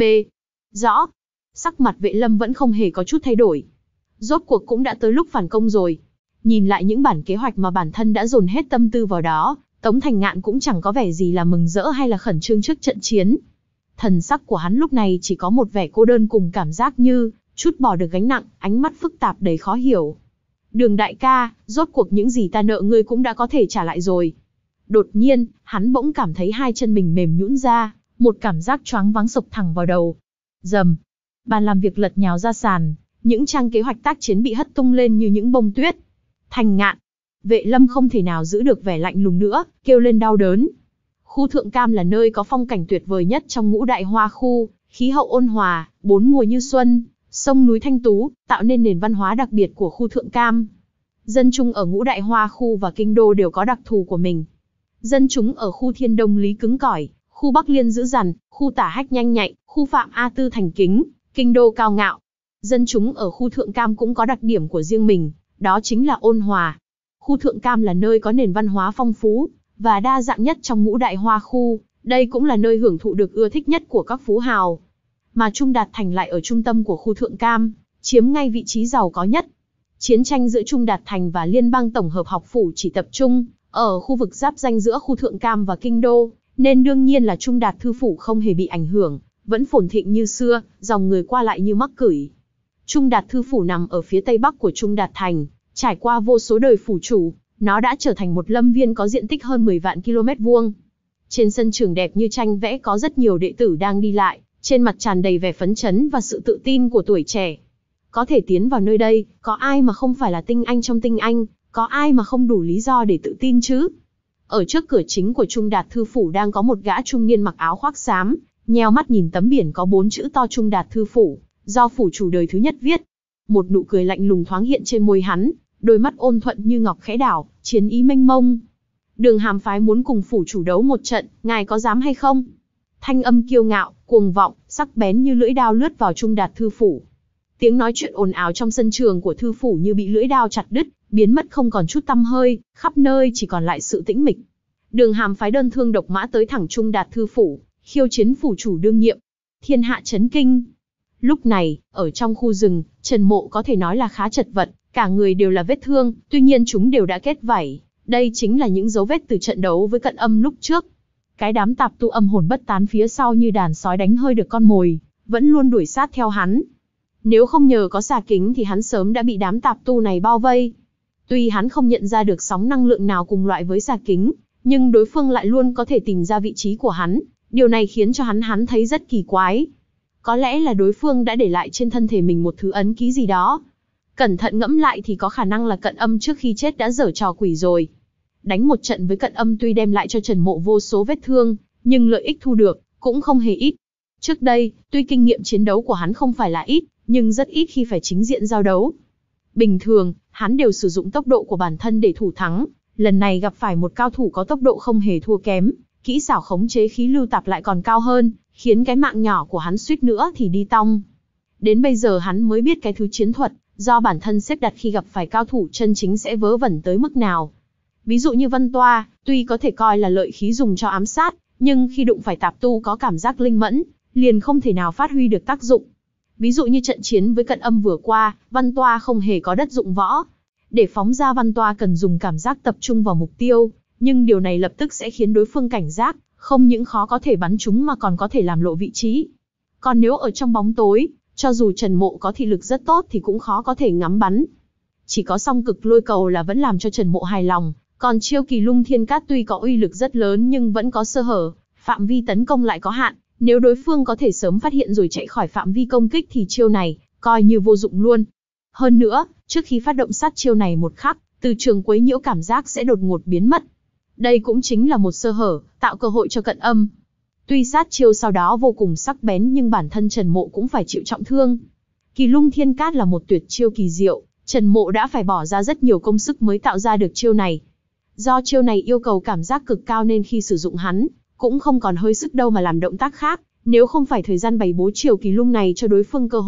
Rõ. Sắc mặt Vệ Lâm vẫn không hề có chút thay đổi. Rốt cuộc cũng đã tới lúc phản công rồi. Nhìn lại những bản kế hoạch mà bản thân đã dồn hết tâm tư vào đó, Tống Thành Ngạn cũng chẳng có vẻ gì là mừng rỡ hay là khẩn trương trước trận chiến. Thần sắc của hắn lúc này chỉ có một vẻ cô đơn cùng cảm giác như trút bỏ được gánh nặng, ánh mắt phức tạp đầy khó hiểu. Đường đại ca, rốt cuộc những gì ta nợ ngươi cũng đã có thể trả lại rồi. Đột nhiên, hắn bỗng cảm thấy hai chân mình mềm nhũn ra, một cảm giác choáng váng sộc thẳng vào đầu. Rầm, bàn làm việc lật nhào ra sàn, những trang kế hoạch tác chiến bị hất tung lên như những bông tuyết. Thành Ngạn, Vệ Lâm không thể nào giữ được vẻ lạnh lùng nữa, kêu lên đau đớn. Khu Thượng Cam là nơi có phong cảnh tuyệt vời nhất trong ngũ đại hoa khu, khí hậu ôn hòa, bốn mùa như xuân, sông núi thanh tú, tạo nên nền văn hóa đặc biệt của khu Thượng Cam. Dân chúng ở ngũ đại hoa khu và kinh đô đều có đặc thù của mình. Dân chúng ở khu Thiên Đông Lý cứng cỏi, khu Bắc Liên dữ dằn, khu Tả Hách nhanh nhạy, khu Phạm A Tư thành kính, kinh đô cao ngạo. Dân chúng ở khu Thượng Cam cũng có đặc điểm của riêng mình, đó chính là ôn hòa. Khu Thượng Cam là nơi có nền văn hóa phong phú và đa dạng nhất trong ngũ đại hoa khu, đây cũng là nơi hưởng thụ được ưa thích nhất của các phú hào. Mà Trung Đạt Thành lại ở trung tâm của khu Thượng Cam, chiếm ngay vị trí giàu có nhất. Chiến tranh giữa Trung Đạt Thành và Liên bang Tổng hợp học phủ chỉ tập trung ở khu vực giáp ranh giữa khu Thượng Cam và Kinh Đô, nên đương nhiên là Trung Đạt Thư Phủ không hề bị ảnh hưởng, vẫn phồn thịnh như xưa, dòng người qua lại như mắc cửi. Trung Đạt Thư Phủ nằm ở phía tây bắc của Trung Đạt Thành, trải qua vô số đời phủ chủ, nó đã trở thành một lâm viên có diện tích hơn mười vạn ki lô mét vuông. Trên sân trường đẹp như tranh vẽ có rất nhiều đệ tử đang đi lại, trên mặt tràn đầy vẻ phấn chấn và sự tự tin của tuổi trẻ. Có thể tiến vào nơi đây, có ai mà không phải là tinh anh trong tinh anh, có ai mà không đủ lý do để tự tin chứ? Ở trước cửa chính của Trung Đạt Thư Phủ đang có một gã trung niên mặc áo khoác xám, nheo mắt nhìn tấm biển có bốn chữ to Trung Đạt Thư Phủ, do phủ chủ đời thứ nhất viết. Một nụ cười lạnh lùng thoáng hiện trên môi hắn, đôi mắt ôn thuận như ngọc khẽ đảo, chiến ý mênh mông. Đường Hàm phái muốn cùng phủ chủ đấu một trận, ngài có dám hay không? Thanh âm kiêu ngạo, cuồng vọng, sắc bén như lưỡi đao lướt vào Trung Đạt Thư Phủ. Tiếng nói chuyện ồn ào trong sân trường của thư phủ như bị lưỡi đao chặt đứt, biến mất không còn chút tăm hơi, khắp nơi chỉ còn lại sự tĩnh mịch. Đường Hàm phái đơn thương độc mã tới thẳng Trung Đạt Thư Phủ, khiêu chiến phủ chủ đương nhiệm. Thiên hạ chấn kinh. Lúc này, ở trong khu rừng, Trần Mộ có thể nói là khá chật vật, cả người đều là vết thương, tuy nhiên chúng đều đã kết vảy. Đây chính là những dấu vết từ trận đấu với Cận Âm lúc trước. Cái đám tạp tu âm hồn bất tán phía sau như đàn sói đánh hơi được con mồi, vẫn luôn đuổi sát theo hắn. Nếu không nhờ có xà kính thì hắn sớm đã bị đám tạp tu này bao vây. Tuy hắn không nhận ra được sóng năng lượng nào cùng loại với xà kính, nhưng đối phương lại luôn có thể tìm ra vị trí của hắn. Điều này khiến cho hắn hắn thấy rất kỳ quái. Có lẽ là đối phương đã để lại trên thân thể mình một thứ ấn ký gì đó. Cẩn thận ngẫm lại thì có khả năng là Cận Âm trước khi chết đã giở trò quỷ rồi. Đánh một trận với Cận Âm tuy đem lại cho Trần Mộ vô số vết thương, nhưng lợi ích thu được cũng không hề ít. Trước đây, tuy kinh nghiệm chiến đấu của hắn không phải là ít, nhưng rất ít khi phải chính diện giao đấu. Bình thường, hắn đều sử dụng tốc độ của bản thân để thủ thắng. Lần này gặp phải một cao thủ có tốc độ không hề thua kém, kỹ xảo khống chế khí lưu tạp lại còn cao hơn, khiến cái mạng nhỏ của hắn suýt nữa thì đi tong. Đến bây giờ hắn mới biết cái thứ chiến thuật do bản thân xếp đặt khi gặp phải cao thủ chân chính sẽ vớ vẩn tới mức nào. Ví dụ như Văn Toa, tuy có thể coi là lợi khí dùng cho ám sát, nhưng khi đụng phải tạp tu có cảm giác linh mẫn, liền không thể nào phát huy được tác dụng. Ví dụ như trận chiến với Cận Âm vừa qua, Văn Toa không hề có đất dụng võ. Để phóng ra Văn Toa cần dùng cảm giác tập trung vào mục tiêu, nhưng điều này lập tức sẽ khiến đối phương cảnh giác, không những khó có thể bắn chúng mà còn có thể làm lộ vị trí. Còn nếu ở trong bóng tối, cho dù Trần Mộ có thị lực rất tốt thì cũng khó có thể ngắm bắn. Chỉ có song cực lôi cầu là vẫn làm cho Trần Mộ hài lòng, còn chiêu Kỳ Lung Thiên Cát tuy có uy lực rất lớn nhưng vẫn có sơ hở, phạm vi tấn công lại có hạn. Nếu đối phương có thể sớm phát hiện rồi chạy khỏi phạm vi công kích thì chiêu này coi như vô dụng luôn. Hơn nữa, trước khi phát động sát chiêu này một khắc, từ trường quấy nhiễu cảm giác sẽ đột ngột biến mất. Đây cũng chính là một sơ hở, tạo cơ hội cho Cận Âm. Tuy sát chiêu sau đó vô cùng sắc bén nhưng bản thân Trần Mộ cũng phải chịu trọng thương. Kỳ Lung Thiên Cát là một tuyệt chiêu kỳ diệu, Trần Mộ đã phải bỏ ra rất nhiều công sức mới tạo ra được chiêu này. Do chiêu này yêu cầu cảm giác cực cao nên khi sử dụng hắn, cũng không còn hơi sức đâu mà làm động tác khác. Nếu không phải thời gian bày bố chiều Kỳ Lung này cho đối phương cơ hội,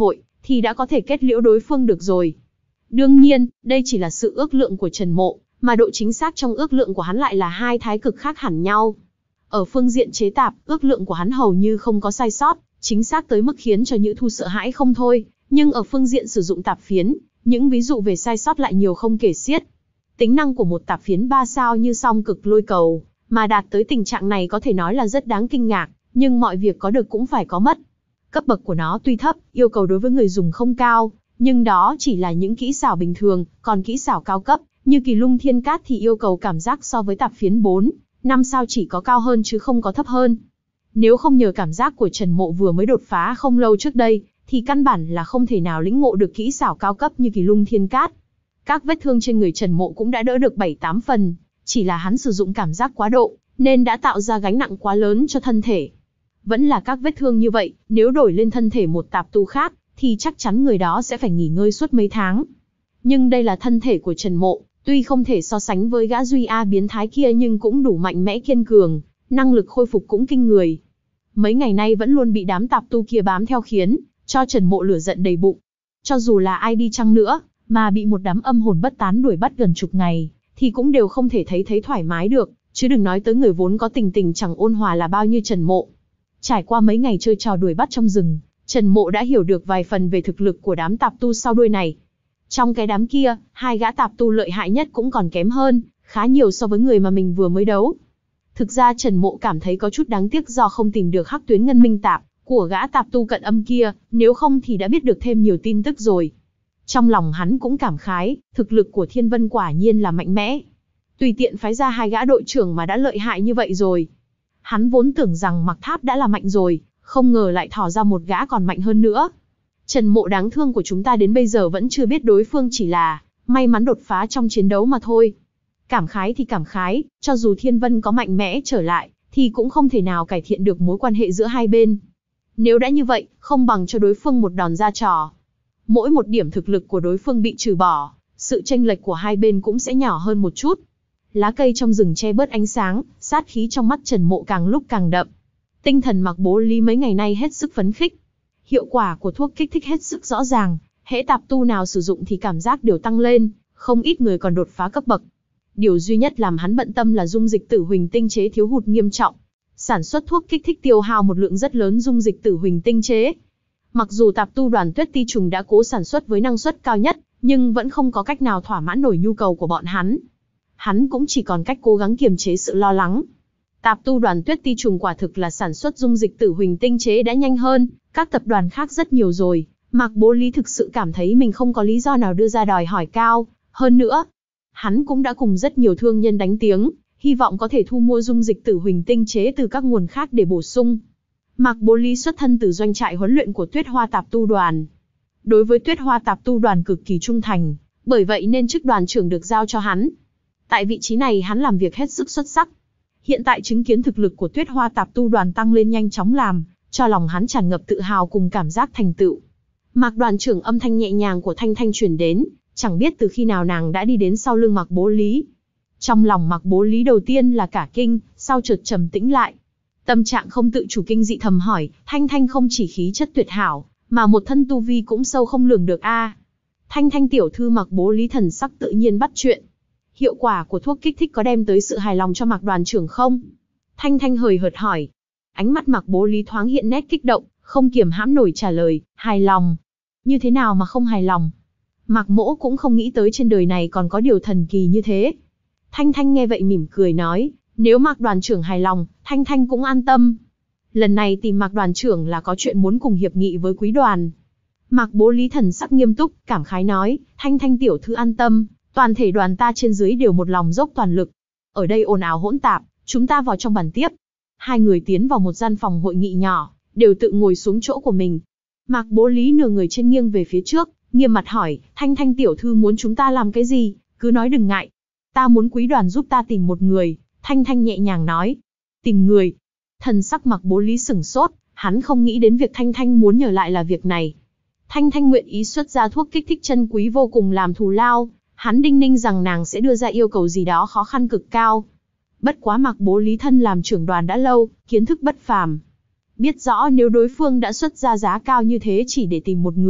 thì đã có thể kết liễu đối phương được rồi. Đương nhiên, đây chỉ là sự ước lượng của Trần Mộ, mà độ chính xác trong ước lượng của hắn lại là hai thái cực khác hẳn nhau. Ở phương diện chế tạp, ước lượng của hắn hầu như không có sai sót, chính xác tới mức khiến cho Nhữ Thu sợ hãi không thôi, nhưng ở phương diện sử dụng tạp phiến, những ví dụ về sai sót lại nhiều không kể xiết. Tính năng của một tạp phiến ba sao như song cực lôi cầu, mà đạt tới tình trạng này có thể nói là rất đáng kinh ngạc, nhưng mọi việc có được cũng phải có mất. Cấp bậc của nó tuy thấp, yêu cầu đối với người dùng không cao, nhưng đó chỉ là những kỹ xảo bình thường, còn kỹ xảo cao cấp, như Kỳ Lung Thiên Cát thì yêu cầu cảm giác so với tạp phiến bốn, năm sao chỉ có cao hơn chứ không có thấp hơn. Nếu không nhờ cảm giác của Trần Mộ vừa mới đột phá không lâu trước đây, thì căn bản là không thể nào lĩnh ngộ được kỹ xảo cao cấp như Kỳ Lung Thiên Cát. Các vết thương trên người Trần Mộ cũng đã đỡ được bảy tám phần, chỉ là hắn sử dụng cảm giác quá độ, nên đã tạo ra gánh nặng quá lớn cho thân thể. Vẫn là các vết thương như vậy, nếu đổi lên thân thể một tạp tu khác, thì chắc chắn người đó sẽ phải nghỉ ngơi suốt mấy tháng. Nhưng đây là thân thể của Trần Mộ, tuy không thể so sánh với gã Duy A biến thái kia nhưng cũng đủ mạnh mẽ kiên cường, năng lực khôi phục cũng kinh người. Mấy ngày nay vẫn luôn bị đám tạp tu kia bám theo khiến cho Trần Mộ lửa giận đầy bụng. Cho dù là ai đi chăng nữa, mà bị một đám âm hồn bất tán đuổi bắt gần chục ngày, thì cũng đều không thể thấy thấy thoải mái được, chứ đừng nói tới người vốn có tình tình chẳng ôn hòa là bao như Trần Mộ. Trải qua mấy ngày chơi trò đuổi bắt trong rừng, Trần Mộ đã hiểu được vài phần về thực lực của đám tạp tu sau đuôi này. Trong cái đám kia, hai gã tạp tu lợi hại nhất cũng còn kém hơn, khá nhiều so với người mà mình vừa mới đấu. Thực ra Trần Mộ cảm thấy có chút đáng tiếc do không tìm được hắc tuyến ngân minh tạp của gã tạp tu cận âm kia, nếu không thì đã biết được thêm nhiều tin tức rồi. Trong lòng hắn cũng cảm khái, thực lực của Thiên Vân quả nhiên là mạnh mẽ. Tùy tiện phái ra hai gã đội trưởng mà đã lợi hại như vậy rồi. Hắn vốn tưởng rằng Mặc Tháp đã là mạnh rồi, không ngờ lại thò ra một gã còn mạnh hơn nữa. Trần Mộ đáng thương của chúng ta đến bây giờ vẫn chưa biết đối phương chỉ là may mắn đột phá trong chiến đấu mà thôi. Cảm khái thì cảm khái, cho dù Thiên Vân có mạnh mẽ trở lại, thì cũng không thể nào cải thiện được mối quan hệ giữa hai bên. Nếu đã như vậy, không bằng cho đối phương một đòn ra trò. Mỗi một điểm thực lực của đối phương bị trừ bỏ, sự chênh lệch của hai bên cũng sẽ nhỏ hơn một chút. Lá cây trong rừng che bớt ánh sáng, sát khí trong mắt Trần Mộ càng lúc càng đậm. Tinh thần Mặc Bố Lý mấy ngày nay hết sức phấn khích. Hiệu quả của thuốc kích thích hết sức rõ ràng, hễ tạp tu nào sử dụng thì cảm giác đều tăng lên, không ít người còn đột phá cấp bậc. Điều duy nhất làm hắn bận tâm là dung dịch tử huỳnh tinh chế thiếu hụt nghiêm trọng. Sản xuất thuốc kích thích tiêu hao một lượng rất lớn dung dịch tử huỳnh tinh chế. Mặc dù tạp tu đoàn Tuyết Ti Trùng đã cố sản xuất với năng suất cao nhất, nhưng vẫn không có cách nào thỏa mãn nổi nhu cầu của bọn hắn. Hắn cũng chỉ còn cách cố gắng kiềm chế sự lo lắng. Tạp tu đoàn Tuyết Ti Trùng quả thực là sản xuất dung dịch tử huỳnh tinh chế đã nhanh hơn các tập đoàn khác rất nhiều rồi. Mạc Bố Lý thực sự cảm thấy mình không có lý do nào đưa ra đòi hỏi cao. Hơn nữa, hắn cũng đã cùng rất nhiều thương nhân đánh tiếng, hy vọng có thể thu mua dung dịch tử huỳnh tinh chế từ các nguồn khác để bổ sung. Mạc Bố Lý xuất thân từ doanh trại huấn luyện của Tuyết Hoa Tạp Tu Đoàn. Đối với Tuyết Hoa Tạp Tu Đoàn cực kỳ trung thành, bởi vậy nên chức đoàn trưởng được giao cho hắn. Tại vị trí này hắn làm việc hết sức xuất sắc. Hiện tại chứng kiến thực lực của Tuyết Hoa Tạp Tu Đoàn tăng lên nhanh chóng làm cho lòng hắn tràn ngập tự hào cùng cảm giác thành tựu. Mạc đoàn trưởng, âm thanh nhẹ nhàng của Thanh Thanh truyền đến, chẳng biết từ khi nào nàng đã đi đến sau lưng Mạc Bố Lý. Trong lòng Mạc Bố Lý đầu tiên là cả kinh, sau chợt trầm tĩnh lại. Tâm trạng không tự chủ kinh dị thầm hỏi, Thanh Thanh không chỉ khí chất tuyệt hảo, mà một thân tu vi cũng sâu không lường được a. À. Thanh Thanh tiểu thư. Mạc Bố Lý thần sắc tự nhiên bắt chuyện. Hiệu quả của thuốc kích thích có đem tới sự hài lòng cho Mạc đoàn trưởng không? Thanh Thanh hời hợt hỏi. Ánh mắt Mạc Bố Lý thoáng hiện nét kích động, không kiềm hãm nổi trả lời, hài lòng. Như thế nào mà không hài lòng? Mạc Mỗ cũng không nghĩ tới trên đời này còn có điều thần kỳ như thế. Thanh Thanh nghe vậy mỉm cười nói, nếu Mạc đoàn trưởng hài lòng, Thanh Thanh cũng an tâm. Lần này tìm Mạc đoàn trưởng là có chuyện muốn cùng hiệp nghị với quý đoàn. Mạc Bố Lý thần sắc nghiêm túc, cảm khái nói, Thanh Thanh tiểu thư an tâm, toàn thể đoàn ta trên dưới đều một lòng dốc toàn lực. Ở đây ồn ào hỗn tạp, chúng ta vào trong bàn tiếp. Hai người tiến vào một gian phòng hội nghị nhỏ, đều tự ngồi xuống chỗ của mình. Mạc Bố Lý nửa người trên nghiêng về phía trước, nghiêm mặt hỏi, Thanh Thanh tiểu thư muốn chúng ta làm cái gì, cứ nói đừng ngại. Ta muốn quý đoàn giúp ta tìm một người. Thanh Thanh nhẹ nhàng nói. Tìm người. Thần sắc Mạc Bố Lý sửng sốt, hắn không nghĩ đến việc Thanh Thanh muốn nhờ lại là việc này. Thanh Thanh nguyện ý xuất ra thuốc kích thích chân quý vô cùng làm thù lao, hắn đinh ninh rằng nàng sẽ đưa ra yêu cầu gì đó khó khăn cực cao. Bất quá Mạc Bố Lý thân làm trưởng đoàn đã lâu, kiến thức bất phàm. Biết rõ nếu đối phương đã xuất ra giá cao như thế chỉ để tìm một người,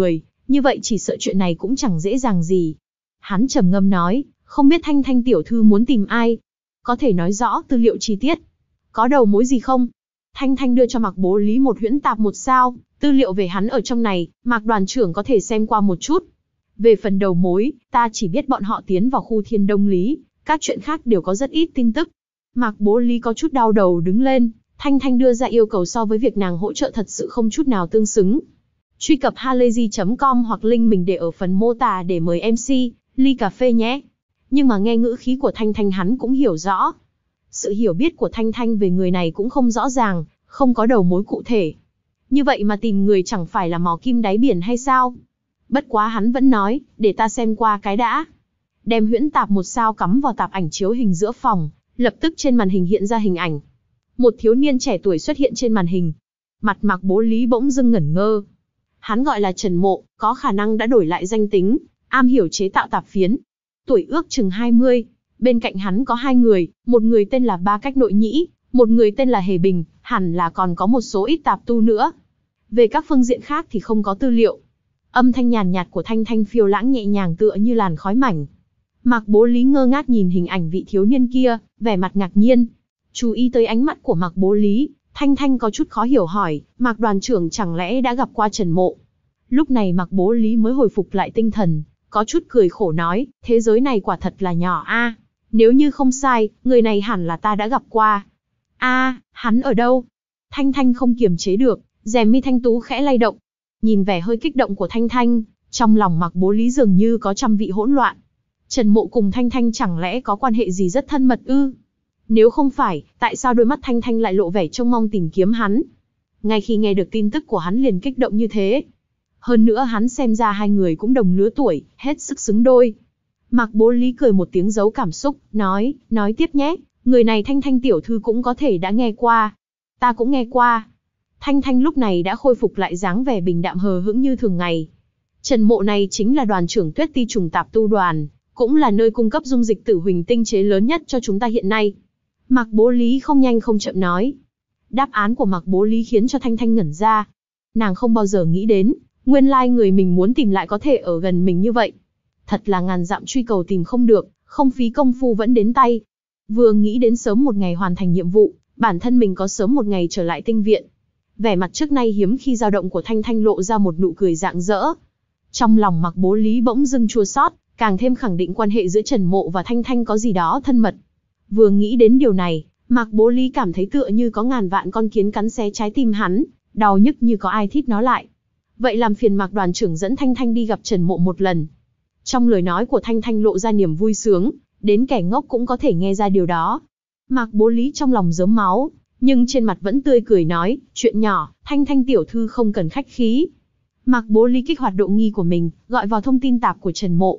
như vậy chỉ sợ chuyện này cũng chẳng dễ dàng gì. Hắn trầm ngâm nói, không biết Thanh Thanh tiểu thư muốn tìm ai? Có thể nói rõ tư liệu chi tiết. Có đầu mối gì không? Thanh Thanh đưa cho Mạc Bố Lý một huyễn tạp một sao, tư liệu về hắn ở trong này, Mạc đoàn trưởng có thể xem qua một chút. Về phần đầu mối, ta chỉ biết bọn họ tiến vào khu Thiên Đông Lý, các chuyện khác đều có rất ít tin tức. Mạc Bố Lý có chút đau đầu đứng lên, Thanh Thanh đưa ra yêu cầu so với việc nàng hỗ trợ thật sự không chút nào tương xứng. Truy cập halayzi chấm com hoặc link mình để ở phần mô tả để mời em xê, ly cà phê nhé. Nhưng mà nghe ngữ khí của Thanh Thanh hắn cũng hiểu rõ. Sự hiểu biết của Thanh Thanh về người này cũng không rõ ràng, không có đầu mối cụ thể. Như vậy mà tìm người chẳng phải là mò kim đáy biển hay sao? Bất quá hắn vẫn nói, để ta xem qua cái đã. Đem huyễn tạp một sao cắm vào tạp ảnh chiếu hình giữa phòng, lập tức trên màn hình hiện ra hình ảnh. Một thiếu niên trẻ tuổi xuất hiện trên màn hình. Mặt Mạc Bố Lý bỗng dưng ngẩn ngơ. Hắn gọi là Trần Mộ, có khả năng đã đổi lại danh tính, am hiểu chế tạo tạp phiến. Tuổi ước chừng hai mươi, bên cạnh hắn có hai người, một người tên là Ba Cách Nội Nhĩ, một người tên là Hề Bình, hẳn là còn có một số ít tạp tu nữa. Về các phương diện khác thì không có tư liệu. Âm thanh nhàn nhạt của Thanh Thanh phiêu lãng nhẹ nhàng tựa như làn khói mảnh. Mạc Bố Lý ngơ ngác nhìn hình ảnh vị thiếu niên kia, vẻ mặt ngạc nhiên. Chú ý tới ánh mắt của Mạc Bố Lý, Thanh Thanh có chút khó hiểu hỏi, Mạc đoàn trưởng chẳng lẽ đã gặp qua Trần Mộ? Lúc này Mạc Bố Lý mới hồi phục lại tinh thần, có chút cười khổ nói, thế giới này quả thật là nhỏ a. Nếu như không sai, người này hẳn là ta đã gặp qua. A, hắn ở đâu? Thanh Thanh không kiềm chế được, rèm mi thanh tú khẽ lay động. Nhìn vẻ hơi kích động của Thanh Thanh, trong lòng Mạc Bố Lý dường như có trăm vị hỗn loạn. Trần Mộ cùng Thanh Thanh chẳng lẽ có quan hệ gì rất thân mật ư? Nếu không phải, tại sao đôi mắt Thanh Thanh lại lộ vẻ trông mong tìm kiếm hắn? Ngay khi nghe được tin tức của hắn liền kích động như thế. Hơn nữa hắn xem ra hai người cũng đồng lứa tuổi, hết sức xứng đôi. Mạc Bố Lý cười một tiếng giấu cảm xúc, nói, nói tiếp nhé, người này Thanh Thanh tiểu thư cũng có thể đã nghe qua. Ta cũng nghe qua. Thanh Thanh lúc này đã khôi phục lại dáng vẻ bình đạm hờ hững như thường ngày. Trần Mộ này chính là đoàn trưởng Tuyết Ti trùng tạp tu đoàn, cũng là nơi cung cấp dung dịch tử huỳnh tinh chế lớn nhất cho chúng ta hiện nay. Mạc Bố Lý không nhanh không chậm nói. Đáp án của Mạc Bố Lý khiến cho Thanh Thanh ngẩn ra. Nàng không bao giờ nghĩ đến, nguyên lai người mình muốn tìm lại có thể ở gần mình như vậy. Thật là ngàn dặm truy cầu tìm không được, không phí công phu vẫn đến tay. Vừa nghĩ đến sớm một ngày hoàn thành nhiệm vụ, bản thân mình có sớm một ngày trở lại tinh viện. Vẻ mặt trước nay hiếm khi dao động của Thanh Thanh lộ ra một nụ cười rạng rỡ. Trong lòng Mạc Bố Lý bỗng dưng chua xót, càng thêm khẳng định quan hệ giữa Trần Mộ và Thanh Thanh có gì đó thân mật. Vừa nghĩ đến điều này, Mạc Bố Lý cảm thấy tựa như có ngàn vạn con kiến cắn xé trái tim hắn, đau nhức như có ai thít nó lại. Vậy làm phiền Mạc đoàn trưởng dẫn Thanh Thanh đi gặp Trần Mộ một lần. Trong lời nói của Thanh Thanh lộ ra niềm vui sướng, đến kẻ ngốc cũng có thể nghe ra điều đó. Mạc Bố Lý trong lòng rớm máu, nhưng trên mặt vẫn tươi cười nói, chuyện nhỏ, Thanh Thanh tiểu thư không cần khách khí. Mạc Bố Lý kích hoạt độ nghi của mình, gọi vào thông tin tạp của Trần Mộ.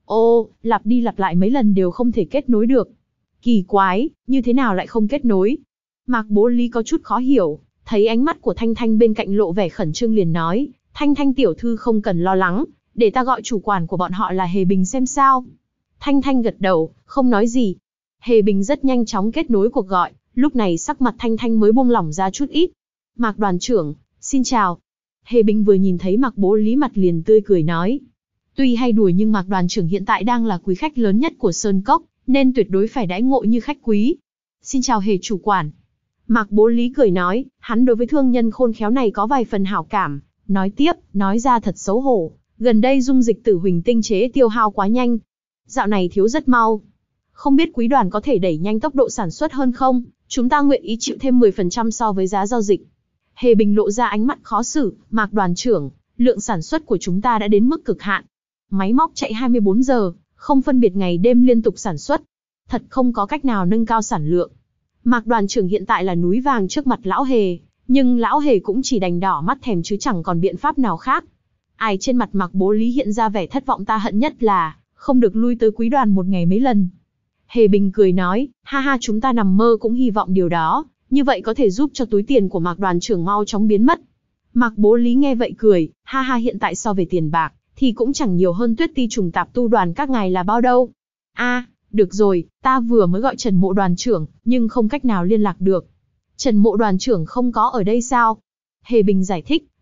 Ô, lặp đi lặp lại mấy lần đều không thể kết nối được. Kỳ quái, như thế nào lại không kết nối? Mạc Bố Lý có chút khó hiểu, thấy ánh mắt của Thanh Thanh bên cạnh lộ vẻ khẩn trương liền nói, Thanh Thanh tiểu thư không cần lo lắng, để ta gọi chủ quản của bọn họ là Hề Bình xem sao. Thanh Thanh gật đầu, không nói gì. Hề Bình rất nhanh chóng kết nối cuộc gọi, lúc này sắc mặt Thanh Thanh mới buông lỏng ra chút ít. Mạc đoàn trưởng, xin chào. Hề Bình vừa nhìn thấy Mạc Bố Lý mặt liền tươi cười nói. Tuy hay đùa nhưng Mạc đoàn trưởng hiện tại đang là quý khách lớn nhất của Sơn Cốc, nên tuyệt đối phải đãi ngộ như khách quý. Xin chào Hề chủ quản. Mạc Bố Lý cười nói, hắn đối với thương nhân khôn khéo này có vài phần hảo cảm. Nói tiếp, nói ra thật xấu hổ, gần đây dung dịch tử huỳnh tinh chế tiêu hao quá nhanh. Dạo này thiếu rất mau. Không biết quý đoàn có thể đẩy nhanh tốc độ sản xuất hơn không? Chúng ta nguyện ý chịu thêm mười phần trăm so với giá giao dịch. Hề Bình lộ ra ánh mắt khó xử, Mạc đoàn trưởng, lượng sản xuất của chúng ta đã đến mức cực hạn. Máy móc chạy hai mươi bốn giờ, không phân biệt ngày đêm liên tục sản xuất. Thật không có cách nào nâng cao sản lượng. Mạc đoàn trưởng hiện tại là núi vàng trước mặt lão Hề, nhưng lão Hề cũng chỉ đành đỏ mắt thèm chứ chẳng còn biện pháp nào khác. Ai trên mặt Mạc Bố Lý hiện ra vẻ thất vọng, ta hận nhất là không được lui tới quý đoàn một ngày mấy lần. Hề Bình cười nói, ha ha, chúng ta nằm mơ cũng hy vọng điều đó, như vậy có thể giúp cho túi tiền của Mạc đoàn trưởng mau chóng biến mất. Mạc Bố Lý nghe vậy cười, ha ha, hiện tại so về tiền bạc, thì cũng chẳng nhiều hơn Tuyết Ti trùng tạp tu đoàn các ngài là bao đâu. A, à, được rồi, ta vừa mới gọi Trần Mộ đoàn trưởng, nhưng không cách nào liên lạc được. Trần Mộ đoàn trưởng không có ở đây sao? Hề Bình giải thích,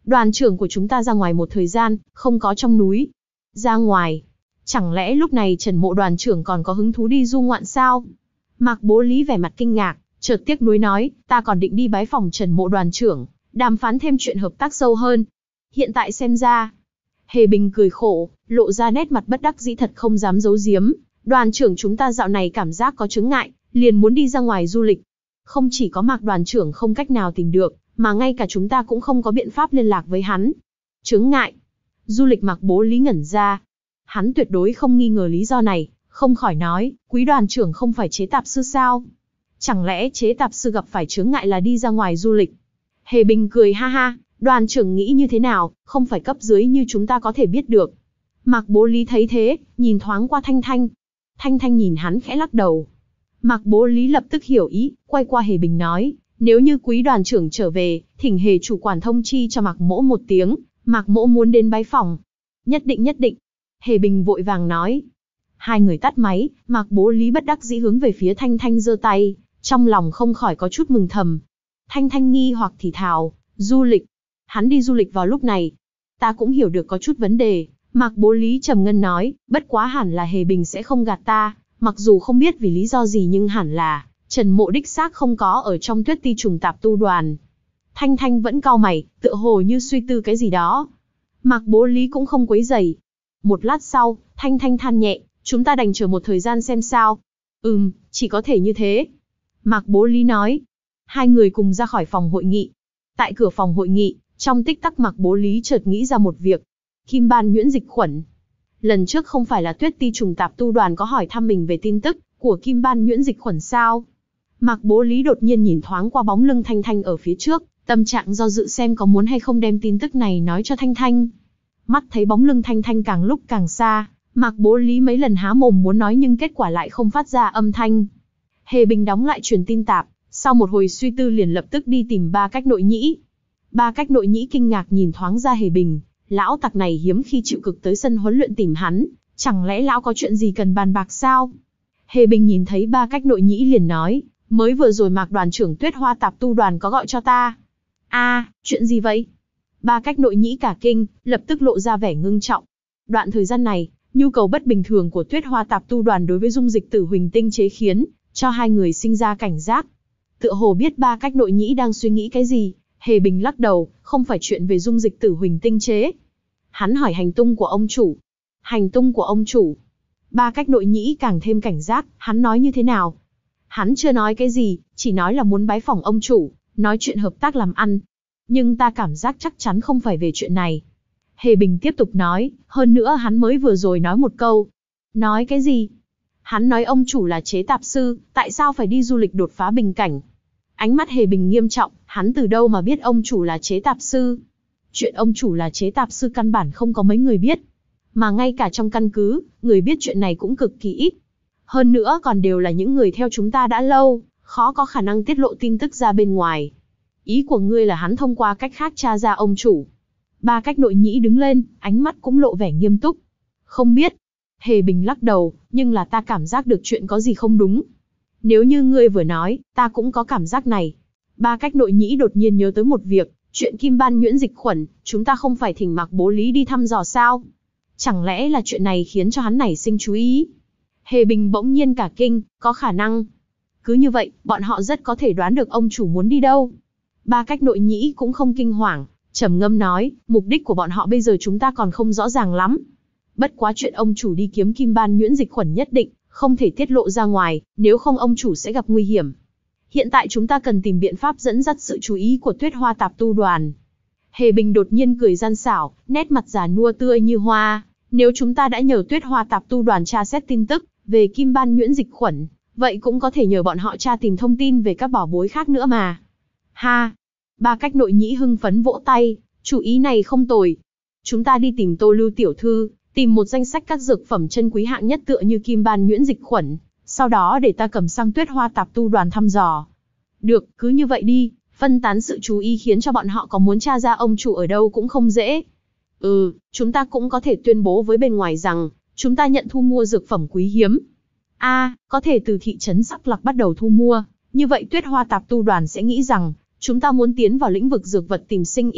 Đoàn trưởng của chúng ta ra ngoài một thời gian, không có trong núi. Ra ngoài? Chẳng lẽ lúc này Trần Mộ đoàn trưởng còn có hứng thú đi du ngoạn sao? Mạc Bố Lý vẻ mặt kinh ngạc, chợt tiếc nuối nói, ta còn định đi bái phòng Trần Mộ đoàn trưởng, đàm phán thêm chuyện hợp tác sâu hơn. Hiện tại xem ra. Hề Bình cười khổ, lộ ra nét mặt bất đắc dĩ thật không dám giấu giếm. Đoàn trưởng chúng ta dạo này cảm giác có chướng ngại, liền muốn đi ra ngoài du lịch. Không chỉ có Mạc đoàn trưởng không cách nào tìm được, mà ngay cả chúng ta cũng không có biện pháp liên lạc với hắn. Chướng ngại? Du lịch Mạc Bố Lý ngẩn ra. Hắn tuyệt đối không nghi ngờ lý do này, không khỏi nói, quý đoàn trưởng không phải chế tạp sư sao? Chẳng lẽ chế tạp sư gặp phải chướng ngại là đi ra ngoài du lịch? Hề Bình cười ha ha, đoàn trưởng nghĩ như thế nào, không phải cấp dưới như chúng ta có thể biết được. Mạc Bố Lý thấy thế, nhìn thoáng qua Thanh Thanh. Thanh Thanh nhìn hắn khẽ lắc đầu. Mạc Bố Lý lập tức hiểu ý, quay qua Hề Bình nói, nếu như quý đoàn trưởng trở về, thỉnh Hề chủ quản thông chi cho Mạc Mỗ một tiếng, Mạc Mỗ muốn đến bái phòng. Nhất định nhất định. Hề Bình vội vàng nói. Hai người tắt máy, Mạc Bố Lý bất đắc dĩ hướng về phía Thanh Thanh giơ tay, trong lòng không khỏi có chút mừng thầm. Thanh Thanh nghi hoặc thì thào, du lịch. Hắn đi du lịch vào lúc này. Ta cũng hiểu được có chút vấn đề. Mạc Bố Lý trầm ngâm nói, bất quá hẳn là Hề Bình sẽ không gạt ta, mặc dù không biết vì lý do gì nhưng hẳn là Trần Mộ đích xác không có ở trong Tuyết Ti trùng tạp tu đoàn. Thanh Thanh vẫn cau mày, tựa hồ như suy tư cái gì đó. Mạc Bố Lý cũng không quấy rầy. Một lát sau, Thanh Thanh than nhẹ, chúng ta đành chờ một thời gian xem sao. Ừm, chỉ có thể như thế. Mạc Bố Lý nói. Hai người cùng ra khỏi phòng hội nghị. Tại cửa phòng hội nghị, trong tích tắc Mạc Bố Lý chợt nghĩ ra một việc. Kim Ban Nhuyễn Dịch Khuẩn. Lần trước không phải là Tuyết Ti trùng tạp tu đoàn có hỏi thăm mình về tin tức của Kim Ban Nhuyễn Dịch Khuẩn sao? Mạc Bố Lý đột nhiên nhìn thoáng qua bóng lưng Thanh Thanh ở phía trước, tâm trạng do dự xem có muốn hay không đem tin tức này nói cho Thanh Thanh. Mắt thấy bóng lưng Thanh Thanh càng lúc càng xa, Mạc Bố Lý mấy lần há mồm muốn nói nhưng kết quả lại không phát ra âm thanh. Hề Bình đóng lại truyền tin tạp, sau một hồi suy tư liền lập tức đi tìm Ba Cách Nội Nhĩ. Ba Cách Nội Nhĩ kinh ngạc nhìn thoáng ra Hề Bình, lão tặc này hiếm khi chịu cực tới sân huấn luyện tìm hắn, chẳng lẽ lão có chuyện gì cần bàn bạc sao? Hề Bình nhìn thấy Ba Cách Nội Nhĩ liền nói, mới vừa rồi Mạc đoàn trưởng Tuyết Hoa tạp tu đoàn có gọi cho ta. A, à, chuyện gì vậy? Ba Cách Nội Nhĩ cả kinh, lập tức lộ ra vẻ ngưng trọng. Đoạn thời gian này, nhu cầu bất bình thường của Tuyết Hoa tạp tu đoàn đối với dung dịch tử huỳnh tinh chế khiến cho hai người sinh ra cảnh giác. Tựa hồ biết Ba Cách Nội Nhĩ đang suy nghĩ cái gì, Hề Bình lắc đầu, không phải chuyện về dung dịch tử huỳnh tinh chế. Hắn hỏi hành tung của ông chủ. Hành tung của ông chủ. Ba Cách Nội Nhĩ càng thêm cảnh giác, hắn nói như thế nào? Hắn chưa nói cái gì, chỉ nói là muốn bái phỏng ông chủ, nói chuyện hợp tác làm ăn. Nhưng ta cảm giác chắc chắn không phải về chuyện này. Hề Bình tiếp tục nói, hơn nữa hắn mới vừa rồi nói một câu. Nói cái gì? Hắn nói ông chủ là chế tạp sư, tại sao phải đi du lịch đột phá bình cảnh? Ánh mắt Hề Bình nghiêm trọng, hắn từ đâu mà biết ông chủ là chế tạp sư? Chuyện ông chủ là chế tạp sư căn bản không có mấy người biết. Mà ngay cả trong căn cứ, người biết chuyện này cũng cực kỳ ít. Hơn nữa còn đều là những người theo chúng ta đã lâu, khó có khả năng tiết lộ tin tức ra bên ngoài. Ý của ngươi là hắn thông qua cách khác tra ra ông chủ. Ba Cách Nội Nhĩ đứng lên, ánh mắt cũng lộ vẻ nghiêm túc. Không biết. Hề Bình lắc đầu, nhưng là ta cảm giác được chuyện có gì không đúng. Nếu như ngươi vừa nói, ta cũng có cảm giác này. Ba Cách Nội Nhĩ đột nhiên nhớ tới một việc, chuyện Kim Ban Nhuyễn Dịch Khuẩn, chúng ta không phải thỉnh Mạc Bố Lý đi thăm dò sao? Chẳng lẽ là chuyện này khiến cho hắn nảy sinh chú ý? Hề Bình bỗng nhiên cả kinh, có khả năng. Cứ như vậy, bọn họ rất có thể đoán được ông chủ muốn đi đâu. Ba Cách Nội Nhĩ cũng không kinh hoàng, trầm ngâm nói, mục đích của bọn họ bây giờ chúng ta còn không rõ ràng lắm. Bất quá chuyện ông chủ đi kiếm Kim Ban Nhuyễn Dịch Khuẩn nhất định không thể tiết lộ ra ngoài, nếu không ông chủ sẽ gặp nguy hiểm. Hiện tại chúng ta cần tìm biện pháp dẫn dắt sự chú ý của Tuyết Hoa tạp tu đoàn. Hề Bình đột nhiên cười gian xảo, nét mặt già nua tươi như hoa. Nếu chúng ta đã nhờ Tuyết Hoa tạp tu đoàn tra xét tin tức về Kim Ban Nhuyễn Dịch Khuẩn, vậy cũng có thể nhờ bọn họ tra tìm thông tin về các bảo bối khác nữa mà. Ha! Ba Cách Nội Nhĩ hưng phấn vỗ tay, chủ ý này không tồi. Chúng ta đi tìm Tô Lưu tiểu thư, tìm một danh sách các dược phẩm chân quý hạng nhất tựa như Kim Ban Nhuyễn Dịch Khuẩn, sau đó để ta cầm sang Tuyết Hoa tạp tu đoàn thăm dò. Được, cứ như vậy đi, phân tán sự chú ý khiến cho bọn họ có muốn tra ra ông chủ ở đâu cũng không dễ. Ừ, chúng ta cũng có thể tuyên bố với bên ngoài rằng, chúng ta nhận thu mua dược phẩm quý hiếm. A, à, có thể từ thị trấn Sắc Lạc bắt đầu thu mua, như vậy Tuyết Hoa tạp tu đoàn sẽ nghĩ rằng, chúng ta muốn tiến vào lĩnh vực dược vật tìm sinh ý,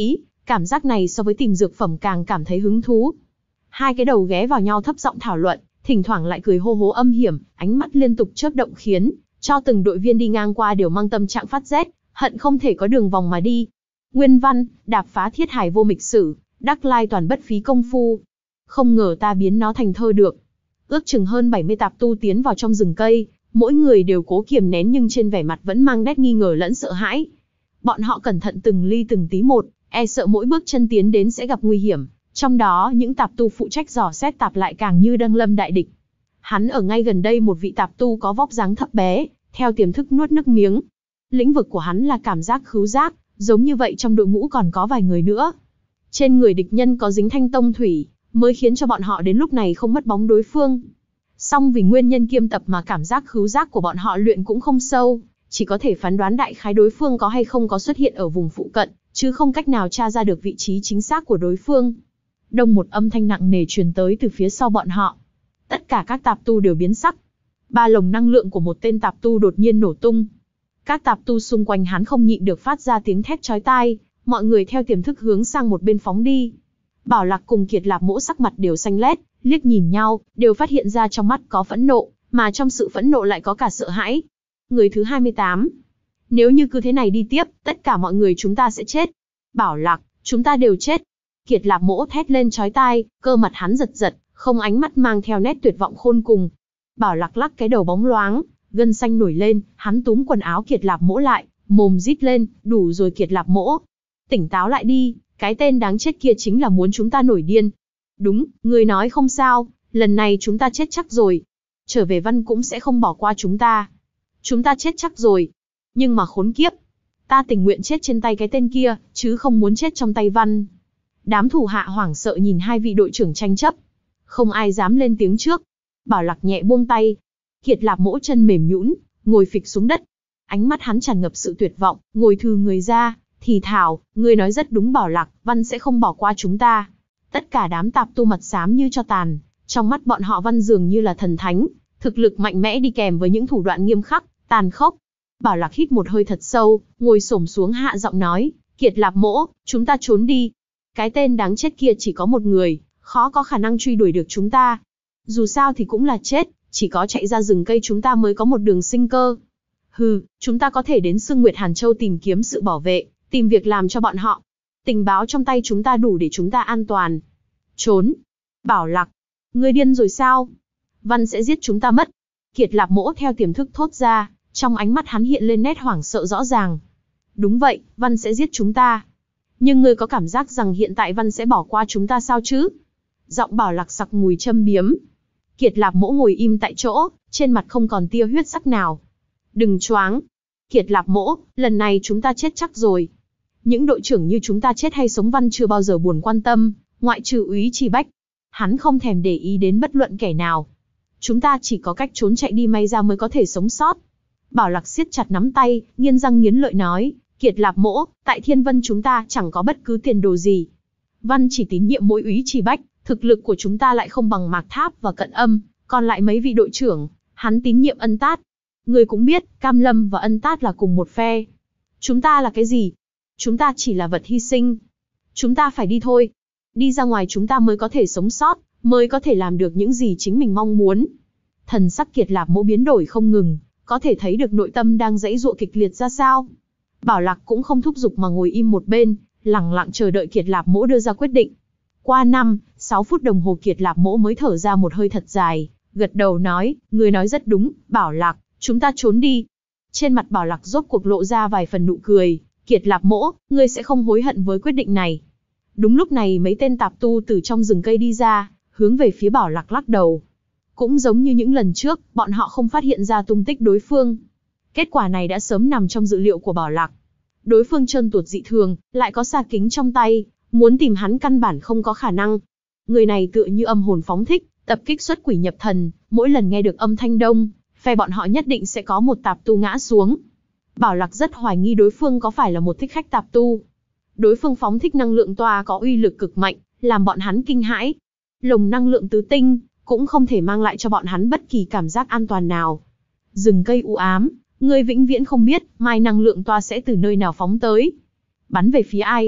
Cảm giác này so với tìm dược phẩm càng cảm thấy hứng thú. Hai cái đầu ghé vào nhau thấp giọng thảo luận, thỉnh thoảng lại cười hô hố âm hiểm, ánh mắt liên tục chớp động khiến cho từng đội viên đi ngang qua đều mang tâm trạng phát rét, hận không thể có đường vòng mà đi. Nguyên văn, đạp phá thiết hải vô mịch sử, đắc lai toàn bất phí công phu. Không ngờ ta biến nó thành thơ được. Ước chừng hơn bảy mươi tạp tu tiến vào trong rừng cây, mỗi người đều cố kiềm nén nhưng trên vẻ mặt vẫn mang nét nghi ngờ lẫn sợ hãi. Bọn họ cẩn thận từng ly từng tí một, e sợ mỗi bước chân tiến đến sẽ gặp nguy hiểm. Trong đó những tạp tu phụ trách dò xét tạp lại càng như đang lâm đại địch. Hắn ở ngay gần đây một vị tạp tu có vóc dáng thấp bé, theo tiềm thức nuốt nước miếng. Lĩnh vực của hắn là cảm giác khứu giác, giống như vậy trong đội ngũ còn có vài người nữa. Trên người địch nhân có dính thanh tông thủy, mới khiến cho bọn họ đến lúc này không mất bóng đối phương. Song vì nguyên nhân kiêm tập mà cảm giác khứu giác của bọn họ luyện cũng không sâu, chỉ có thể phán đoán đại khái đối phương có hay không có xuất hiện ở vùng phụ cận, chứ không cách nào tra ra được vị trí chính xác của đối phương. Đông một âm thanh nặng nề truyền tới từ phía sau bọn họ. Tất cả các tạp tu đều biến sắc. Ba lồng năng lượng của một tên tạp tu đột nhiên nổ tung. Các tạp tu xung quanh hắn không nhịn được phát ra tiếng thét chói tai, mọi người theo tiềm thức hướng sang một bên phóng đi. Bảo Lạc cùng Kiệt Lạp Mỗ sắc mặt đều xanh lét, liếc nhìn nhau, đều phát hiện ra trong mắt có phẫn nộ, mà trong sự phẫn nộ lại có cả sợ hãi. Người thứ hai mươi tám. Nếu như cứ thế này đi tiếp, tất cả mọi người chúng ta sẽ chết. Bảo Lạc, chúng ta đều chết. Kiệt Lạp Mỗ thét lên chói tai, cơ mặt hắn giật giật, không ánh mắt mang theo nét tuyệt vọng khôn cùng. Bảo Lạc lắc cái đầu bóng loáng, gân xanh nổi lên, hắn túm quần áo Kiệt Lạp Mỗ lại, mồm rít lên, đủ rồi Kiệt Lạp Mỗ. Tỉnh táo lại đi, cái tên đáng chết kia chính là muốn chúng ta nổi điên. Đúng, người nói không sao, lần này chúng ta chết chắc rồi. Trở về Văn cũng sẽ không bỏ qua chúng ta. Chúng ta chết chắc rồi. Nhưng mà khốn kiếp, ta tình nguyện chết trên tay cái tên kia, chứ không muốn chết trong tay Văn. Đám thủ hạ hoảng sợ nhìn hai vị đội trưởng tranh chấp. Không ai dám lên tiếng trước. Bảo Lạc nhẹ buông tay. Kiệt Lạp Mỗ chân mềm nhũn, ngồi phịch xuống đất. Ánh mắt hắn tràn ngập sự tuyệt vọng, ngồi thừ người ra, thì thào, ngươi nói rất đúng Bảo Lạc, Văn sẽ không bỏ qua chúng ta. Tất cả đám tạp tu mặt xám như cho tàn, trong mắt bọn họ Văn dường như là thần thánh, thực lực mạnh mẽ đi kèm với những thủ đoạn nghiêm khắc, tàn khốc. Bảo Lạc hít một hơi thật sâu, ngồi xổm xuống hạ giọng nói, Kiệt Lạp Mỗ, chúng ta trốn đi. Cái tên đáng chết kia chỉ có một người, khó có khả năng truy đuổi được chúng ta. Dù sao thì cũng là chết, chỉ có chạy ra rừng cây chúng ta mới có một đường sinh cơ. Hừ, chúng ta có thể đến Sương Nguyệt Hàn Châu tìm kiếm sự bảo vệ, tìm việc làm cho bọn họ. Tình báo trong tay chúng ta đủ để chúng ta an toàn. Trốn. Bảo Lạc, ngươi điên rồi sao? Văn sẽ giết chúng ta mất. Kiệt Lạp Mỗ theo tiềm thức thốt ra, trong ánh mắt hắn hiện lên nét hoảng sợ rõ ràng. Đúng vậy, Văn sẽ giết chúng ta. Nhưng ngươi có cảm giác rằng hiện tại Văn sẽ bỏ qua chúng ta sao chứ? Giọng Bảo Lạc sặc mùi châm biếm. Kiệt Lạp Mỗ ngồi im tại chỗ, trên mặt không còn tia huyết sắc nào. Đừng choáng. Kiệt Lạp Mỗ, lần này chúng ta chết chắc rồi. Những đội trưởng như chúng ta chết hay sống Văn chưa bao giờ buồn quan tâm, ngoại trừ Úy Trì Bách. Hắn không thèm để ý đến bất luận kẻ nào. Chúng ta chỉ có cách trốn chạy đi may ra mới có thể sống sót. Bảo Lạc siết chặt nắm tay, nghiến răng nghiến lợi nói, Kiệt Lạp Mỗ, tại Thiên Vân chúng ta chẳng có bất cứ tiền đồ gì. Văn chỉ tín nhiệm mỗi Úy Trì Bách, thực lực của chúng ta lại không bằng Mạc Tháp và Cận Âm, còn lại mấy vị đội trưởng, hắn tín nhiệm Ân Tát. Người cũng biết, Cam Lâm và Ân Tát là cùng một phe. Chúng ta là cái gì? Chúng ta chỉ là vật hy sinh. Chúng ta phải đi thôi. Đi ra ngoài chúng ta mới có thể sống sót, mới có thể làm được những gì chính mình mong muốn. Thần sắc Kiệt Lạp Mỗ biến đổi không ngừng, có thể thấy được nội tâm đang giãy giụa kịch liệt ra sao. Bảo Lạc cũng không thúc giục mà ngồi im một bên, lặng lặng chờ đợi Kiệt Lạp Mỗ đưa ra quyết định. Qua năm, sáu phút đồng hồ Kiệt Lạp Mỗ mới thở ra một hơi thật dài, gật đầu nói, người nói rất đúng, Bảo Lạc, chúng ta trốn đi. Trên mặt Bảo Lạc rốt cuộc lộ ra vài phần nụ cười, Kiệt Lạp Mỗ, ngươi sẽ không hối hận với quyết định này. Đúng lúc này mấy tên tạp tu từ trong rừng cây đi ra, hướng về phía Bảo Lạc lắc đầu. Cũng giống như những lần trước, bọn họ không phát hiện ra tung tích đối phương. Kết quả này đã sớm nằm trong dự liệu của Bảo Lạc. Đối phương trơn tuột dị thường, lại có xà kính trong tay, muốn tìm hắn căn bản không có khả năng. Người này tựa như âm hồn phóng thích, tập kích xuất quỷ nhập thần, mỗi lần nghe được âm thanh đông, phe bọn họ nhất định sẽ có một tạp tu ngã xuống. Bảo Lạc rất hoài nghi đối phương có phải là một thích khách tạp tu. Đối phương phóng thích năng lượng toa có uy lực cực mạnh, làm bọn hắn kinh hãi. Lồng năng lượng tứ tinh, cũng không thể mang lại cho bọn hắn bất kỳ cảm giác an toàn nào. Rừng cây u ám, người vĩnh viễn không biết mai năng lượng toa sẽ từ nơi nào phóng tới. Bắn về phía ai?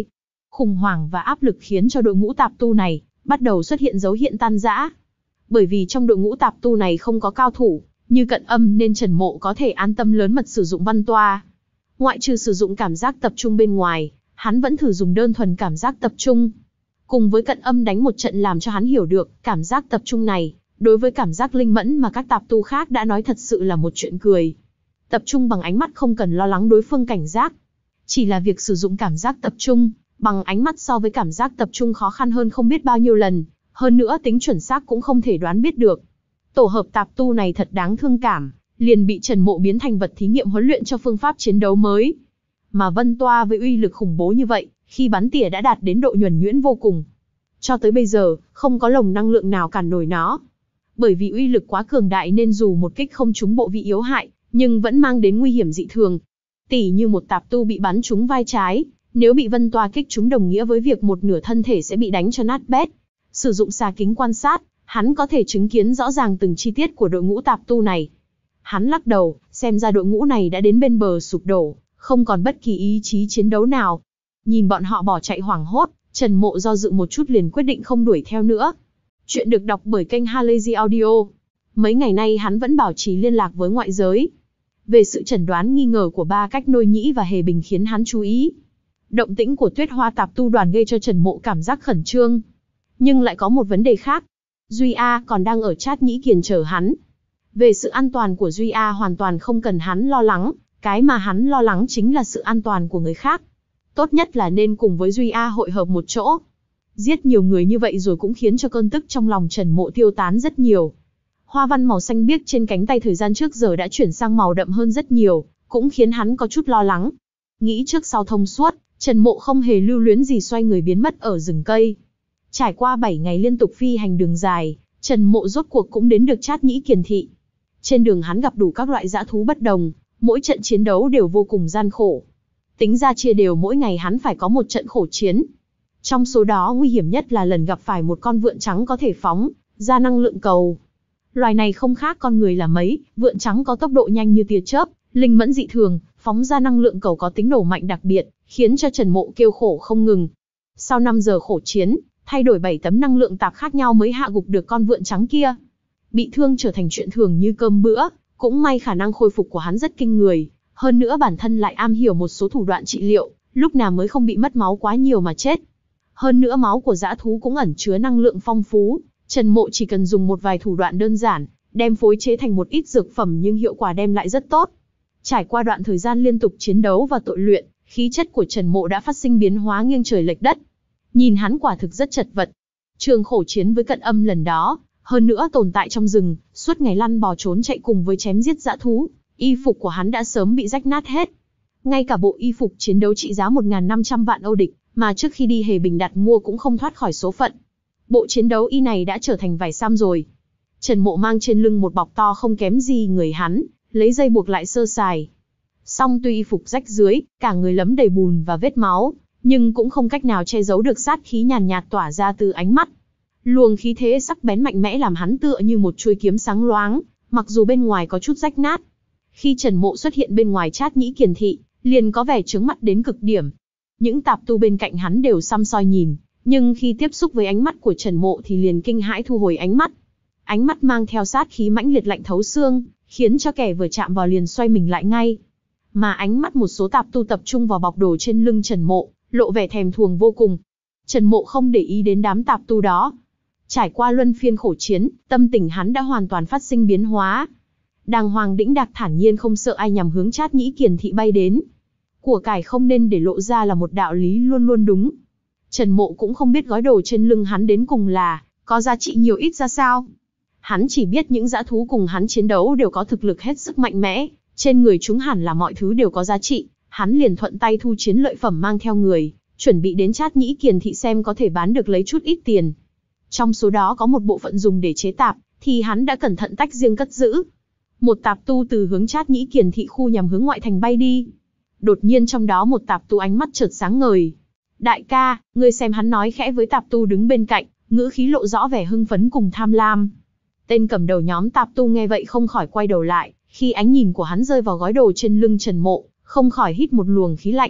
Khủng hoảng và áp lực khiến cho đội ngũ tạp tu này bắt đầu xuất hiện dấu hiệu tan rã. Bởi vì trong đội ngũ tạp tu này không có cao thủ như Cận Âm nên Trần Mộ có thể an tâm lớn mật sử dụng văn toa. Ngoại trừ sử dụng cảm giác tập trung bên ngoài, hắn vẫn thử dùng đơn thuần cảm giác tập trung. Cùng với Cận Âm đánh một trận làm cho hắn hiểu được, cảm giác tập trung này, đối với cảm giác linh mẫn mà các tạp tu khác đã nói thật sự là một chuyện cười. Tập trung bằng ánh mắt không cần lo lắng đối phương cảnh giác. Chỉ là việc sử dụng cảm giác tập trung bằng ánh mắt so với cảm giác tập trung khó khăn hơn không biết bao nhiêu lần, hơn nữa tính chuẩn xác cũng không thể đoán biết được. Tổ hợp tạp tu này thật đáng thương cảm, liền bị Trần Mộ biến thành vật thí nghiệm huấn luyện cho phương pháp chiến đấu mới. Mà vân toa với uy lực khủng bố như vậy, khi bắn tỉa đã đạt đến độ nhuần nhuyễn vô cùng. Cho tới bây giờ, không có lồng năng lượng nào cản nổi nó. Bởi vì uy lực quá cường đại nên dù một kích không trúng bộ vị yếu hại, nhưng vẫn mang đến nguy hiểm dị thường. Tỉ như một tạp tu bị bắn trúng vai trái, nếu bị vân toa kích trúng đồng nghĩa với việc một nửa thân thể sẽ bị đánh cho nát bét. Sử dụng xà kính quan sát, hắn có thể chứng kiến rõ ràng từng chi tiết của đội ngũ tạp tu này. Hắn lắc đầu, xem ra đội ngũ này đã đến bên bờ sụp đổ, không còn bất kỳ ý chí chiến đấu nào. Nhìn bọn họ bỏ chạy hoảng hốt, Trần Mộ do dự một chút liền quyết định không đuổi theo nữa. Chuyện được đọc bởi kênh Halazy Audio. Mấy ngày nay hắn vẫn bảo trì liên lạc với ngoại giới. Về sự chẩn đoán nghi ngờ của ba cách Nôi Nhĩ và Hề Bình khiến hắn chú ý. Động tĩnh của Tuyết Hoa tạp tu đoàn gây cho Trần Mộ cảm giác khẩn trương. Nhưng lại có một vấn đề khác. Duy A còn đang ở Trát Nhĩ Kiền chờ hắn. Về sự an toàn của Duy A hoàn toàn không cần hắn lo lắng, cái mà hắn lo lắng chính là sự an toàn của người khác. Tốt nhất là nên cùng với Duy A hội hợp một chỗ. Giết nhiều người như vậy rồi cũng khiến cho cơn tức trong lòng Trần Mộ tiêu tán rất nhiều. Hoa văn màu xanh biếc trên cánh tay thời gian trước giờ đã chuyển sang màu đậm hơn rất nhiều, cũng khiến hắn có chút lo lắng. Nghĩ trước sau thông suốt, Trần Mộ không hề lưu luyến gì xoay người biến mất ở rừng cây. Trải qua bảy ngày liên tục phi hành đường dài, Trần Mộ rốt cuộc cũng đến được Trát Nhĩ Kiền thị. Trên đường hắn gặp đủ các loại dã thú bất đồng, mỗi trận chiến đấu đều vô cùng gian khổ. Tính ra chia đều mỗi ngày hắn phải có một trận khổ chiến. Trong số đó nguy hiểm nhất là lần gặp phải một con vượn trắng có thể phóng ra năng lượng cầu. Loài này không khác con người là mấy, vượn trắng có tốc độ nhanh như tia chớp, linh mẫn dị thường, phóng ra năng lượng cầu có tính nổ mạnh đặc biệt, khiến cho Trần Mộ kêu khổ không ngừng. Sau năm giờ khổ chiến, thay đổi bảy tấm năng lượng tạp khác nhau mới hạ gục được con vượn trắng kia. Bị thương trở thành chuyện thường như cơm bữa, cũng may khả năng khôi phục của hắn rất kinh người, hơn nữa bản thân lại am hiểu một số thủ đoạn trị liệu, lúc nào mới không bị mất máu quá nhiều mà chết. Hơn nữa máu của dã thú cũng ẩn chứa năng lượng phong phú, Trần Mộ chỉ cần dùng một vài thủ đoạn đơn giản, đem phối chế thành một ít dược phẩm nhưng hiệu quả đem lại rất tốt. Trải qua đoạn thời gian liên tục chiến đấu và tội luyện, khí chất của Trần Mộ đã phát sinh biến hóa nghiêng trời lệch đất. Nhìn hắn quả thực rất chật vật. Trường khổ chiến với Cận Âm lần đó, hơn nữa tồn tại trong rừng, suốt ngày lăn bò trốn chạy cùng với chém giết dã thú, y phục của hắn đã sớm bị rách nát hết. Ngay cả bộ y phục chiến đấu trị giá một nghìn năm trăm vạn Âu địch, mà trước khi đi Hề Bình đặt mua cũng không thoát khỏi số phận. Bộ chiến đấu y này đã trở thành vải sam rồi. Trần Mộ mang trên lưng một bọc to không kém gì người hắn, lấy dây buộc lại sơ sài. Song tuy y phục rách dưới, cả người lấm đầy bùn và vết máu, nhưng cũng không cách nào che giấu được sát khí nhàn nhạt tỏa ra từ ánh mắt. Luồng khí thế sắc bén mạnh mẽ làm hắn tựa như một chuôi kiếm sáng loáng, mặc dù bên ngoài có chút rách nát. Khi Trần Mộ xuất hiện bên ngoài Trát Nhĩ Kiền thị, liền có vẻ chướng mắt đến cực điểm. Những tạp tu bên cạnh hắn đều săm soi nhìn, nhưng khi tiếp xúc với ánh mắt của Trần Mộ thì liền kinh hãi thu hồi ánh mắt. Ánh mắt mang theo sát khí mãnh liệt lạnh thấu xương, khiến cho kẻ vừa chạm vào liền xoay mình lại ngay. Mà ánh mắt một số tạp tu tập trung vào bọc đồ trên lưng Trần Mộ, lộ vẻ thèm thuồng vô cùng. Trần Mộ không để ý đến đám tạp tu đó. Trải qua luân phiên khổ chiến, tâm tình hắn đã hoàn toàn phát sinh biến hóa. Đàng hoàng đĩnh đạc thản nhiên không sợ ai nhằm hướng Trát Nhĩ Kiền thị bay đến. Của cải không nên để lộ ra là một đạo lý luôn luôn đúng. Trần Mộ cũng không biết gói đồ trên lưng hắn đến cùng là có giá trị nhiều ít ra sao. Hắn chỉ biết những dã thú cùng hắn chiến đấu đều có thực lực hết sức mạnh mẽ, trên người chúng hẳn là mọi thứ đều có giá trị. Hắn liền thuận tay thu chiến lợi phẩm mang theo người, chuẩn bị đến Trát Nhĩ Kiền thị xem có thể bán được lấy chút ít tiền. Trong số đó có một bộ phận dùng để chế tạp, thì hắn đã cẩn thận tách riêng cất giữ. Một tạp tu từ hướng Trát Nhĩ Kiền thị khu nhằm hướng ngoại thành bay đi. Đột nhiên trong đó một tạp tu ánh mắt chợt sáng ngời. Đại ca, ngươi xem, hắn nói khẽ với tạp tu đứng bên cạnh, ngữ khí lộ rõ vẻ hưng phấn cùng tham lam. Tên cầm đầu nhóm tạp tu nghe vậy không khỏi quay đầu lại, khi ánh nhìn của hắn rơi vào gói đồ trên lưng Trần Mộ, không khỏi hít một luồng khí lạnh.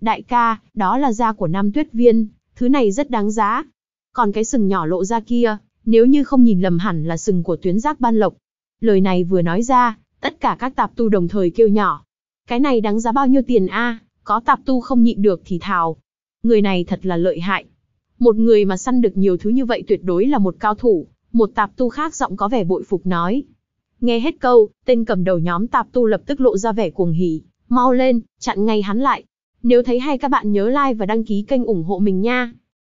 Đại ca, đó là da của Nam Tuyết Viên, thứ này rất đáng giá. Còn cái sừng nhỏ lộ ra kia, nếu như không nhìn lầm hẳn là sừng của Tuyến Giác Ban Lộc. Lời này vừa nói ra, tất cả các tạp tu đồng thời kêu nhỏ. Cái này đáng giá bao nhiêu tiền a? Có tạp tu không nhịn được thì thào. Người này thật là lợi hại. Một người mà săn được nhiều thứ như vậy tuyệt đối là một cao thủ. Một tạp tu khác giọng có vẻ bội phục nói. Nghe hết câu, tên cầm đầu nhóm tạp tu lập tức lộ ra vẻ cuồng hỉ. Mau lên, chặn ngay hắn lại. Nếu thấy hay các bạn nhớ like và đăng ký kênh ủng hộ mình nha.